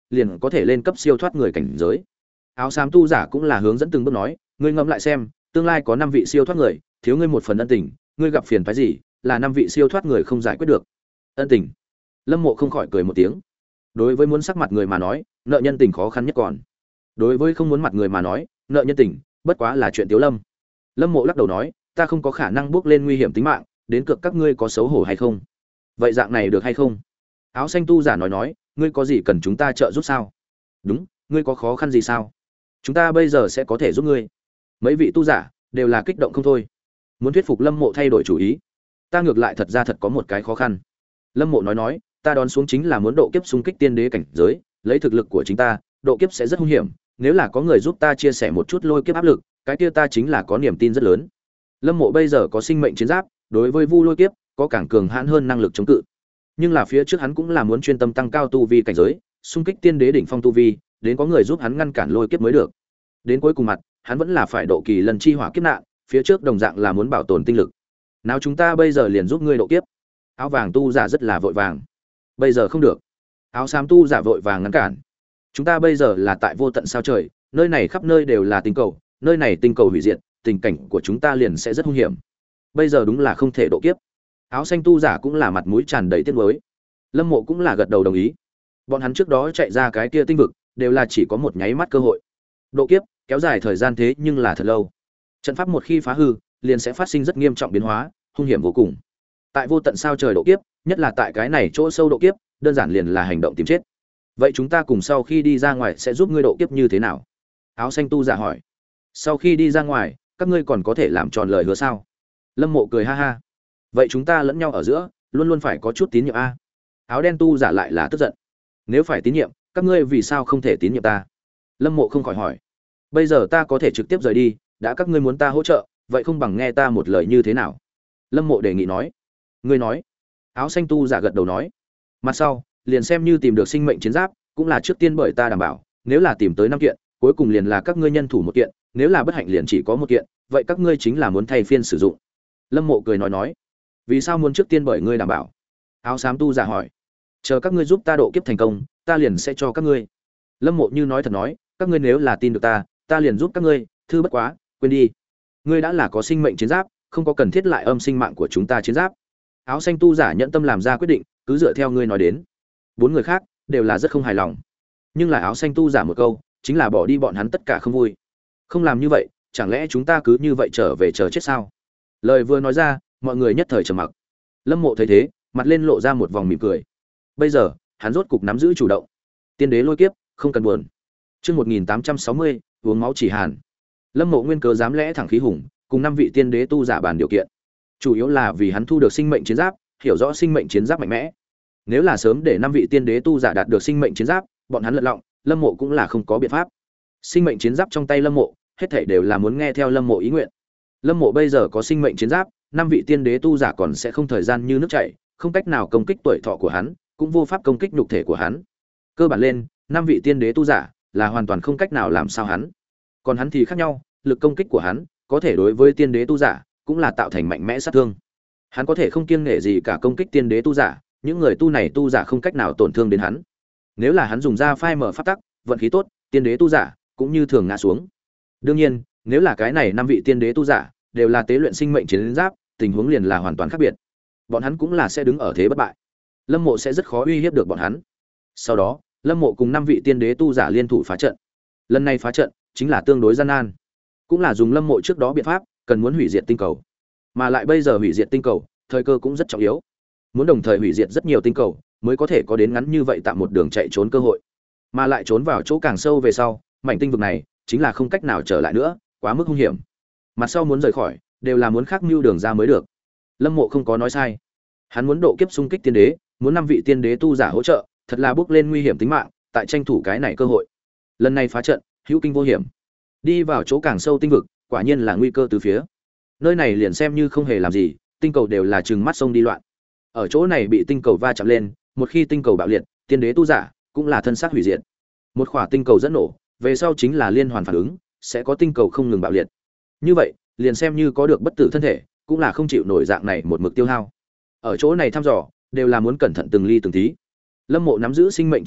liền có thể lên cấp siêu thoát người cảnh giới. Áo xám tu giả cũng là hướng dẫn từng bước nói, ngươi ngẫm lại xem, tương lai có năm vị siêu thoát người, thiếu ngươi một phần ân tình, ngươi gặp phiền phức gì, là năm vị siêu thoát người không giải quyết được. Ân tình. Lâm Mộ không khỏi cười một tiếng. Đối với muốn sắc mặt người mà nói, nợ nhân tình khó khăn nhất còn. Đối với không muốn mặt người mà nói, nợ nhân tình bất quá là chuyện Tiếu Lâm. Lâm Mộ lắc đầu nói, ta không có khả năng bước lên nguy hiểm tính mạng, đến cược các ngươi có xấu hổ hay không? Vậy dạng này được hay không? Áo xanh tu giả nói nói, ngươi có gì cần chúng ta trợ giúp sao? Đúng, ngươi có khó khăn gì sao? Chúng ta bây giờ sẽ có thể giúp ngươi. Mấy vị tu giả đều là kích động không thôi, muốn thuyết phục Lâm Mộ thay đổi chủ ý. Ta ngược lại thật ra thật có một cái khó khăn. Lâm Mộ nói nói, ta đón xuống chính là muốn độ kiếp xung kích tiên đế cảnh giới, lấy thực lực của chính ta, độ kiếp sẽ rất hung hiểm, nếu là có người giúp ta chia sẻ một chút lôi kiếp áp lực, cái kia ta chính là có niềm tin rất lớn. Lâm Mộ bây giờ có sinh mệnh chiến giáp, đối với vu lôi kiếp có càng cường hãn hơn năng lực chống cự. Nhưng là phía trước hắn cũng là muốn chuyên tâm tăng cao tu vi cảnh giới, xung kích tiên đế đỉnh phong tu vi, đến có người giúp hắn ngăn cản lôi kiếp mới được. Đến cuối cùng mặt, hắn vẫn là phải độ kỳ lần chi hỏa kiếp nạn, phía trước đồng dạng là muốn bảo tồn tinh lực. Nào chúng ta bây giờ liền giúp ngươi độ kiếp. Áo vàng tu giả rất là vội vàng. Bây giờ không được. Áo xám tu giả vội vàng ngăn cản. Chúng ta bây giờ là tại vô tận sao trời, nơi này khắp nơi đều là tinh cầu, nơi này tinh cầu hủy diệt, tình cảnh của chúng ta liền sẽ rất hung hiểm. Bây giờ đúng là không thể độ kiếp. Áo xanh tu giả cũng là mặt mũi tràn đầy tiếc nuối. Lâm Mộ cũng là gật đầu đồng ý. Bọn hắn trước đó chạy ra cái kia tinh vực, đều là chỉ có một nháy mắt cơ hội. Độ kiếp kéo dài thời gian thế nhưng là thật lâu. Trận pháp một khi phá hư, liền sẽ phát sinh rất nghiêm trọng biến hóa, hung hiểm vô cùng. Tại vô tận sao trời độ kiếp, nhất là tại cái này chỗ sâu độ kiếp, đơn giản liền là hành động tìm chết. Vậy chúng ta cùng sau khi đi ra ngoài sẽ giúp ngươi độ kiếp như thế nào? Áo xanh tu giả hỏi. Sau khi đi ra ngoài, các ngươi còn có thể làm tròn lời hứa sao? Lâm Mộ cười ha ha. Vậy chúng ta lẫn nhau ở giữa, luôn luôn phải có chút tín nhiệm a. Áo đen tu giả lại là tức giận. Nếu phải tín nhiệm, các ngươi vì sao không thể tín nhiệm ta? Lâm Mộ không khỏi hỏi. Bây giờ ta có thể trực tiếp rời đi, đã các ngươi muốn ta hỗ trợ, vậy không bằng nghe ta một lời như thế nào? Lâm Mộ đề nghị nói. Ngươi nói. Áo xanh tu giả gật đầu nói. Mặt sau, liền xem như tìm được sinh mệnh chiến giáp, cũng là trước tiên bởi ta đảm bảo, nếu là tìm tới năm kiện, cuối cùng liền là các ngươi nhân thủ một kiện, nếu là bất hạnh liền chỉ có một kiện, vậy các ngươi chính là muốn thay phiên sử dụng. Lâm Mộ cười nói nói. Vì sao muốn trước tiên bởi ngươi đảm bảo? Áo xám tu giả hỏi. Chờ các ngươi giúp ta độ kiếp thành công, ta liền sẽ cho các ngươi. Lâm Mộ như nói thật nói, các ngươi nếu là tin được ta, ta liền giúp các ngươi, thư bất quá, quên đi. Ngươi đã là có sinh mệnh chiến giáp, không có cần thiết lại âm sinh mạng của chúng ta chiến giáp. Áo xanh tu giả nhận tâm làm ra quyết định, cứ dựa theo ngươi nói đến. Bốn người khác đều là rất không hài lòng. Nhưng là áo xanh tu giả một câu, chính là bỏ đi bọn hắn tất cả không vui. Không làm như vậy, chẳng lẽ chúng ta cứ như vậy trở về chờ chết sao? Lời vừa nói ra, mọi người nhất thời trầm mặc. Lâm Mộ thấy thế, mặt lên lộ ra một vòng mỉm cười. Bây giờ, hắn rốt cục nắm giữ chủ động. Tiên đế lôi kiếp, không cần buồn. Chương một nghìn tám trăm sáu mươi, uống máu chỉ hàn. Lâm Mộ nguyên cớ dám lẽ thẳng khí hùng, cùng năm vị tiên đế tu giả bàn điều kiện. Chủ yếu là vì hắn thu được sinh mệnh chiến giáp, hiểu rõ sinh mệnh chiến giáp mạnh mẽ. Nếu là sớm để năm vị tiên đế tu giả đạt được sinh mệnh chiến giáp, bọn hắn lật lọng, Lâm Mộ cũng là không có biện pháp. Sinh mệnh chiến giáp trong tay Lâm Mộ, hết thảy đều là muốn nghe theo Lâm Mộ ý nguyện. Lâm Mộ bây giờ có sinh mệnh chiến giáp, năm vị tiên đế tu giả còn sẽ không thời gian như nước chảy, không cách nào công kích tuổi thọ của hắn, cũng vô pháp công kích nhục thể của hắn. Cơ bản lên, năm vị tiên đế tu giả là hoàn toàn không cách nào làm sao hắn. Còn hắn thì khác nhau, lực công kích của hắn có thể đối với tiên đế tu giả cũng là tạo thành mạnh mẽ sát thương. Hắn có thể không kiêng nể gì cả công kích tiên đế tu giả, những người tu này tu giả không cách nào tổn thương đến hắn. Nếu là hắn dùng ra phai mở pháp tắc, vận khí tốt, tiên đế tu giả cũng như thường ngã xuống. Đương nhiên, nếu là cái này năm vị tiên đế tu giả đều là tế luyện sinh mệnh chiến giáp, tình huống liền là hoàn toàn khác biệt. Bọn hắn cũng là sẽ đứng ở thế bất bại. Lâm Mộ sẽ rất khó uy hiếp được bọn hắn. Sau đó, Lâm Mộ cùng năm vị tiên đế tu giả liên thủ phá trận. Lần này phá trận chính là tương đối gian nan, cũng là dùng Lâm Mộ trước đó biện pháp, cần muốn hủy diệt tinh cầu. Mà lại bây giờ hủy diệt tinh cầu, thời cơ cũng rất trọng yếu. Muốn đồng thời hủy diệt rất nhiều tinh cầu, mới có thể có đến ngắn như vậy tạm một đường chạy trốn cơ hội. Mà lại trốn vào chỗ càng sâu về sau, mảnh tinh vực này chính là không cách nào trở lại nữa, quá mức hung hiểm. Mặt sau muốn rời khỏi, đều là muốn khác mưu đường ra mới được. Lâm Mộ không có nói sai. Hắn muốn độ kiếp xung kích tiên đế, muốn năm vị tiên đế tu giả hỗ trợ, thật là bước lên nguy hiểm tính mạng, tại tranh thủ cái này cơ hội. Lần này phá trận, hữu kinh vô hiểm. Đi vào chỗ càng sâu tinh vực, quả nhiên là nguy cơ từ phía. Nơi này liền xem như không hề làm gì, tinh cầu đều là trừng mắt sông đi loạn. Ở chỗ này bị tinh cầu va chạm lên, một khi tinh cầu bạo liệt, tiên đế tu giả cũng là thân xác hủy diệt. Một khỏa tinh cầu dẫn nổ, về sau chính là liên hoàn phản ứng, sẽ có tinh cầu không ngừng bạo liệt. Như vậy, liền xem như có được bất tử thân thể, cũng là không chịu nổi dạng này một mực tiêu hao. Ở chỗ này thăm dò, đều là muốn cẩn thận từng ly từng tí. Lâm Mộ nắm giữ sinh mệnh chiến giáp,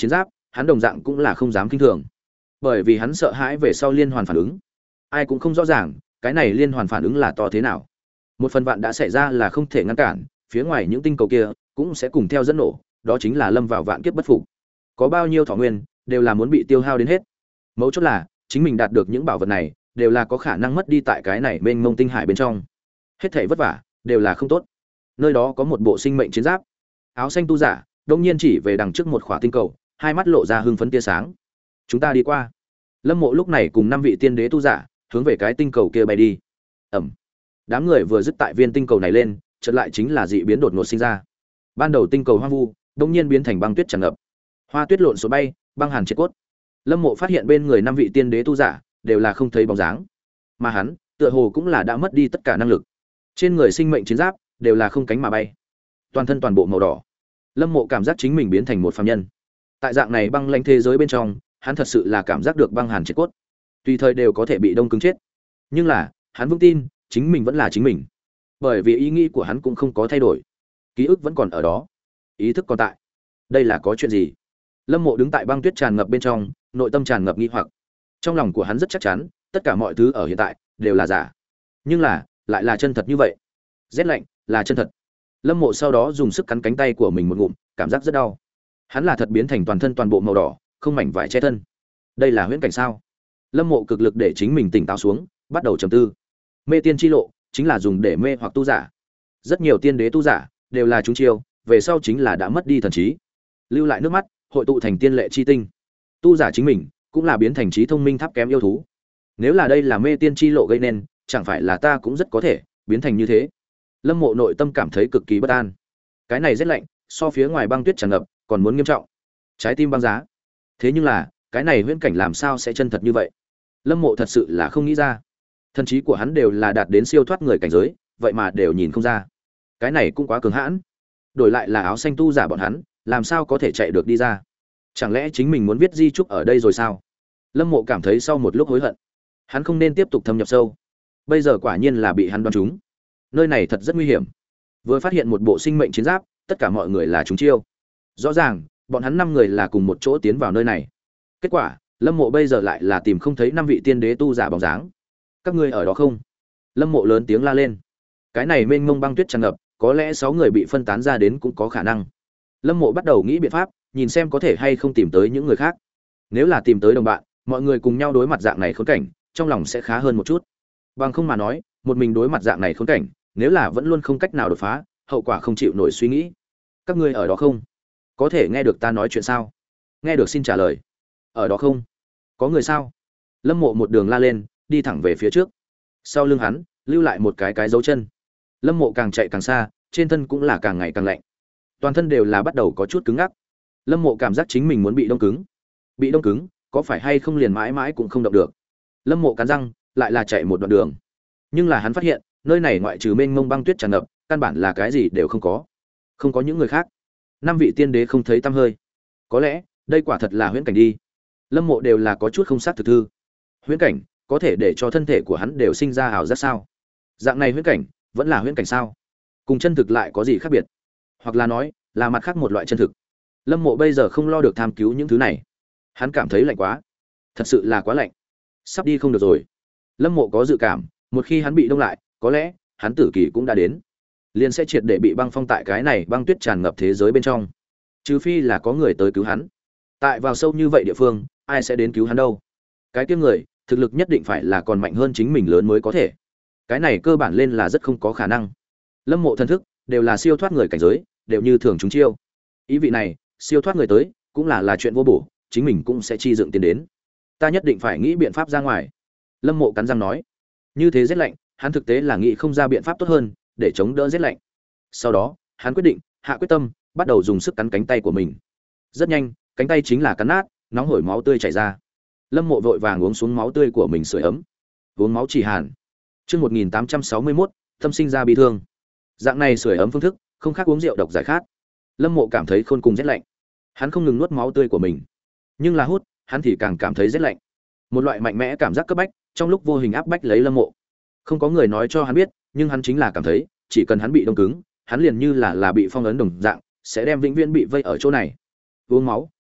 hắn đồng dạng cũng là không dám kinh thường, bởi vì hắn sợ hãi về sau liên hoàn phản ứng. Ai cũng không rõ ràng cái này liên hoàn phản ứng là to thế nào. Một phần vạn đã xảy ra là không thể ngăn cản, phía ngoài những tinh cầu kia cũng sẽ cùng theo dẫn nổ, đó chính là lâm vào vạn kiếp bất phục. Có bao nhiêu thọ nguyên đều là muốn bị tiêu hao đến hết. Mấu chốt là chính mình đạt được những bảo vật này đều là có khả năng mất đi tại cái này mênh mông tinh hải bên trong. Hết thảy vất vả đều là không tốt. Nơi đó có một bộ sinh mệnh chiến giáp. Áo xanh tu giả đông nhiên chỉ về đằng trước một khỏa tinh cầu, hai mắt lộ ra hưng phấn tia sáng. Chúng ta đi qua. Lâm Mộ lúc này cùng năm vị tiên đế tu giả hướng về cái tinh cầu kia bay đi. Ẩm. Đám người vừa dứt tại viên tinh cầu này lên, chợt lại chính là dị biến đột ngột sinh ra. Ban đầu tinh cầu hoang vu, đông nhiên biến thành băng tuyết tràn ngập. Hoa tuyết lộn xộn bay, băng hàn triệt cốt. Lâm Mộ phát hiện bên người năm vị tiên đế tu giả đều là không thấy bóng dáng, mà hắn tựa hồ cũng là đã mất đi tất cả năng lực. Trên người sinh mệnh chiến giáp đều là không cánh mà bay, toàn thân toàn bộ màu đỏ. Lâm Mộ cảm giác chính mình biến thành một phàm nhân. Tại dạng này băng lãnh thế giới bên trong, hắn thật sự là cảm giác được băng hàn triệt cốt, tùy thời đều có thể bị đông cứng chết. Nhưng là, hắn vững tin, chính mình vẫn là chính mình. Bởi vì ý nghĩ của hắn cũng không có thay đổi, ký ức vẫn còn ở đó, ý thức còn tại. Đây là có chuyện gì? Lâm Mộ đứng tại băng tuyết tràn ngập bên trong, nội tâm tràn ngập nghi hoặc. Trong lòng của hắn rất chắc chắn, tất cả mọi thứ ở hiện tại đều là giả. Nhưng là, lại là chân thật như vậy. Rét lạnh là chân thật. Lâm Mộ sau đó dùng sức cắn cánh tay của mình một ngụm, cảm giác rất đau. Hắn là thật biến thành toàn thân toàn bộ màu đỏ, không mảnh vải che thân. Đây là huyễn cảnh sao? Lâm Mộ cực lực để chính mình tỉnh táo xuống, bắt đầu trầm tư. Mê tiên chi lộ chính là dùng để mê hoặc tu giả. Rất nhiều tiên đế tu giả đều là chúng chiêu, về sau chính là đã mất đi thần trí, lưu lại nước mắt, hội tụ thành tiên lệ chi tinh. Tu giả chính mình cũng là biến thành trí thông minh thấp kém yêu thú. Nếu là đây là mê tiên chi lộ gây nên, chẳng phải là ta cũng rất có thể biến thành như thế. Lâm Mộ nội tâm cảm thấy cực kỳ bất an. Cái này rất lạnh, so phía ngoài băng tuyết tràn ngập còn muốn nghiêm trọng. Trái tim băng giá. Thế nhưng là, cái này huyễn cảnh làm sao sẽ chân thật như vậy? Lâm Mộ thật sự là không nghĩ ra. Thần trí của hắn đều là đạt đến siêu thoát người cảnh giới, vậy mà đều nhìn không ra. Cái này cũng quá cường hãn. Đổi lại là áo xanh tu giả bọn hắn, làm sao có thể chạy được đi ra? Chẳng lẽ chính mình muốn viết di chúc ở đây rồi sao? Lâm Mộ cảm thấy sau một lúc hối hận, hắn không nên tiếp tục thâm nhập sâu. Bây giờ quả nhiên là bị hắn đoán trúng. Nơi này thật rất nguy hiểm. Vừa phát hiện một bộ sinh mệnh chiến giáp, tất cả mọi người là chúng chiêu. Rõ ràng, bọn hắn năm người là cùng một chỗ tiến vào nơi này. Kết quả, Lâm Mộ bây giờ lại là tìm không thấy năm vị tiên đế tu giả bóng dáng. Các ngươi ở đó không? Lâm Mộ lớn tiếng la lên. Cái này mênh mông băng tuyết tràn ngập, có lẽ sáu người bị phân tán ra đến cũng có khả năng. Lâm Mộ bắt đầu nghĩ biện pháp, nhìn xem có thể hay không tìm tới những người khác. Nếu là tìm tới đồng bạn, mọi người cùng nhau đối mặt dạng này khốn cảnh, trong lòng sẽ khá hơn một chút. Bằng không mà nói, một mình đối mặt dạng này khốn cảnh, nếu là vẫn luôn không cách nào đột phá, hậu quả không chịu nổi suy nghĩ. Các ngươi ở đó không? Có thể nghe được ta nói chuyện sao? Nghe được xin trả lời. Ở đó không? Có người sao? Lâm Mộ một đường la lên, đi thẳng về phía trước. Sau lưng hắn, lưu lại một cái cái dấu chân. Lâm Mộ càng chạy càng xa, trên thân cũng là càng ngày càng lạnh. Toàn thân đều là bắt đầu có chút cứng ngắc. Lâm Mộ cảm giác chính mình muốn bị đông cứng. Bị đông cứng, có phải hay không liền mãi mãi cũng không động được. Lâm Mộ cắn răng, lại là chạy một đoạn đường. Nhưng là hắn phát hiện, nơi này ngoại trừ mênh mông băng tuyết tràn ngập, căn bản là cái gì đều không có. Không có những người khác. Năm vị tiên đế không thấy tăm hơi. Có lẽ, đây quả thật là huyễn cảnh đi. Lâm Mộ đều là có chút không xác thực thư. Huyễn cảnh có thể để cho thân thể của hắn đều sinh ra ảo giác sao? Dạng này huyễn cảnh, vẫn là huyễn cảnh sao? Cùng chân thực lại có gì khác biệt? Hoặc là nói, là mặt khác một loại chân thực. Lâm Mộ bây giờ không lo được tham cứu những thứ này. Hắn cảm thấy lạnh quá. Thật sự là quá lạnh. Sắp đi không được rồi. Lâm Mộ có dự cảm, một khi hắn bị đông lại, có lẽ hắn tử kỳ cũng đã đến. Liền sẽ triệt để bị băng phong tại cái này băng tuyết tràn ngập thế giới bên trong. Trừ phi là có người tới cứu hắn. Tại vào sâu như vậy địa phương, ai sẽ đến cứu hắn đâu? Cái kia người, thực lực nhất định phải là còn mạnh hơn chính mình lớn mới có thể. Cái này cơ bản lên là rất không có khả năng. Lâm Mộ thần thức đều là siêu thoát người cảnh giới, đều như thường chúng chiêu. Ý vị này, siêu thoát người tới, cũng là là chuyện vô bổ, chính mình cũng sẽ chi dựng tiền đến. Ta nhất định phải nghĩ biện pháp ra ngoài. Lâm Mộ cắn răng nói. Như thế rét lạnh, hắn thực tế là nghĩ không ra biện pháp tốt hơn để chống đỡ rét lạnh. Sau đó, hắn quyết định, hạ quyết tâm, bắt đầu dùng sức cắn cánh tay của mình. Rất nhanh, cánh tay chính là cắn nát, nóng hổi máu tươi chảy ra. Lâm Mộ vội vàng uống xuống máu tươi của mình sưởi ấm. Uống máu chỉ hàn. Chương một nghìn tám trăm sáu mươi mốt, tâm sinh ra bi thương. Dạng này sưởi ấm phương thức, không khác uống rượu độc giải khát. Lâm Mộ cảm thấy khôn cùng rét lạnh. Hắn không ngừng nuốt máu tươi của mình, nhưng là hút, hắn thì càng cảm thấy rét lạnh. Một loại mạnh mẽ cảm giác cấp bách, trong lúc vô hình áp bách lấy Lâm Mộ. Không có người nói cho hắn biết, nhưng hắn chính là cảm thấy, chỉ cần hắn bị đông cứng, hắn liền như là là bị phong ấn đồng dạng, sẽ đem vĩnh viễn bị vây ở chỗ này. Uống máu,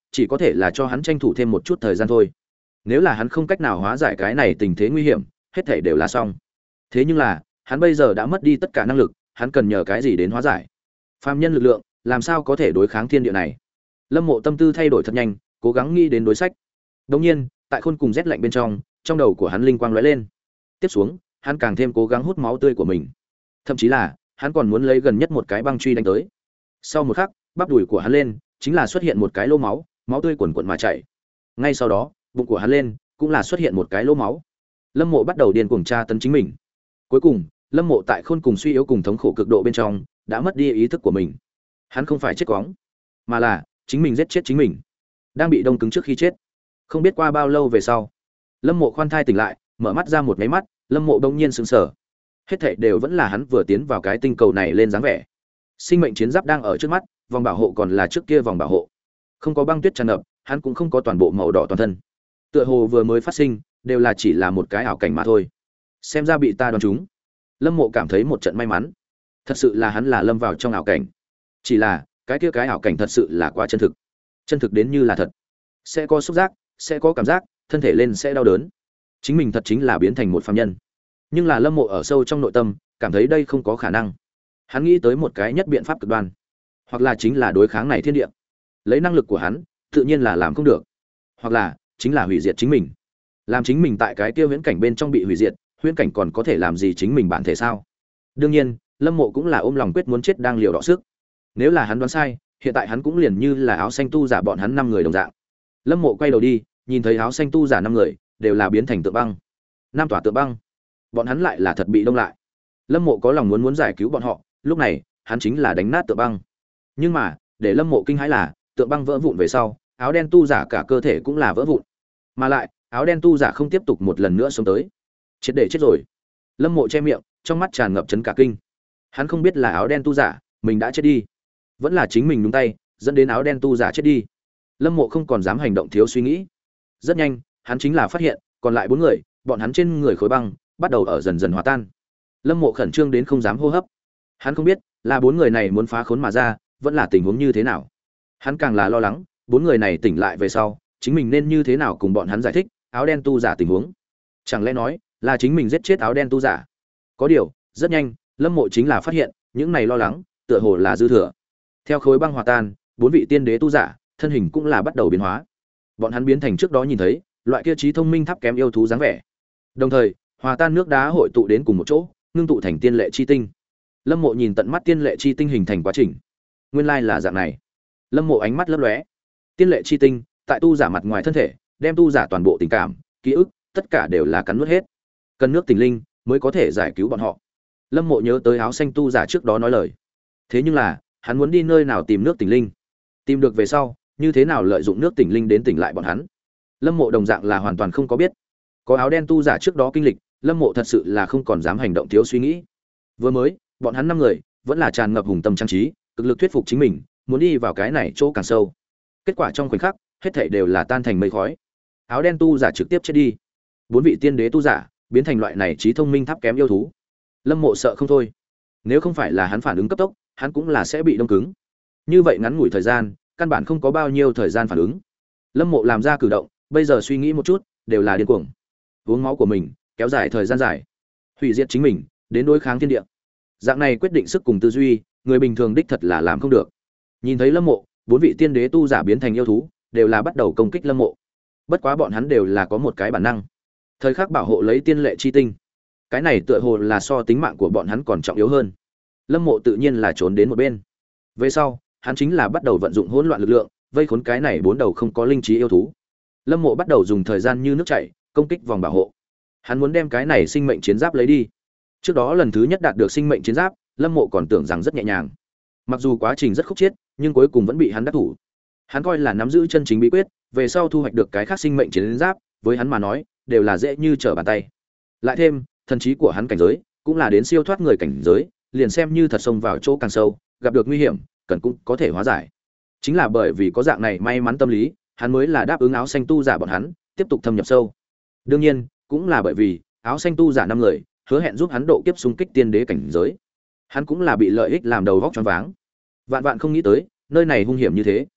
chỉ có thể là cho hắn tranh thủ thêm một chút thời gian thôi. Nếu là hắn không cách nào hóa giải cái này tình thế nguy hiểm, hết thảy đều là xong. Thế nhưng là, hắn bây giờ đã mất đi tất cả năng lực, hắn cần nhờ cái gì đến hóa giải? Phàm nhân lực lượng, làm sao có thể đối kháng thiên địa này? Lâm Mộ tâm tư thay đổi thật nhanh, cố gắng nghĩ đến đối sách. Đương nhiên, tại khôn cùng rét lạnh bên trong, trong đầu của hắn linh quang lóe lên. Tiếp xuống, hắn càng thêm cố gắng hút máu tươi của mình. Thậm chí là, hắn còn muốn lấy gần nhất một cái băng truy đánh tới. Sau một khắc, bắp đùi của hắn lên, chính là xuất hiện một cái lỗ máu, máu tươi cuồn cuộn mà chảy. Ngay sau đó, bụng của hắn lên, cũng là xuất hiện một cái lỗ máu. Lâm Mộ bắt đầu điên cuồng tra tấn chính mình. Cuối cùng, Lâm Mộ tại khôn cùng suy yếu cùng thống khổ cực độ bên trong, đã mất đi ý thức của mình. Hắn không phải chết quóng, mà là chính mình giết chết chính mình, đang bị đông cứng trước khi chết. Không biết qua bao lâu về sau, Lâm Mộ khoan thai tỉnh lại, mở mắt ra một cái mắt, Lâm Mộ bỗng nhiên sững sờ. Hết thảy đều vẫn là hắn vừa tiến vào cái tinh cầu này lên dáng vẻ. Sinh mệnh chiến giáp đang ở trước mắt, vòng bảo hộ còn là trước kia vòng bảo hộ. Không có băng tuyết tràn ngập, hắn cũng không có toàn bộ màu đỏ toàn thân. Tựa hồ vừa mới phát sinh, đều là chỉ là một cái ảo cảnh mà thôi. Xem ra bị ta đoán trúng. Lâm Mộ cảm thấy một trận may mắn. Thật sự là hắn là lâm vào trong ảo cảnh. Chỉ là, cái kia cái ảo cảnh thật sự là quá chân thực. Chân thực đến như là thật. Sẽ có xúc giác, sẽ có cảm giác, thân thể lên sẽ đau đớn. Chính mình thật chính là biến thành một phàm nhân. Nhưng là Lâm Mộ ở sâu trong nội tâm, cảm thấy đây không có khả năng. Hắn nghĩ tới một cái nhất biện pháp cực đoan, hoặc là chính là đối kháng này thiên địa. Lấy năng lực của hắn, tự nhiên là làm không được. Hoặc là chính là hủy diệt chính mình. Làm chính mình tại cái kia huyễn cảnh bên trong bị hủy diệt, huyễn cảnh còn có thể làm gì chính mình bản thể sao? Đương nhiên, Lâm Mộ cũng là ôm lòng quyết muốn chết đang liều đọ sức. Nếu là hắn đoán sai, hiện tại hắn cũng liền như là áo xanh tu giả bọn hắn năm người đồng dạng. Lâm Mộ quay đầu đi, nhìn thấy áo xanh tu giả năm người, đều là biến thành tượng băng. Năm tòa tượng băng. Bọn hắn lại là thật bị đông lại. Lâm Mộ có lòng muốn muốn giải cứu bọn họ, lúc này, hắn chính là đánh nát tượng băng. Nhưng mà, để Lâm Mộ kinh hãi là, tượng băng vỡ vụn về sau, áo đen tu giả cả cơ thể cũng là vỡ vụn. Mà lại, áo đen tu giả không tiếp tục một lần nữa sống tới. Chết để chết rồi. Lâm Mộ che miệng, trong mắt tràn ngập chấn cả kinh. Hắn không biết là áo đen tu giả, mình đã chết đi, vẫn là chính mình nhúng tay, dẫn đến áo đen tu giả chết đi. Lâm Mộ không còn dám hành động thiếu suy nghĩ. Rất nhanh, hắn chính là phát hiện, còn lại bốn người, bọn hắn trên người khối băng bắt đầu ở dần dần hòa tan. Lâm Mộ khẩn trương đến không dám hô hấp. Hắn không biết, là bốn người này muốn phá khốn mà ra, vẫn là tình huống như thế nào. Hắn càng là lo lắng, bốn người này tỉnh lại về sau, chính mình nên như thế nào cùng bọn hắn giải thích áo đen tu giả tình huống. Chẳng lẽ nói, là chính mình giết chết áo đen tu giả? Có điều, rất nhanh, Lâm Mộ chính là phát hiện, những này lo lắng, tựa hồ là dư thừa. Theo khối băng hòa tan, bốn vị tiên đế tu giả, thân hình cũng là bắt đầu biến hóa. Bọn hắn biến thành trước đó nhìn thấy, loại kia trí thông minh thấp kém yêu thú dáng vẻ. Đồng thời, hòa tan nước đá hội tụ đến cùng một chỗ, ngưng tụ thành tiên lệ chi tinh. Lâm Mộ nhìn tận mắt tiên lệ chi tinh hình thành quá trình. Nguyên lai là dạng này. Lâm Mộ ánh mắt lấp lóe. Tiên lệ chi tinh, tại tu giả mặt ngoài thân thể, đem tu giả toàn bộ tình cảm, ký ức, tất cả đều là cắn nuốt hết. Cần nước tình linh mới có thể giải cứu bọn họ. Lâm Mộ nhớ tới áo xanh tu giả trước đó nói lời. Thế nhưng là, hắn muốn đi nơi nào tìm nước tình linh? Tìm được về sau, như thế nào lợi dụng nước tình linh đến tỉnh lại bọn hắn? Lâm Mộ đồng dạng là hoàn toàn không có biết. Có áo đen tu giả trước đó kinh lịch, Lâm Mộ thật sự là không còn dám hành động thiếu suy nghĩ. Vừa mới, bọn hắn năm người vẫn là tràn ngập hùng tâm trang trí, cực lực thuyết phục chính mình, muốn đi vào cái này chỗ càng sâu. Kết quả trong khoảnh khắc, hết thảy đều là tan thành mây khói. Áo đen tu giả trực tiếp chết đi. Bốn vị tiên đế tu giả biến thành loại này trí thông minh thấp kém yêu thú. Lâm Mộ sợ không thôi. Nếu không phải là hắn phản ứng cấp tốc, hắn cũng là sẽ bị đông cứng. Như vậy ngắn ngủi thời gian, căn bản không có bao nhiêu thời gian phản ứng. Lâm Mộ làm ra cử động, bây giờ suy nghĩ một chút, đều là điên cuồng. Uống máu của mình, kéo dài thời gian dài, hủy diệt chính mình, đến đối kháng thiên địa. Dạng này quyết định sức cùng tư duy, người bình thường đích thật là làm không được. Nhìn thấy Lâm Mộ, bốn vị tiên đế tu giả biến thành yêu thú, đều là bắt đầu công kích Lâm Mộ. Bất quá bọn hắn đều là có một cái bản năng, thời khắc bảo hộ lấy tiên lệ chi tinh. Cái này tựa hồ là so tính mạng của bọn hắn còn trọng yếu hơn. Lâm Mộ tự nhiên là trốn đến một bên. Về sau, hắn chính là bắt đầu vận dụng hỗn loạn lực lượng, vây khốn cái này bốn đầu không có linh trí yêu thú. Lâm Mộ bắt đầu dùng thời gian như nước chảy, công kích vòng bảo hộ. Hắn muốn đem cái này sinh mệnh chiến giáp lấy đi. Trước đó lần thứ nhất đạt được sinh mệnh chiến giáp, Lâm Mộ còn tưởng rằng rất nhẹ nhàng. Mặc dù quá trình rất khúc chiết, nhưng cuối cùng vẫn bị hắn đắc thủ. Hắn coi là nắm giữ chân chính bí quyết, về sau thu hoạch được cái khác sinh mệnh chiến giáp, với hắn mà nói, đều là dễ như trở bàn tay. Lại thêm, thần trí của hắn cảnh giới, cũng là đến siêu thoát người cảnh giới, liền xem như thật xông vào chỗ càng sâu, gặp được nguy hiểm, cần cũng có thể hóa giải. Chính là bởi vì có dạng này may mắn tâm lý, hắn mới là đáp ứng áo xanh tu giả bọn hắn, tiếp tục thâm nhập sâu. Đương nhiên, cũng là bởi vì áo xanh tu giả năm người hứa hẹn giúp hắn độ kiếp xung kích tiên đế cảnh giới. Hắn cũng là bị lợi ích làm đầu vóc choáng váng. Vạn vạn không nghĩ tới, nơi này hung hiểm như thế.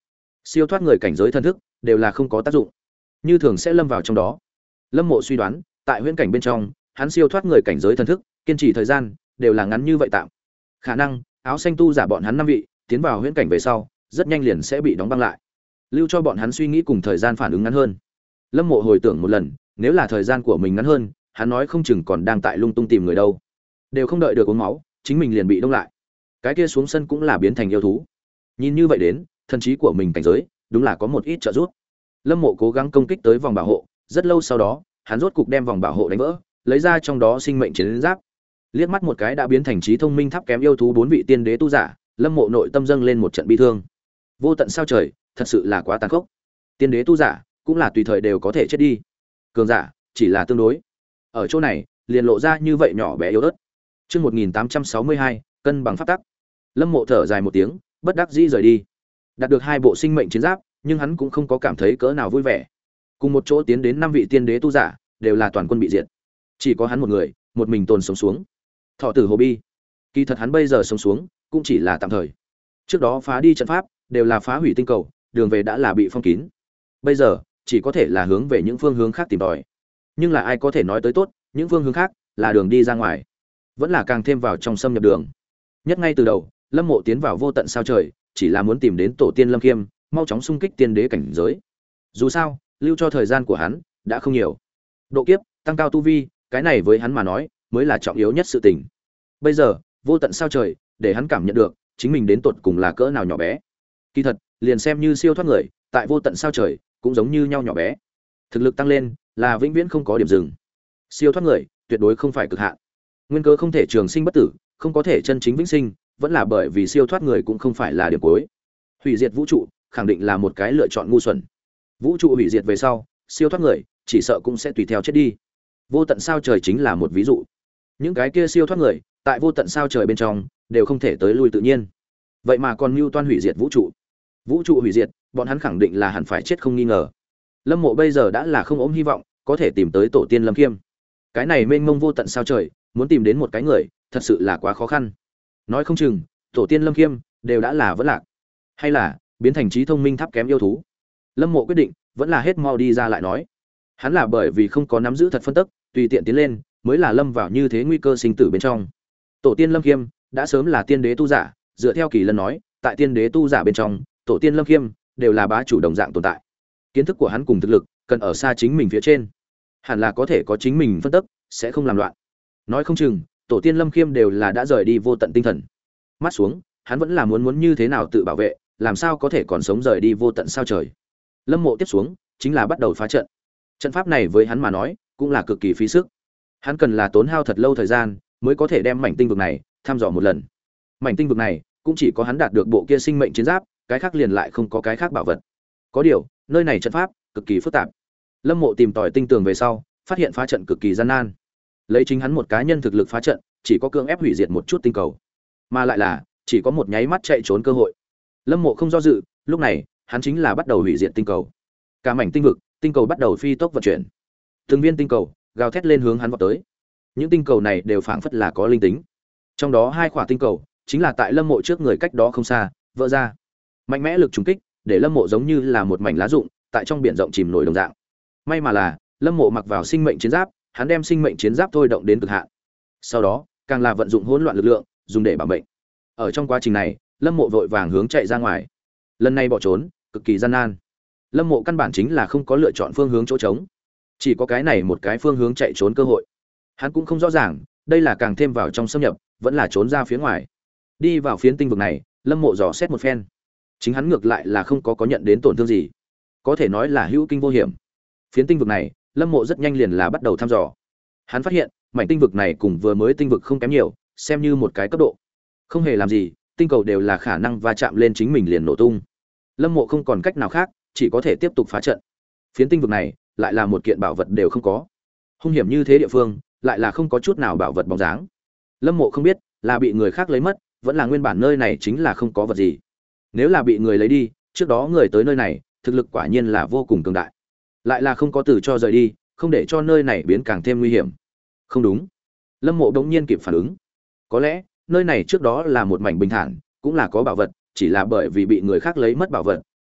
Siêu thoát người cảnh giới thân thức đều là không có tác dụng, như thường sẽ lâm vào trong đó. Lâm Mộ suy đoán, tại huyễn cảnh bên trong, hắn siêu thoát người cảnh giới thân thức, kiên trì thời gian đều là ngắn như vậy tạm. Khả năng áo xanh tu giả bọn hắn năm vị tiến vào huyễn cảnh về sau, rất nhanh liền sẽ bị đóng băng lại, lưu cho bọn hắn suy nghĩ cùng thời gian phản ứng ngắn hơn. Lâm Mộ hồi tưởng một lần, nếu là thời gian của mình ngắn hơn, hắn nói không chừng còn đang tại lung tung tìm người đâu, đều không đợi được uống máu, chính mình liền bị đông lại. Cái kia xuống sân cũng là biến thành yêu thú. Nhìn như vậy đến, thần trí của mình cảnh giới, đúng là có một ít trợ giúp. Lâm Mộ cố gắng công kích tới vòng bảo hộ, rất lâu sau đó, hắn rốt cục đem vòng bảo hộ đánh vỡ, lấy ra trong đó sinh mệnh chiến giáp. Liếc mắt một cái đã biến thành trí thông minh thấp kém yêu thú bốn vị tiên đế tu giả, Lâm Mộ nội tâm dâng lên một trận bi thương. Vô tận sao trời, thật sự là quá tàn khốc. Tiên đế tu giả, cũng là tùy thời đều có thể chết đi. Cường giả, chỉ là tương đối. Ở chỗ này, liền lộ ra như vậy nhỏ bé yếu ớt. Chương một nghìn tám trăm sáu mươi hai, cân bằng pháp tắc. Lâm Mộ thở dài một tiếng, bất đắc dĩ rời đi. Đạt được hai bộ sinh mệnh chiến giáp, nhưng hắn cũng không có cảm thấy cỡ nào vui vẻ. Cùng một chỗ tiến đến năm vị tiên đế tu giả, đều là toàn quân bị diệt. Chỉ có hắn một người, một mình tồn sống xuống. Thọ tử Hồ Bi. Kỳ thật hắn bây giờ sống xuống, cũng chỉ là tạm thời. Trước đó phá đi trận pháp, đều là phá hủy tinh cầu, đường về đã là bị phong kín. Bây giờ, chỉ có thể là hướng về những phương hướng khác tìm tòi. Nhưng là ai có thể nói tới tốt, những phương hướng khác là đường đi ra ngoài, vẫn là càng thêm vào trong xâm nhập đường. Nhất ngay từ đầu, Lâm Mộ tiến vào vô tận sao trời, chỉ là muốn tìm đến tổ tiên Lâm Khiêm, mau chóng xung kích tiên đế cảnh giới. Dù sao, lưu cho thời gian của hắn đã không nhiều. Độ kiếp, tăng cao tu vi, cái này với hắn mà nói, mới là trọng yếu nhất sự tình. Bây giờ, vô tận sao trời, để hắn cảm nhận được chính mình đến tột cùng là cỡ nào nhỏ bé. Kỳ thật, liền xem như siêu thoát người, tại vô tận sao trời, cũng giống như nhau nhỏ bé. Thực lực tăng lên, là vĩnh viễn không có điểm dừng. Siêu thoát người, tuyệt đối không phải cực hạn. Nguyên cớ không thể trường sinh bất tử, không có thể chân chính vĩnh sinh, vẫn là bởi vì siêu thoát người cũng không phải là điểm cuối. Hủy diệt vũ trụ, khẳng định là một cái lựa chọn ngu xuẩn. Vũ trụ hủy diệt về sau, siêu thoát người chỉ sợ cũng sẽ tùy theo chết đi. Vô tận sao trời chính là một ví dụ. Những cái kia siêu thoát người, tại vô tận sao trời bên trong, đều không thể tới lui tự nhiên. Vậy mà còn mưu toan hủy diệt vũ trụ. Vũ trụ hủy diệt, bọn hắn khẳng định là hẳn phải chết không nghi ngờ. Lâm Mộ bây giờ đã là không ôm hy vọng có thể tìm tới tổ tiên Lâm Khiêm. Cái này mênh mông vô tận sao trời, muốn tìm đến một cái người, thật sự là quá khó khăn. Nói không chừng, tổ tiên Lâm Khiêm đều đã là vẫn lạc, hay là biến thành trí thông minh thấp kém yêu thú. Lâm Mộ quyết định, vẫn là hết mau đi ra lại nói. Hắn là bởi vì không có nắm giữ thật phân tức, tùy tiện tiến lên, mới là lâm vào như thế nguy cơ sinh tử bên trong. Tổ tiên Lâm Khiêm đã sớm là tiên đế tu giả, dựa theo Kỳ Lân nói, tại tiên đế tu giả bên trong, tổ tiên Lâm Khiêm đều là bá chủ đồng dạng tồn tại. Kiến thức của hắn cùng thực lực, cần ở xa chính mình phía trên. Hẳn là có thể có chính mình phân tích, sẽ không làm loạn. Nói không chừng, tổ tiên Lâm Khiêm đều là đã rời đi vô tận tinh thần. Mắt xuống, hắn vẫn là muốn muốn như thế nào tự bảo vệ, làm sao có thể còn sống rời đi vô tận sao trời. Lâm Mộ tiếp xuống, chính là bắt đầu phá trận. Trận pháp này với hắn mà nói, cũng là cực kỳ phí sức. Hắn cần là tốn hao thật lâu thời gian, mới có thể đem mảnh tinh vực này thăm dò một lần. Mảnh tinh vực này, cũng chỉ có hắn đạt được bộ kia sinh mệnh chiến giáp, cái khác liền lại không có cái khác bảo vật. Có điều, nơi này trận pháp cực kỳ phức tạp. Lâm Mộ tìm tòi tinh tường về sau, phát hiện phá trận cực kỳ gian nan. Lấy chính hắn một cá nhân thực lực phá trận, chỉ có cưỡng ép hủy diệt một chút tinh cầu, mà lại là chỉ có một nháy mắt chạy trốn cơ hội. Lâm Mộ không do dự, lúc này, hắn chính là bắt đầu hủy diệt tinh cầu. Cả mảnh tinh vực, tinh cầu bắt đầu phi tốc vận chuyển. Từng viên tinh cầu gào thét lên hướng hắn vọt tới. Những tinh cầu này đều phảng phất là có linh tính. Trong đó hai quả tinh cầu chính là tại Lâm Mộ trước người cách đó không xa, vỡ ra. Mạnh mẽ lực trùng kích, để Lâm Mộ giống như là một mảnh lá rụng, tại trong biển rộng chìm nổi đồng dạng. May mà là, Lâm Mộ mặc vào sinh mệnh chiến giáp, hắn đem sinh mệnh chiến giáp thôi động đến cực hạn. Sau đó, càng là vận dụng hỗn loạn lực lượng, dùng để bảo mệnh. Ở trong quá trình này, Lâm Mộ vội vàng hướng chạy ra ngoài. Lần này bỏ trốn, cực kỳ gian nan. Lâm Mộ căn bản chính là không có lựa chọn phương hướng chỗ trống, chỉ có cái này một cái phương hướng chạy trốn cơ hội. Hắn cũng không rõ ràng, đây là càng thêm vào trong xâm nhập, vẫn là trốn ra phía ngoài. Đi vào phiến tinh vực này, Lâm Mộ dò xét một phen. Chính hắn ngược lại là không có có nhận đến tổn thương gì, có thể nói là hữu kinh vô hiểm. Phiến tinh vực này, Lâm Mộ rất nhanh liền là bắt đầu thăm dò. Hắn phát hiện, mảnh tinh vực này cùng vừa mới tinh vực không kém nhiều, xem như một cái cấp độ. Không hề làm gì, tinh cầu đều là khả năng va chạm lên chính mình liền nổ tung. Lâm Mộ không còn cách nào khác, chỉ có thể tiếp tục phá trận. Phiến tinh vực này lại là một kiện bảo vật đều không có. Hung hiểm như thế địa phương, lại là không có chút nào bảo vật bóng dáng. Lâm Mộ không biết, là bị người khác lấy mất, vẫn là nguyên bản nơi này chính là không có vật gì. Nếu là bị người lấy đi, trước đó người tới nơi này, thực lực quả nhiên là vô cùng cường đại. Lại là không có từ cho rời đi, không để cho nơi này biến càng thêm nguy hiểm. Không đúng. Lâm Mộ đống nhiên kịp phản ứng. Có lẽ, nơi này trước đó là một mảnh bình thản, cũng là có bảo vật, chỉ là bởi vì bị người khác lấy mất bảo vật,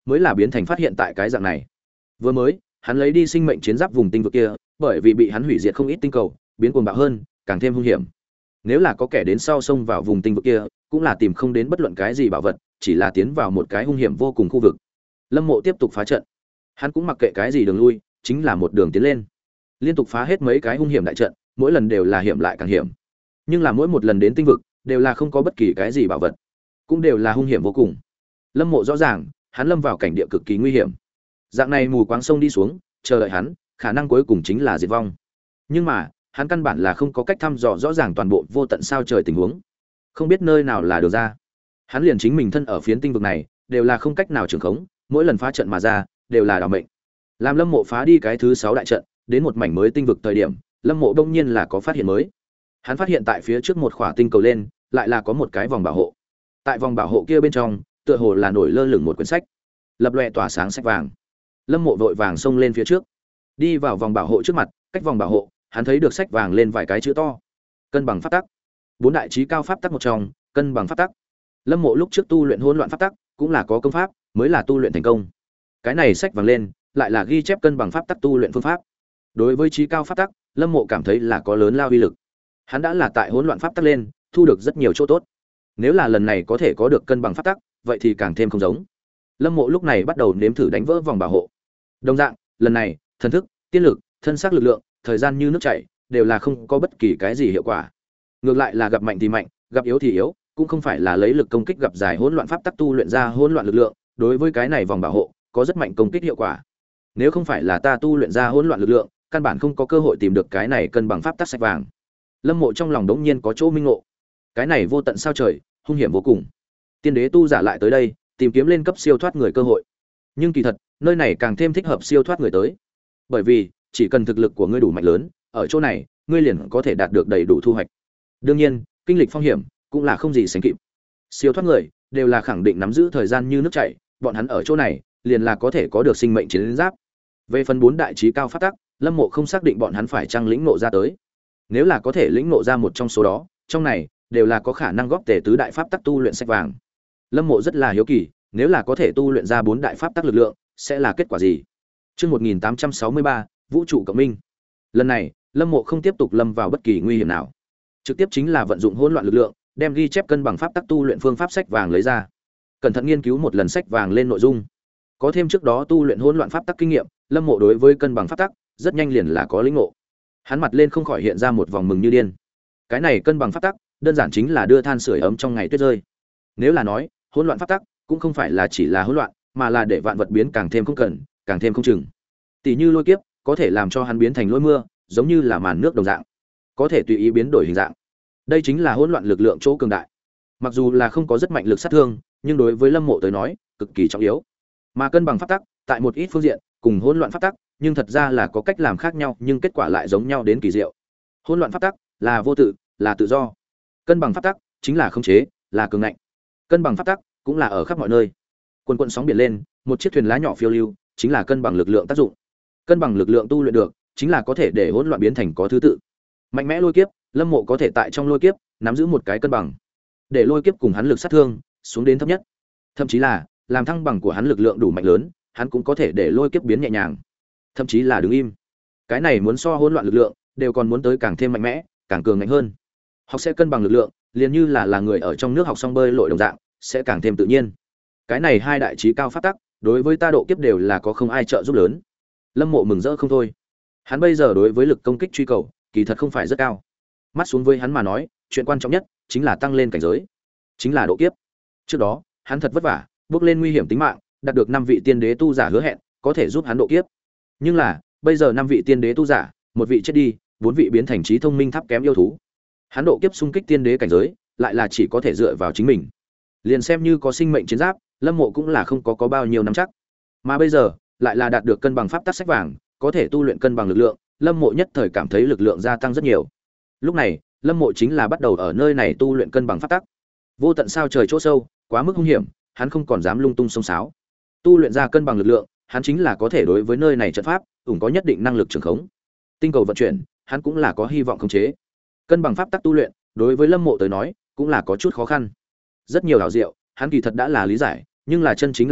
mới là biến thành phát hiện tại cái dạng này. Vừa mới, hắn lấy đi sinh mệnh chiến giáp vùng tinh vực kia, bởi vì bị hắn hủy diệt không ít tinh cầu, biến cuồng bạo hơn, càng thêm hung hiểm. Nếu là có kẻ đến sau xông vào vùng tinh vực kia, cũng là tìm không đến bất luận cái gì bảo vật, chỉ là tiến vào một cái hung hiểm vô cùng khu vực. Lâm Mộ tiếp tục phá trận. Hắn cũng mặc kệ cái gì đường lui, chính là một đường tiến lên. Liên tục phá hết mấy cái hung hiểm đại trận, mỗi lần đều là hiểm lại càng hiểm. Nhưng là mỗi một lần đến tinh vực, đều là không có bất kỳ cái gì bảo vật, cũng đều là hung hiểm vô cùng. Lâm Mộ rõ ràng, hắn lâm vào cảnh địa cực kỳ nguy hiểm. Dạng này mù quáng sông đi xuống, chờ đợi hắn, khả năng cuối cùng chính là diệt vong. Nhưng mà, hắn căn bản là không có cách thăm dò rõ ràng toàn bộ vô tận sao trời tình huống, không biết nơi nào là đường ra. Hắn liền chính mình thân ở phiến tinh vực này, đều là không cách nào trường khống, mỗi lần phá trận mà ra, đều là đảo mệnh. Làm Lâm Mộ phá đi cái thứ sáu đại trận, đến một mảnh mới tinh vực thời điểm, Lâm Mộ đông nhiên là có phát hiện mới. Hắn phát hiện tại phía trước một khỏa tinh cầu lên, lại là có một cái vòng bảo hộ. Tại vòng bảo hộ kia bên trong, tựa hồ là nổi lơ lửng một quyển sách, lập lòe tỏa sáng sách vàng. Lâm Mộ vội vàng xông lên phía trước, đi vào vòng bảo hộ trước mặt, cách vòng bảo hộ, hắn thấy được sách vàng lên vài cái chữ to: cân bằng pháp tắc. Bốn đại chí cao pháp tắc một trong, cân bằng pháp tắc. Lâm Mộ lúc trước tu luyện hỗn loạn pháp tắc, cũng là có công pháp, mới là tu luyện thành công. Cái này sách vàng lên, lại là ghi chép cân bằng pháp tắc tu luyện phương pháp. Đối với chí cao pháp tắc, Lâm Mộ cảm thấy là có lớn lao uy lực. Hắn đã là tại hỗn loạn pháp tắc lên, thu được rất nhiều chỗ tốt. Nếu là lần này có thể có được cân bằng pháp tắc, vậy thì càng thêm không giống. Lâm Mộ lúc này bắt đầu nếm thử đánh vỡ vòng bảo hộ. Đồng dạng, lần này, thần thức, tiên lực, thân xác lực lượng, thời gian như nước chảy, đều là không có bất kỳ cái gì hiệu quả. Ngược lại là gặp mạnh thì mạnh, gặp yếu thì yếu, cũng không phải là lấy lực công kích gặp giải hỗn loạn pháp tắc tu luyện ra hỗn loạn lực lượng, đối với cái này vòng bảo hộ, có rất mạnh công kích hiệu quả. Nếu không phải là ta tu luyện ra hỗn loạn lực lượng, căn bản không có cơ hội tìm được cái này cân bằng pháp tắc sách vàng. Lâm Mộ trong lòng đống nhiên có chỗ minh ngộ. Cái này vô tận sao trời, hung hiểm vô cùng. Tiên đế tu giả lại tới đây, tìm kiếm lên cấp siêu thoát người cơ hội. Nhưng kỳ thật, nơi này càng thêm thích hợp siêu thoát người tới. Bởi vì, chỉ cần thực lực của ngươi đủ mạnh lớn, ở chỗ này, ngươi liền có thể đạt được đầy đủ thu hoạch. Đương nhiên, kinh lịch phong hiểm cũng là không gì sánh kịp. Siêu thoát người đều là khẳng định nắm giữ thời gian như nước chảy, bọn hắn ở chỗ này, liền là có thể có được sinh mệnh chiến giáp. Về phần bốn đại chí cao pháp tắc, Lâm Mộ không xác định bọn hắn phải chăng lĩnh ngộ ra tới. Nếu là có thể lĩnh ngộ ra một trong số đó, trong này đều là có khả năng góp tề tứ đại pháp tắc tu luyện sách vàng. Lâm Mộ rất là hiếu kỳ, nếu là có thể tu luyện ra bốn đại pháp tắc lực lượng, sẽ là kết quả gì? Chương một nghìn tám trăm sáu mươi ba, Vũ trụ cộng minh. Lần này, Lâm Mộ không tiếp tục lâm vào bất kỳ nguy hiểm nào, trực tiếp chính là vận dụng hỗn loạn lực lượng, đem ghi chép cân bằng pháp tắc tu luyện phương pháp sách vàng lấy ra. Cẩn thận nghiên cứu một lần sách vàng lên nội dung. Có thêm trước đó tu luyện hỗn loạn pháp tắc kinh nghiệm, Lâm Mộ đối với cân bằng pháp tắc rất nhanh liền là có lĩnh ngộ. Hắn mặt lên không khỏi hiện ra một vòng mừng như điên. Cái này cân bằng pháp tắc, đơn giản chính là đưa than sưởi ấm trong ngày tuyết rơi. Nếu là nói, hỗn loạn pháp tắc cũng không phải là chỉ là hỗn loạn, mà là để vạn vật biến càng thêm không cần, càng thêm không chừng. Tỷ như lôi kiếp, có thể làm cho hắn biến thành lôi mưa, giống như là màn nước đồng dạng, có thể tùy ý biến đổi hình dạng. Đây chính là hỗn loạn lực lượng chỗ cường đại. Mặc dù là không có rất mạnh lực sát thương, nhưng đối với Lâm Mộ tới nói, cực kỳ trọng yếu. Mà cân bằng pháp tắc, tại một ít phương diện, cùng hỗn loạn pháp tắc, nhưng thật ra là có cách làm khác nhau, nhưng kết quả lại giống nhau đến kỳ diệu. Hỗn loạn pháp tắc là vô tự, là tự do. Cân bằng pháp tắc chính là khống chế, là cường ngạnh. Cân bằng pháp tắc cũng là ở khắp mọi nơi. Quần quần sóng biển lên, một chiếc thuyền lá nhỏ phiêu lưu, chính là cân bằng lực lượng tác dụng. Cân bằng lực lượng tu luyện được, chính là có thể để hỗn loạn biến thành có thứ tự. Mạnh mẽ lôi kiếp, Lâm Mộ có thể tại trong lôi kiếp nắm giữ một cái cân bằng, để lôi kiếp cùng hắn lực sát thương xuống đến thấp nhất. Thậm chí là làm thăng bằng của hắn lực lượng đủ mạnh lớn, hắn cũng có thể để lôi kiếp biến nhẹ nhàng, thậm chí là đứng im. Cái này muốn so hỗn loạn lực lượng, đều còn muốn tới càng thêm mạnh mẽ, càng cường ngạnh hơn. Học sẽ cân bằng lực lượng, liền như là là người ở trong nước học xong bơi lội đồng dạng, sẽ càng thêm tự nhiên. Cái này hai đại chí cao pháp tắc, đối với ta độ kiếp đều là có không ai trợ giúp lớn. Lâm Mộ mừng rỡ không thôi. Hắn bây giờ đối với lực công kích truy cầu, kỳ thật không phải rất cao. Mắt xuống với hắn mà nói, chuyện quan trọng nhất chính là tăng lên cảnh giới, chính là độ kiếp. Trước đó, hắn thật vất vả, bước lên nguy hiểm tính mạng, đạt được năm vị tiên đế tu giả hứa hẹn, có thể giúp hắn độ kiếp. Nhưng là, bây giờ năm vị tiên đế tu giả, một vị chết đi, bốn vị biến thành trí thông minh thấp kém yêu thú. Hắn độ kiếp xung kích tiên đế cảnh giới, lại là chỉ có thể dựa vào chính mình. Liền xem như có sinh mệnh chiến giáp, Lâm Mộ cũng là không có có bao nhiêu nắm chắc. Mà bây giờ, lại là đạt được cân bằng pháp tắc sách vàng, có thể tu luyện cân bằng lực lượng, Lâm Mộ nhất thời cảm thấy lực lượng gia tăng rất nhiều. Lúc này, Lâm Mộ chính là bắt đầu ở nơi này tu luyện cân bằng pháp tắc. Vô tận sao trời chỗ sâu, quá mức hung hiểm, hắn không còn dám lung tung xông xáo. Tu luyện ra cân bằng lực lượng, hắn chính là có thể đối với nơi này trận pháp, ủng có nhất định năng lực trường khống. Tinh cầu vận chuyển, hắn cũng là có hy vọng khống chế. Cân bằng pháp tắc tu luyện, đối với Lâm Mộ tới nói, cũng là có chút khó khăn. Rất nhiều ảo diệu, hắn kỳ thật đã là lý giải, nhưng là chân chính làm được,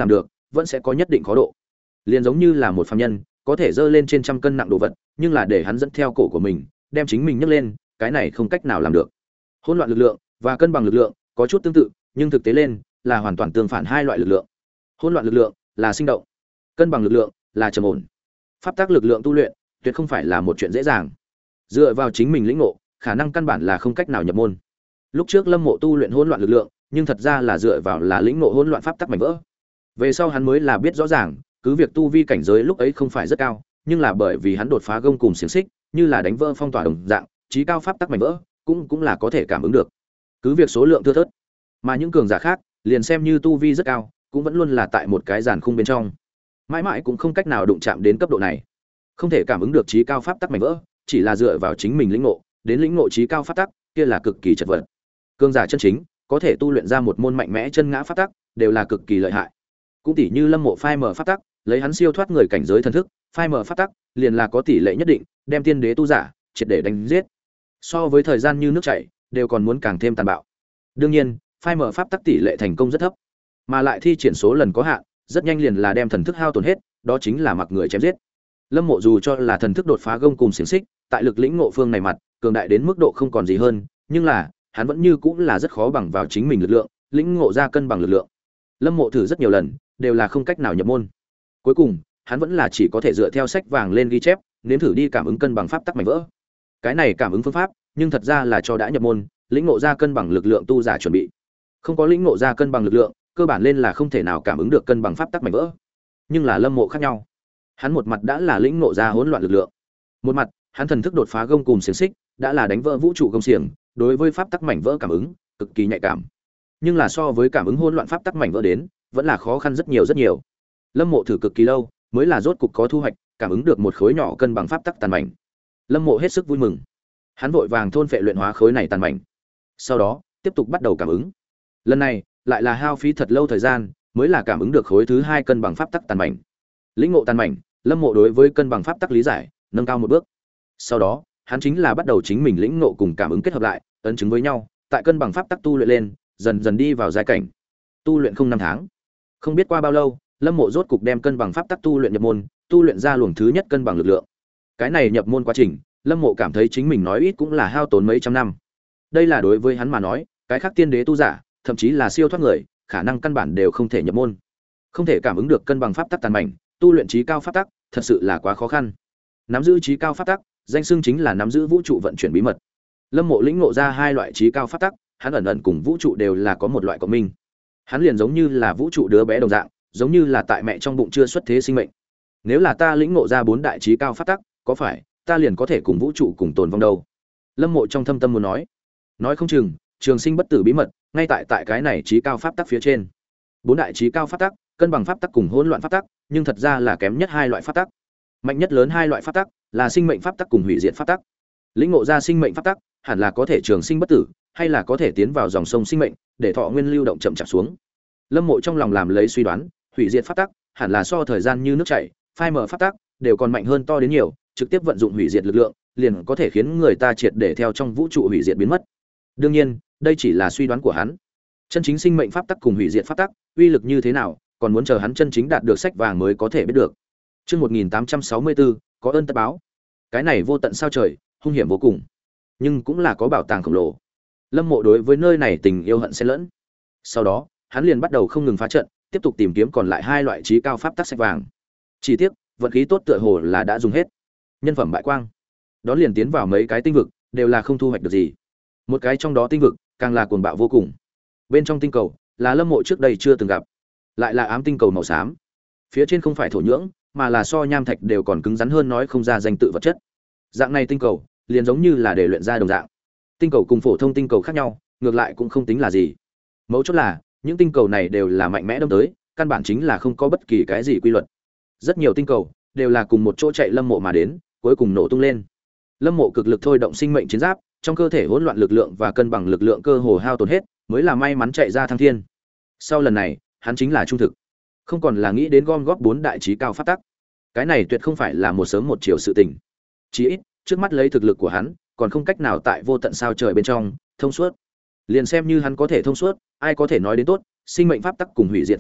vẫn sẽ có nhất định khó độ. Liền giống như là một phàm nhân, có thể dơ lên trên trăm cân nặng đồ vật, nhưng là để hắn dẫn theo cổ của mình, đem chính mình nhấc lên, cái này không cách nào làm được. Hỗn loạn lực lượng và cân bằng lực lượng có chút tương tự, nhưng thực tế lên là hoàn toàn tương phản hai loại lực lượng. Hỗn loạn lực lượng là sinh động, cân bằng lực lượng là trầm ổn. Pháp tắc lực lượng tu luyện tuyệt không phải là một chuyện dễ dàng. Dựa vào chính mình lĩnh ngộ, khả năng căn bản là không cách nào nhập môn. Lúc trước Lâm Mộ tu luyện hỗn loạn lực lượng, nhưng thật ra là dựa vào là lĩnh ngộ hỗn loạn pháp tắc mảnh vỡ. Về sau hắn mới là biết rõ ràng, cứ việc tu vi cảnh giới lúc ấy không phải rất cao, nhưng là bởi vì hắn đột phá gông cùng xiềng xích, như là đánh vỡ phong tỏa đồng dạng, trí cao pháp tắc mảnh vỡ, cũng cũng là có thể cảm ứng được. Cứ việc số lượng thưa thớt, mà những cường giả khác, liền xem như tu vi rất cao, cũng vẫn luôn là tại một cái giàn khung bên trong, mãi mãi cũng không cách nào đụng chạm đến cấp độ này. Không thể cảm ứng được trí cao pháp tắc mảnh vỡ, chỉ là dựa vào chính mình lĩnh ngộ, đến lĩnh ngộ trí cao pháp tắc, kia là cực kỳ chật vật. Cường giả chân chính, có thể tu luyện ra một môn mạnh mẽ chân ngã pháp tắc, đều là cực kỳ lợi hại. Cũng tỷ như Lâm Mộ phai mở pháp tắc, lấy hắn siêu thoát người cảnh giới thần thức, phai mở pháp tắc, liền là có tỷ lệ nhất định, đem tiên đế tu giả triệt để đánh giết. So với thời gian như nước chảy, đều còn muốn càng thêm tàn bạo. Đương nhiên, phai mở pháp tắc tỷ lệ thành công rất thấp, mà lại thi triển số lần có hạn, rất nhanh liền là đem thần thức hao tổn hết, đó chính là mặc người chém giết. Lâm Mộ dù cho là thần thức đột phá gông cùng xiển xích, tại lực lĩnh ngộ phương này mặt, cường đại đến mức độ không còn gì hơn, nhưng là, hắn vẫn như cũng là rất khó bằng vào chính mình lực lượng, lĩnh ngộ ra cân bằng lực lượng. Lâm Mộ thử rất nhiều lần, đều là không cách nào nhập môn. Cuối cùng, hắn vẫn là chỉ có thể dựa theo sách vàng lên ghi chép, nếm thử đi cảm ứng cân bằng pháp tắc mảnh vỡ. Cái này cảm ứng phương pháp, nhưng thật ra là cho đã nhập môn, lĩnh ngộ ra cân bằng lực lượng tu giả chuẩn bị. Không có lĩnh ngộ ra cân bằng lực lượng, cơ bản lên là không thể nào cảm ứng được cân bằng pháp tắc mảnh vỡ. Nhưng là Lâm Mộ khác nhau. Hắn một mặt đã là lĩnh ngộ ra hỗn loạn lực lượng, một mặt, hắn thần thức đột phá gông cùm xiềng xích, đã là đánh vỡ vũ trụ gông xiềng, đối với pháp tắc mảnh vỡ cảm ứng cực kỳ nhạy cảm. Nhưng là so với cảm ứng hỗn loạn pháp tắc mảnh vỡ đến, vẫn là khó khăn rất nhiều rất nhiều. Lâm Mộ thử cực kỳ lâu, mới là rốt cục có thu hoạch, cảm ứng được một khối nhỏ cân bằng pháp tắc tàn mảnh. Lâm Mộ hết sức vui mừng. Hắn vội vàng thôn phệ luyện hóa khối này tàn mảnh. Sau đó, tiếp tục bắt đầu cảm ứng. Lần này, lại là hao phí thật lâu thời gian, mới là cảm ứng được khối thứ hai cân bằng pháp tắc tàn mảnh. Lĩnh ngộ tàn mảnh, Lâm Mộ đối với cân bằng pháp tắc lý giải nâng cao một bước. Sau đó, hắn chính là bắt đầu chính mình lĩnh ngộ cùng cảm ứng kết hợp lại, ấn chứng với nhau, tại cân bằng pháp tắc tu luyện lên, dần dần đi vào giai cảnh. Tu luyện không năm tháng. Không biết qua bao lâu, Lâm Mộ rốt cục đem cân bằng pháp tắc tu luyện nhập môn, tu luyện ra luồng thứ nhất cân bằng lực lượng. Cái này nhập môn quá trình, Lâm Mộ cảm thấy chính mình nói ít cũng là hao tốn mấy trăm năm. Đây là đối với hắn mà nói, cái khác tiên đế tu giả, thậm chí là siêu thoát người, khả năng căn bản đều không thể nhập môn. Không thể cảm ứng được cân bằng pháp tắc tàn mảnh, tu luyện trí cao pháp tắc, thật sự là quá khó khăn. Nắm giữ trí cao pháp tắc, danh xưng chính là nắm giữ vũ trụ vận chuyển bí mật. Lâm Mộ lĩnh ngộ ra hai loại trí cao pháp tắc, hắn ẩn ẩn cùng vũ trụ đều là có một loại cộng minh. Hắn liền giống như là vũ trụ đứa bé đồng dạng, giống như là tại mẹ trong bụng chưa xuất thế sinh mệnh. Nếu là ta lĩnh ngộ ra bốn đại trí cao pháp tắc, có phải ta liền có thể cùng vũ trụ cùng tồn vong đâu? Lâm Mộ trong thâm tâm muốn nói, nói không chừng trường sinh bất tử bí mật ngay tại tại cái này trí cao pháp tắc phía trên. Bốn đại trí cao pháp tắc, cân bằng pháp tắc cùng hỗn loạn pháp tắc, nhưng thật ra là kém nhất hai loại pháp tắc. Mạnh nhất lớn hai loại pháp tắc là sinh mệnh pháp tắc cùng hủy diệt pháp tắc. Lĩnh ngộ ra sinh mệnh pháp tắc, hẳn là có thể trường sinh bất tử, hay là có thể tiến vào dòng sông sinh mệnh, để thọ nguyên lưu động chậm chạp xuống. Lâm Mộ trong lòng làm lấy suy đoán, hủy diệt pháp tắc hẳn là so thời gian như nước chảy, phai mở pháp tắc đều còn mạnh hơn to đến nhiều, trực tiếp vận dụng hủy diệt lực lượng, liền có thể khiến người ta triệt để theo trong vũ trụ hủy diệt biến mất. Đương nhiên, đây chỉ là suy đoán của hắn. Chân chính sinh mệnh pháp tắc cùng hủy diệt pháp tắc, uy lực như thế nào, còn muốn chờ hắn chân chính đạt được sách vàng mới có thể biết được. Chương một nghìn tám trăm sáu mươi bốn, có ơn tất báo. Cái này vô tận sao trời, hung hiểm vô cùng, nhưng cũng là có bảo tàng khổng lồ. Lâm Mộ đối với nơi này tình yêu hận xen lẫn. Sau đó, hắn liền bắt đầu không ngừng phá trận, tiếp tục tìm kiếm còn lại hai loại trí cao pháp tắc sách vàng. Chỉ tiếc, vận khí tốt tựa hồ là đã dùng hết. Nhân phẩm bại quang. Đón liền tiến vào mấy cái tinh vực, đều là không thu hoạch được gì. Một cái trong đó tinh vực, càng là cuồng bạo vô cùng. Bên trong tinh cầu, là Lâm Mộ trước đây chưa từng gặp, lại là ám tinh cầu màu xám. Phía trên không phải thổ nhưỡng, mà là so nham thạch đều còn cứng rắn hơn nói không ra danh tự vật chất. Dạng này tinh cầu, liền giống như là để luyện ra đồng dạng. Tinh cầu cùng phổ thông tinh cầu khác nhau, ngược lại cũng không tính là gì. Mấu chốt là, những tinh cầu này đều là mạnh mẽ đâm tới, căn bản chính là không có bất kỳ cái gì quy luật. Rất nhiều tinh cầu đều là cùng một chỗ chạy Lâm Mộ mà đến, cuối cùng nổ tung lên. Lâm Mộ cực lực thôi động sinh mệnh chiến giáp, trong cơ thể hỗn loạn lực lượng và cân bằng lực lượng cơ hồ hao tổn hết, mới là may mắn chạy ra thăng thiên. Sau lần này, hắn chính là trung thực, không còn là nghĩ đến gom góp bốn đại chí cao pháp tắc. Cái này tuyệt không phải là một sớm một chiều sự tình. Chỉ ít, trước mắt lấy thực lực của hắn, còn không cách nào tại vô tận sao trời bên trong thông suốt. Liền xem như hắn có thể thông suốt, ai có thể nói đến tốt, sinh mệnh pháp tắc cùng hủy diệt pháp tắc,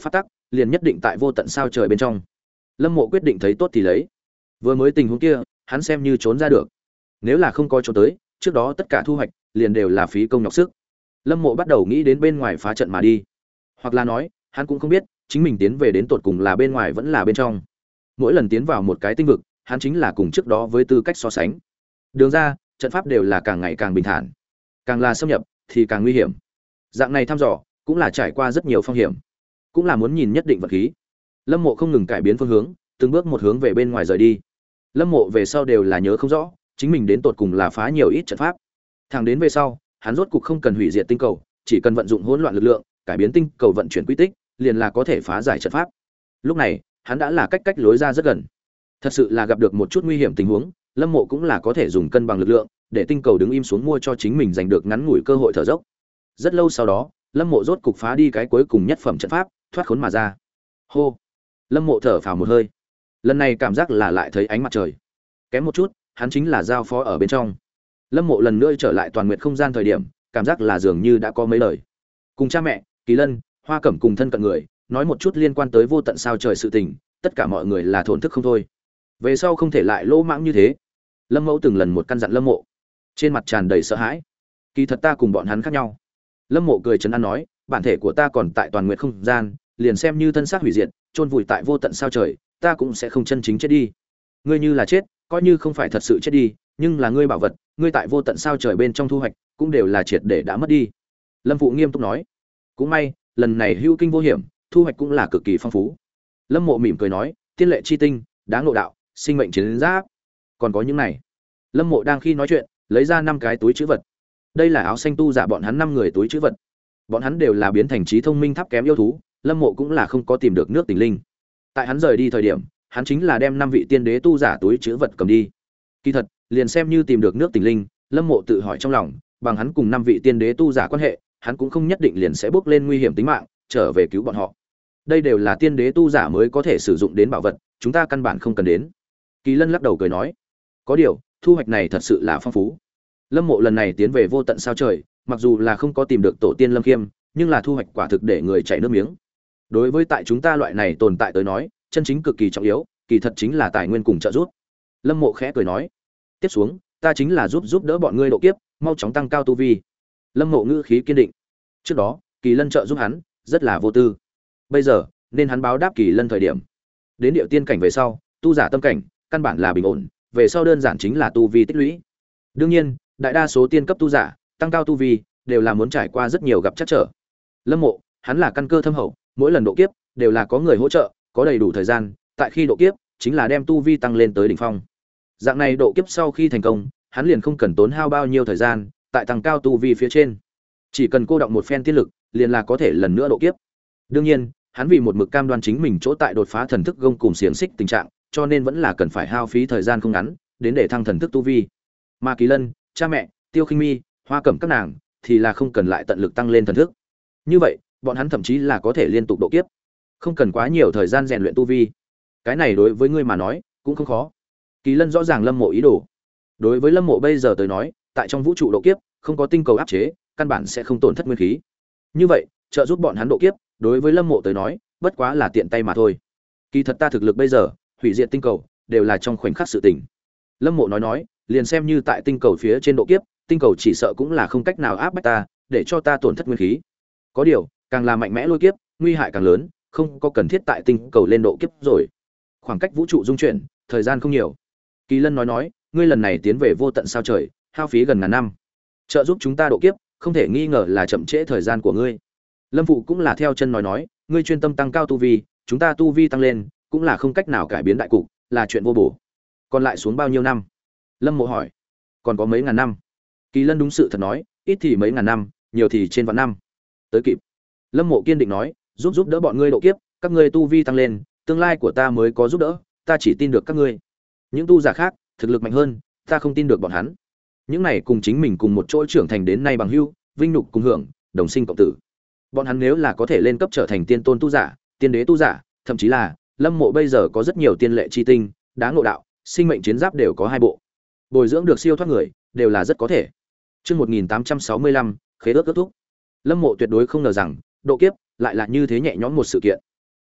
liền nhất định tại vô tận sao trời bên trong. Lâm Mộ quyết định thấy tốt thì lấy. Vừa mới tình huống kia, hắn xem như trốn ra được. Nếu là không có trốn tới, trước đó tất cả thu hoạch liền đều là phí công nhọc sức. Lâm Mộ bắt đầu nghĩ đến bên ngoài phá trận mà đi. Hoặc là nói, hắn cũng không biết, chính mình tiến về đến tột cùng là bên ngoài vẫn là bên trong. Mỗi lần tiến vào một cái tinh vực, hắn chính là cùng trước đó với tư cách so sánh. Đường ra, trận pháp đều là càng ngày càng bình thản. Càng là xâm nhập thì càng nguy hiểm. Dạng này thăm dò, cũng là trải qua rất nhiều phong hiểm, cũng là muốn nhìn nhất định vật khí. Lâm Mộ không ngừng cải biến phương hướng, từng bước một hướng về bên ngoài rời đi. Lâm Mộ về sau đều là nhớ không rõ, chính mình đến tột cùng là phá nhiều ít trận pháp. Thẳng đến về sau, hắn rốt cục không cần hủy diệt tinh cầu, chỉ cần vận dụng hỗn loạn lực lượng, cải biến tinh cầu vận chuyển quy tích, liền là có thể phá giải trận pháp. Lúc này, hắn đã là cách cách lối ra rất gần. Thật sự là gặp được một chút nguy hiểm tình huống, Lâm Mộ cũng là có thể dùng cân bằng lực lượng, để tinh cầu đứng im xuống mua cho chính mình giành được ngắn ngủi cơ hội thở dốc. Rất lâu sau đó, Lâm Mộ rốt cục phá đi cái cuối cùng nhất phẩm trận pháp, thoát khốn mà ra. Hô. Lâm Mộ thở phào một hơi. Lần này cảm giác là lại thấy ánh mặt trời. Kém một chút, hắn chính là giao phó ở bên trong. Lâm Mộ lần nữa trở lại toàn nguyệt không gian thời điểm, cảm giác là dường như đã có mấy lời. Cùng cha mẹ, Kỳ Lân, Hoa Cẩm cùng thân cận người, nói một chút liên quan tới vô tận sao trời sự tình, tất cả mọi người là thổn thức không thôi. Về sau không thể lại lỗ mãng như thế. Lâm Mẫu từng lần một căn dặn Lâm Mộ, trên mặt tràn đầy sợ hãi. Kỳ thật ta cùng bọn hắn khác nhau. Lâm Mộ cười trấn an nói, bản thể của ta còn tại toàn nguyệt không gian, liền xem như thân xác hủy diệt, chôn vùi tại vô tận sao trời, ta cũng sẽ không chân chính chết đi. Ngươi như là chết, coi như không phải thật sự chết đi, nhưng là ngươi bảo vật, ngươi tại vô tận sao trời bên trong thu hoạch, cũng đều là triệt để đã mất đi. Lâm Phụ nghiêm túc nói, cũng may, lần này hữu kinh vô hiểm, thu hoạch cũng là cực kỳ phong phú. Lâm Mộ mỉm cười nói, tiên lệ chi tinh, đáng ngộ đạo, sinh mệnh chiến giáp, còn có những này. Lâm Mộ đang khi nói chuyện, lấy ra năm cái túi trữ vật. Đây là áo xanh tu giả bọn hắn năm người túi trữ vật. Bọn hắn đều là biến thành trí thông minh thấp kém yêu thú, Lâm Mộ cũng là không có tìm được nước tình linh. Tại hắn rời đi thời điểm, hắn chính là đem năm vị tiên đế tu giả túi trữ vật cầm đi. Kỳ thật, liền xem như tìm được nước tình linh, Lâm Mộ tự hỏi trong lòng, bằng hắn cùng năm vị tiên đế tu giả quan hệ, hắn cũng không nhất định liền sẽ bước lên nguy hiểm tính mạng, trở về cứu bọn họ. Đây đều là tiên đế tu giả mới có thể sử dụng đến bảo vật, chúng ta căn bản không cần đến. Kỳ Lân lắc đầu cười nói, có điều, thu hoạch này thật sự là phong phú. Lâm Mộ lần này tiến về vô tận sao trời, mặc dù là không có tìm được tổ tiên Lâm Khiêm, nhưng là thu hoạch quả thực để người chảy nước miếng. Đối với tại chúng ta loại này tồn tại tới nói, chân chính cực kỳ trọng yếu, kỳ thật chính là tài nguyên cùng trợ giúp. Lâm Mộ khẽ cười nói, tiếp xuống, ta chính là giúp giúp đỡ bọn ngươi độ kiếp, mau chóng tăng cao tu vi. Lâm Mộ ngữ khí kiên định. Trước đó, Kỳ Lân trợ giúp hắn, rất là vô tư. Bây giờ, nên hắn báo đáp Kỳ Lân thời điểm. Đến điệu tiên cảnh về sau, tu giả tâm cảnh, căn bản là bình ổn, về sau đơn giản chính là tu vi tích lũy. Đương nhiên, đại đa số tiên cấp tu giả, tăng cao tu vi, đều là muốn trải qua rất nhiều gặp trắc trở. Lâm Mộ, hắn là căn cơ thâm hậu, mỗi lần độ kiếp đều là có người hỗ trợ, có đầy đủ thời gian, tại khi độ kiếp, chính là đem tu vi tăng lên tới đỉnh phong. Dạng này độ kiếp sau khi thành công, hắn liền không cần tốn hao bao nhiêu thời gian, tại tăng cao tu vi phía trên. Chỉ cần cô động một phen tiên lực, liền là có thể lần nữa độ kiếp. Đương nhiên, hắn vì một mực cam đoan chính mình chỗ tại đột phá thần thức gông cùng xiềng xích tình trạng, cho nên vẫn là cần phải hao phí thời gian không ngắn, đến để thăng thần thức tu vi. Mà Kỳ Lân, cha mẹ, Tiêu Khinh Mi, Hoa Cẩm các nàng thì là không cần lại tận lực tăng lên thần thức. Như vậy, bọn hắn thậm chí là có thể liên tục độ kiếp, không cần quá nhiều thời gian rèn luyện tu vi. Cái này đối với ngươi mà nói, cũng không khó. Kỳ Lân rõ ràng Lâm Mộ ý đồ. Đối với Lâm Mộ bây giờ tới nói, tại trong vũ trụ độ kiếp, không có tinh cầu áp chế, căn bản sẽ không tổn thất nguyên khí. Như vậy, trợ giúp bọn hắn độ kiếp, đối với Lâm Mộ tới nói, bất quá là tiện tay mà thôi. Kỳ thật ta thực lực bây giờ, hủy diệt tinh cầu, đều là trong khoảnh khắc sự tình. Lâm Mộ nói nói, liền xem như tại tinh cầu phía trên độ kiếp, tinh cầu chỉ sợ cũng là không cách nào áp bách ta, để cho ta tổn thất nguyên khí. Có điều, càng là mạnh mẽ lôi kiếp, nguy hại càng lớn, không có cần thiết tại tinh cầu lên độ kiếp rồi. Khoảng cách vũ trụ dung chuyển, thời gian không nhiều. Kỳ Lân nói nói, ngươi lần này tiến về vô tận sao trời, hao phí gần ngàn năm, trợ giúp chúng ta độ kiếp, không thể nghi ngờ là chậm trễ thời gian của ngươi. Lâm Phụ cũng là theo chân nói nói, ngươi chuyên tâm tăng cao tu vi, chúng ta tu vi tăng lên, cũng là không cách nào cải biến đại cục, là chuyện vô bổ. Còn lại xuống bao nhiêu năm? Lâm Mộ hỏi. Còn có mấy ngàn năm. Kỳ Lân đúng sự thật nói, ít thì mấy ngàn năm, nhiều thì trên vạn năm. Tới kịp. Lâm Mộ kiên định nói, giúp giúp đỡ bọn ngươi độ kiếp, các ngươi tu vi tăng lên, tương lai của ta mới có giúp đỡ, ta chỉ tin được các ngươi. Những tu giả khác, thực lực mạnh hơn, ta không tin được bọn hắn. Những này cùng chính mình cùng một chỗ trưởng thành đến nay bằng hữu, vinh nhục cùng hưởng, đồng sinh cộng tử. Bọn hắn nếu là có thể lên cấp trở thành tiên tôn tu giả, tiên đế tu giả, thậm chí là Lâm Mộ bây giờ có rất nhiều tiên lệ chi tinh, đá ngộ đạo, sinh mệnh chiến giáp đều có hai bộ. Bồi dưỡng được siêu thoát người, đều là rất có thể. Chương một nghìn tám trăm sáu mươi lăm, khế ước kết thúc. Lâm Mộ tuyệt đối không ngờ rằng, độ kiếp lại là như thế nhẹ nhõm một sự kiện.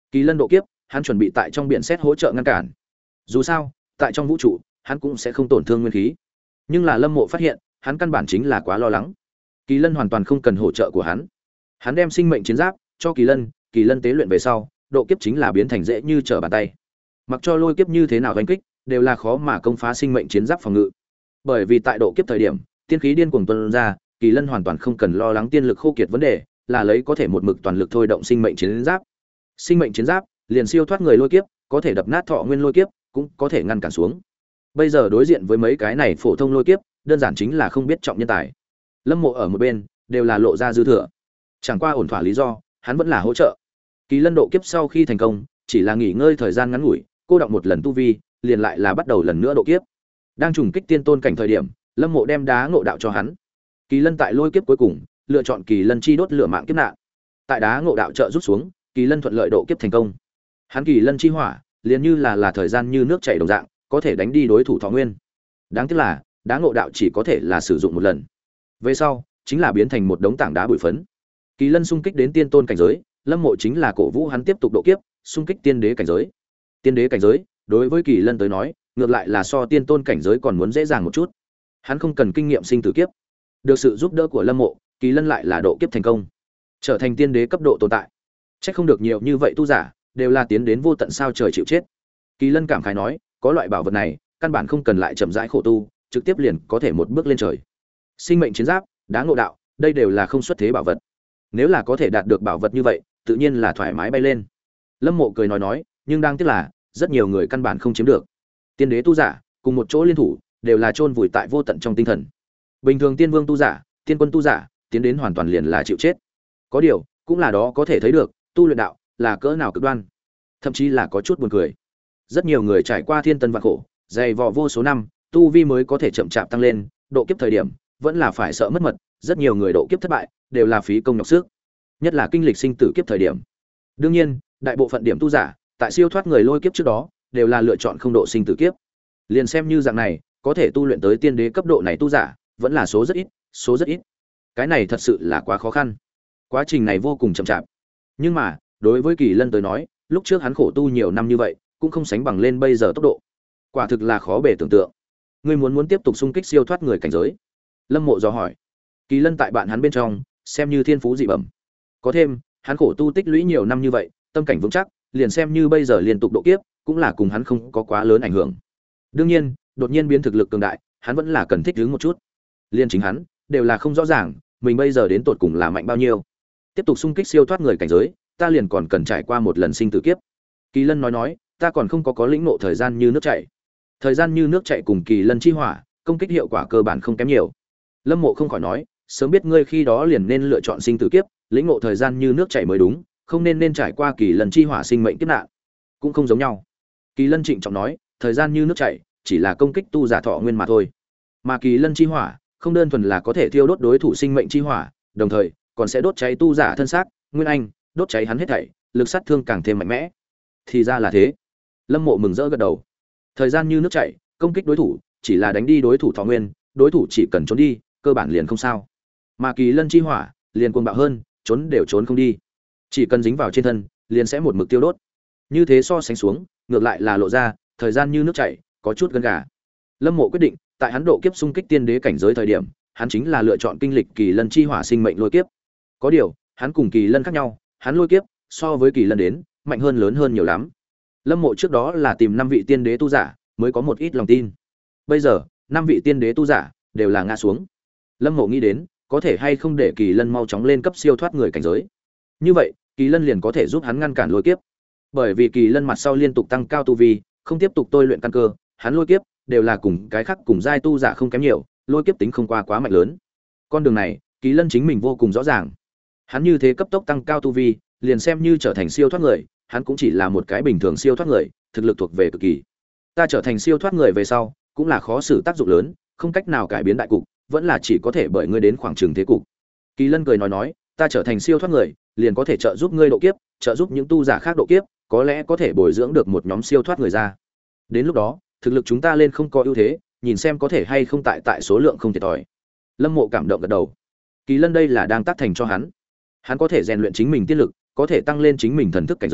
Kỳ Lân độ kiếp, hắn chuẩn bị tại trong biển xét hỗ trợ ngăn cản. Dù sao, tại trong vũ trụ, hắn cũng sẽ không tổn thương nguyên khí. Nhưng là Lâm Mộ phát hiện, hắn căn bản chính là quá lo lắng. Kỳ Lân hoàn toàn không cần hỗ trợ của hắn. Hắn đem sinh mệnh chiến giáp cho Kỳ Lân, Kỳ Lân tế luyện về sau, độ kiếp chính là biến thành dễ như trở bàn tay. Mặc cho lôi kiếp như thế nào đánh kích, đều là khó mà công phá sinh mệnh chiến giáp phòng ngự. Bởi vì tại độ kiếp thời điểm, tiên khí điên cuồng tuôn ra, Kỳ Lân hoàn toàn không cần lo lắng tiên lực khô kiệt vấn đề, là lấy có thể một mực toàn lực thôi động sinh mệnh chiến giáp. Sinh mệnh chiến giáp liền siêu thoát người lôi kiếp, có thể đập nát thọ nguyên lôi kiếp, cũng có thể ngăn cản xuống. Bây giờ đối diện với mấy cái này phổ thông lôi kiếp, đơn giản chính là không biết trọng nhân tài. Lâm Mộ ở một bên, đều là lộ ra dư thừa. Chẳng qua ổn thỏa lý do, hắn vẫn là hỗ trợ. Kỳ Lân độ kiếp sau khi thành công, chỉ là nghỉ ngơi thời gian ngắn ngủi, cô động một lần tu vi, liền lại là bắt đầu lần nữa độ kiếp. Đang trùng kích tiên tôn cảnh thời điểm, Lâm Mộ đem đá ngộ đạo cho hắn. Kỳ Lân tại lôi kiếp cuối cùng, lựa chọn Kỳ Lân chi đốt lửa mạng kiếp nạn. Tại đá ngộ đạo trợ rút xuống, Kỳ Lân thuận lợi độ kiếp thành công. Hắn Kỳ Lân chi hỏa, liền như là là thời gian như nước chảy đồng dạng, có thể đánh đi đối thủ thọ nguyên. Đáng tiếc là, đá ngộ đạo chỉ có thể là sử dụng một lần. Về sau, chính là biến thành một đống tảng đá bụi phấn. Kỳ Lân xung kích đến tiên tôn cảnh giới, Lâm Mộ chính là cổ vũ hắn tiếp tục độ kiếp, xung kích tiên đế cảnh giới. Tiên đế cảnh giới, đối với Kỳ Lân tới nói, ngược lại là so tiên tôn cảnh giới còn muốn dễ dàng một chút. Hắn không cần kinh nghiệm sinh tử kiếp. Được sự giúp đỡ của Lâm Mộ, Kỳ Lân lại là độ kiếp thành công, trở thành tiên đế cấp độ tồn tại. Chắc không được nhiều như vậy tu giả đều là tiến đến vô tận sao trời chịu chết. Kỳ Lân cảm khái nói, có loại bảo vật này, căn bản không cần lại chậm rãi khổ tu, trực tiếp liền có thể một bước lên trời. Sinh mệnh chiến giáp, đá ngộ đạo, đây đều là không xuất thế bảo vật. Nếu là có thể đạt được bảo vật như vậy, tự nhiên là thoải mái bay lên. Lâm Mộ cười nói nói, nhưng đang tiếc là, rất nhiều người căn bản không chiếm được. Tiên đế tu giả, cùng một chỗ liên thủ, đều là chôn vùi tại vô tận trong tinh thần. Bình thường tiên vương tu giả, tiên quân tu giả, tiến đến hoàn toàn liền là chịu chết. Có điều, cũng là đó có thể thấy được, tu luyện đạo là cỡ nào cực đoan, thậm chí là có chút buồn cười. Rất nhiều người trải qua thiên tân vạn khổ, dày vò vô số năm, tu vi mới có thể chậm chạp tăng lên, độ kiếp thời điểm vẫn là phải sợ mất mật, rất nhiều người độ kiếp thất bại, đều là phí công nhọc sức, nhất là kinh lịch sinh tử kiếp thời điểm. Đương nhiên, đại bộ phận điểm tu giả, tại siêu thoát người lôi kiếp trước đó, đều là lựa chọn không độ sinh tử kiếp. Liền xem như dạng này, có thể tu luyện tới tiên đế cấp độ này tu giả, vẫn là số rất ít, số rất ít. Cái này thật sự là quá khó khăn. Quá trình này vô cùng chậm chạp. Nhưng mà, đối với Kỳ Lân tới nói, lúc trước hắn khổ tu nhiều năm như vậy, cũng không sánh bằng lên bây giờ tốc độ. Quả thực là khó bề tưởng tượng. Ngươi muốn muốn tiếp tục xung kích siêu thoát người cảnh giới? Lâm Mộ dò hỏi. Kỳ Lân tại bạn hắn bên trong, xem như thiên phú dị bẩm. Có thêm, hắn khổ tu tích lũy nhiều năm như vậy, tâm cảnh vững chắc, liền xem như bây giờ liên tục độ kiếp, cũng là cùng hắn không có quá lớn ảnh hưởng. Đương nhiên, đột nhiên biến thực lực cường đại, hắn vẫn là cần thích ứng một chút. Liên chính hắn đều là không rõ ràng, mình bây giờ đến tột cùng là mạnh bao nhiêu. Tiếp tục xung kích siêu thoát người cảnh giới, ta liền còn cần trải qua một lần sinh tử kiếp. Kỳ Lân nói nói, ta còn không có có lĩnh ngộ thời gian như nước chảy. Thời gian như nước chảy cùng Kỳ Lân chi hỏa, công kích hiệu quả cơ bản không kém nhiều. Lâm Mộ không khỏi nói, sớm biết ngươi khi đó liền nên lựa chọn sinh tử kiếp, lĩnh ngộ thời gian như nước chảy mới đúng, không nên nên trải qua Kỳ Lân chi hỏa sinh mệnh kiếp nạn. Cũng không giống nhau. Kỳ Lân trịnh trọng nói, thời gian như nước chảy, chỉ là công kích tu giả thọ nguyên mà thôi. Mà Kỳ Lân chi hỏa, không đơn thuần là có thể thiêu đốt đối thủ sinh mệnh chi hỏa, đồng thời còn sẽ đốt cháy tu giả thân xác, nguyên anh, đốt cháy hắn hết thảy, lực sát thương càng thêm mạnh mẽ. Thì ra là thế. Lâm Mộ mừng rỡ gật đầu. Thời gian như nước chảy, công kích đối thủ, chỉ là đánh đi đối thủ thọ nguyên, đối thủ chỉ cần trốn đi, cơ bản liền không sao. Mà Kỳ Lân chi hỏa, liền cuồng bạo hơn, trốn đều trốn không đi. Chỉ cần dính vào trên thân, liền sẽ một mực tiêu đốt. Như thế so sánh xuống, ngược lại là lộ ra, thời gian như nước chảy, có chút gân gà. Lâm Mộ quyết định, tại hắn độ kiếp xung kích tiên đế cảnh giới thời điểm, hắn chính là lựa chọn kinh lịch Kỳ Lân chi hỏa sinh mệnh lôi kiếp. Có điều, hắn cùng Kỳ Lân khác nhau, hắn lôi kiếp so với Kỳ Lân đến, mạnh hơn lớn hơn nhiều lắm. Lâm Mộ trước đó là tìm năm vị tiên đế tu giả, mới có một ít lòng tin. Bây giờ, năm vị tiên đế tu giả đều là ngã xuống. Lâm Mộ nghĩ đến, có thể hay không để Kỳ Lân mau chóng lên cấp siêu thoát người cảnh giới. Như vậy, Kỳ Lân liền có thể giúp hắn ngăn cản lôi kiếp. Bởi vì Kỳ Lân mặt sau liên tục tăng cao tu vi, không tiếp tục tôi luyện căn cơ, hắn lôi kiếp đều là cùng cái khác cùng giai tu giả không kém nhiều, lôi kiếp tính không qua quá mạnh lớn. Con đường này, Kỳ Lân chính mình vô cùng rõ ràng. Hắn như thế cấp tốc tăng cao tu vi, liền xem như trở thành siêu thoát người, hắn cũng chỉ là một cái bình thường siêu thoát người, thực lực thuộc về cực kỳ. Ta trở thành siêu thoát người về sau, cũng là khó xử tác dụng lớn, không cách nào cải biến đại cục, vẫn là chỉ có thể bởi ngươi đến khoảng trường thế cục. Kỳ Lân cười nói nói, ta trở thành siêu thoát người, liền có thể trợ giúp ngươi độ kiếp, trợ giúp những tu giả khác độ kiếp, có lẽ có thể bồi dưỡng được một nhóm siêu thoát người ra. Đến lúc đó, thực lực chúng ta lên không có ưu thế, nhìn xem có thể hay không tại tại số lượng không thiệt thòi. Lâm Mộ cảm động gật đầu. Kỳ Lân đây là đang tác thành cho hắn. Hắn có thể rèn luyện chính mình tiên lực, có thể tăng lên chính mình thần thức cảnh giới,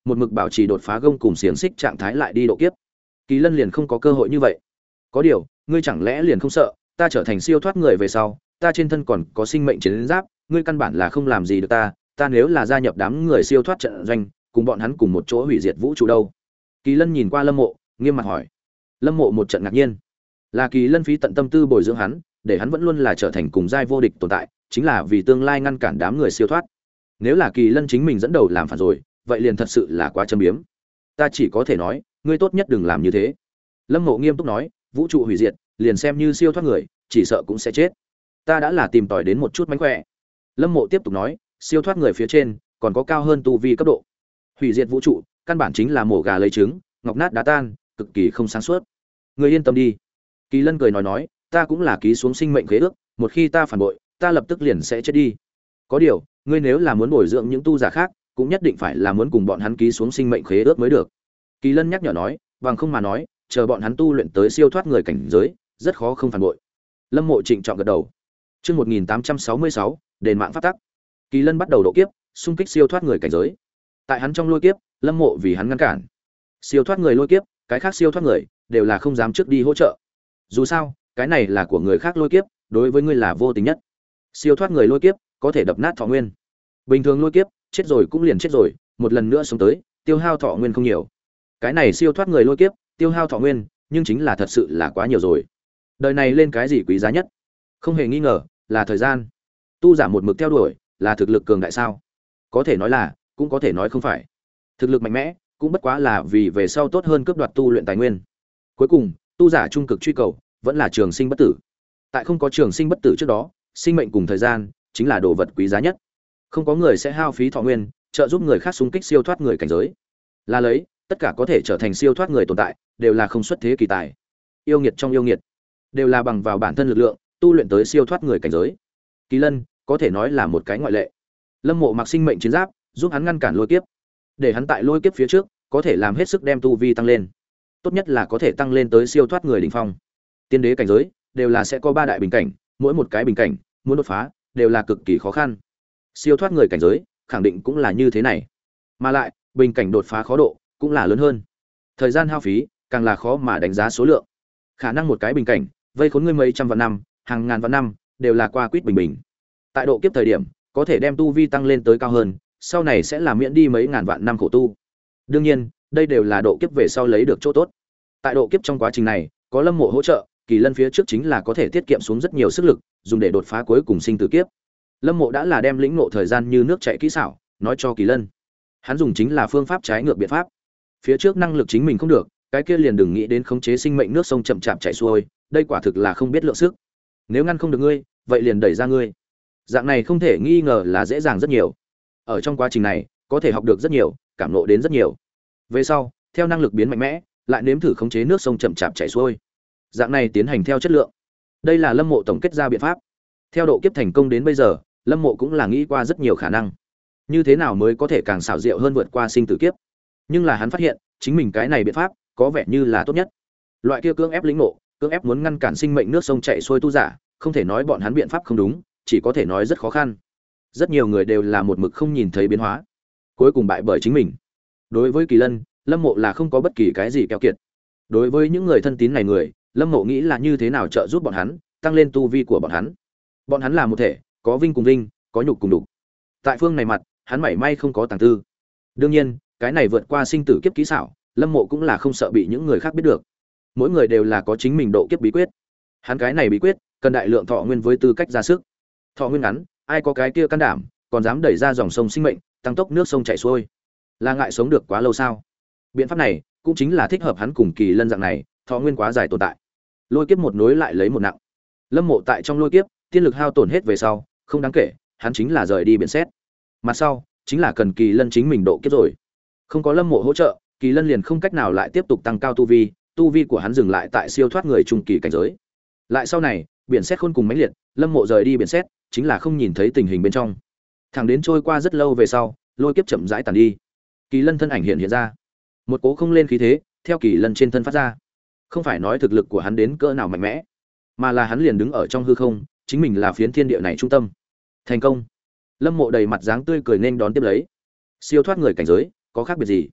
một mực bảo trì đột phá gông cùng xiềng xích trạng thái lại đi độ kiếp. Kỳ Lân liền không có cơ hội như vậy. Có điều, ngươi chẳng lẽ liền không sợ, ta trở thành siêu thoát người về sau, ta trên thân còn có sinh mệnh chiến giáp, ngươi căn bản là không làm gì được ta, ta nếu là gia nhập đám người siêu thoát trận doanh, cùng bọn hắn cùng một chỗ hủy diệt vũ trụ đâu? Kỳ Lân nhìn qua Lâm Mộ, nghiêm mặt hỏi. Lâm Mộ một trận ngạc nhiên. Là Kỳ Lân phí tận tâm tư bồi dưỡng hắn, để hắn vẫn luôn là trở thành cùng giai vô địch tồn tại, chính là vì tương lai ngăn cản đám người siêu thoát. Nếu là Kỳ Lân chính mình dẫn đầu làm phản rồi, vậy liền thật sự là quá châm biếm. Ta chỉ có thể nói, ngươi tốt nhất đừng làm như thế. Lâm Mộ nghiêm túc nói, vũ trụ hủy diệt, liền xem như siêu thoát người, chỉ sợ cũng sẽ chết. Ta đã là tìm tòi đến một chút mánh khỏe. Lâm Mộ tiếp tục nói, siêu thoát người phía trên, còn có cao hơn tu vi cấp độ. Hủy diệt vũ trụ, căn bản chính là mổ gà lấy trứng, ngọc nát đá tan, cực kỳ không sáng suốt. Ngươi yên tâm đi. Kỳ Lân cười nói nói, ta cũng là ký xuống sinh mệnh khế ước, một khi ta phản bội, ta lập tức liền sẽ chết đi. Có điều, ngươi nếu là muốn bồi dưỡng những tu giả khác, cũng nhất định phải là muốn cùng bọn hắn ký xuống sinh mệnh khế ước mới được. Kỳ Lân nhắc nhở nói, bằng không mà nói, chờ bọn hắn tu luyện tới siêu thoát người cảnh giới, rất khó không phản bội. Lâm Mộ trịnh trọng gật đầu. Chương một nghìn tám trăm sáu mươi sáu, đền mạng pháp tắc. Kỳ Lân bắt đầu độ kiếp, xung kích siêu thoát người cảnh giới. Tại hắn trong lôi kiếp, Lâm Mộ vì hắn ngăn cản. Siêu thoát người lôi kiếp, cái khác siêu thoát người đều là không dám trước đi hỗ trợ. Dù sao, cái này là của người khác lôi kiếp, đối với ngươi là vô tình nhất. Siêu thoát người lôi kiếp có thể đập nát thọ nguyên. Bình thường lôi kiếp, chết rồi cũng liền chết rồi, một lần nữa sống tới, tiêu hao thọ nguyên không nhiều. Cái này siêu thoát người lôi kiếp, tiêu hao thọ nguyên, nhưng chính là thật sự là quá nhiều rồi. Đời này lên cái gì quý giá nhất? Không hề nghi ngờ, là thời gian. Tu giả một mực theo đuổi, là thực lực cường đại sao? Có thể nói là, cũng có thể nói không phải. Thực lực mạnh mẽ, cũng bất quá là vì về sau tốt hơn cướp đoạt tu luyện tài nguyên. Cuối cùng, tu giả trung cực truy cầu, vẫn là trường sinh bất tử. Tại không có trường sinh bất tử trước đó, sinh mệnh cùng thời gian chính là đồ vật quý giá nhất. Không có người sẽ hao phí thọ nguyên, trợ giúp người khác xung kích siêu thoát người cảnh giới. Là lấy, tất cả có thể trở thành siêu thoát người tồn tại, đều là không xuất thế kỳ tài. Yêu nghiệt trong yêu nghiệt, đều là bằng vào bản thân lực lượng, tu luyện tới siêu thoát người cảnh giới. Kỳ Lân có thể nói là một cái ngoại lệ. Lâm Mộ mặc sinh mệnh chiến giáp, giúp hắn ngăn cản lôi kiếp, để hắn tại lôi kiếp phía trước, có thể làm hết sức đem tu vi tăng lên. Tốt nhất là có thể tăng lên tới siêu thoát người đỉnh phong. Tiên đế cảnh giới đều là sẽ có ba đại bình cảnh, mỗi một cái bình cảnh muốn đột phá đều là cực kỳ khó khăn. Siêu thoát người cảnh giới khẳng định cũng là như thế này. Mà lại, bình cảnh đột phá khó độ cũng là lớn hơn. Thời gian hao phí càng là khó mà đánh giá số lượng. Khả năng một cái bình cảnh vây khốn ngươi mấy trăm vạn năm, hàng ngàn vạn năm đều là qua quýt bình bình. Tại độ kiếp thời điểm, có thể đem tu vi tăng lên tới cao hơn, sau này sẽ là miễn đi mấy ngàn vạn năm khổ tu. Đương nhiên, đây đều là độ kiếp về sau lấy được chỗ tốt. Tại độ kiếp trong quá trình này, có Lâm Mộ hỗ trợ, Kỳ Lân phía trước chính là có thể tiết kiệm xuống rất nhiều sức lực, dùng để đột phá cuối cùng sinh tử kiếp. Lâm Mộ đã là đem lĩnh ngộ thời gian như nước chảy kỹ xảo, nói cho Kỳ Lân. Hắn dùng chính là phương pháp trái ngược biện pháp. Phía trước năng lực chính mình không được, cái kia liền đừng nghĩ đến khống chế sinh mệnh nước sông chậm chạp chảy xuôi, đây quả thực là không biết lượng sức. Nếu ngăn không được ngươi, vậy liền đẩy ra ngươi. Dạng này không thể nghi ngờ là dễ dàng rất nhiều. Ở trong quá trình này, có thể học được rất nhiều, cảm ngộ đến rất nhiều. Về sau, theo năng lực biến mạnh mẽ, lại nếm thử khống chế nước sông chậm chạp chảy xuôi. Dạng này tiến hành theo chất lượng. Đây là Lâm Mộ tổng kết ra biện pháp. Theo độ kiếp thành công đến bây giờ, Lâm Mộ cũng là nghĩ qua rất nhiều khả năng. Như thế nào mới có thể càng xảo diệu hơn vượt qua sinh tử kiếp. Nhưng là hắn phát hiện, chính mình cái này biện pháp có vẻ như là tốt nhất. Loại kia cưỡng ép lĩnh ngộ, cưỡng ép muốn ngăn cản sinh mệnh nước sông chảy xuôi tu giả, không thể nói bọn hắn biện pháp không đúng, chỉ có thể nói rất khó khăn. Rất nhiều người đều là một mực không nhìn thấy biến hóa, cuối cùng bại bởi chính mình. Đối với Kỳ Lân, Lâm Mộ là không có bất kỳ cái gì keo kiệt. Đối với những người thân tín này người, Lâm Mộ nghĩ là như thế nào trợ giúp bọn hắn, tăng lên tu vi của bọn hắn. Bọn hắn là một thể, có vinh cùng vinh, có nhục cùng đục. Tại phương này mặt, hắn mảy may không có tàng tư. Đương nhiên, cái này vượt qua sinh tử kiếp kỹ xảo, Lâm Mộ cũng là không sợ bị những người khác biết được. Mỗi người đều là có chính mình độ kiếp bí quyết. Hắn cái này bí quyết, cần đại lượng thọ nguyên với tư cách ra sức. Thọ nguyên ngắn, ai có cái kia can đảm, còn dám đẩy ra dòng sông sinh mệnh, tăng tốc nước sông chảy xuôi. Là ngại sống được quá lâu sao? Biện pháp này, cũng chính là thích hợp hắn cùng Kỳ Lân dạng này, thọ nguyên quá dài tồn tại. Lôi kiếp một nối lại lấy một nặng. Lâm Mộ tại trong lôi kiếp, tiên lực hao tổn hết về sau, không đáng kể, hắn chính là rời đi biển xét. Mặt sau, chính là cần Kỳ Lân chính mình độ kiếp rồi. Không có Lâm Mộ hỗ trợ, Kỳ Lân liền không cách nào lại tiếp tục tăng cao tu vi, tu vi của hắn dừng lại tại siêu thoát người trung kỳ cảnh giới. Lại sau này, biển xét khôn cùng mãnh liệt, Lâm Mộ rời đi biển xét, chính là không nhìn thấy tình hình bên trong. Thẳng đến trôi qua rất lâu về sau, lôi kiếp chậm rãi tàn đi. Kỳ Lân thân ảnh hiện hiện ra, một cố không lên khí thế, theo Kỳ Lân trên thân phát ra. Không phải nói thực lực của hắn đến cỡ nào mạnh mẽ, mà là hắn liền đứng ở trong hư không, chính mình là phiến thiên địa này trung tâm. Thành công. Lâm Mộ đầy mặt dáng tươi cười nên đón tiếp lấy. Siêu thoát người cảnh giới, có khác biệt gì?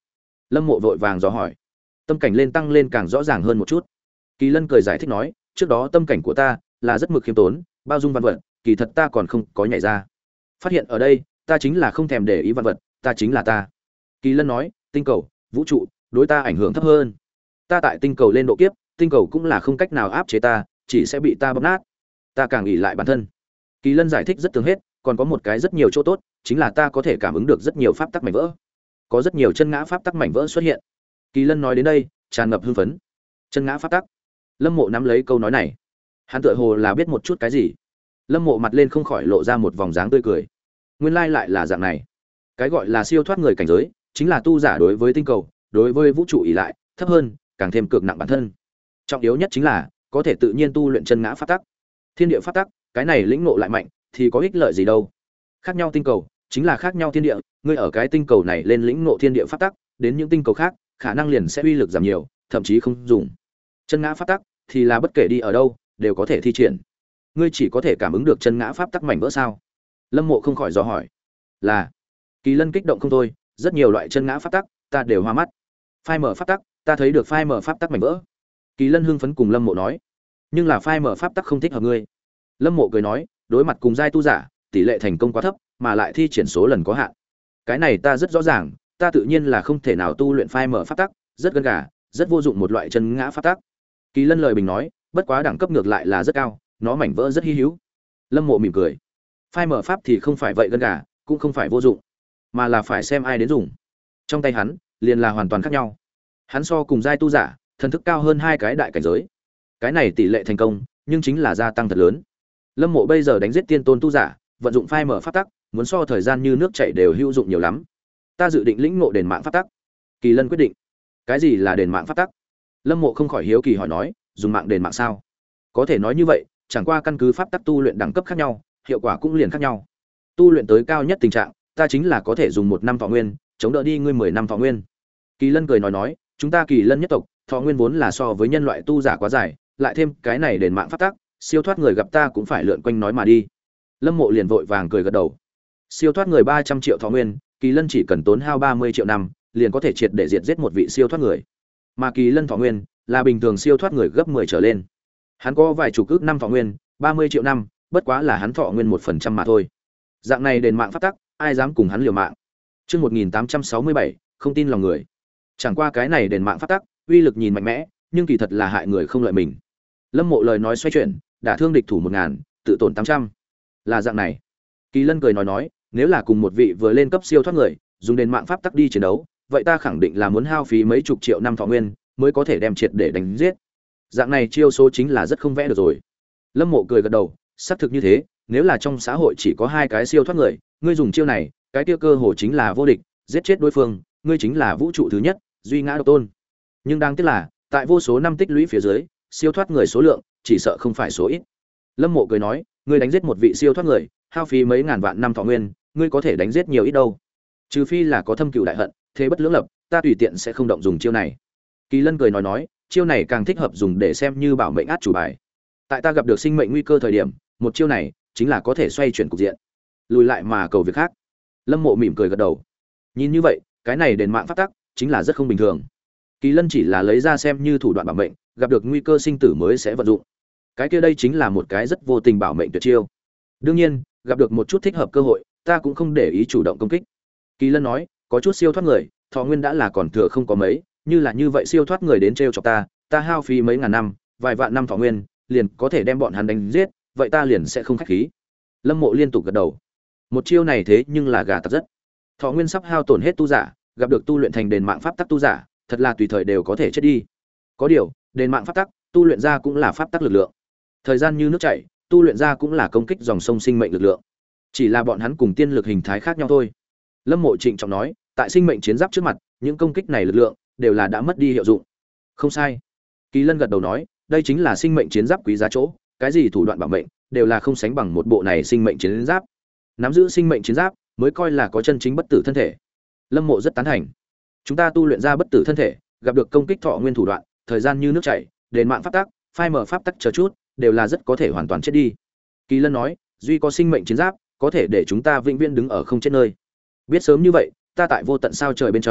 Lâm Mộ vội vàng dò hỏi. Tâm cảnh lên tăng lên càng rõ ràng hơn một chút. Kỳ Lân cười giải thích nói, trước đó tâm cảnh của ta là rất mực khiêm tốn, bao dung văn vật, kỳ thật ta còn không có nhảy ra. Phát hiện ở đây, ta chính là không thèm để ý văn vật, ta chính là ta. Kỳ Lân nói, tinh cầu, vũ trụ, đối ta ảnh hưởng thấp hơn. Ta tại tinh cầu lên độ kiếp, tinh cầu cũng là không cách nào áp chế ta, chỉ sẽ bị ta bóp nát. Ta càng ỷ lại bản thân. Kỳ Lân giải thích rất tường hết, còn có một cái rất nhiều chỗ tốt, chính là ta có thể cảm ứng được rất nhiều pháp tắc mảnh vỡ. Có rất nhiều chân ngã pháp tắc mảnh vỡ xuất hiện. Kỳ Lân nói đến đây, tràn ngập hưng phấn. Chân ngã pháp tắc. Lâm Mộ nắm lấy câu nói này. Hắn tựa hồ là biết một chút cái gì. Lâm Mộ mặt lên không khỏi lộ ra một vòng dáng tươi cười. Nguyên lai lại là dạng này. Cái gọi là siêu thoát người cảnh giới, chính là tu giả đối với tinh cầu, đối với vũ trụ ỷ lại, thấp hơn, càng thêm cực nặng bản thân. Trọng yếu nhất chính là có thể tự nhiên tu luyện chân ngã pháp tắc. Thiên địa pháp tắc, cái này lĩnh ngộ lại mạnh thì có ích lợi gì đâu. Khác nhau tinh cầu, chính là khác nhau thiên địa, ngươi ở cái tinh cầu này lên lĩnh ngộ thiên địa pháp tắc, đến những tinh cầu khác, khả năng liền sẽ uy lực giảm nhiều, thậm chí không dùng. Chân ngã pháp tắc thì là bất kể đi ở đâu, đều có thể thi triển. Ngươi chỉ có thể cảm ứng được chân ngã pháp tắc mảnh vỡ sao? Lâm Mộ không khỏi dò hỏi. Là. Kỳ Lân kích động không thôi, rất nhiều loại chân ngã pháp tắc, ta đều hoa mắt. Phai mở pháp tắc, ta thấy được phai mở pháp tắc mảnh vỡ. Kỳ Lân hưng phấn cùng Lâm Mộ nói. Nhưng là phai mở pháp tắc không thích hợp ngươi. Lâm Mộ cười nói, đối mặt cùng giai tu giả, tỷ lệ thành công quá thấp, mà lại thi triển số lần có hạn. Cái này ta rất rõ ràng, ta tự nhiên là không thể nào tu luyện phai mở pháp tắc, rất gần gà, rất vô dụng một loại chân ngã pháp tắc. Kỳ Lân lời bình nói, bất quá đẳng cấp ngược lại là rất cao, nó mảnh vỡ rất hi hữu. Lâm Mộ mỉm cười. Phai mở pháp thì không phải vậy gần gà, cũng không phải vô dụng, mà là phải xem ai đến dùng. Trong tay hắn, liền là hoàn toàn khác nhau. Hắn so cùng giai tu giả, thần thức cao hơn hai cái đại cảnh giới. Cái này tỷ lệ thành công, nhưng chính là gia tăng thật lớn. Lâm Mộ bây giờ đánh giết tiên tôn tu giả, vận dụng phai mở pháp tắc, muốn so thời gian như nước chảy đều hữu dụng nhiều lắm. Ta dự định lĩnh ngộ đền mạng pháp tắc. Kỳ Lân quyết định. Cái gì là đền mạng pháp tắc? Lâm Mộ không khỏi hiếu kỳ hỏi nói, dùng mạng đền mạng sao? Có thể nói như vậy, chẳng qua căn cứ pháp tắc tu luyện đẳng cấp khác nhau, hiệu quả cũng liền khác nhau. Tu luyện tới cao nhất tình trạng, ta chính là có thể dùng một năm thọ nguyên, chống đỡ đi ngươi mười năm thọ nguyên. Kỳ Lân cười nói nói, chúng ta Kỳ Lân nhất tộc, thọ nguyên vốn là so với nhân loại tu giả quá dài, lại thêm cái này đền mạng pháp tắc, siêu thoát người gặp ta cũng phải lượn quanh nói mà đi. Lâm Mộ liền vội vàng cười gật đầu. Siêu thoát người ba trăm triệu thọ nguyên, Kỳ Lân chỉ cần tốn hao ba mươi triệu năm, liền có thể triệt để diệt giết một vị siêu thoát người. Mà Kỳ Lân thọ nguyên là bình thường siêu thoát người gấp mười trở lên. Hắn có vài chục ức năm thọ nguyên, ba mươi triệu năm, bất quá là hắn thọ nguyên một phần trăm mà thôi. Dạng này đền mạng pháp tắc, ai dám cùng hắn liều mạng. Chương một nghìn tám trăm sáu mươi bảy, không tin lòng người. Chẳng qua cái này đền mạng pháp tắc, uy lực nhìn mạnh mẽ, nhưng kỳ thật là hại người không lợi mình. Lâm Mộ lời nói xoay chuyển, đả thương địch thủ một ngàn, tự tổn tám trăm. Là dạng này. Kỳ Lân cười nói nói, nếu là cùng một vị vừa lên cấp siêu thoát người, dùng đền mạng pháp tắc đi chiến đấu, vậy ta khẳng định là muốn hao phí mấy chục triệu năm thọ nguyên, mới có thể đem triệt để đánh giết. Dạng này chiêu số chính là rất không vẽ được rồi. Lâm Mộ cười gật đầu, xác thực như thế, nếu là trong xã hội chỉ có hai cái siêu thoát người, ngươi dùng chiêu này, cái kia cơ hồ chính là vô địch, giết chết đối phương, ngươi chính là vũ trụ thứ nhất, duy ngã độc tôn. Nhưng đáng tiếc là, tại vô số năm tích lũy phía dưới, siêu thoát người số lượng chỉ sợ không phải số ít. Lâm Mộ cười nói, ngươi đánh giết một vị siêu thoát người, hao phí mấy ngàn vạn năm thọ nguyên, ngươi có thể đánh giết nhiều ít đâu? Trừ phi là có thâm cừu đại hận, thế bất lưỡng lập, ta tùy tiện sẽ không động dùng chiêu này. Kỳ Lân cười nói nói, chiêu này càng thích hợp dùng để xem như bảo mệnh át chủ bài. Tại ta gặp được sinh mệnh nguy cơ thời điểm, một chiêu này chính là có thể xoay chuyển cục diện, lùi lại mà cầu việc khác. Lâm Mộ mỉm cười gật đầu. Nhìn như vậy, cái này đền mạng pháp tắc chính là rất không bình thường. Kỳ Lân chỉ là lấy ra xem như thủ đoạn bảo mệnh, gặp được nguy cơ sinh tử mới sẽ vận dụng. Cái kia đây chính là một cái rất vô tình bảo mệnh tuyệt chiêu. Đương nhiên, gặp được một chút thích hợp cơ hội, ta cũng không để ý chủ động công kích. Kỳ Lân nói, có chút siêu thoát người, thọ nguyên đã là còn thừa không có mấy, như là như vậy siêu thoát người đến trêu chọc ta, ta hao phí mấy ngàn năm, vài vạn năm thọ nguyên, liền có thể đem bọn hắn đánh giết, vậy ta liền sẽ không khách khí. Lâm Mộ liên tục gật đầu. Một chiêu này thế nhưng là gà tặc rất. Thọ nguyên sắp hao tổn hết tu giả, gặp được tu luyện thành đền mạng pháp tắc tu giả, thật là tùy thời đều có thể chết đi. Có điều, đền mạng pháp tắc, tu luyện ra cũng là pháp tắc lực lượng. Thời gian như nước chảy, tu luyện ra cũng là công kích dòng sông sinh mệnh lực lượng. Chỉ là bọn hắn cùng tiên lực hình thái khác nhau thôi. Lâm Mộ trịnh trọng nói, tại sinh mệnh chiến giáp trước mặt, những công kích này lực lượng đều là đã mất đi hiệu dụng. Không sai. Kỳ Lân gật đầu nói, đây chính là sinh mệnh chiến giáp quý giá chỗ, cái gì thủ đoạn bảo mệnh đều là không sánh bằng một bộ này sinh mệnh chiến giáp. Nắm giữ sinh mệnh chiến giáp mới coi là có chân chính bất tử thân thể. Lâm Mộ rất tán thành. Chúng ta tu luyện ra bất tử thân thể, gặp được công kích thọ nguyên thủ đoạn, thời gian như nước chảy, đền mạng pháp tắc, phai mở pháp tắc chờ chút, đều là rất có thể hoàn toàn chết đi. Kỳ Lân nói, duy có sinh mệnh chiến giáp có thể để chúng ta vĩnh viễn đứng ở không chết nơi. Biết sớm như vậy, ta tại vô tận sao trời bên trong,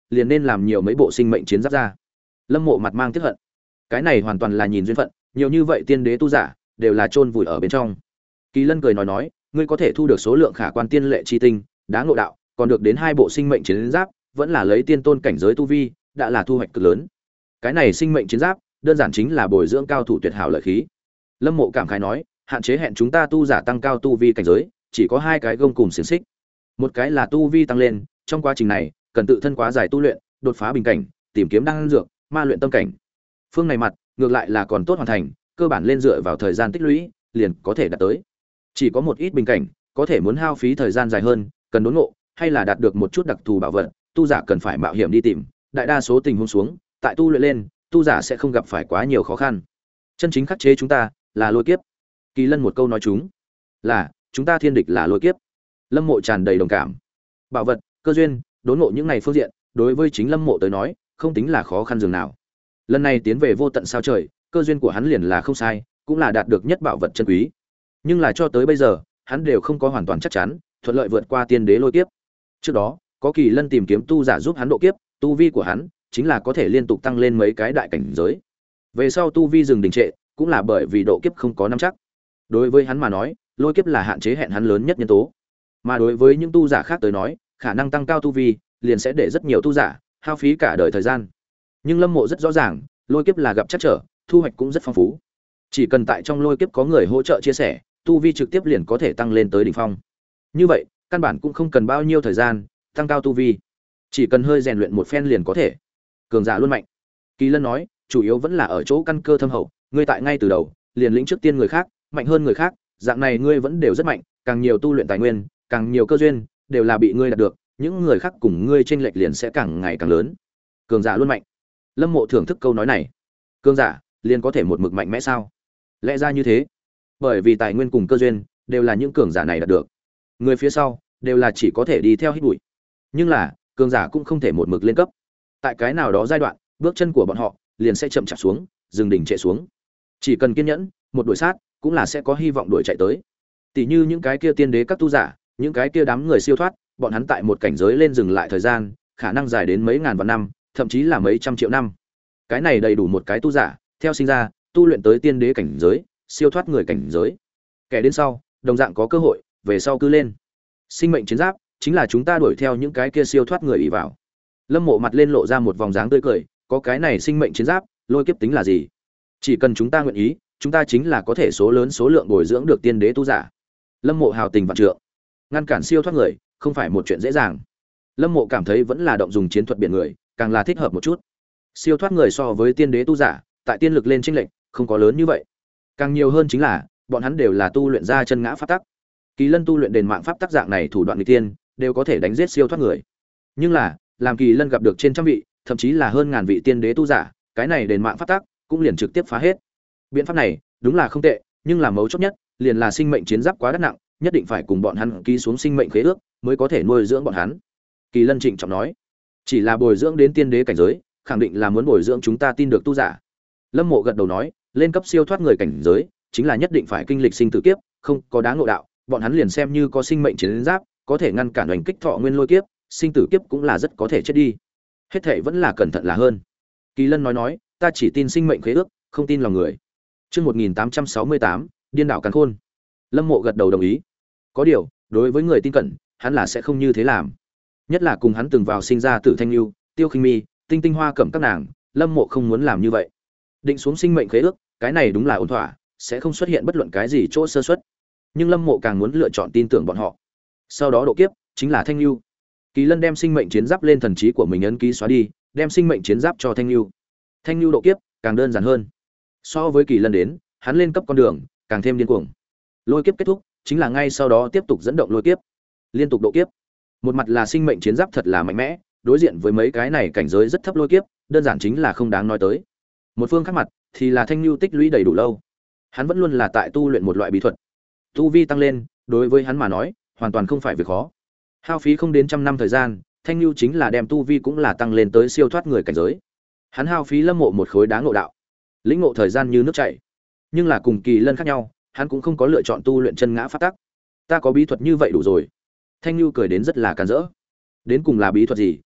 liền nên làm nhiều mấy bộ sinh mệnh chiến giáp ra. Lâm Mộ mặt mang tiếc hận. Cái này hoàn toàn là nhìn duyên phận, nhiều như vậy tiên đế tu giả đều là chôn vùi ở bên trong. Kỳ Lân cười nói nói, ngươi có thể thu được số lượng khả quan tiên lệ chi tinh, đá ngộ đạo, còn được đến hai bộ sinh mệnh chiến giáp, vẫn là lấy tiên tôn cảnh giới tu vi, đã là thu hoạch cực lớn. Cái này sinh mệnh chiến giáp, đơn giản chính là bồi dưỡng cao thủ tuyệt hảo lợi khí. Lâm Mộ cảm khái nói, hạn chế hẹn chúng ta tu giả tăng cao tu vi cảnh giới, chỉ có hai cái gông cùng xiềng xích. Một cái là tu vi tăng lên, trong quá trình này, cần tự thân quá dài tu luyện, đột phá bình cảnh, tìm kiếm đan dược, ma luyện tâm cảnh. Phương này mặt, ngược lại là còn tốt hoàn thành, cơ bản lên dựa vào thời gian tích lũy, liền có thể đạt tới. Chỉ có một ít bình cảnh, có thể muốn hao phí thời gian dài hơn, cần đốn ngộ, hay là đạt được một chút đặc thù bảo vật, tu giả cần phải mạo hiểm đi tìm, đại đa số tình huống xuống, tại tu luyện lên, tu giả sẽ không gặp phải quá nhiều khó khăn. Chân chính khắc chế chúng ta là lôi kiếp. Kỳ Lân một câu nói chúng, là chúng ta thiên địch là lôi kiếp. Lâm Mộ tràn đầy đồng cảm. Bảo vật, cơ duyên, đốn ngộ những này phương diện, đối với chính Lâm Mộ tới nói, không tính là khó khăn dường nào. Lần này tiến về vô tận sao trời, cơ duyên của hắn liền là không sai, cũng là đạt được nhất bảo vật chân quý. Nhưng là cho tới bây giờ, hắn đều không có hoàn toàn chắc chắn, thuận lợi vượt qua tiên đế lôi kiếp. Trước đó, có Kỳ Lân tìm kiếm tu giả giúp hắn độ kiếp, tu vi của hắn chính là có thể liên tục tăng lên mấy cái đại cảnh giới. Về sau tu vi dừng đình trệ, cũng là bởi vì độ kiếp không có nắm chắc. Đối với hắn mà nói, lôi kiếp là hạn chế hẹn hắn lớn nhất nhân tố. Mà đối với những tu giả khác tới nói, khả năng tăng cao tu vi liền sẽ để rất nhiều tu giả hao phí cả đời thời gian. Nhưng Lâm Mộ rất rõ ràng, lôi kiếp là gặp chắc trở, thu hoạch cũng rất phong phú. Chỉ cần tại trong lôi kiếp có người hỗ trợ chia sẻ, tu vi trực tiếp liền có thể tăng lên tới đỉnh phong. Như vậy, căn bản cũng không cần bao nhiêu thời gian tăng cao tu vi, chỉ cần hơi rèn luyện một phen liền có thể. Cường giả luôn mạnh. Kỳ Lân nói, chủ yếu vẫn là ở chỗ căn cơ thâm hậu, ngươi tại ngay từ đầu, liền lĩnh trước tiên người khác, mạnh hơn người khác, dạng này ngươi vẫn đều rất mạnh, càng nhiều tu luyện tài nguyên, càng nhiều cơ duyên, đều là bị ngươi đạt được, những người khác cùng ngươi chênh lệch liền sẽ càng ngày càng lớn. Cường giả luôn mạnh. Lâm Mộ thưởng thức câu nói này. Cường giả liền có thể một mực mạnh mẽ sao? Lẽ ra như thế. Bởi vì tài nguyên cùng cơ duyên đều là những cường giả này đạt được. Người phía sau đều là chỉ có thể đi theo hít bụi. Nhưng là, cường giả cũng không thể một mực lên cấp. Tại cái nào đó giai đoạn, bước chân của bọn họ liền sẽ chậm chạp xuống, dừng đỉnh trệ xuống. Chỉ cần kiên nhẫn, một đuổi sát, cũng là sẽ có hy vọng đuổi chạy tới. Tỷ như những cái kia tiên đế các tu giả, những cái kia đám người siêu thoát, bọn hắn tại một cảnh giới lên dừng lại thời gian, khả năng dài đến mấy ngàn vạn năm, thậm chí là mấy trăm triệu năm. Cái này đầy đủ một cái tu giả, theo sinh ra, tu luyện tới tiên đế cảnh giới, siêu thoát người cảnh giới. Kẻ đến sau, đồng dạng có cơ hội, về sau cứ lên. Sinh mệnh chiến giáp chính là chúng ta đuổi theo những cái kia siêu thoát người ỷ vào. Lâm Mộ mặt lên lộ ra một vòng dáng tươi cười, có cái này sinh mệnh chiến giáp, lôi kiếp tính là gì? Chỉ cần chúng ta nguyện ý, chúng ta chính là có thể số lớn số lượng bồi dưỡng được tiên đế tu giả. Lâm Mộ hào tình vạn trượng, ngăn cản siêu thoát người, không phải một chuyện dễ dàng. Lâm Mộ cảm thấy vẫn là động dùng chiến thuật biển người, càng là thích hợp một chút. Siêu thoát người so với tiên đế tu giả, tại tiên lực lên chênh lệch, không có lớn như vậy. Càng nhiều hơn chính là, bọn hắn đều là tu luyện ra chân ngã pháp tắc. Kỳ Lân tu luyện đền mạng pháp tắc dạng này thủ đoạn nghịch tiên, đều có thể đánh giết siêu thoát người. Nhưng là, làm Kỳ Lân gặp được trên trăm vị, thậm chí là hơn ngàn vị tiên đế tu giả, cái này đền mạng pháp tắc cũng liền trực tiếp phá hết. Biện pháp này, đúng là không tệ, nhưng là mấu chốt nhất, liền là sinh mệnh chiến giáp quá đắt nặng, nhất định phải cùng bọn hắn ký xuống sinh mệnh khế ước, mới có thể nuôi dưỡng bọn hắn. Kỳ Lân trịnh trọng nói, chỉ là bồi dưỡng đến tiên đế cảnh giới, khẳng định là muốn bồi dưỡng chúng ta tin được tu giả. Lâm Mộ gật đầu nói, lên cấp siêu thoát người cảnh giới, chính là nhất định phải kinh lịch sinh tử kiếp, không có đáng ngộ đạo, bọn hắn liền xem như có sinh mệnh chiến giáp, có thể ngăn cản hành kích thọ nguyên lôi kiếp, sinh tử kiếp cũng là rất có thể chết đi. Hết thảy vẫn là cẩn thận là hơn. Kỳ Lân nói nói, ta chỉ tin sinh mệnh khế ước, không tin lòng người. Chương một nghìn tám trăm sáu mươi tám, điên đảo càn khôn. Lâm Mộ gật đầu đồng ý. Có điều, đối với người tin cẩn, hắn là sẽ không như thế làm. Nhất là cùng hắn từng vào sinh ra Tử Thanh Nhu, Tiêu Khinh Mi, Tinh Tinh Hoa Cẩm các nàng, Lâm Mộ không muốn làm như vậy. Định xuống sinh mệnh khế ước, cái này đúng là ổn thỏa, sẽ không xuất hiện bất luận cái gì chỗ sơ suất. Nhưng Lâm Mộ càng muốn lựa chọn tin tưởng bọn họ. Sau đó độ kiếp, chính là Thanh Nhu. Kỳ Lân đem sinh mệnh chiến giáp lên thần trí của mình ấn ký xóa đi, đem sinh mệnh chiến giáp cho Thanh Nhu. Thanh Nhu độ kiếp càng đơn giản hơn. So với Kỳ Lân đến, hắn lên cấp con đường càng thêm điên cuồng. Lôi kiếp kết thúc, chính là ngay sau đó tiếp tục dẫn động lôi kiếp, liên tục độ kiếp. Một mặt là sinh mệnh chiến giáp thật là mạnh mẽ, đối diện với mấy cái này cảnh giới rất thấp lôi kiếp, đơn giản chính là không đáng nói tới. Một phương khác mặt thì là Thanh Nhu tích lũy đầy đủ lâu. Hắn vẫn luôn là tại tu luyện một loại bí thuật. Tu vi tăng lên, đối với hắn mà nói, hoàn toàn không phải việc khó. Hao phí không đến trăm năm thời gian, Thanh Nhu chính là đem tu vi cũng là tăng lên tới siêu thoát người cảnh giới. Hắn hao phí Lâm Mộ một khối đá ngộ đạo, lĩnh ngộ thời gian như nước chảy. Nhưng là cùng Kỳ Lân khác nhau, hắn cũng không có lựa chọn tu luyện chân ngã pháp tắc. Ta có bí thuật như vậy đủ rồi. Thanh Nhu cười đến rất là càn rỡ. Đến cùng là bí thuật gì,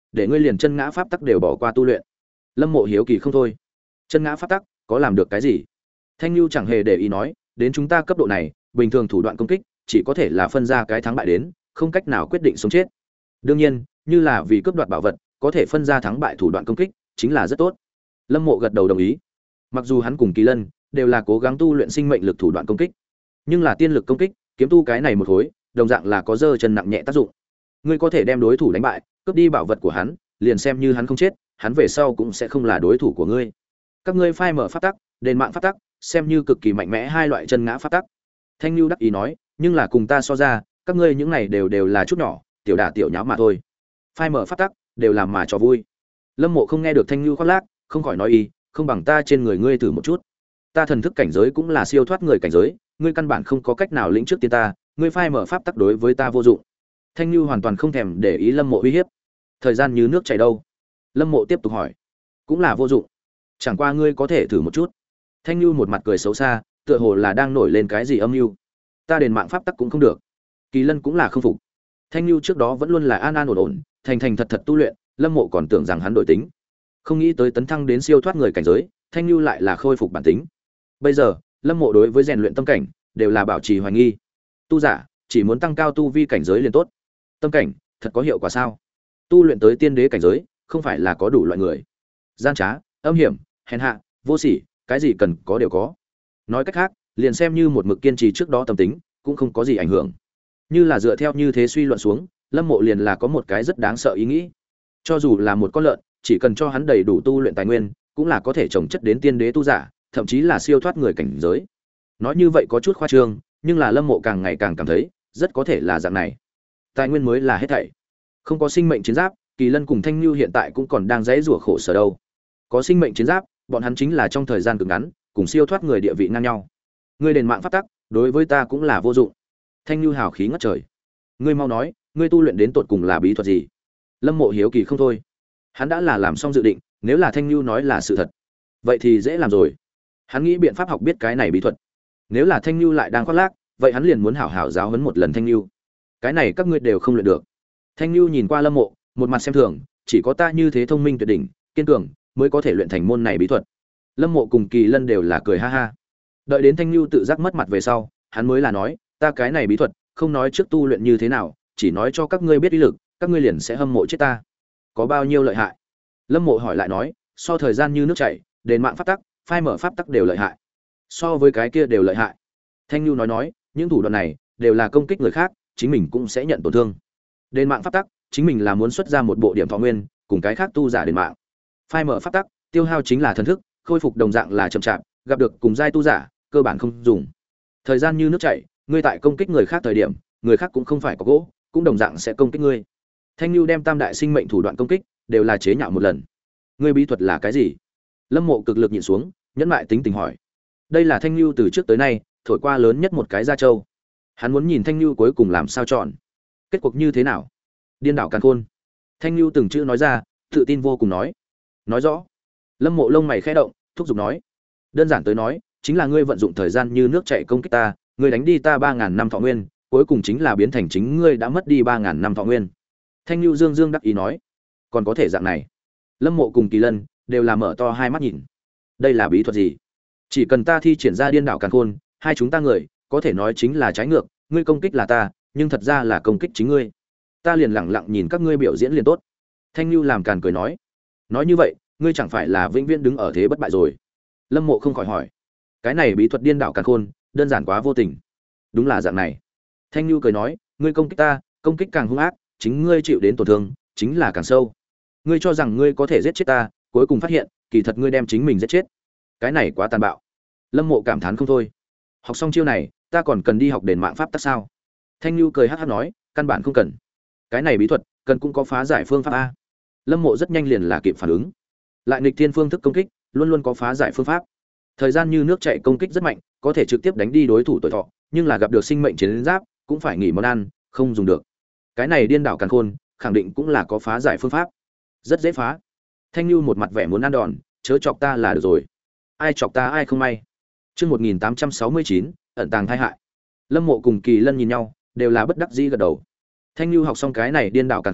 để ngươi liền chân ngã pháp tắc đều bỏ qua tu luyện. Lâm Mộ hiếu kỳ không thôi. Chân ngã pháp tắc có làm được cái gì? Thanh Nhu chẳng hề để ý nói, đến chúng ta cấp độ này, bình thường thủ đoạn công kích chỉ có thể là phân ra cái thắng bại đến, không cách nào quyết định sống chết. Đương nhiên, như là vì cướp đoạt bảo vật, có thể phân ra thắng bại thủ đoạn công kích, chính là rất tốt. Lâm Mộ gật đầu đồng ý. Mặc dù hắn cùng Kỳ Lân đều là cố gắng tu luyện sinh mệnh lực thủ đoạn công kích, nhưng là tiên lực công kích, kiếm tu cái này một khối, đồng dạng là có dơ chân nặng nhẹ tác dụng. Ngươi có thể đem đối thủ đánh bại, cướp đi bảo vật của hắn, liền xem như hắn không chết, hắn về sau cũng sẽ không là đối thủ của ngươi. Các ngươi phai mở pháp tắc, đền mạng pháp tắc, xem như cực kỳ mạnh mẽ hai loại chân ngã pháp tắc. Thanh Nhu đắc ý nói, nhưng là cùng ta so ra, các ngươi những này đều đều là chút nhỏ, tiểu đả tiểu nháo mà thôi. Phai mở pháp tắc, đều làm mà cho vui. Lâm Mộ không nghe được Thanh Nhu khoác lác, không khỏi nói y, không bằng ta trên người ngươi thử một chút. Ta thần thức cảnh giới cũng là siêu thoát người cảnh giới, ngươi căn bản không có cách nào lĩnh trước tiên ta, ngươi phai mở pháp tắc đối với ta vô dụng. Thanh Nhu hoàn toàn không thèm để ý Lâm Mộ uy hiếp. Thời gian như nước chảy đâu? Lâm Mộ tiếp tục hỏi. Cũng là vô dụng. Chẳng qua ngươi có thể thử một chút. Thanh Nhu một mặt cười xấu xa, tựa hồ là đang nổi lên cái gì âm mưu. Ta đền mạng pháp tắc cũng không được. Kỳ Lân cũng là không phục. Thanh Nhu trước đó vẫn luôn là an an ổn ổn, thành thành thật thật tu luyện, Lâm Mộ còn tưởng rằng hắn đổi tính. Không nghĩ tới tấn thăng đến siêu thoát người cảnh giới, Thanh Nhu lại là khôi phục bản tính. Bây giờ, Lâm Mộ đối với rèn luyện tâm cảnh đều là bảo trì hoài nghi. Tu giả chỉ muốn tăng cao tu vi cảnh giới liền tốt. Tâm cảnh thật có hiệu quả sao? Tu luyện tới tiên đế cảnh giới, không phải là có đủ loại người. Gian trá, âm hiểm, hèn hạ, vô sỉ, cái gì cần có đều có. Nói cách khác, liền xem như một mực kiên trì trước đó tâm tính, cũng không có gì ảnh hưởng. Như là dựa theo như thế suy luận xuống, Lâm Mộ liền là có một cái rất đáng sợ ý nghĩ. Cho dù là một con lợn, chỉ cần cho hắn đầy đủ tu luyện tài nguyên, cũng là có thể trồng chất đến tiên đế tu giả, thậm chí là siêu thoát người cảnh giới. Nói như vậy có chút khoa trương, nhưng là Lâm Mộ càng ngày càng cảm thấy, rất có thể là dạng này. Tài nguyên mới là hết thảy. Không có sinh mệnh chiến giáp, Kỳ Lân cùng Thanh Nhu hiện tại cũng còn đang giãy giụa khổ sở đâu. Có sinh mệnh chiến giáp, bọn hắn chính là trong thời gian cực ngắn, cùng siêu thoát người địa vị ngang nhau. Ngươi đền mạng pháp tắc, đối với ta cũng là vô dụng. Thanh Nhu hào khí ngất trời. Ngươi mau nói, ngươi tu luyện đến tột cùng là bí thuật gì? Lâm Mộ hiếu kỳ không thôi. Hắn đã là làm xong dự định, nếu là Thanh Nhu nói là sự thật, vậy thì dễ làm rồi. Hắn nghĩ biện pháp học biết cái này bí thuật. Nếu là Thanh Nhu lại đang khoác lác, vậy hắn liền muốn hảo hảo giáo huấn một lần Thanh Nhu. Cái này các ngươi đều không luyện được. Thanh Nhu nhìn qua Lâm Mộ, một mặt xem thường, chỉ có ta như thế thông minh tuyệt đỉnh, kiên cường, mới có thể luyện thành môn này bí thuật. Lâm Mộ cùng Kỳ Lân đều là cười ha ha. Đợi đến Thanh Nhu tự giác mất mặt về sau, hắn mới là nói, ta cái này bí thuật, không nói trước tu luyện như thế nào, chỉ nói cho các ngươi biết uy lực, các ngươi liền sẽ hâm mộ chết ta. Có bao nhiêu lợi hại? Lâm Mộ hỏi lại nói, so thời gian như nước chảy, đền mạng pháp tắc, phai mở pháp tắc đều lợi hại. So với cái kia đều lợi hại. Thanh Nhu nói nói, những thủ đoạn này đều là công kích người khác, chính mình cũng sẽ nhận tổn thương. Đền mạng pháp tắc, chính mình là muốn xuất ra một bộ điểm thọ nguyên, cùng cái khác tu giả đền mạng. Phai mở pháp tắc, tiêu hao chính là thần thức, khôi phục đồng dạng là chậm chạp, gặp được cùng giai tu giả, cơ bản không dùng. Thời gian như nước chảy, ngươi tại công kích người khác thời điểm, người khác cũng không phải có gỗ, cũng đồng dạng sẽ công kích ngươi. Thanh Nhu đem tam đại sinh mệnh thủ đoạn công kích đều là chế nhạo một lần. Ngươi bí thuật là cái gì? Lâm Mộ cực lực nhịn xuống, nhẫn lại tính tình hỏi. Đây là Thanh Nhu từ trước tới nay thổi qua lớn nhất một cái gia châu. Hắn muốn nhìn Thanh Nhu cuối cùng làm sao chọn. Kết cuộc như thế nào? Điên đảo càn khôn. Thanh Nhu từng chữ nói ra, tự tin vô cùng nói. Nói rõ. Lâm Mộ lông mày khẽ động, thúc giục nói. Đơn giản tới nói, chính là ngươi vận dụng thời gian như nước chảy công kích ta, ngươi đánh đi ta ba ngàn năm thọ nguyên, cuối cùng chính là biến thành chính ngươi đã mất đi ba ngàn năm thọ nguyên. Thanh Nhu dương dương đắc ý nói. Còn có thể dạng này? Lâm Mộ cùng Kỳ Lân đều là mở to hai mắt nhìn. Đây là bí thuật gì? Chỉ cần ta thi triển ra điên đảo càn khôn, hai chúng ta người có thể nói chính là trái ngược, ngươi công kích là ta, nhưng thật ra là công kích chính ngươi. Ta liền lẳng lặng nhìn các ngươi biểu diễn liền tốt. Thanh Nhu làm càn cười nói. Nói như vậy, ngươi chẳng phải là vĩnh viễn đứng ở thế bất bại rồi? Lâm Mộ không khỏi hỏi. Cái này bí thuật điên đảo càn khôn, đơn giản quá vô tình. Đúng là dạng này. Thanh Nhu cười nói, ngươi công kích ta, công kích càng hung ác, chính ngươi chịu đến tổn thương chính là càng sâu. Ngươi cho rằng ngươi có thể giết chết ta, cuối cùng phát hiện, kỳ thật ngươi đem chính mình giết chết. Cái này quá tàn bạo. Lâm Mộ cảm thán không thôi. Học xong chiêu này, ta còn cần đi học đền mạng pháp tắc sao? Thanh Nhu cười hắc hắc nói, căn bản không cần. Cái này bí thuật, cần cũng có phá giải phương pháp a. Lâm Mộ rất nhanh liền là kịp phản ứng. Lại nghịch thiên phương thức công kích, luôn luôn có phá giải phương pháp. Thời gian như nước chảy công kích rất mạnh, có thể trực tiếp đánh đi đối thủ tuổi thọ, nhưng là gặp được sinh mệnh chiến giáp, cũng phải nghỉ món ăn, không dùng được. Cái này điên đảo càn khôn, khẳng định cũng là có phá giải phương pháp. Rất dễ phá. Thanh Nhu một mặt vẻ muốn ăn đòn, chớ chọc ta là được rồi. Ai chọc ta ai không may. Chương một nghìn tám trăm sáu mươi chín, ẩn tàng tai hại. Lâm Mộ cùng Kỳ Lân nhìn nhau, đều là bất đắc dĩ gật đầu. Thanh Nhu học xong cái này điên đảo càn khôn,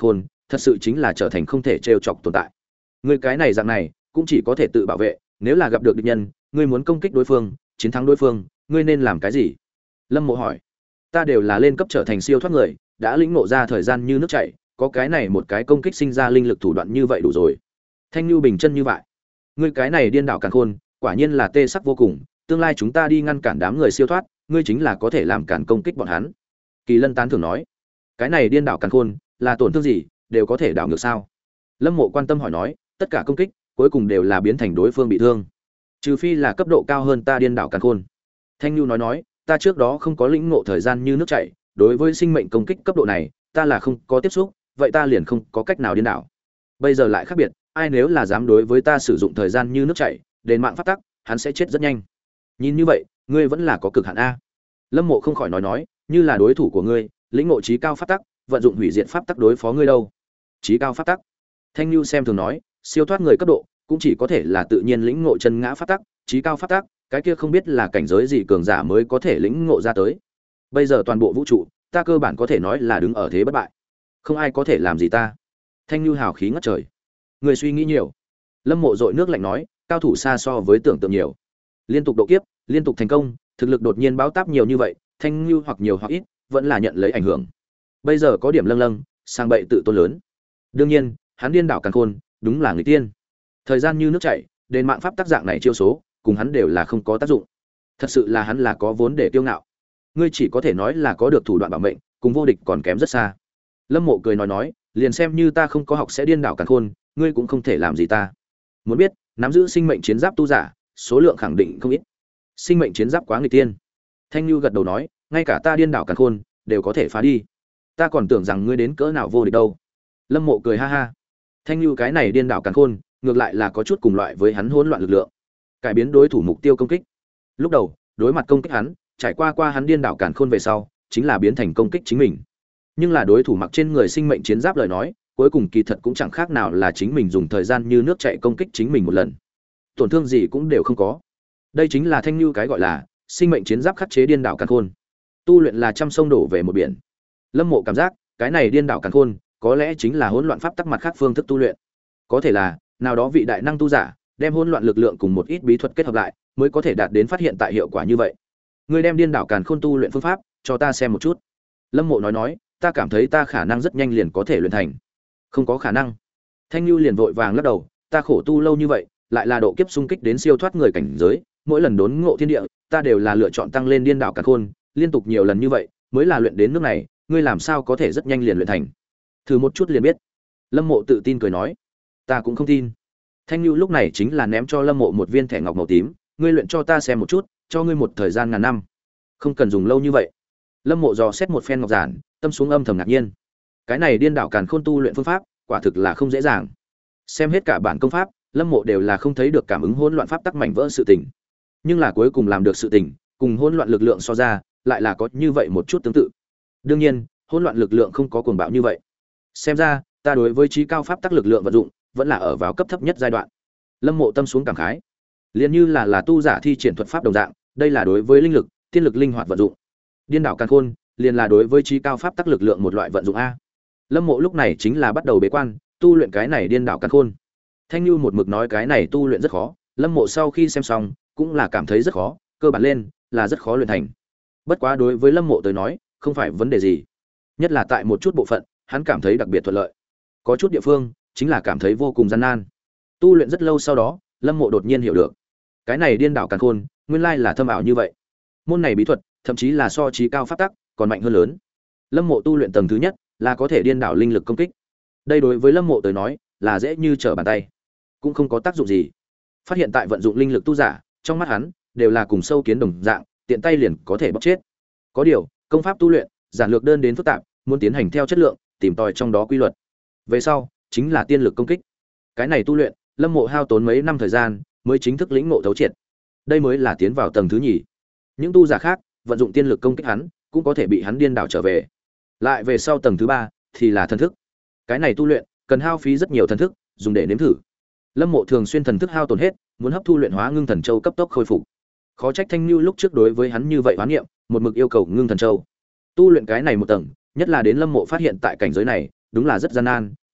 thật sự chính là trở thành không thể trêu chọc tồn tại. Ngươi cái này dạng này, cũng chỉ có thể tự bảo vệ, nếu là gặp được địch nhân, ngươi muốn công kích đối phương, chiến thắng đối phương, ngươi nên làm cái gì? Lâm Mộ hỏi. Ta đều là lên cấp trở thành siêu thoát người, đã lĩnh ngộ ra thời gian như nước chảy, có cái này một cái công kích sinh ra linh lực thủ đoạn như vậy đủ rồi. Thanh Nhu bình chân như vậy. Ngươi cái này điên đảo càn khôn, quả nhiên là tê sắc vô cùng, tương lai chúng ta đi ngăn cản đám người siêu thoát, ngươi chính là có thể làm cản công kích bọn hắn. Kỳ Lân tán thưởng nói. Cái này điên đảo càn khôn, là tổn thương gì, đều có thể đảo ngược sao? Lâm Mộ quan tâm hỏi nói, tất cả công kích cuối cùng đều là biến thành đối phương bị thương, trừ phi là cấp độ cao hơn ta điên đảo càn khôn. Thanh Nhu nói nói, ta trước đó không có lĩnh ngộ thời gian như nước chảy, đối với sinh mệnh công kích cấp độ này, ta là không có tiếp xúc, vậy ta liền không có cách nào điên đảo. Bây giờ lại khác biệt, ai nếu là dám đối với ta sử dụng thời gian như nước chảy, đền mạng pháp tắc, hắn sẽ chết rất nhanh. Nhìn như vậy, ngươi vẫn là có cực hạn a. Lâm Mộ không khỏi nói nói, như là đối thủ của ngươi, lĩnh ngộ chí cao pháp tắc, vận dụng hủy diệt pháp tắc đối phó ngươi đâu. Chí cao pháp tắc. Thanh Nhu xem thường nói, siêu thoát người cấp độ, cũng chỉ có thể là tự nhiên lĩnh ngộ chân ngã pháp tắc, chí cao pháp tắc, cái kia không biết là cảnh giới gì cường giả mới có thể lĩnh ngộ ra tới. Bây giờ toàn bộ vũ trụ, ta cơ bản có thể nói là đứng ở thế bất bại, không ai có thể làm gì ta. Thanh Nhu hào khí ngất trời. Người suy nghĩ nhiều. Lâm Mộ dội nước lạnh nói, cao thủ xa so với tưởng tượng nhiều. Liên tục độ kiếp, liên tục thành công, thực lực đột nhiên báo táp nhiều như vậy, Thanh Nhu hoặc nhiều hoặc ít, vẫn là nhận lấy ảnh hưởng. Bây giờ có điểm lâng lâng, sang bậy tự tôn lớn. Đương nhiên, hắn điên đảo càn khôn, đúng là người tiên. Thời gian như nước chảy, đền mạng pháp tác dạng này chiêu số, cùng hắn đều là không có tác dụng. Thật sự là hắn là có vốn để kiêu ngạo. Ngươi chỉ có thể nói là có được thủ đoạn bảo mệnh, cùng vô địch còn kém rất xa. Lâm Mộ cười nói nói, liền xem như ta không có học sẽ điên đảo càn khôn, ngươi cũng không thể làm gì ta. Muốn biết, nắm giữ sinh mệnh chiến giáp tu giả, số lượng khẳng định không ít. Sinh mệnh chiến giáp quá nghịch tiên. Thanh Nhu gật đầu nói, ngay cả ta điên đảo càn khôn đều có thể phá đi. Ta còn tưởng rằng ngươi đến cỡ nào vô địch đâu. Lâm Mộ cười ha ha. Thanh Nhu cái này điên đảo càn khôn, ngược lại là có chút cùng loại với hắn hỗn loạn lực lượng, cải biến đối thủ mục tiêu công kích. Lúc đầu, đối mặt công kích hắn, trải qua qua hắn điên đảo càn khôn về sau, chính là biến thành công kích chính mình. Nhưng là đối thủ mặc trên người sinh mệnh chiến giáp lời nói, cuối cùng kỳ thật cũng chẳng khác nào là chính mình dùng thời gian như nước chảy công kích chính mình một lần. Tổn thương gì cũng đều không có. Đây chính là Thanh Nhu cái gọi là sinh mệnh chiến giáp khắc chế điên đảo càn khôn. Tu luyện là trăm sông đổ về một biển. Lâm Mộ cảm giác, cái này điên đảo càn khôn, có lẽ chính là hỗn loạn pháp tắc mặt khác phương thức tu luyện. Có thể là, nào đó vị đại năng tu giả, đem hỗn loạn lực lượng cùng một ít bí thuật kết hợp lại, mới có thể đạt đến phát hiện tại hiệu quả như vậy. Ngươi đem điên đảo càn khôn tu luyện phương pháp cho ta xem một chút. Lâm Mộ nói nói, ta cảm thấy ta khả năng rất nhanh liền có thể luyện thành. Không có khả năng. Thanh Nhu liền vội vàng lắc đầu, ta khổ tu lâu như vậy, lại là độ kiếp xung kích đến siêu thoát người cảnh giới, mỗi lần đốn ngộ thiên địa, ta đều là lựa chọn tăng lên điên đảo càn khôn, liên tục nhiều lần như vậy, mới là luyện đến nước này, ngươi làm sao có thể rất nhanh liền luyện thành? Thử một chút liền biết. Lâm Mộ tự tin cười nói, ta cũng không tin. Thanh Nhu lúc này chính là ném cho Lâm Mộ một viên thẻ ngọc màu tím, ngươi luyện cho ta xem một chút, cho ngươi một thời gian ngàn năm. Không cần dùng lâu như vậy. Lâm Mộ dò xét một phen ngọc giản, tâm xuống âm thầm ngạc nhiên. Cái này điên đảo càn khôn tu luyện phương pháp, quả thực là không dễ dàng. Xem hết cả bản công pháp, Lâm Mộ đều là không thấy được cảm ứng hỗn loạn pháp tắc mảnh vỡ sự tình. Nhưng là cuối cùng làm được sự tình, cùng hỗn loạn lực lượng so ra, lại là có như vậy một chút tương tự. Đương nhiên, hỗn loạn lực lượng không có cuồng bạo như vậy. Xem ra, ta đối với trí cao pháp tắc lực lượng vận dụng, vẫn là ở vào cấp thấp nhất giai đoạn. Lâm Mộ tâm xuống cảm khái. Liên như là là tu giả thi triển thuật pháp đồng dạng, đây là đối với linh lực, tiên lực linh hoạt vận dụng. Điên đảo càn khôn, liền là đối với trí cao pháp tắc lực lượng một loại vận dụng a. Lâm Mộ lúc này chính là bắt đầu bế quan, tu luyện cái này điên đảo càn khôn. Thanh Nhu một mực nói cái này tu luyện rất khó, Lâm Mộ sau khi xem xong, cũng là cảm thấy rất khó, cơ bản lên là rất khó luyện thành. Bất quá đối với Lâm Mộ tới nói, không phải vấn đề gì. Nhất là tại một chút bộ phận, hắn cảm thấy đặc biệt thuận lợi. Có chút địa phương, chính là cảm thấy vô cùng gian nan. Tu luyện rất lâu sau đó, Lâm Mộ đột nhiên hiểu được, cái này điên đảo càn khôn, nguyên lai là thâm ảo như vậy. Môn này bí thuật, thậm chí là so trí cao pháp tắc, còn mạnh hơn lớn. Lâm Mộ tu luyện tầng thứ nhất, là có thể điên đảo linh lực công kích. Đây đối với Lâm Mộ tới nói, là dễ như trở bàn tay, cũng không có tác dụng gì. Phát hiện tại vận dụng linh lực tu giả, trong mắt hắn, đều là cùng sâu kiến đồng dạng, tiện tay liền có thể bóc chết. Có điều, công pháp tu luyện, giản lược đơn đến phức tạp, muốn tiến hành theo chất lượng, tìm tòi trong đó quy luật. Về sau, chính là tiên lực công kích. Cái này tu luyện, Lâm Mộ hao tốn mấy năm thời gian, mới chính thức lĩnh ngộ thấu triệt. Đây mới là tiến vào tầng thứ nhì. Những tu giả khác, vận dụng tiên lực công kích hắn, cũng có thể bị hắn điên đảo trở về. Lại về sau tầng thứ ba, thì là thần thức. Cái này tu luyện, cần hao phí rất nhiều thần thức, dùng để nếm thử. Lâm Mộ thường xuyên thần thức hao tổn hết, muốn hấp thu luyện hóa ngưng thần châu cấp tốc khôi phục. Khó trách Thanh Nhu lúc trước đối với hắn như vậy hoán niệm, một mực yêu cầu ngưng thần châu. Tu luyện cái này một tầng, nhất là đến Lâm Mộ phát hiện tại cảnh giới này, đúng là rất gian nan,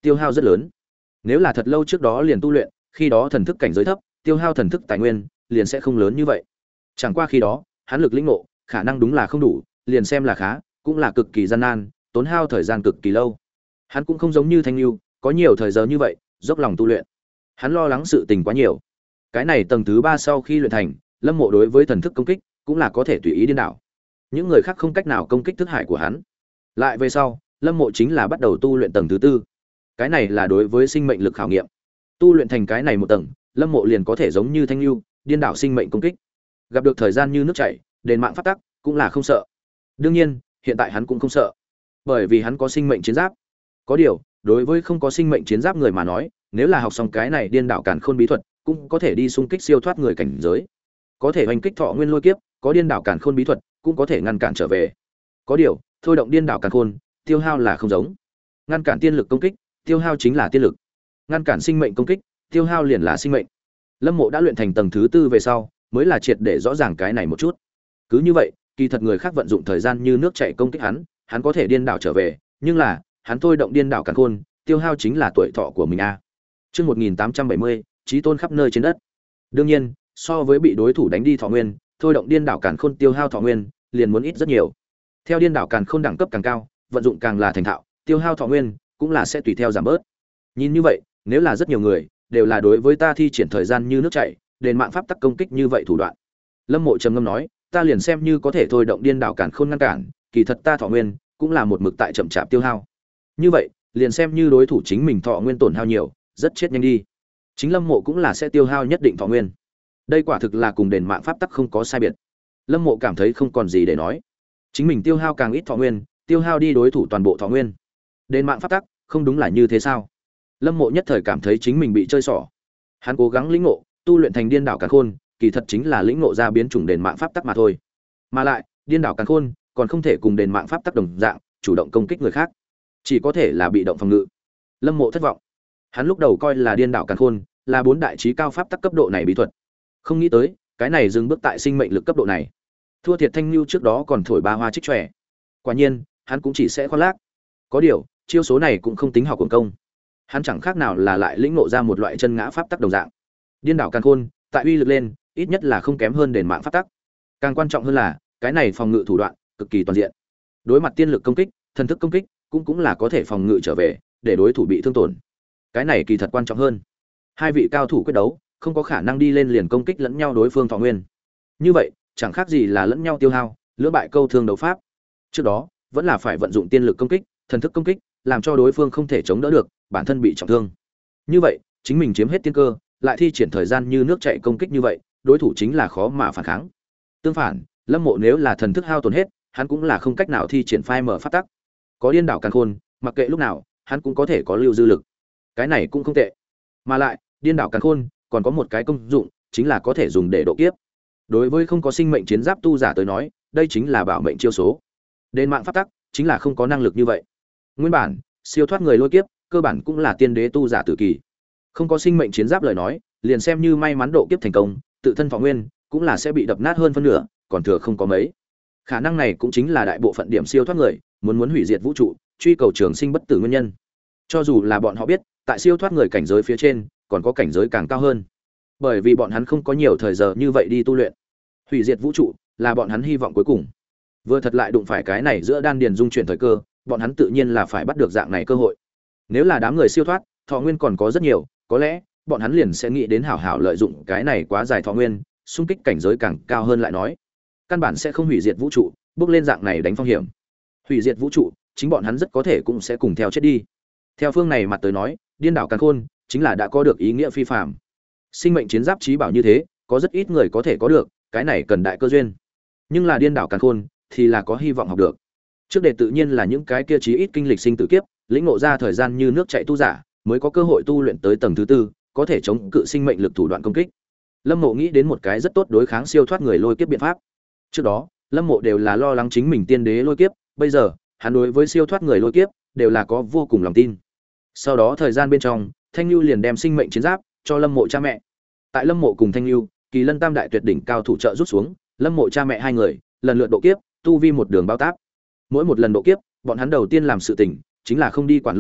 tiêu hao rất lớn. Nếu là thật lâu trước đó liền tu luyện, khi đó thần thức cảnh giới thấp, tiêu hao thần thức tài nguyên liền sẽ không lớn như vậy. Chẳng qua khi đó, hắn lực lĩnh ngộ, khả năng đúng là không đủ, liền xem là khá, cũng là cực kỳ gian nan, tốn hao thời gian cực kỳ lâu. Hắn cũng không giống như Thanh Nưu, có nhiều thời giờ như vậy, dốc lòng tu luyện. Hắn lo lắng sự tình quá nhiều. Cái này tầng thứ ba sau khi luyện thành, Lâm Mộ đối với thần thức công kích cũng là có thể tùy ý điên đảo. Những người khác không cách nào công kích thức hải của hắn. Lại về sau, Lâm Mộ chính là bắt đầu tu luyện tầng thứ tư. Cái này là đối với sinh mệnh lực khảo nghiệm. Tu luyện thành cái này một tầng, Lâm Mộ liền có thể giống như Thanh Nưu, điên đảo sinh mệnh công kích. Gặp được thời gian như nước chảy, đền mạng pháp tắc, cũng là không sợ. Đương nhiên, hiện tại hắn cũng không sợ, bởi vì hắn có sinh mệnh chiến giáp. Có điều, đối với không có sinh mệnh chiến giáp người mà nói, nếu là học xong cái này điên đảo càn khôn bí thuật, cũng có thể đi xung kích siêu thoát người cảnh giới. Có thể hành kích thọ nguyên lôi kiếp, có điên đảo càn khôn bí thuật, cũng có thể ngăn cản trở về. Có điều, thôi động điên đảo càn khôn, tiêu hao là không giống. Ngăn cản tiên lực công kích, tiêu hao chính là tiên lực. Ngăn cản sinh mệnh công kích, tiêu hao liền là sinh mệnh. Lâm Mộ đã luyện thành tầng thứ tư về sau, mới là triệt để rõ ràng cái này một chút. Cứ như vậy, kỳ thật người khác vận dụng thời gian như nước chảy công kích hắn, hắn có thể điên đảo trở về, nhưng là, hắn thôi động điên đảo càn khôn, tiêu hao chính là tuổi thọ của mình a. Chương một nghìn tám trăm bảy mươi, chí tôn khắp nơi trên đất. Đương nhiên, so với bị đối thủ đánh đi thọ nguyên, thôi động điên đảo càn khôn tiêu hao thọ nguyên, liền muốn ít rất nhiều. Theo điên đảo càn khôn đẳng cấp càng cao, vận dụng càng là thành thạo, tiêu hao thọ nguyên cũng là sẽ tùy theo giảm bớt. Nhìn như vậy, nếu là rất nhiều người đều là đối với ta thi triển thời gian như nước chảy, đền mạng pháp tắc công kích như vậy thủ đoạn. Lâm Mộ trầm ngâm nói, ta liền xem như có thể thôi động điên đảo càn khôn ngăn cản, kỳ thật ta thọ nguyên cũng là một mực tại chậm chạp tiêu hao. Như vậy, liền xem như đối thủ chính mình thọ nguyên tổn hao nhiều, rất chết nhanh đi. Chính Lâm Mộ cũng là sẽ tiêu hao nhất định thọ nguyên. Đây quả thực là cùng đền mạng pháp tắc không có sai biệt. Lâm Mộ cảm thấy không còn gì để nói. Chính mình tiêu hao càng ít thọ nguyên, tiêu hao đi đối thủ toàn bộ thọ nguyên. Đền mạng pháp tắc, không đúng là như thế sao? Lâm Mộ nhất thời cảm thấy chính mình bị chơi xỏ. Hắn cố gắng lĩnh ngộ, tu luyện thành điên đảo càn khôn, kỳ thật chính là lĩnh ngộ ra biến chủng đền mạng pháp tắc mà thôi. Mà lại, điên đảo càn khôn còn không thể cùng đền mạng pháp tắc đồng dạng, chủ động công kích người khác, chỉ có thể là bị động phòng ngự. Lâm Mộ thất vọng. Hắn lúc đầu coi là điên đảo càn khôn là bốn đại trí cao pháp tắc cấp độ này bí thuật, không nghĩ tới, cái này dừng bước tại sinh mệnh lực cấp độ này. Thua thiệt Thanh Nưu trước đó còn thổi ba hoa trích chòe. Quả nhiên, hắn cũng chỉ sẽ khoác lác. Có điều, chiêu số này cũng không tính học quần công. Hắn chẳng khác nào là lại lĩnh ngộ ra một loại chân ngã pháp tắc đồng dạng. Điên đảo càn khôn, tại uy lực lên, ít nhất là không kém hơn đền mạng pháp tắc. Càng quan trọng hơn là, cái này phòng ngự thủ đoạn cực kỳ toàn diện. Đối mặt tiên lực công kích, thần thức công kích, cũng cũng là có thể phòng ngự trở về, để đối thủ bị thương tổn. Cái này kỳ thật quan trọng hơn. Hai vị cao thủ quyết đấu, không có khả năng đi lên liền công kích lẫn nhau đối phương thọ nguyên. Như vậy, chẳng khác gì là lẫn nhau tiêu hao, lưỡng bại câu thương đấu pháp. Trước đó, vẫn là phải vận dụng tiên lực công kích, thần thức công kích, làm cho đối phương không thể chống đỡ được, bản thân bị trọng thương. Như vậy, chính mình chiếm hết tiên cơ, lại thi triển thời gian như nước chảy công kích như vậy, đối thủ chính là khó mà phản kháng. Tương phản, Lâm Mộ nếu là thần thức hao tổn hết, hắn cũng là không cách nào thi triển phai mở pháp tắc. Có điên đảo càn khôn, mặc kệ lúc nào, hắn cũng có thể có lưu dư lực. Cái này cũng không tệ. Mà lại, điên đảo càn khôn còn có một cái công dụng, chính là có thể dùng để độ kiếp. Đối với không có sinh mệnh chiến giáp tu giả tới nói, đây chính là bảo mệnh chiêu số. Đền mạng pháp tắc chính là không có năng lực như vậy. Nguyên bản, siêu thoát người lôi kiếp, cơ bản cũng là tiên đế tu giả tử kỳ. Không có sinh mệnh chiến giáp lời nói, liền xem như may mắn độ kiếp thành công, tự thân thọ nguyên cũng là sẽ bị đập nát hơn phân nửa, còn thừa không có mấy. Khả năng này cũng chính là đại bộ phận điểm siêu thoát người muốn muốn hủy diệt vũ trụ, truy cầu trường sinh bất tử nguyên nhân. Cho dù là bọn họ biết, tại siêu thoát người cảnh giới phía trên, còn có cảnh giới càng cao hơn. Bởi vì bọn hắn không có nhiều thời giờ như vậy đi tu luyện. Hủy diệt vũ trụ là bọn hắn hy vọng cuối cùng. Vừa thật lại đụng phải cái này giữa đan điền dung chuyển thời cơ, bọn hắn tự nhiên là phải bắt được dạng này cơ hội. Nếu là đám người siêu thoát, thọ nguyên còn có rất nhiều, có lẽ bọn hắn liền sẽ nghĩ đến hảo hảo lợi dụng cái này quá dài thọ nguyên, xung kích cảnh giới càng cao hơn lại nói. Căn bản sẽ không hủy diệt vũ trụ, bước lên dạng này đánh phong hiểm. Hủy diệt vũ trụ, chính bọn hắn rất có thể cũng sẽ cùng theo chết đi. Theo phương này mặt tới nói, điên đảo càn khôn chính là đã có được ý nghĩa phi phàm. Sinh mệnh chiến giáp trí bảo như thế, có rất ít người có thể có được, cái này cần đại cơ duyên. Nhưng là điên đảo càn khôn thì là có hy vọng học được. Trước đề tự nhiên là những cái kia chí ít kinh lịch sinh tử kiếp, lĩnh ngộ ra thời gian như nước chảy tu giả, mới có cơ hội tu luyện tới tầng thứ tư, có thể chống cự sinh mệnh lực thủ đoạn công kích. Lâm Mộ nghĩ đến một cái rất tốt đối kháng siêu thoát người lôi kiếp biện pháp. Trước đó, Lâm Mộ đều là lo lắng chính mình tiên đế lôi kiếp, bây giờ, hắn đối với siêu thoát người lôi kiếp đều là có vô cùng lòng tin. Sau đó thời gian bên trong, Thanh Nưu liền đem sinh mệnh chiến giáp cho Lâm Mộ cha mẹ. Tại Lâm Mộ cùng Thanh Nưu, Kỳ Lân Tam đại tuyệt đỉnh cao thủ trợ rút xuống, Lâm Mộ cha mẹ hai người, lần lượt độ kiếp, tu vi một đường bao táp. Mỗi một lần độ kiếp, bọn hắn đầu tiên làm sự tình chính là không đi quản lôi kiếp,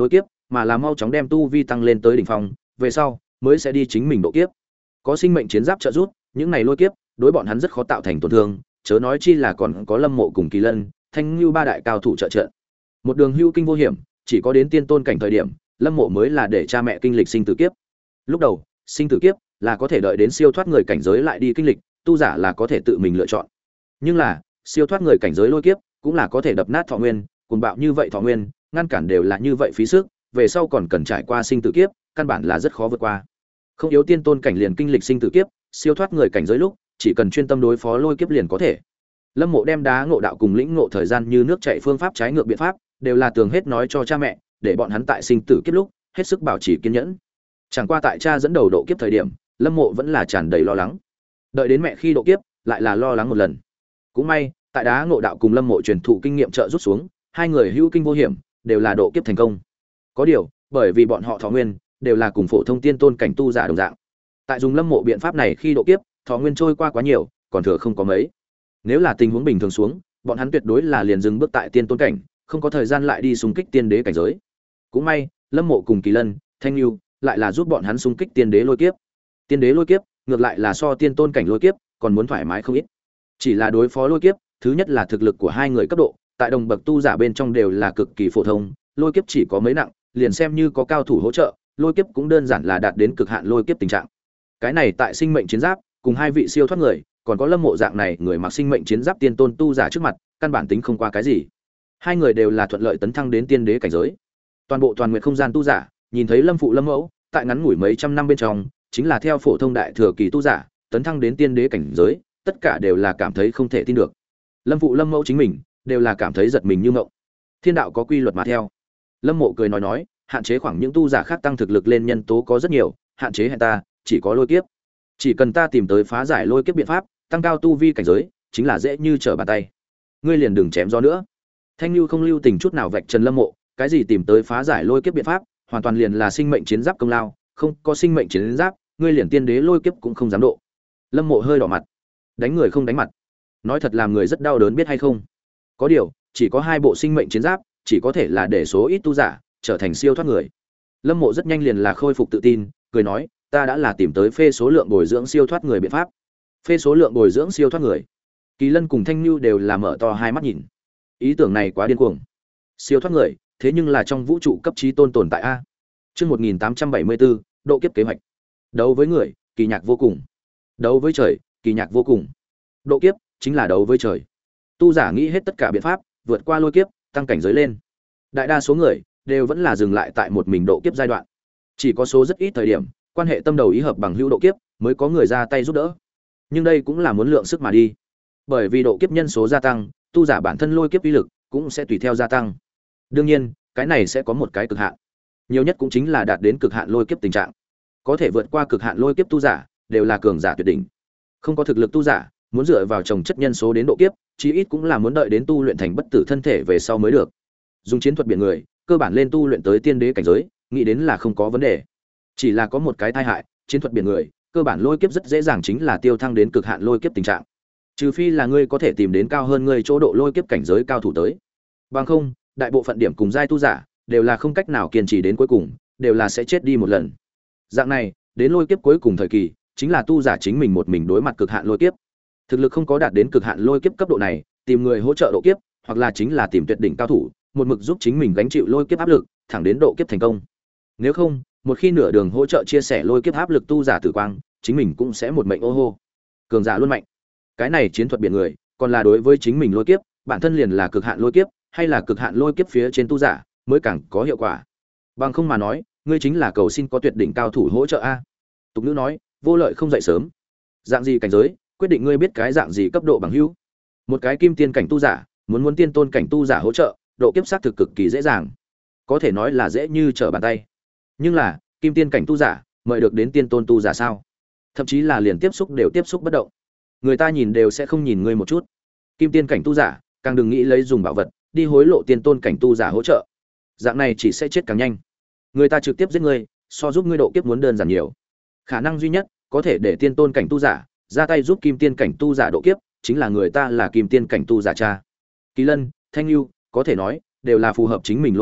mà là mau chóng đem tu vi tăng lên tới đỉnh phong, về sau mới sẽ đi chính mình độ kiếp. Có sinh mệnh chiến giáp trợ giúp, những này lôi kiếp đối bọn hắn rất khó tạo thành tổn thương, chớ nói chi là còn có Lâm Mộ cùng Kỳ Lân, Thanh Nưu ba đại cao thủ trợ trận. Một đường hưu kinh vô hiểm, chỉ có đến tiên tôn cảnh thời điểm, Lâm Mộ mới là để cha mẹ kinh lịch sinh tử kiếp. Lúc đầu, sinh tử kiếp là có thể đợi đến siêu thoát người cảnh giới lại đi kinh lịch, tu giả là có thể tự mình lựa chọn. Nhưng là, siêu thoát người cảnh giới lôi kiếp cũng là có thể đập nát thọ nguyên, cuồng bạo như vậy thọ nguyên, ngăn cản đều là như vậy phí sức, về sau còn cần trải qua sinh tử kiếp, căn bản là rất khó vượt qua. Không yếu tiên tôn cảnh liền kinh lịch sinh tử kiếp, siêu thoát người cảnh giới lúc, chỉ cần chuyên tâm đối phó lôi kiếp liền có thể. Lâm Mộ đem đá ngộ đạo cùng lĩnh ngộ thời gian như nước chảy phương pháp trái ngược biện pháp, đều là tường hết nói cho cha mẹ, để bọn hắn tại sinh tử kiếp lúc, hết sức bảo trì kiên nhẫn. Chẳng qua tại cha dẫn đầu độ kiếp thời điểm, Lâm Mộ vẫn là tràn đầy lo lắng. Đợi đến mẹ khi độ kiếp, lại là lo lắng một lần. Cũng may, tại đá ngộ đạo cùng Lâm Mộ truyền thụ kinh nghiệm trợ rút xuống, hai người hữu kinh vô hiểm, đều là độ kiếp thành công. Có điều, bởi vì bọn họ thọ nguyên đều là cùng phổ thông tiên tôn cảnh tu giả đồng dạng. Tại dùng Lâm Mộ biện pháp này khi độ kiếp, thọ nguyên trôi qua quá nhiều, còn thừa không có mấy. Nếu là tình huống bình thường xuống, bọn hắn tuyệt đối là liền dừng bước tại tiên tôn cảnh, không có thời gian lại đi xung kích tiên đế cảnh giới. Cũng may, Lâm Mộ cùng Kỳ Lân, Thanh Nưu lại là giúp bọn hắn xung kích tiên đế lôi kiếp. Tiên đế lôi kiếp, ngược lại là so tiên tôn cảnh lôi kiếp còn muốn thoải mái không ít. Chỉ là đối phó lôi kiếp, thứ nhất là thực lực của hai người cấp độ, tại đồng bậc tu giả bên trong đều là cực kỳ phổ thông, lôi kiếp chỉ có mấy nặng, liền xem như có cao thủ hỗ trợ, lôi kiếp cũng đơn giản là đạt đến cực hạn lôi kiếp tình trạng. Cái này tại sinh mệnh chiến giáp, cùng hai vị siêu thoát người, còn có Lâm Mộ dạng này người mặc sinh mệnh chiến giáp tiên tôn tu giả trước mặt, căn bản tính không qua cái gì. Hai người đều là thuận lợi tấn thăng đến tiên đế cảnh giới. Toàn bộ toàn nguyện không gian tu giả, nhìn thấy Lâm phụ Lâm mẫu, tại ngắn ngủi mấy trăm năm bên trong, chính là theo phổ thông đại thừa kỳ tu giả, tấn thăng đến tiên đế cảnh giới, tất cả đều là cảm thấy không thể tin được. Lâm phụ Lâm mẫu chính mình, đều là cảm thấy giật mình như mộng. Thiên đạo có quy luật mà theo. Lâm Mộ cười nói nói, hạn chế khoảng những tu giả khác tăng thực lực lên nhân tố có rất nhiều, hạn chế hẹn ta, chỉ có lôi kiếp. Chỉ cần ta tìm tới phá giải lôi kiếp biện pháp, tăng cao tu vi cảnh giới, chính là dễ như trở bàn tay. Ngươi liền đừng chém gió nữa. Thanh Nưu không lưu tình chút nào vạch trần Lâm Mộ, cái gì tìm tới phá giải lôi kiếp biện pháp, hoàn toàn liền là sinh mệnh chiến giáp công lao, không có sinh mệnh chiến giáp, ngươi liền tiên đế lôi kiếp cũng không dám độ. Lâm Mộ hơi đỏ mặt. Đánh người không đánh mặt. Nói thật làm người rất đau đớn biết hay không? Có điều, chỉ có hai bộ sinh mệnh chiến giáp, chỉ có thể là để số ít tu giả trở thành siêu thoát người. Lâm Mộ rất nhanh liền là khôi phục tự tin, cười nói, ta đã là tìm tới phê số lượng bồi dưỡng siêu thoát người biện pháp. Phê số lượng bồi dưỡng siêu thoát người. Kỳ Lân cùng Thanh Nưu đều là mở to hai mắt nhìn. Ý tưởng này quá điên cuồng. Siêu thoát người, thế nhưng là trong vũ trụ cấp chí tôn tồn tại a. Chương một nghìn tám trăm bảy mươi bốn, độ kiếp kế hoạch. Đấu với người, kỳ nhạc vô cùng. Đấu với trời, kỳ nhạc vô cùng. Độ kiếp chính là đấu với trời. Tu giả nghĩ hết tất cả biện pháp, vượt qua lôi kiếp, tăng cảnh giới lên. Đại đa số người đều vẫn là dừng lại tại một mình độ kiếp giai đoạn. Chỉ có số rất ít thời điểm, quan hệ tâm đầu ý hợp bằng hữu độ kiếp mới có người ra tay giúp đỡ. Nhưng đây cũng là muốn lượng sức mà đi. Bởi vì độ kiếp nhân số gia tăng, tu giả bản thân lôi kiếp uy lực cũng sẽ tùy theo gia tăng. Đương nhiên, cái này sẽ có một cái cực hạn. Nhiều nhất cũng chính là đạt đến cực hạn lôi kiếp tình trạng. Có thể vượt qua cực hạn lôi kiếp tu giả, đều là cường giả tuyệt đỉnh. Không có thực lực tu giả, muốn dựa vào trồng chất nhân số đến độ kiếp, chí ít cũng là muốn đợi đến tu luyện thành bất tử thân thể về sau mới được. Dùng chiến thuật biển người, cơ bản lên tu luyện tới tiên đế cảnh giới, nghĩ đến là không có vấn đề. Chỉ là có một cái tai hại, chiến thuật biển người, cơ bản lôi kiếp rất dễ dàng chính là tiêu thăng đến cực hạn lôi kiếp tình trạng. Trừ phi là ngươi có thể tìm đến cao hơn ngươi chỗ độ lôi kiếp cảnh giới cao thủ tới. Bằng không, đại bộ phận điểm cùng giai tu giả đều là không cách nào kiên trì đến cuối cùng, đều là sẽ chết đi một lần. Dạng này, đến lôi kiếp cuối cùng thời kỳ, chính là tu giả chính mình một mình đối mặt cực hạn lôi kiếp. Thực lực không có đạt đến cực hạn lôi kiếp cấp độ này, tìm người hỗ trợ độ kiếp, hoặc là chính là tìm tuyệt đỉnh cao thủ, một mực giúp chính mình gánh chịu lôi kiếp áp lực, thẳng đến độ kiếp thành công. Nếu không, một khi nửa đường hỗ trợ chia sẻ lôi kiếp áp lực tu giả tử quang, chính mình cũng sẽ một mệnh ô hô. Cường giả luôn mạnh. Cái này chiến thuật biển người, còn là đối với chính mình lôi kiếp, bản thân liền là cực hạn lôi kiếp, hay là cực hạn lôi kiếp phía trên tu giả, mới càng có hiệu quả. Bằng không mà nói, ngươi chính là cầu xin có tuyệt đỉnh cao thủ hỗ trợ a. Tục nữ nói, vô lợi không dậy sớm. Dạng gì cảnh giới, quyết định ngươi biết cái dạng gì cấp độ bằng hữu. Một cái kim tiên cảnh tu giả, muốn muốn tiên tôn cảnh tu giả hỗ trợ, độ kiếp sát thực cực kỳ dễ dàng. Có thể nói là dễ như trở bàn tay. Nhưng là, kim tiên cảnh tu giả, mời được đến tiên tôn tu giả sao? Thậm chí là liền tiếp xúc đều tiếp xúc bất động. Người ta nhìn đều sẽ không nhìn ngươi một chút. Kim tiên cảnh tu giả, càng đừng nghĩ lấy dùng bảo vật đi hối lộ tiên tôn cảnh tu giả hỗ trợ. Dạng này chỉ sẽ chết càng nhanh. Người ta trực tiếp giết ngươi, so giúp ngươi độ kiếp muốn đơn giản nhiều. Khả năng duy nhất có thể để tiên tôn cảnh tu giả ra tay giúp kim tiên cảnh tu giả độ kiếp, chính là người ta là kim tiên cảnh tu giả cha. Kỳ Lân, Thanh Nưu, có thể nói đều là phù hợp chính mình lôi kiếp,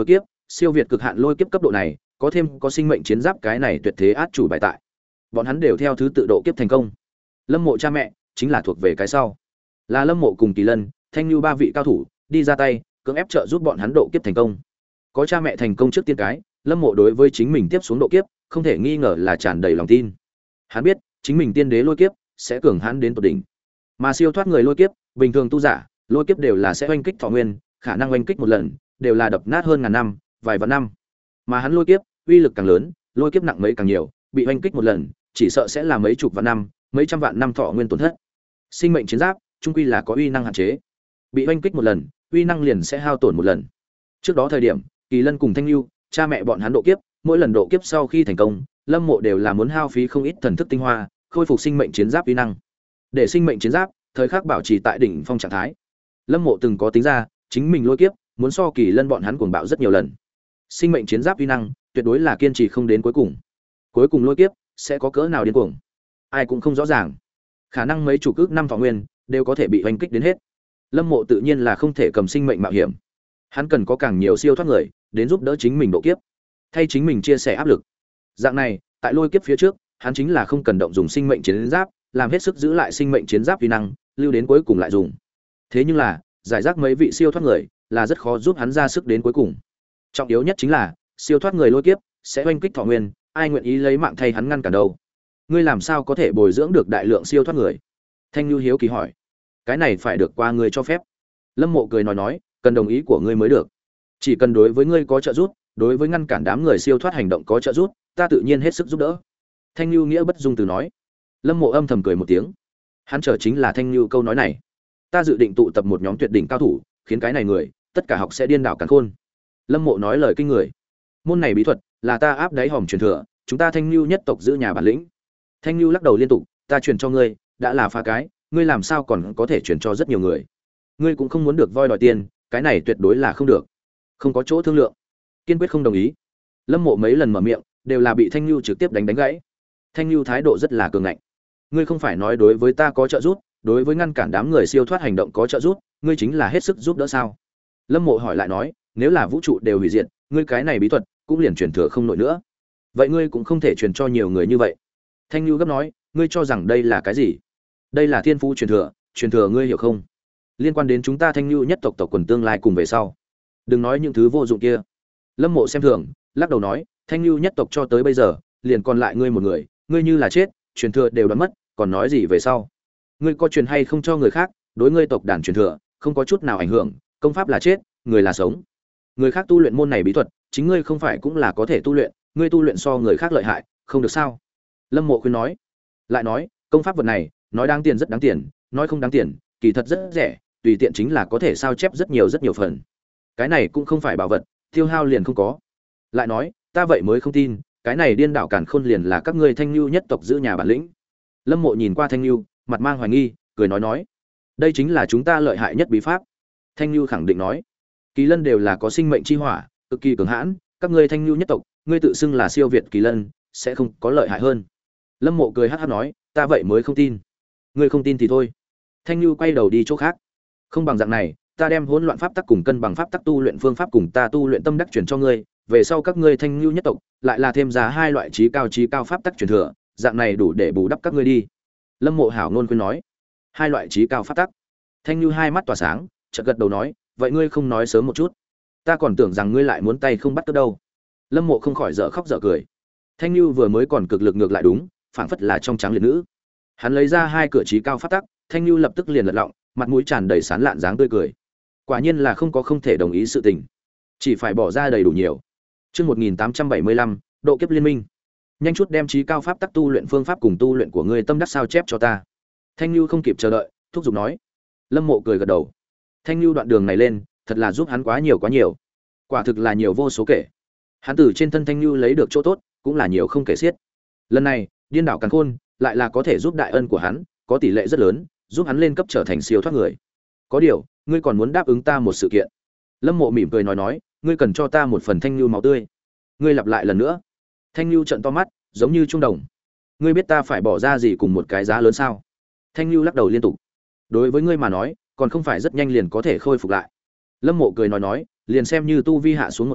siêu việt cực hạn lôi kiếp cấp độ này, có thêm có sinh mệnh chiến giáp cái này tuyệt thế át chủ bài tại. Bọn hắn đều theo thứ tự độ kiếp thành công. Lâm Mộ cha mẹ chính là thuộc về cái sau. Là Lâm Mộ cùng Kỳ Lân, Thanh Nhu ba vị cao thủ đi ra tay, cưỡng ép trợ giúp bọn hắn độ kiếp thành công. Có cha mẹ thành công trước tiên cái, Lâm Mộ đối với chính mình tiếp xuống độ kiếp, không thể nghi ngờ là tràn đầy lòng tin. Hắn biết, chính mình tiên đế lôi kiếp sẽ cường hãn đến tột đỉnh. Mà siêu thoát người lôi kiếp, bình thường tu giả, lôi kiếp đều là sẽ oanh kích thọ nguyên, khả năng oanh kích một lần, đều là đập nát hơn ngàn năm, vài vạn năm. Mà hắn lôi kiếp, uy lực càng lớn, lôi kiếp nặng mấy càng nhiều, bị oanh kích một lần, chỉ sợ sẽ là mấy chục vạn năm, mấy trăm vạn năm thọ nguyên tổn thất. Sinh mệnh chiến giáp, trung quy là có uy năng hạn chế. Bị oanh kích một lần, uy năng liền sẽ hao tổn một lần. Trước đó thời điểm, Kỳ Lân cùng Thanh Nhu, cha mẹ bọn hắn độ kiếp, mỗi lần độ kiếp sau khi thành công, Lâm Mộ đều là muốn hao phí không ít thần thức tinh hoa, khôi phục sinh mệnh chiến giáp uy năng. Để sinh mệnh chiến giáp thời khắc bảo trì tại đỉnh phong trạng thái. Lâm Mộ từng có tính ra, chính mình lôi kiếp muốn so Kỳ Lân bọn hắn cuồng bạo rất nhiều lần. Sinh mệnh chiến giáp uy năng tuyệt đối là kiên trì không đến cuối cùng. Cuối cùng lôi kiếp sẽ có cỡ nào điên cuồng, ai cũng không rõ ràng. Khả năng mấy chủ cước năm thọ nguyên đều có thể bị hoành kích đến hết. Lâm Mộ tự nhiên là không thể cầm sinh mệnh mạo hiểm. Hắn cần có càng nhiều siêu thoát người đến giúp đỡ chính mình độ kiếp, thay chính mình chia sẻ áp lực. Dạng này, tại lôi kiếp phía trước, hắn chính là không cần động dùng sinh mệnh chiến giáp, làm hết sức giữ lại sinh mệnh chiến giáp uy năng, lưu đến cuối cùng lại dùng. Thế nhưng là, giải rác mấy vị siêu thoát người là rất khó giúp hắn ra sức đến cuối cùng. Trọng yếu nhất chính là, siêu thoát người lôi kiếp sẽ oanh kích thọ nguyên, ai nguyện ý lấy mạng thay hắn ngăn cản đâu? Ngươi làm sao có thể bồi dưỡng được đại lượng siêu thoát người? Thanh Nhu hiếu kỳ hỏi. Cái này phải được qua ngươi cho phép. Lâm Mộ cười nói nói, cần đồng ý của ngươi mới được. Chỉ cần đối với ngươi có trợ giúp, đối với ngăn cản đám người siêu thoát hành động có trợ giúp, ta tự nhiên hết sức giúp đỡ. Thanh Nhu nghĩa bất dung từ nói. Lâm Mộ âm thầm cười một tiếng. Hắn chờ chính là Thanh Nhu câu nói này. Ta dự định tụ tập một nhóm tuyệt đỉnh cao thủ, khiến cái này người tất cả học sẽ điên đảo càn khôn. Lâm Mộ nói lời kinh người. Môn này bí thuật là ta áp đáy hòm truyền thừa, chúng ta Thanh Nhu nhất tộc giữ nhà bản lĩnh. Thanh Nhu lắc đầu liên tục, ta truyền cho ngươi, đã là phá cái, ngươi làm sao còn có thể truyền cho rất nhiều người? Ngươi cũng không muốn được voi đòi tiền, cái này tuyệt đối là không được. Không có chỗ thương lượng, kiên quyết không đồng ý. Lâm Mộ mấy lần mở miệng, đều là bị Thanh Nhu trực tiếp đánh đánh gãy. Thanh Nhu thái độ rất là cường ngạnh. Ngươi không phải nói đối với ta có trợ giúp, đối với ngăn cản đám người siêu thoát hành động có trợ giúp, ngươi chính là hết sức giúp đỡ sao? Lâm Mộ hỏi lại nói, nếu là vũ trụ đều hủy diệt, ngươi cái này bí thuật cũng liền truyền thừa không nổi nữa. Vậy ngươi cũng không thể truyền cho nhiều người như vậy. Thanh Nhu gấp nói, ngươi cho rằng đây là cái gì? Đây là thiên phú truyền thừa, truyền thừa ngươi hiểu không? Liên quan đến chúng ta Thanh Nhu nhất tộc tộc quần tương lai cùng về sau. Đừng nói những thứ vô dụng kia. Lâm Mộ xem thường, lắc đầu nói, Thanh Nhu nhất tộc cho tới bây giờ, liền còn lại ngươi một người, ngươi như là chết, truyền thừa đều đoán mất, còn nói gì về sau? Ngươi có truyền hay không cho người khác, đối ngươi tộc đàn truyền thừa, không có chút nào ảnh hưởng, công pháp là chết, người là sống. Người khác tu luyện môn này bí thuật, chính ngươi không phải cũng là có thể tu luyện, ngươi tu luyện so người khác lợi hại, không được sao? Lâm Mộ khuyên nói. Lại nói, công pháp vật này, nói đáng tiền rất đáng tiền, nói không đáng tiền, kỳ thật rất rẻ, tùy tiện chính là có thể sao chép rất nhiều rất nhiều phần. Cái này cũng không phải bảo vật, tiêu hao liền không có. Lại nói, ta vậy mới không tin, cái này điên đảo càn khôn liền là các ngươi Thanh Nhu nhất tộc giữ nhà bản lĩnh. Lâm Mộ nhìn qua Thanh Nhu, mặt mang hoài nghi, cười nói nói, đây chính là chúng ta lợi hại nhất bí pháp. Thanh Nhu khẳng định nói, Kỳ Lân đều là có sinh mệnh chi hỏa, cực kỳ cường hãn, các ngươi Thanh Nhu nhất tộc, ngươi tự xưng là siêu việt Kỳ Lân, sẽ không có lợi hại hơn. Lâm Mộ cười hắc hắc nói, ta vậy mới không tin. Ngươi không tin thì thôi. Thanh Nhu quay đầu đi chỗ khác. Không bằng dạng này, ta đem hỗn loạn pháp tắc cùng cân bằng pháp tắc tu luyện phương pháp cùng ta tu luyện tâm đắc truyền cho ngươi, về sau các ngươi Thanh Nhu nhất tộc lại là thêm ra hai loại trí cao trí cao pháp tắc truyền thừa, dạng này đủ để bù đắp các ngươi đi. Lâm Mộ hảo ngôn khuyên nói, hai loại trí cao pháp tắc. Thanh Nhu hai mắt tỏa sáng, chợt gật đầu nói, vậy ngươi không nói sớm một chút, ta còn tưởng rằng ngươi lại muốn tay không bắt cướp đâu. Lâm Mộ không khỏi dở khóc dở cười. Thanh Nhu vừa mới còn cực lực ngược lại đúng, phảng phất là trong trắng liệt nữ. Hắn lấy ra hai cửa trí cao pháp tắc, Thanh Nhu lập tức liền lật lọng, mặt mũi tràn đầy sán lạn dáng tươi cười. Quả nhiên là không có không thể đồng ý sự tình, chỉ phải bỏ ra đầy đủ nhiều. Chương một nghìn tám trăm bảy mươi lăm, độ kiếp liên minh. Nhanh chút đem trí cao pháp tắc tu luyện phương pháp cùng tu luyện của ngươi tâm đắc sao chép cho ta. Thanh Nhu không kịp chờ đợi, thúc giục nói. Lâm Mộ cười gật đầu. Thanh Nhu đoạn đường này lên, thật là giúp hắn quá nhiều quá nhiều. Quả thực là nhiều vô số kể. Hắn từ trên thân Thanh Nhu lấy được chỗ tốt, cũng là nhiều không kể xiết. Lần này, điên đảo càn khôn, lại là có thể giúp đại ân của hắn, có tỷ lệ rất lớn, giúp hắn lên cấp trở thành siêu thoát người. Có điều, ngươi còn muốn đáp ứng ta một sự kiện. Lâm Mộ mỉm cười nói nói, ngươi cần cho ta một phần Thanh Nhu máu tươi. Ngươi lặp lại lần nữa. Thanh Nhu trợn to mắt, giống như trung đồng. Ngươi biết ta phải bỏ ra gì cùng một cái giá lớn sao? Thanh Nhu lắc đầu liên tục. Đối với ngươi mà nói, còn không phải rất nhanh liền có thể khôi phục lại. Lâm Mộ cười nói nói, liền xem như tu vi hạ xuống một chút,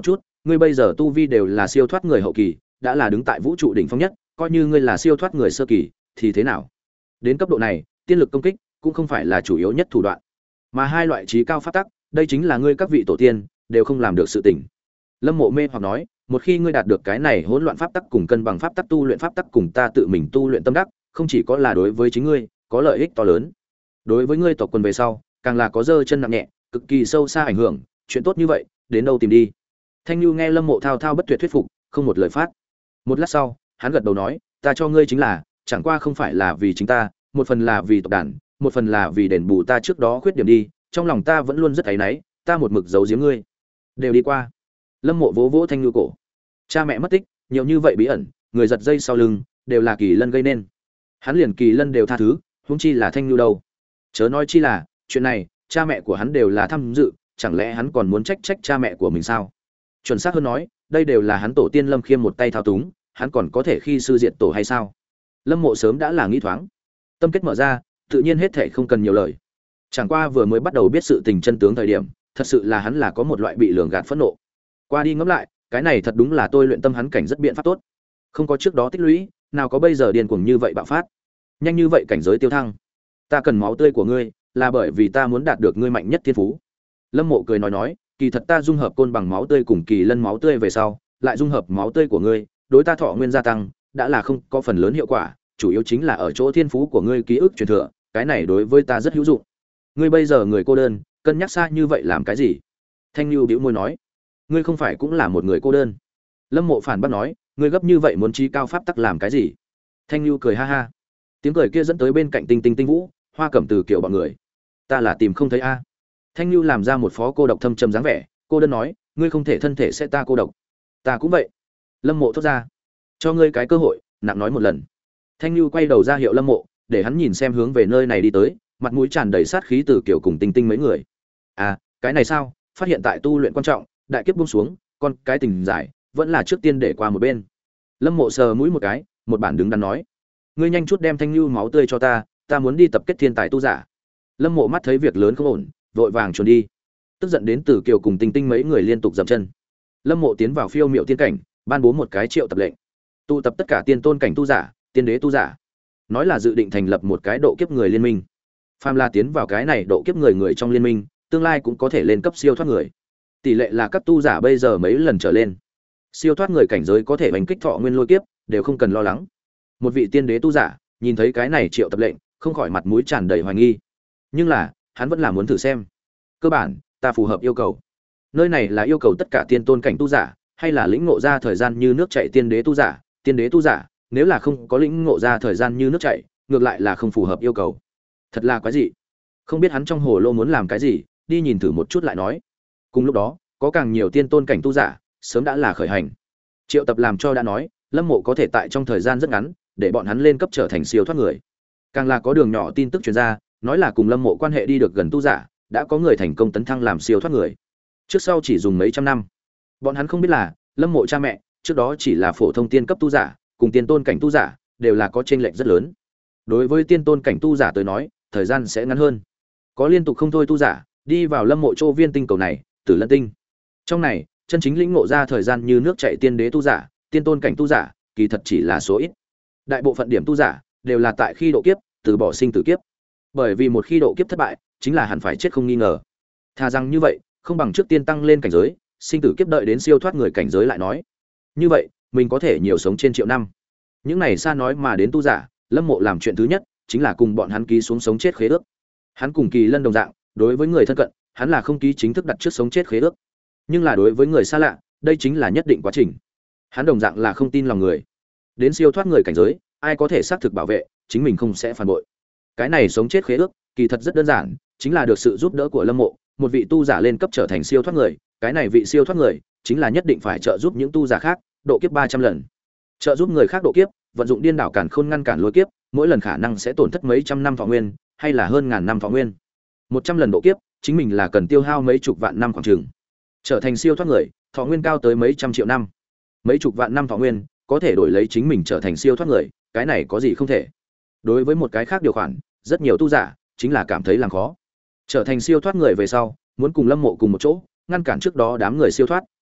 ngươi bây giờ tu vi đều là siêu thoát người hậu kỳ, đã là đứng tại vũ trụ đỉnh phong nhất, coi như ngươi là siêu thoát người sơ kỳ thì thế nào? Đến cấp độ này, tiên lực công kích cũng không phải là chủ yếu nhất thủ đoạn, mà hai loại trí cao pháp tắc, đây chính là ngươi các vị tổ tiên đều không làm được sự tình. Lâm Mộ mê hoặc nói, một khi ngươi đạt được cái này hỗn loạn pháp tắc cùng cân bằng pháp tắc tu luyện pháp tắc cùng ta tự mình tu luyện tâm đắc, không chỉ có là đối với chính ngươi có lợi ích to lớn, đối với ngươi tộc quần về sau càng là có dơ chân nặng nhẹ, cực kỳ sâu xa ảnh hưởng. Chuyện tốt như vậy đến đâu tìm đi? Thanh Nhu nghe Lâm Mộ thao thao bất tuyệt thuyết phục, không một lời phát. Một lát sau, hắn gật đầu nói, ta cho ngươi chính là, chẳng qua không phải là vì chính ta, một phần là vì tộc đàn, một phần là vì đền bù ta trước đó khuyết điểm đi, trong lòng ta vẫn luôn rất áy náy, ta một mực giấu giếm ngươi. Đều đi qua. Lâm Mộ vỗ vỗ Thanh Nhu cổ. Cha mẹ mất tích, nhiều như vậy bí ẩn, người giật dây sau lưng, đều là Kỳ Lân gây nên. Hắn liền Kỳ Lân đều tha thứ, huống chi là Thanh Nhu đâu. Chớ nói chi là, chuyện này, cha mẹ của hắn đều là tham dự, chẳng lẽ hắn còn muốn trách trách cha mẹ của mình sao? Chuẩn xác hơn nói, đây đều là hắn tổ tiên Lâm Khiêm một tay thao túng, hắn còn có thể khi sư diện tổ hay sao? Lâm Mộ sớm đã là nghĩ thoáng, tâm kết mở ra, tự nhiên hết thảy không cần nhiều lời. Chẳng qua vừa mới bắt đầu biết sự tình chân tướng thời điểm, thật sự là hắn là có một loại bị lường gạt phẫn nộ. Qua đi ngẫm lại, cái này thật đúng là tôi luyện tâm hắn cảnh rất biện pháp tốt. Không có trước đó tích lũy, nào có bây giờ điên cuồng như vậy bạo phát. Nhanh như vậy cảnh giới tiêu thăng. Ta cần máu tươi của ngươi, là bởi vì ta muốn đạt được ngươi mạnh nhất thiên phú. Lâm Mộ cười nói nói, kỳ thật ta dung hợp côn bằng máu tươi cùng Kỳ Lân máu tươi về sau, lại dung hợp máu tươi của ngươi, đối ta thọ nguyên gia tăng, đã là không có phần lớn hiệu quả, chủ yếu chính là ở chỗ thiên phú của ngươi ký ức truyền thừa, cái này đối với ta rất hữu dụng. Ngươi bây giờ người cô đơn, cân nhắc xa như vậy làm cái gì? Thanh Nhu bĩu môi nói, ngươi không phải cũng là một người cô đơn. Lâm Mộ phản bác nói, ngươi gấp như vậy muốn trí cao pháp tắc làm cái gì? Thanh Nhu cười ha ha. Tiếng cười kia dẫn tới bên cạnh Tinh Tinh Tinh Vũ, Hoa Cẩm Từ kiểu bọn người. Ta là tìm không thấy a. Thanh Nhu làm ra một phó cô độc thâm trầm dáng vẻ, cô đơn nói, ngươi không thể thân thể sẽ ta cô độc. Ta cũng vậy. Lâm Mộ thốt ra, cho ngươi cái cơ hội, nặng nói một lần. Thanh Nhu quay đầu ra hiệu Lâm Mộ, để hắn nhìn xem hướng về nơi này đi tới, mặt mũi tràn đầy sát khí từ kiểu cùng Tinh Tinh mấy người. À, cái này sao? Phát hiện tại tu luyện quan trọng, đại kiếp buông xuống, con cái tình giải, vẫn là trước tiên để qua một bên. Lâm Mộ sờ mũi một cái, một bản đứng đắn nói, ngươi nhanh chút đem Thanh Nhu máu tươi cho ta, ta muốn đi tập kết thiên tài tu giả. Lâm Mộ mắt thấy việc lớn không ổn, vội vàng trốn đi. Tức giận đến Từ Kiều cùng Tinh Tinh mấy người liên tục dậm chân. Lâm Mộ tiến vào phiêu miệu tiên cảnh, ban bố một cái triệu tập lệnh, tụ tập tất cả tiên tôn cảnh tu giả, tiên đế tu giả, nói là dự định thành lập một cái độ kiếp người liên minh. Phàm là tiến vào cái này độ kiếp người người trong liên minh, tương lai cũng có thể lên cấp siêu thoát người. Tỷ lệ là các tu giả bây giờ mấy lần trở lên. Siêu thoát người cảnh giới có thể đánh kích thọ nguyên lôi kiếp, đều không cần lo lắng. Một vị tiên đế tu giả, nhìn thấy cái này triệu tập lệnh, không khỏi mặt mũi tràn đầy hoài nghi. Nhưng là, hắn vẫn là muốn thử xem. Cơ bản, ta phù hợp yêu cầu. Nơi này là yêu cầu tất cả tiên tôn cảnh tu giả, hay là lĩnh ngộ ra thời gian như nước chảy tiên đế tu giả, tiên đế tu giả, nếu là không có lĩnh ngộ ra thời gian như nước chảy, ngược lại là không phù hợp yêu cầu. Thật là quái gì? Không biết hắn trong hồ lô muốn làm cái gì, đi nhìn thử một chút lại nói. Cùng lúc đó, có càng nhiều tiên tôn cảnh tu giả, sớm đã là khởi hành. Triệu tập làm cho đã nói, Lâm Mộ có thể tại trong thời gian rất ngắn, để bọn hắn lên cấp trở thành siêu thoát người. Càng là có đường nhỏ tin tức truyền ra, nói là cùng Lâm Mộ quan hệ đi được gần tu giả, đã có người thành công tấn thăng làm siêu thoát người. Trước sau chỉ dùng mấy trăm năm. Bọn hắn không biết là, Lâm Mộ cha mẹ, trước đó chỉ là phổ thông tiên cấp tu giả, cùng tiên tôn cảnh tu giả, đều là có chênh lệch rất lớn. Đối với tiên tôn cảnh tu giả tới nói, thời gian sẽ ngắn hơn. Có liên tục không thôi tu giả, đi vào Lâm Mộ Châu viên tinh cầu này, Tử Lân tinh. Trong này, chân chính lĩnh ngộ ra thời gian như nước chảy tiên đế tu giả, tiên tôn cảnh tu giả, kỳ thật chỉ là số ít. Đại bộ phận điểm tu giả đều là tại khi độ kiếp, từ bỏ sinh tử kiếp. Bởi vì một khi độ kiếp thất bại, chính là hẳn phải chết không nghi ngờ. Thà rằng như vậy, không bằng trước tiên tăng lên cảnh giới, sinh tử kiếp đợi đến siêu thoát người cảnh giới lại nói. Như vậy, mình có thể nhiều sống trên triệu năm. Những này xa nói mà đến tu giả, Lâm Mộ làm chuyện thứ nhất chính là cùng bọn hắn ký xuống sống chết khế ước. Hắn cùng Kỳ Lân đồng dạng, đối với người thân cận, hắn là không ký chính thức đặt trước sống chết khế ước. Nhưng là đối với người xa lạ, đây chính là nhất định quá trình. Hắn đồng dạng là không tin lòng người. Đến siêu thoát người cảnh giới, ai có thể xác thực bảo vệ, chính mình không sẽ phản bội. Cái này sống chết khế ước, kỳ thật rất đơn giản, chính là được sự giúp đỡ của Lâm Mộ, một vị tu giả lên cấp trở thành siêu thoát người, cái này vị siêu thoát người, chính là nhất định phải trợ giúp những tu giả khác, độ kiếp ba trăm lần. Trợ giúp người khác độ kiếp, vận dụng điên đảo càn khôn ngăn cản lôi kiếp, mỗi lần khả năng sẽ tổn thất mấy trăm năm thọ nguyên, hay là hơn ngàn năm thọ nguyên. một trăm lần độ kiếp, chính mình là cần tiêu hao mấy chục vạn năm khoảng chừng. Trở thành siêu thoát người, thọ nguyên cao tới mấy trăm triệu năm. Mấy chục vạn năm thọ nguyên, có thể đổi lấy chính mình trở thành siêu thoát người, cái này có gì không thể. Đối với một cái khác điều khoản, rất nhiều tu giả chính là cảm thấy làm khó. Trở thành siêu thoát người về sau, muốn cùng Lâm Mộ cùng một chỗ, ngăn cản trước đó đám người siêu thoát,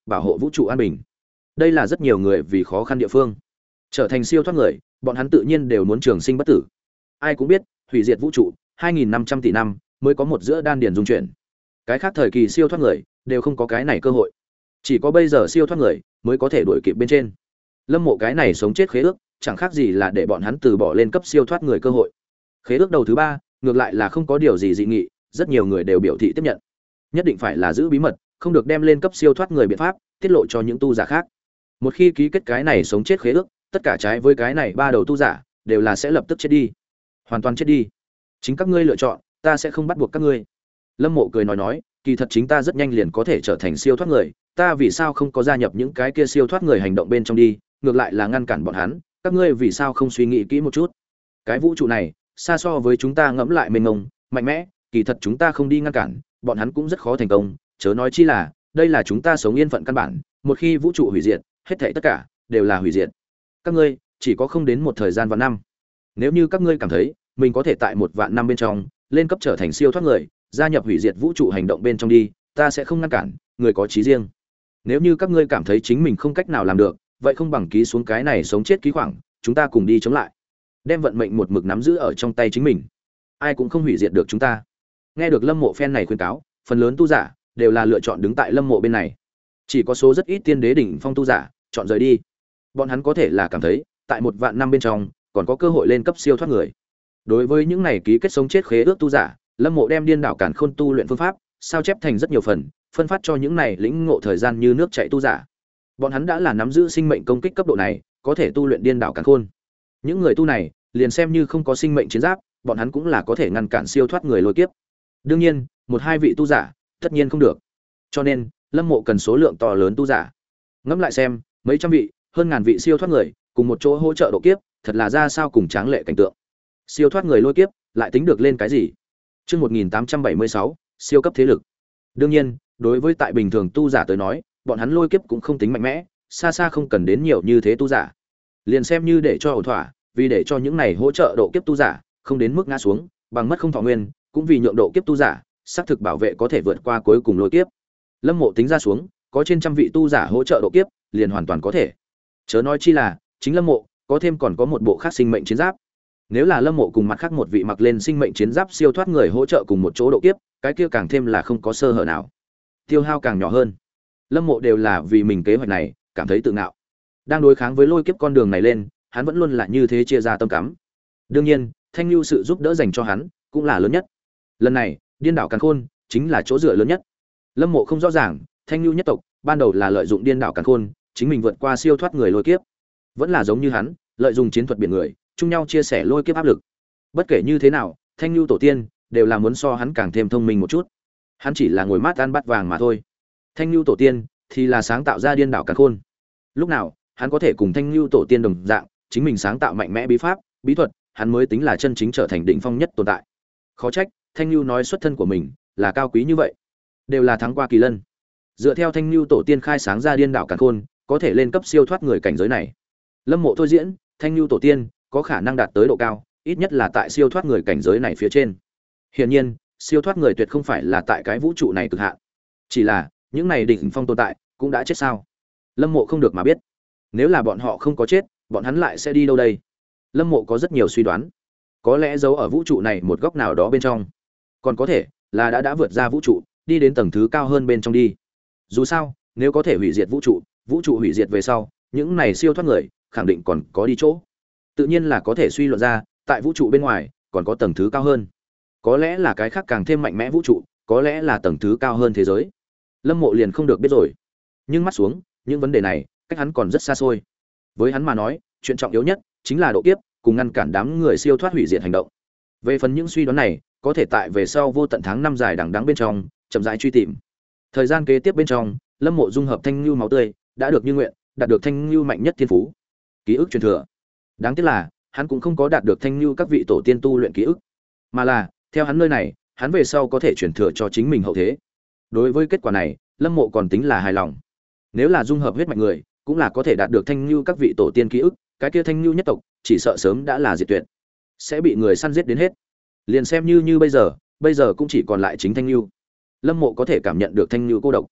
bảo hộ vũ trụ an bình. Đây là rất nhiều người vì khó khăn địa phương. Trở thành siêu thoát người, bọn hắn tự nhiên đều muốn trường sinh bất tử. Ai cũng biết, hủy diệt vũ trụ, hai nghìn năm trăm tỷ năm mới có một giữa đan điền dung chuyển. Cái khác thời kỳ siêu thoát người đều không có cái này cơ hội. Chỉ có bây giờ siêu thoát người mới có thể đuổi kịp bên trên. Lâm Mộ cái này sống chết khế ước, chẳng khác gì là để bọn hắn từ bỏ lên cấp siêu thoát người cơ hội. Khế ước đầu thứ ba, ngược lại là không có điều gì dị nghị, rất nhiều người đều biểu thị tiếp nhận. Nhất định phải là giữ bí mật, không được đem lên cấp siêu thoát người biện pháp tiết lộ cho những tu giả khác. Một khi ký kết cái này sống chết khế ước, tất cả trái với cái này ba đầu tu giả đều là sẽ lập tức chết đi, hoàn toàn chết đi. Chính các ngươi lựa chọn, ta sẽ không bắt buộc các ngươi. Lâm Mộ cười nói nói, kỳ thật chính ta rất nhanh liền có thể trở thành siêu thoát người, ta vì sao không có gia nhập những cái kia siêu thoát người hành động bên trong đi, ngược lại là ngăn cản bọn hắn, các ngươi vì sao không suy nghĩ kỹ một chút? Cái vũ trụ này, xa so với chúng ta ngẫm lại mênh mông, mạnh mẽ, kỳ thật chúng ta không đi ngăn cản, bọn hắn cũng rất khó thành công, chớ nói chi là, đây là chúng ta sống yên phận căn bản, một khi vũ trụ hủy diệt, hết thảy tất cả đều là hủy diệt. Các ngươi chỉ có không đến một thời gian vạn năm. Nếu như các ngươi cảm thấy mình có thể tại một vạn năm bên trong lên cấp trở thành siêu thoát người, gia nhập hủy diệt vũ trụ hành động bên trong đi, ta sẽ không ngăn cản, người có chí riêng. Nếu như các ngươi cảm thấy chính mình không cách nào làm được, vậy không bằng ký xuống cái này sống chết ký khoảng, chúng ta cùng đi chống lại. Đem vận mệnh một mực nắm giữ ở trong tay chính mình. Ai cũng không hủy diệt được chúng ta. Nghe được Lâm Mộ phen này khuyên cáo, phần lớn tu giả đều là lựa chọn đứng tại Lâm Mộ bên này. Chỉ có số rất ít tiên đế đỉnh phong tu giả chọn rời đi. Bọn hắn có thể là cảm thấy, tại một vạn năm bên trong, còn có cơ hội lên cấp siêu thoát người. Đối với những này ký kết sống chết khế ước tu giả, Lâm Mộ đem điên đảo càn khôn tu luyện phương pháp sao chép thành rất nhiều phần, phân phát cho những này lĩnh ngộ thời gian như nước chảy tu giả. Bọn hắn đã là nắm giữ sinh mệnh công kích cấp độ này, có thể tu luyện điên đảo càn khôn. Những người tu này, liền xem như không có sinh mệnh chiến giáp, bọn hắn cũng là có thể ngăn cản siêu thoát người lôi kiếp. Đương nhiên, một hai vị tu giả, tất nhiên không được. Cho nên, Lâm Mộ cần số lượng to lớn tu giả. Ngẫm lại xem, mấy trăm vị, hơn ngàn vị siêu thoát người, cùng một chỗ hỗ trợ độ kiếp, thật là ra sao cùng tráng lệ cảnh tượng. Siêu thoát người lôi kiếp, lại tính được lên cái gì? Chương một nghìn tám trăm bảy mươi sáu, siêu cấp thế lực. Đương nhiên, đối với tại bình thường tu giả tới nói, bọn hắn lôi kiếp cũng không tính mạnh mẽ, xa xa không cần đến nhiều như thế tu giả. Liền xem như để cho ổn thỏa, vì để cho những này hỗ trợ độ kiếp tu giả không đến mức ngã xuống, bằng mất không thọ nguyên, cũng vì nhượng độ kiếp tu giả, xác thực bảo vệ có thể vượt qua cuối cùng lôi kiếp. Lâm Mộ tính ra xuống, có trên trăm vị tu giả hỗ trợ độ kiếp, liền hoàn toàn có thể. Chớ nói chi là, chính Lâm Mộ, có thêm còn có một bộ khác sinh mệnh chiến giáp. Nếu là Lâm Mộ cùng mặt khác một vị mặc lên sinh mệnh chiến giáp siêu thoát người hỗ trợ cùng một chỗ độ kiếp, cái kia càng thêm là không có sơ hở nào. Tiêu hao càng nhỏ hơn. Lâm Mộ đều là vì mình kế hoạch này, cảm thấy tự ngạo. Đang đối kháng với lôi kiếp con đường này lên, hắn vẫn luôn là như thế chia ra tâm cắm. Đương nhiên, Thanh Nhu sự giúp đỡ dành cho hắn cũng là lớn nhất. Lần này, điên đảo càn khôn chính là chỗ dựa lớn nhất. Lâm Mộ không rõ ràng, Thanh Nhu nhất tộc ban đầu là lợi dụng điên đảo càn khôn, chính mình vượt qua siêu thoát người lôi kiếp, vẫn là giống như hắn, lợi dụng chiến thuật biển người, chung nhau chia sẻ lôi kiếp áp lực. Bất kể như thế nào, Thanh Nhu tổ tiên đều là muốn so hắn càng thêm thông minh một chút. Hắn chỉ là ngồi mát ăn bát vàng mà thôi. Thanh Nhu tổ tiên thì là sáng tạo ra điên đảo càn khôn. Lúc nào, hắn có thể cùng Thanh Nhu tổ tiên đồng dạng, chính mình sáng tạo mạnh mẽ bí pháp, bí thuật, hắn mới tính là chân chính trở thành đỉnh phong nhất tồn tại. Khó trách, Thanh Nhu nói xuất thân của mình là cao quý như vậy, đều là thắng qua Kỳ Lân. Dựa theo Thanh Nhu tổ tiên khai sáng ra điên đảo càn khôn, có thể lên cấp siêu thoát người cảnh giới này. Lâm Mộ thôi diễn, Thanh Nhu tổ tiên có khả năng đạt tới độ cao, ít nhất là tại siêu thoát người cảnh giới này phía trên. Hiển nhiên, siêu thoát người tuyệt không phải là tại cái vũ trụ này cực hạn. Chỉ là, những này đỉnh phong tồn tại cũng đã chết sao? Lâm Mộ không được mà biết. Nếu là bọn họ không có chết, bọn hắn lại sẽ đi đâu đây? Lâm Mộ có rất nhiều suy đoán. Có lẽ giấu ở vũ trụ này một góc nào đó bên trong, còn có thể là đã đã vượt ra vũ trụ, đi đến tầng thứ cao hơn bên trong đi. Dù sao, nếu có thể hủy diệt vũ trụ, vũ trụ hủy diệt về sau, những này siêu thoát người khẳng định còn có đi chỗ. Tự nhiên là có thể suy luận ra, tại vũ trụ bên ngoài còn có tầng thứ cao hơn. Có lẽ là cái khác càng thêm mạnh mẽ vũ trụ, có lẽ là tầng thứ cao hơn thế giới. Lâm Mộ liền không được biết rồi. Nhưng mắt xuống, những vấn đề này cách hắn còn rất xa xôi. Với hắn mà nói, chuyện trọng yếu nhất chính là độ kiếp, cùng ngăn cản đám người siêu thoát hủy diệt hành động. Về phần những suy đoán này, có thể tại về sau vô tận tháng năm dài đằng đẵng bên trong, chậm rãi truy tìm. Thời gian kế tiếp bên trong, Lâm Mộ dung hợp thanh lưu máu tươi, đã được như nguyện, đạt được thanh lưu mạnh nhất thiên phú, ký ức truyền thừa. Đáng tiếc là, hắn cũng không có đạt được thanh lưu các vị tổ tiên tu luyện ký ức, mà là, theo hắn nơi này, hắn về sau có thể truyền thừa cho chính mình hậu thế. Đối với kết quả này, Lâm Mộ còn tính là hài lòng. Nếu là dung hợp huyết mạch người, cũng là có thể đạt được thanh lưu các vị tổ tiên ký ức, cái kia thanh lưu nhất tộc, chỉ sợ sớm đã là diệt tuyệt, sẽ bị người săn giết đến hết. Liền xem như như bây giờ, bây giờ cũng chỉ còn lại chính thanh lưu. Lâm Mộ có thể cảm nhận được thanh lưu cô độc.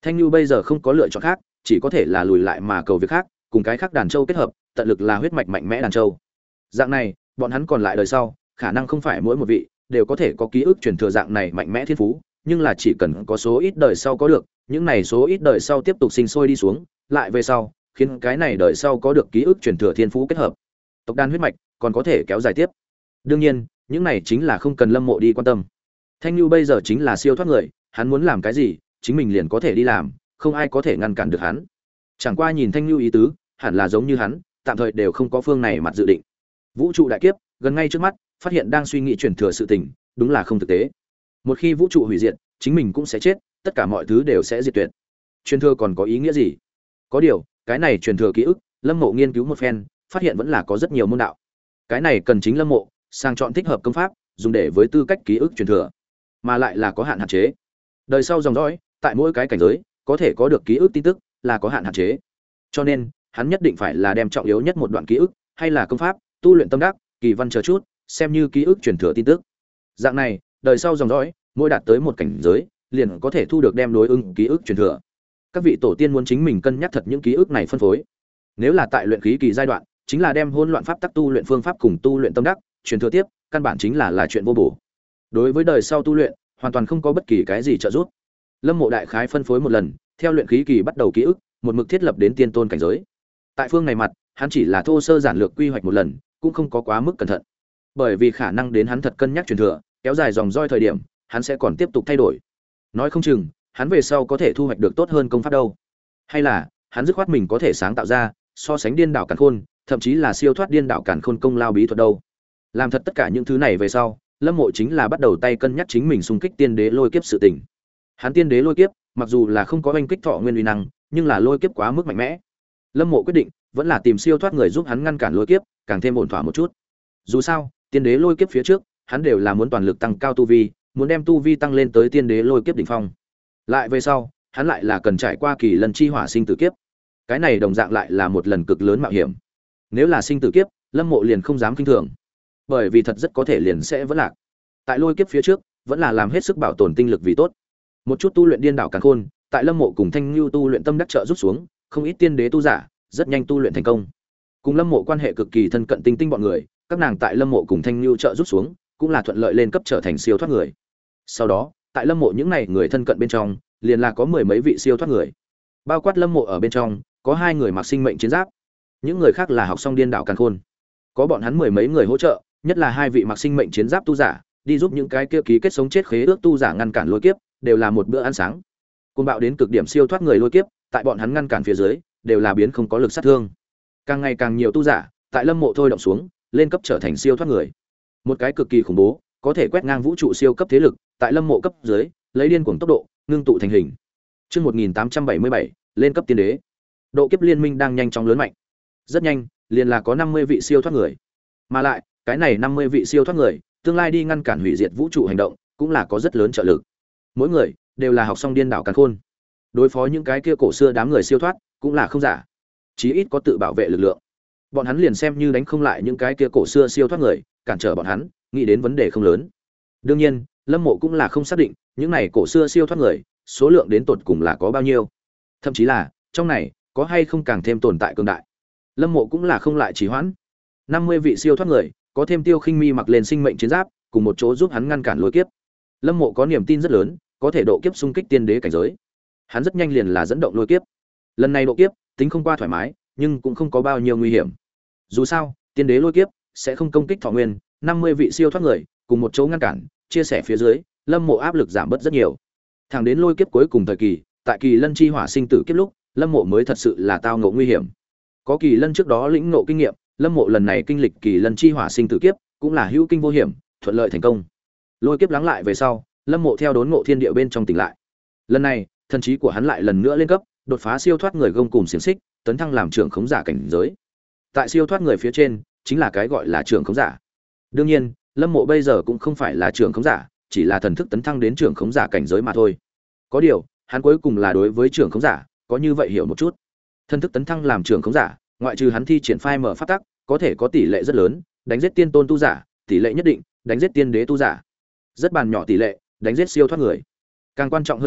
Thanh Nhu bây giờ không có lựa chọn khác, chỉ có thể là lùi lại mà cầu việc khác, cùng cái khác đàn châu kết hợp, tận lực là huyết mạch mạnh mẽ đàn châu. Dạng này, bọn hắn còn lại đời sau, khả năng không phải mỗi một vị đều có thể có ký ức truyền thừa dạng này mạnh mẽ thiên phú, nhưng là chỉ cần có số ít đời sau có được, những này số ít đời sau tiếp tục sinh sôi đi xuống, lại về sau, khiến cái này đời sau có được ký ức truyền thừa thiên phú kết hợp, tộc đàn huyết mạch còn có thể kéo dài tiếp. Đương nhiên, những này chính là không cần Lâm Mộ đi quan tâm. Thanh Nhu bây giờ chính là siêu thoát người, hắn muốn làm cái gì, chính mình liền có thể đi làm, không ai có thể ngăn cản được hắn. Chẳng qua nhìn Thanh Nhu ý tứ, hẳn là giống như hắn, tạm thời đều không có phương này mặt dự định. Vũ trụ đại kiếp gần ngay trước mắt, phát hiện đang suy nghĩ truyền thừa sự tình, đúng là không thực tế. Một khi vũ trụ hủy diệt, chính mình cũng sẽ chết, tất cả mọi thứ đều sẽ diệt tuyệt. Truyền thừa còn có ý nghĩa gì? Có điều, cái này truyền thừa ký ức, Lâm Mộ nghiên cứu một phen, phát hiện vẫn là có rất nhiều môn đạo. Cái này cần chính Lâm Mộ sang chọn thích hợp công pháp, dùng để với tư cách ký ức truyền thừa, mà lại là có hạn hạn chế. Đời sau dòng dõi, tại mỗi cái cảnh giới, có thể có được ký ức tin tức, là có hạn hạn chế. Cho nên, hắn nhất định phải là đem trọng yếu nhất một đoạn ký ức, hay là công pháp, tu luyện tâm đắc, kỳ văn chờ chút, xem như ký ức truyền thừa tin tức. Dạng này, đời sau dòng dõi, mỗi đạt tới một cảnh giới, liền có thể thu được đem đối ứng ký ức truyền thừa. Các vị tổ tiên muốn chính mình cân nhắc thật những ký ức này phân phối. Nếu là tại luyện khí kỳ giai đoạn, chính là đem hỗn loạn pháp tắc tu luyện phương pháp cùng tu luyện tâm đắc truyền thừa tiếp, căn bản chính là là chuyện vô bổ. Đối với đời sau tu luyện, hoàn toàn không có bất kỳ cái gì trợ giúp. Lâm Mộ đại khái phân phối một lần, theo luyện khí kỳ bắt đầu ký ức, một mực thiết lập đến tiên tôn cảnh giới. Tại phương này mặt, hắn chỉ là thô sơ giản lược quy hoạch một lần, cũng không có quá mức cẩn thận. Bởi vì khả năng đến hắn thật cân nhắc truyền thừa, kéo dài dòng dõi thời điểm, hắn sẽ còn tiếp tục thay đổi. Nói không chừng, hắn về sau có thể thu hoạch được tốt hơn công pháp đâu. Hay là, hắn dứt khoát mình có thể sáng tạo ra, so sánh điên đảo càn khôn, thậm chí là siêu thoát điên đảo càn khôn công lao bí thuật đâu. Làm thật tất cả những thứ này về sau, Lâm Mộ chính là bắt đầu tay cân nhắc chính mình xung kích tiên đế lôi kiếp sự tình. Hắn tiên đế lôi kiếp, mặc dù là không có oanh kích thọ nguyên uy năng, nhưng là lôi kiếp quá mức mạnh mẽ. Lâm Mộ quyết định, vẫn là tìm siêu thoát người giúp hắn ngăn cản lôi kiếp, càng thêm ổn thỏa một chút. Dù sao, tiên đế lôi kiếp phía trước, hắn đều là muốn toàn lực tăng cao tu vi, muốn đem tu vi tăng lên tới tiên đế lôi kiếp đỉnh phong. Lại về sau, hắn lại là cần trải qua kỳ lần chi hỏa sinh tử kiếp. Cái này đồng dạng lại là một lần cực lớn mạo hiểm. Nếu là sinh tử kiếp, Lâm Mộ liền không dám kinh thường, bởi vì thật rất có thể liền sẽ vẫn lạc. Tại lôi kiếp phía trước, vẫn là làm hết sức bảo tồn tinh lực vì tốt. Một chút tu luyện điên đảo càn khôn, tại Lâm Mộ cùng Thanh Nhu tu luyện tâm đắc trợ giúp xuống, không ít tiên đế tu giả rất nhanh tu luyện thành công. Cùng Lâm Mộ quan hệ cực kỳ thân cận tinh tinh bọn người, các nàng tại Lâm Mộ cùng Thanh Nhu trợ giúp xuống, cũng là thuận lợi lên cấp trở thành siêu thoát người. Sau đó, tại Lâm Mộ những này người thân cận bên trong, liền là có mười mấy vị siêu thoát người. Bao quát Lâm Mộ ở bên trong, có hai người mặc sinh mệnh chiến giáp, những người khác là học xong điên đảo càn khôn. Có bọn hắn mười mấy người hỗ trợ, nhất là hai vị mặc sinh mệnh chiến giáp tu giả, đi giúp những cái kia ký kết sống chết khế ước tu giả ngăn cản lôi kiếp, đều là một bữa ăn sáng. Côn bạo đến cực điểm siêu thoát người lôi kiếp, tại bọn hắn ngăn cản phía dưới, đều là biến không có lực sát thương. Càng ngày càng nhiều tu giả, tại Lâm Mộ thôi động xuống, lên cấp trở thành siêu thoát người. Một cái cực kỳ khủng bố, có thể quét ngang vũ trụ siêu cấp thế lực, tại Lâm Mộ cấp dưới, lấy điên cuồng tốc độ, ngưng tụ thành hình. Chương một nghìn tám trăm bảy mươi bảy, lên cấp tiên đế. Độ kiếp liên minh đang nhanh chóng lớn mạnh. Rất nhanh, liền là có năm mươi vị siêu thoát người. Mà lại, cái này năm mươi vị siêu thoát người, tương lai đi ngăn cản hủy diệt vũ trụ hành động, cũng là có rất lớn trợ lực. Mỗi người đều là học xong điên đảo càn khôn. Đối phó những cái kia cổ xưa đám người siêu thoát, cũng là không giả. Chí ít có tự bảo vệ lực lượng. Bọn hắn liền xem như đánh không lại những cái kia cổ xưa siêu thoát người, cản trở bọn hắn, nghĩ đến vấn đề không lớn. Đương nhiên, Lâm Mộ cũng là không xác định, những này cổ xưa siêu thoát người, số lượng đến tột cùng là có bao nhiêu. Thậm chí là, trong này có hay không càng thêm tồn tại cường đại. Lâm Mộ cũng là không lại trì hoãn. năm mươi vị siêu thoát người, có thêm Tiêu Khinh Mi mặc lên sinh mệnh chiến giáp, cùng một chỗ giúp hắn ngăn cản lôi kiếp. Lâm Mộ có niềm tin rất lớn, có thể độ kiếp xung kích tiên đế cảnh giới. Hắn rất nhanh liền là dẫn động lôi kiếp. Lần này độ kiếp, tính không qua thoải mái, nhưng cũng không có bao nhiêu nguy hiểm. Dù sao, tiên đế lôi kiếp sẽ không công kích thọ nguyên, năm mươi vị siêu thoát người, cùng một chỗ ngăn cản, chia sẻ phía dưới, Lâm Mộ áp lực giảm bớt rất nhiều. Thẳng đến lôi kiếp cuối cùng thời kỳ, tại Kỳ Lân chi hỏa sinh tử kiếp lúc, Lâm Mộ mới thật sự là tao ngộ nguy hiểm. Có Kỳ Lân trước đó lĩnh ngộ kinh nghiệm, Lâm Mộ lần này kinh lịch Kỳ Lân chi hỏa sinh tử kiếp, cũng là hữu kinh vô hiểm, thuận lợi thành công. Lôi kiếp lắng lại về sau, Lâm Mộ theo đốn ngộ thiên địa bên trong tỉnh lại. Lần này, thần trí của hắn lại lần nữa lên cấp, đột phá siêu thoát người gông cùm xiển xích, tấn thăng làm trưởng khống giả cảnh giới. Tại siêu thoát người phía trên, chính là cái gọi là trưởng khống giả. Đương nhiên, Lâm Mộ bây giờ cũng không phải là trưởng khống giả, chỉ là thần thức tấn thăng đến trưởng khống giả cảnh giới mà thôi. Có điều, hắn cuối cùng là đối với trưởng khống giả có như vậy hiểu một chút. Thần thức tấn thăng làm trưởng khống giả, ngoại trừ hắn thi triển phai mở pháp tắc, có thể có tỷ lệ rất lớn, đánh giết tiên tôn tu giả, tỷ lệ nhất định, đánh giết tiên đế tu giả. Rất bàn nhỏ tỷ lệ, đánh giết siêu thoát người. Càng quan trọng hơn là,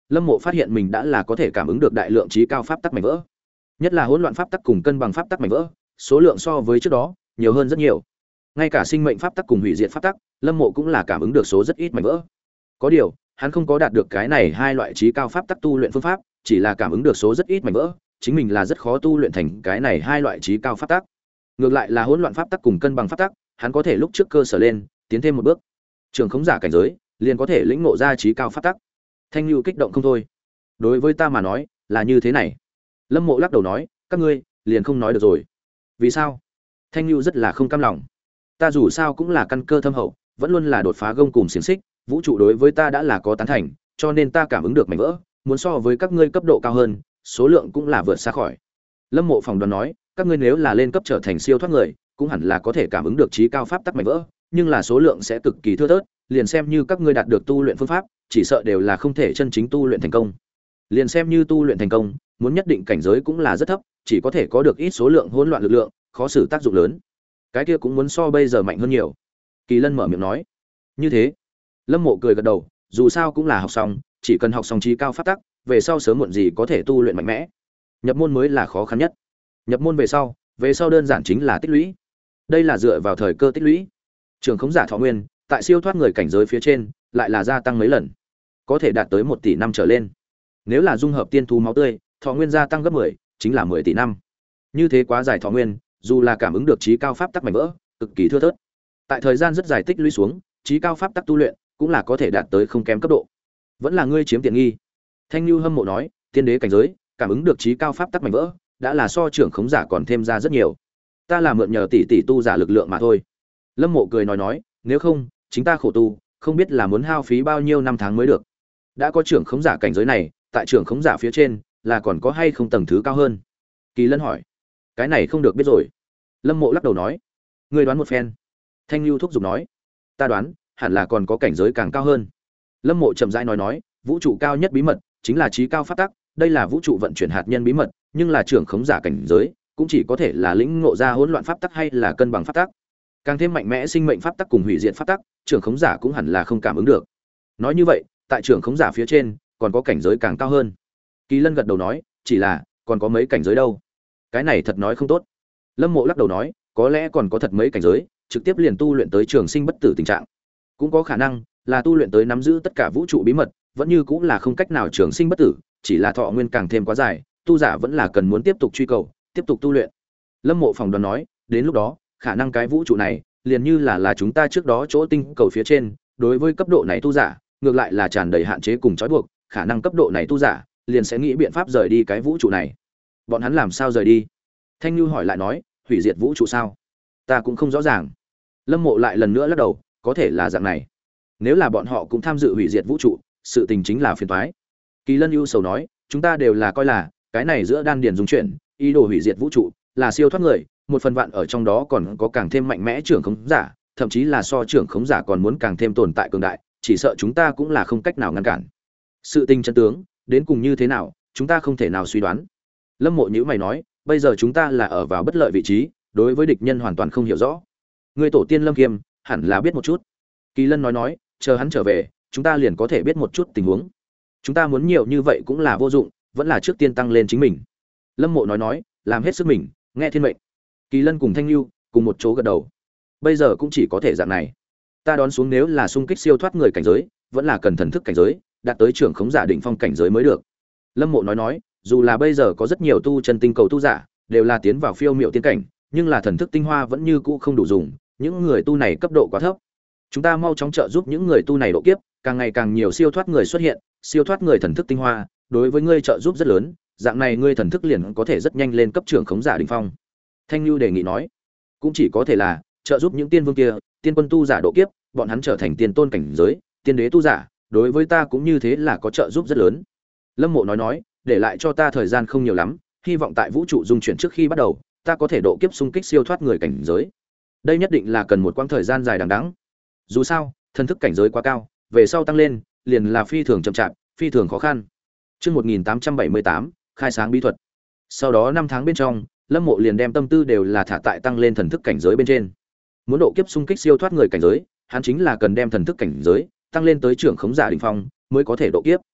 Lâm Mộ phát hiện mình đã là có thể cảm ứng được đại lượng trí cao pháp tắc mảnh vỡ. Nhất là hỗn loạn pháp tắc cùng cân bằng pháp tắc mảnh vỡ, số lượng so với trước đó nhiều hơn rất nhiều. Ngay cả sinh mệnh pháp tắc cùng hủy diệt pháp tắc, Lâm Mộ cũng là cảm ứng được số rất ít mảnh vỡ. Có điều, hắn không có đạt được cái này hai loại trí cao pháp tắc tu luyện phương pháp, chỉ là cảm ứng được số rất ít mảnh vỡ, chính mình là rất khó tu luyện thành cái này hai loại trí cao pháp tắc. Ngược lại là hỗn loạn pháp tắc cùng cân bằng pháp tắc, hắn có thể lúc trước cơ sở lên, tiến thêm một bước. Trường khống giả cảnh giới, liền có thể lĩnh ngộ ra trí cao pháp tắc. Thanh Nhu kích động không thôi. Đối với ta mà nói, là như thế này. Lâm Mộ lắc đầu nói, các ngươi liền không nói được rồi. Vì sao? Thanh Nhu rất là không cam lòng. Ta dù sao cũng là căn cơ thâm hậu, vẫn luôn là đột phá gông cùng xiềng xích, vũ trụ đối với ta đã là có tán thành, cho nên ta cảm ứng được mảnh vỡ, muốn so với các ngươi cấp độ cao hơn, số lượng cũng là vượt xa khỏi. Lâm Mộ phỏng đoán nói, các ngươi nếu là lên cấp trở thành siêu thoát người, cũng hẳn là có thể cảm ứng được trí cao pháp tắc mảnh vỡ, nhưng là số lượng sẽ cực kỳ thưa thớt, liền xem như các ngươi đạt được tu luyện phương pháp, chỉ sợ đều là không thể chân chính tu luyện thành công. Liền xem như tu luyện thành công, muốn nhất định cảnh giới cũng là rất thấp, chỉ có thể có được ít số lượng hỗn loạn lực lượng, khó xử tác dụng lớn. Cái kia cũng muốn so bây giờ mạnh hơn nhiều. Kỳ Lân mở miệng nói. Như thế. Lâm Mộ cười gật đầu, dù sao cũng là học xong, chỉ cần học xong trí cao pháp tắc, về sau sớm muộn gì có thể tu luyện mạnh mẽ. Nhập môn mới là khó khăn nhất. Nhập môn về sau, về sau đơn giản chính là tích lũy. Đây là dựa vào thời cơ tích lũy. Trường khống giả thọ nguyên, tại siêu thoát người cảnh giới phía trên, lại là gia tăng mấy lần, có thể đạt tới một tỷ năm trở lên. Nếu là dung hợp tiên thú máu tươi, thọ nguyên gia tăng gấp mười, chính là mười tỷ năm. Như thế quá dài thọ nguyên, dù là cảm ứng được trí cao pháp tắc mảnh vỡ, cực kỳ thưa thớt. Tại thời gian rất dài tích lũy xuống, trí cao pháp tắc tu luyện cũng là có thể đạt tới không kém cấp độ. Vẫn là ngươi chiếm tiện nghi. Thanh Nhu hâm mộ nói, tiên đế cảnh giới, cảm ứng được trí cao pháp tắc mảnh vỡ, đã là so trưởng khống giả còn thêm ra rất nhiều. Ta là mượn nhờ tỷ tỷ tu giả lực lượng mà thôi. Lâm Mộ cười nói nói, nếu không, chính ta khổ tu, không biết là muốn hao phí bao nhiêu năm tháng mới được. Đã có trưởng khống giả cảnh giới này, tại trưởng khống giả phía trên, là còn có hay không tầng thứ cao hơn? Kỳ Lân hỏi. Cái này không được biết rồi. Lâm Mộ lắc đầu nói, ngươi đoán một phen. Thanh Nhu thúc giục nói, ta đoán, hẳn là còn có cảnh giới càng cao hơn. Lâm Mộ chậm rãi nói nói, vũ trụ cao nhất bí mật chính là trí cao pháp tắc, đây là vũ trụ vận chuyển hạt nhân bí mật, nhưng là trưởng khống giả cảnh giới, cũng chỉ có thể là lĩnh ngộ ra hỗn loạn pháp tắc hay là cân bằng pháp tắc. Càng thêm mạnh mẽ sinh mệnh pháp tắc cùng hủy diệt pháp tắc, trưởng khống giả cũng hẳn là không cảm ứng được. Nói như vậy, tại trưởng khống giả phía trên, còn có cảnh giới càng cao hơn. Kỳ Lân gật đầu nói, chỉ là còn có mấy cảnh giới đâu? Cái này thật nói không tốt. Lâm Mộ lắc đầu nói, có lẽ còn có thật mấy cảnh giới, trực tiếp liền tu luyện tới trường sinh bất tử tình trạng. Cũng có khả năng là tu luyện tới nắm giữ tất cả vũ trụ bí mật, vẫn như cũng là không cách nào trường sinh bất tử, chỉ là thọ nguyên càng thêm quá dài, tu giả vẫn là cần muốn tiếp tục truy cầu, tiếp tục tu luyện. Lâm Mộ phỏng đoán nói, đến lúc đó, khả năng cái vũ trụ này liền như là là chúng ta trước đó chỗ tinh cầu phía trên, đối với cấp độ này tu giả, ngược lại là tràn đầy hạn chế cùng trói buộc, khả năng cấp độ này tu giả liền sẽ nghĩ biện pháp rời đi cái vũ trụ này. Bọn hắn làm sao rời đi? Thanh Nhu hỏi lại nói, hủy diệt vũ trụ sao? Ta cũng không rõ ràng. Lâm Mộ lại lần nữa lắc đầu, có thể là dạng này. Nếu là bọn họ cũng tham dự hủy diệt vũ trụ, sự tình chính là phiền toái. Kỳ Lân ưu sầu nói, chúng ta đều là coi là cái này giữa đan điền dung chuyển, ý đồ hủy diệt vũ trụ, là siêu thoát người, một phần vạn ở trong đó còn có càng thêm mạnh mẽ trưởng khống giả, thậm chí là so trưởng khống giả còn muốn càng thêm tồn tại cường đại, chỉ sợ chúng ta cũng là không cách nào ngăn cản. Sự tình chân tướng đến cùng như thế nào, chúng ta không thể nào suy đoán. Lâm Mộ nhíu mày nói, bây giờ chúng ta là ở vào bất lợi vị trí, đối với địch nhân hoàn toàn không hiểu rõ. Người tổ tiên Lâm Kiêm hẳn là biết một chút. Kỳ Lân nói nói, chờ hắn trở về, chúng ta liền có thể biết một chút tình huống. Chúng ta muốn nhiều như vậy cũng là vô dụng, vẫn là trước tiên tăng lên chính mình. Lâm Mộ nói nói, làm hết sức mình, nghe thiên mệnh. Kỳ Lân cùng Thanh Nhu cùng một chỗ gật đầu. Bây giờ cũng chỉ có thể dạng này. Ta đoán xuống nếu là xung kích siêu thoát người cảnh giới, vẫn là cần thần thức cảnh giới, đạt tới trưởng khống giả đỉnh phong cảnh giới mới được. Lâm Mộ nói nói, dù là bây giờ có rất nhiều tu chân tinh cầu tu giả, đều là tiến vào phiêu miệu tiên cảnh, nhưng là thần thức tinh hoa vẫn như cũ không đủ dùng, những người tu này cấp độ quá thấp. Chúng ta mau chóng trợ giúp những người tu này độ kiếp, càng ngày càng nhiều siêu thoát người xuất hiện, siêu thoát người thần thức tinh hoa, đối với ngươi trợ giúp rất lớn, dạng này ngươi thần thức liền có thể rất nhanh lên cấp trưởng khống giả đỉnh phong. Thanh Nhu đề nghị nói, cũng chỉ có thể là trợ giúp những tiên vương kia, tiên quân tu giả độ kiếp, bọn hắn trở thành tiên tôn cảnh giới, tiên đế tu giả, đối với ta cũng như thế là có trợ giúp rất lớn. Lâm Mộ nói nói, để lại cho ta thời gian không nhiều lắm, hy vọng tại vũ trụ dung chuyển trước khi bắt đầu, ta có thể độ kiếp xung kích siêu thoát người cảnh giới. Đây nhất định là cần một quãng thời gian dài đằng đẵng. Dù sao, thần thức cảnh giới quá cao, về sau tăng lên, liền là phi thường chậm chạp, phi thường khó khăn. Chương một nghìn tám trăm bảy mươi tám, khai sáng bí thuật. Sau đó năm tháng bên trong, Lâm Mộ liền đem tâm tư đều là thả tại tăng lên thần thức cảnh giới bên trên. Muốn độ kiếp xung kích siêu thoát người cảnh giới, hắn chính là cần đem thần thức cảnh giới tăng lên tới trưởng khống giả đỉnh phong mới có thể độ kiếp.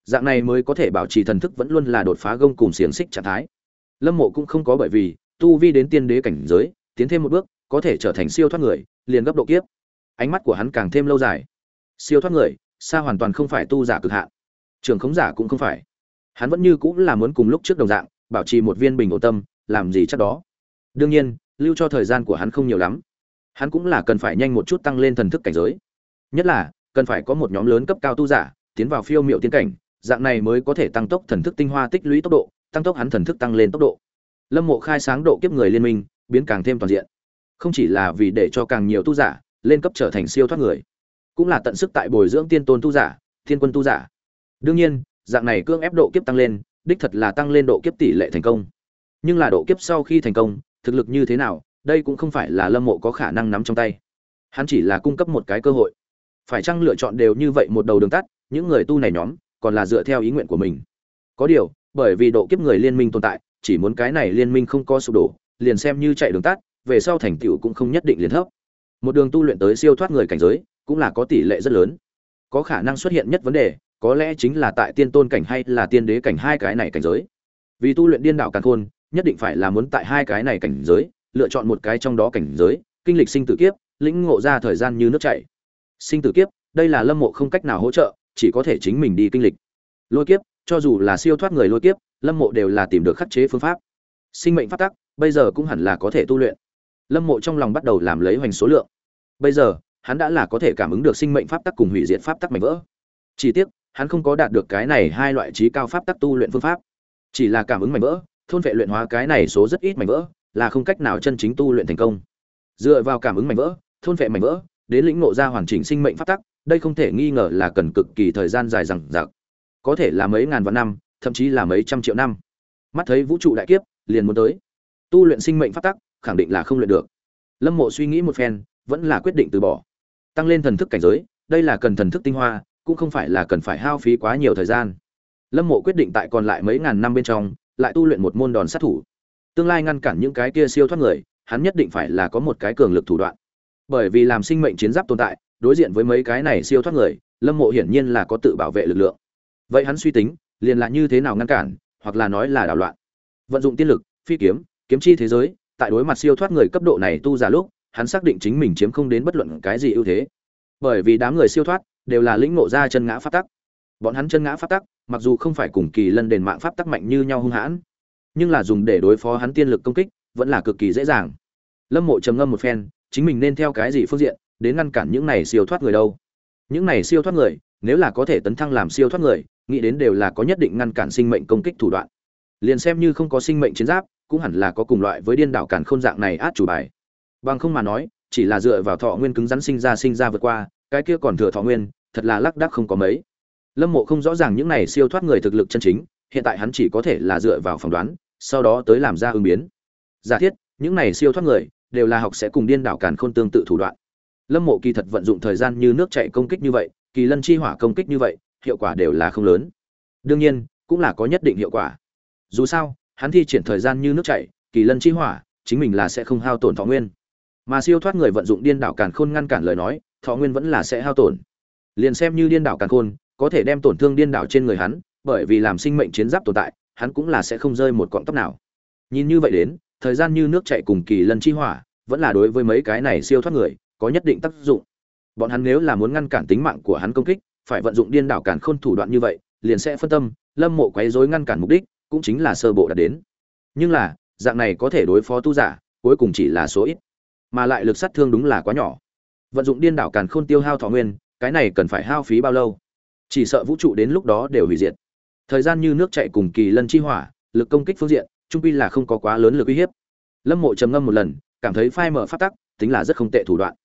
dạng này mới có thể bảo trì thần thức vẫn luôn là đột phá gông cùng xiềng xích trạng thái. Lâm Mộ cũng không có bởi vì tu vi đến tiên đế cảnh giới, tiến thêm một bước, có thể trở thành siêu thoát người, liền gấp độ kiếp. Ánh mắt của hắn càng thêm lâu dài. Siêu thoát người, xa hoàn toàn không phải tu giả cực hạn, trường khống giả cũng không phải. Hắn vẫn như cũng là muốn cùng lúc trước đồng dạng, bảo trì một viên bình ổn tâm, làm gì chắc đó. Đương nhiên, lưu cho thời gian của hắn không nhiều lắm. Hắn cũng là cần phải nhanh một chút tăng lên thần thức cảnh giới. Nhất là, cần phải có một nhóm lớn cấp cao tu giả tiến vào phiêu miệu tiên cảnh, dạng này mới có thể tăng tốc thần thức tinh hoa tích lũy tốc độ, tăng tốc hắn thần thức tăng lên tốc độ. Lâm Mộ khai sáng độ kiếp người liên minh, biến càng thêm toàn diện. Không chỉ là vì để cho càng nhiều tu giả lên cấp trở thành siêu thoát người, cũng là tận sức tại bồi dưỡng tiên tôn tu giả, thiên quân tu giả. Đương nhiên, dạng này cưỡng ép độ kiếp tăng lên, đích thật là tăng lên độ kiếp tỷ lệ thành công. Nhưng là độ kiếp sau khi thành công, thực lực như thế nào, đây cũng không phải là Lâm Mộ có khả năng nắm trong tay. Hắn chỉ là cung cấp một cái cơ hội. Phải chăng lựa chọn đều như vậy một đầu đường tắt, những người tu này nhóm còn là dựa theo ý nguyện của mình. Có điều, bởi vì độ kiếp người liên minh tồn tại, chỉ muốn cái này liên minh không có sụp đổ, liền xem như chạy đường tắt, về sau thành tựu cũng không nhất định liền thấp. Một đường tu luyện tới siêu thoát người cảnh giới, cũng là có tỷ lệ rất lớn. Có khả năng xuất hiện nhất vấn đề, có lẽ chính là tại tiên tôn cảnh hay là tiên đế cảnh hai cái này cảnh giới. Vì tu luyện điên đảo càn khôn, nhất định phải là muốn tại hai cái này cảnh giới, lựa chọn một cái trong đó cảnh giới, kinh lịch sinh tử kiếp, lĩnh ngộ ra thời gian như nước chảy. Sinh tử kiếp, đây là Lâm Mộ không cách nào hỗ trợ, chỉ có thể chính mình đi kinh lịch. Lôi kiếp, cho dù là siêu thoát người lôi kiếp, Lâm Mộ đều là tìm được khắc chế phương pháp. Sinh mệnh pháp tắc, bây giờ cũng hẳn là có thể tu luyện. Lâm Mộ trong lòng bắt đầu làm lấy hoành số lượng. Bây giờ, hắn đã là có thể cảm ứng được sinh mệnh pháp tắc cùng hủy diệt pháp tắc mảnh vỡ. Chỉ tiếc, hắn không có đạt được cái này hai loại trí cao pháp tắc tu luyện phương pháp. Chỉ là cảm ứng mảnh vỡ, thôn vệ luyện hóa cái này số rất ít mảnh vỡ, là không cách nào chân chính tu luyện thành công. Dựa vào cảm ứng mảnh vỡ, thôn vệ mảnh vỡ, đến lĩnh ngộ ra hoàn chỉnh sinh mệnh pháp tắc, đây không thể nghi ngờ là cần cực kỳ thời gian dài dằng dặc. Có thể là mấy ngàn vạn năm, thậm chí là mấy trăm triệu năm. Mắt thấy vũ trụ đại kiếp, liền muốn tới. Tu luyện sinh mệnh pháp tắc, khẳng định là không luyện được. Lâm Mộ suy nghĩ một phen, vẫn là quyết định từ bỏ. Tăng lên thần thức cảnh giới, đây là cần thần thức tinh hoa, cũng không phải là cần phải hao phí quá nhiều thời gian. Lâm Mộ quyết định tại còn lại mấy ngàn năm bên trong, lại tu luyện một môn đòn sát thủ. Tương lai ngăn cản những cái kia siêu thoát người, hắn nhất định phải là có một cái cường lực thủ đoạn. Bởi vì làm sinh mệnh chiến giáp tồn tại, đối diện với mấy cái này siêu thoát người, Lâm Mộ hiển nhiên là có tự bảo vệ lực lượng. Vậy hắn suy tính, liền là như thế nào ngăn cản, hoặc là nói là đảo loạn. Vận dụng tiên lực, phi kiếm, kiếm chi thế giới, tại đối mặt siêu thoát người cấp độ này tu giả lúc, hắn xác định chính mình chiếm không đến bất luận cái gì ưu thế. Bởi vì đám người siêu thoát đều là lĩnh ngộ ra chân ngã pháp tắc. Bọn hắn chân ngã pháp tắc, mặc dù không phải cùng kỳ lân đền mạng pháp tắc mạnh như nhau hung hãn, nhưng là dùng để đối phó hắn tiên lực công kích, vẫn là cực kỳ dễ dàng. Lâm Mộ trầm ngâm một phen, chính mình nên theo cái gì phương diện đến ngăn cản những này siêu thoát người đâu? Những này siêu thoát người, nếu là có thể tấn thăng làm siêu thoát người, nghĩ đến đều là có nhất định ngăn cản sinh mệnh công kích thủ đoạn. Liền xem như không có sinh mệnh chiến giáp, cũng hẳn là có cùng loại với điên đảo càn khôn dạng này át chủ bài. Bằng không mà nói, chỉ là dựa vào thọ nguyên cứng rắn sinh ra sinh ra vượt qua, cái kia còn thừa thọ nguyên, thật là lác đác không có mấy. Lâm Mộ không rõ ràng những này siêu thoát người thực lực chân chính, hiện tại hắn chỉ có thể là dựa vào phỏng đoán, sau đó tới làm ra ứng biến. Giả thiết, những này siêu thoát người đều là học sẽ cùng điên đảo càn khôn tương tự thủ đoạn. Lâm Mộ kỳ thật vận dụng thời gian như nước chảy công kích như vậy, kỳ lân chi hỏa công kích như vậy, hiệu quả đều là không lớn. Đương nhiên, cũng là có nhất định hiệu quả. Dù sao, hắn thi triển thời gian như nước chảy, kỳ lân chi hỏa, chính mình là sẽ không hao tổn thọ nguyên. Mà siêu thoát người vận dụng điên đảo càn khôn ngăn cản lời nói, thọ nguyên vẫn là sẽ hao tổn. Liền xem như điên đảo càn khôn, có thể đem tổn thương điên đảo trên người hắn, bởi vì làm sinh mệnh chiến giáp tồn tại, hắn cũng là sẽ không rơi một cọng tóc nào. Nhìn như vậy đến, thời gian như nước chảy cùng kỳ lân chi hỏa, vẫn là đối với mấy cái này siêu thoát người, có nhất định tác dụng. Bọn hắn nếu là muốn ngăn cản tính mạng của hắn công kích, phải vận dụng điên đảo càn khôn thủ đoạn như vậy, liền sẽ phân tâm, Lâm Mộ quấy rối ngăn cản mục đích, cũng chính là sơ bộ đạt đến. Nhưng là, dạng này có thể đối phó tu giả, cuối cùng chỉ là số ít, mà lại lực sát thương đúng là quá nhỏ. Vận dụng điên đảo càn khôn tiêu hao thọ nguyên, cái này cần phải hao phí bao lâu? Chỉ sợ vũ trụ đến lúc đó đều hủy diệt. Thời gian như nước chảy cùng kỳ lân chi hỏa, lực công kích phương diện, trung quy là không có quá lớn lực uy hiếp. Lâm Mộ trầm ngâm một lần, cảm thấy phai mở pháp tắc, tính là rất không tệ thủ đoạn.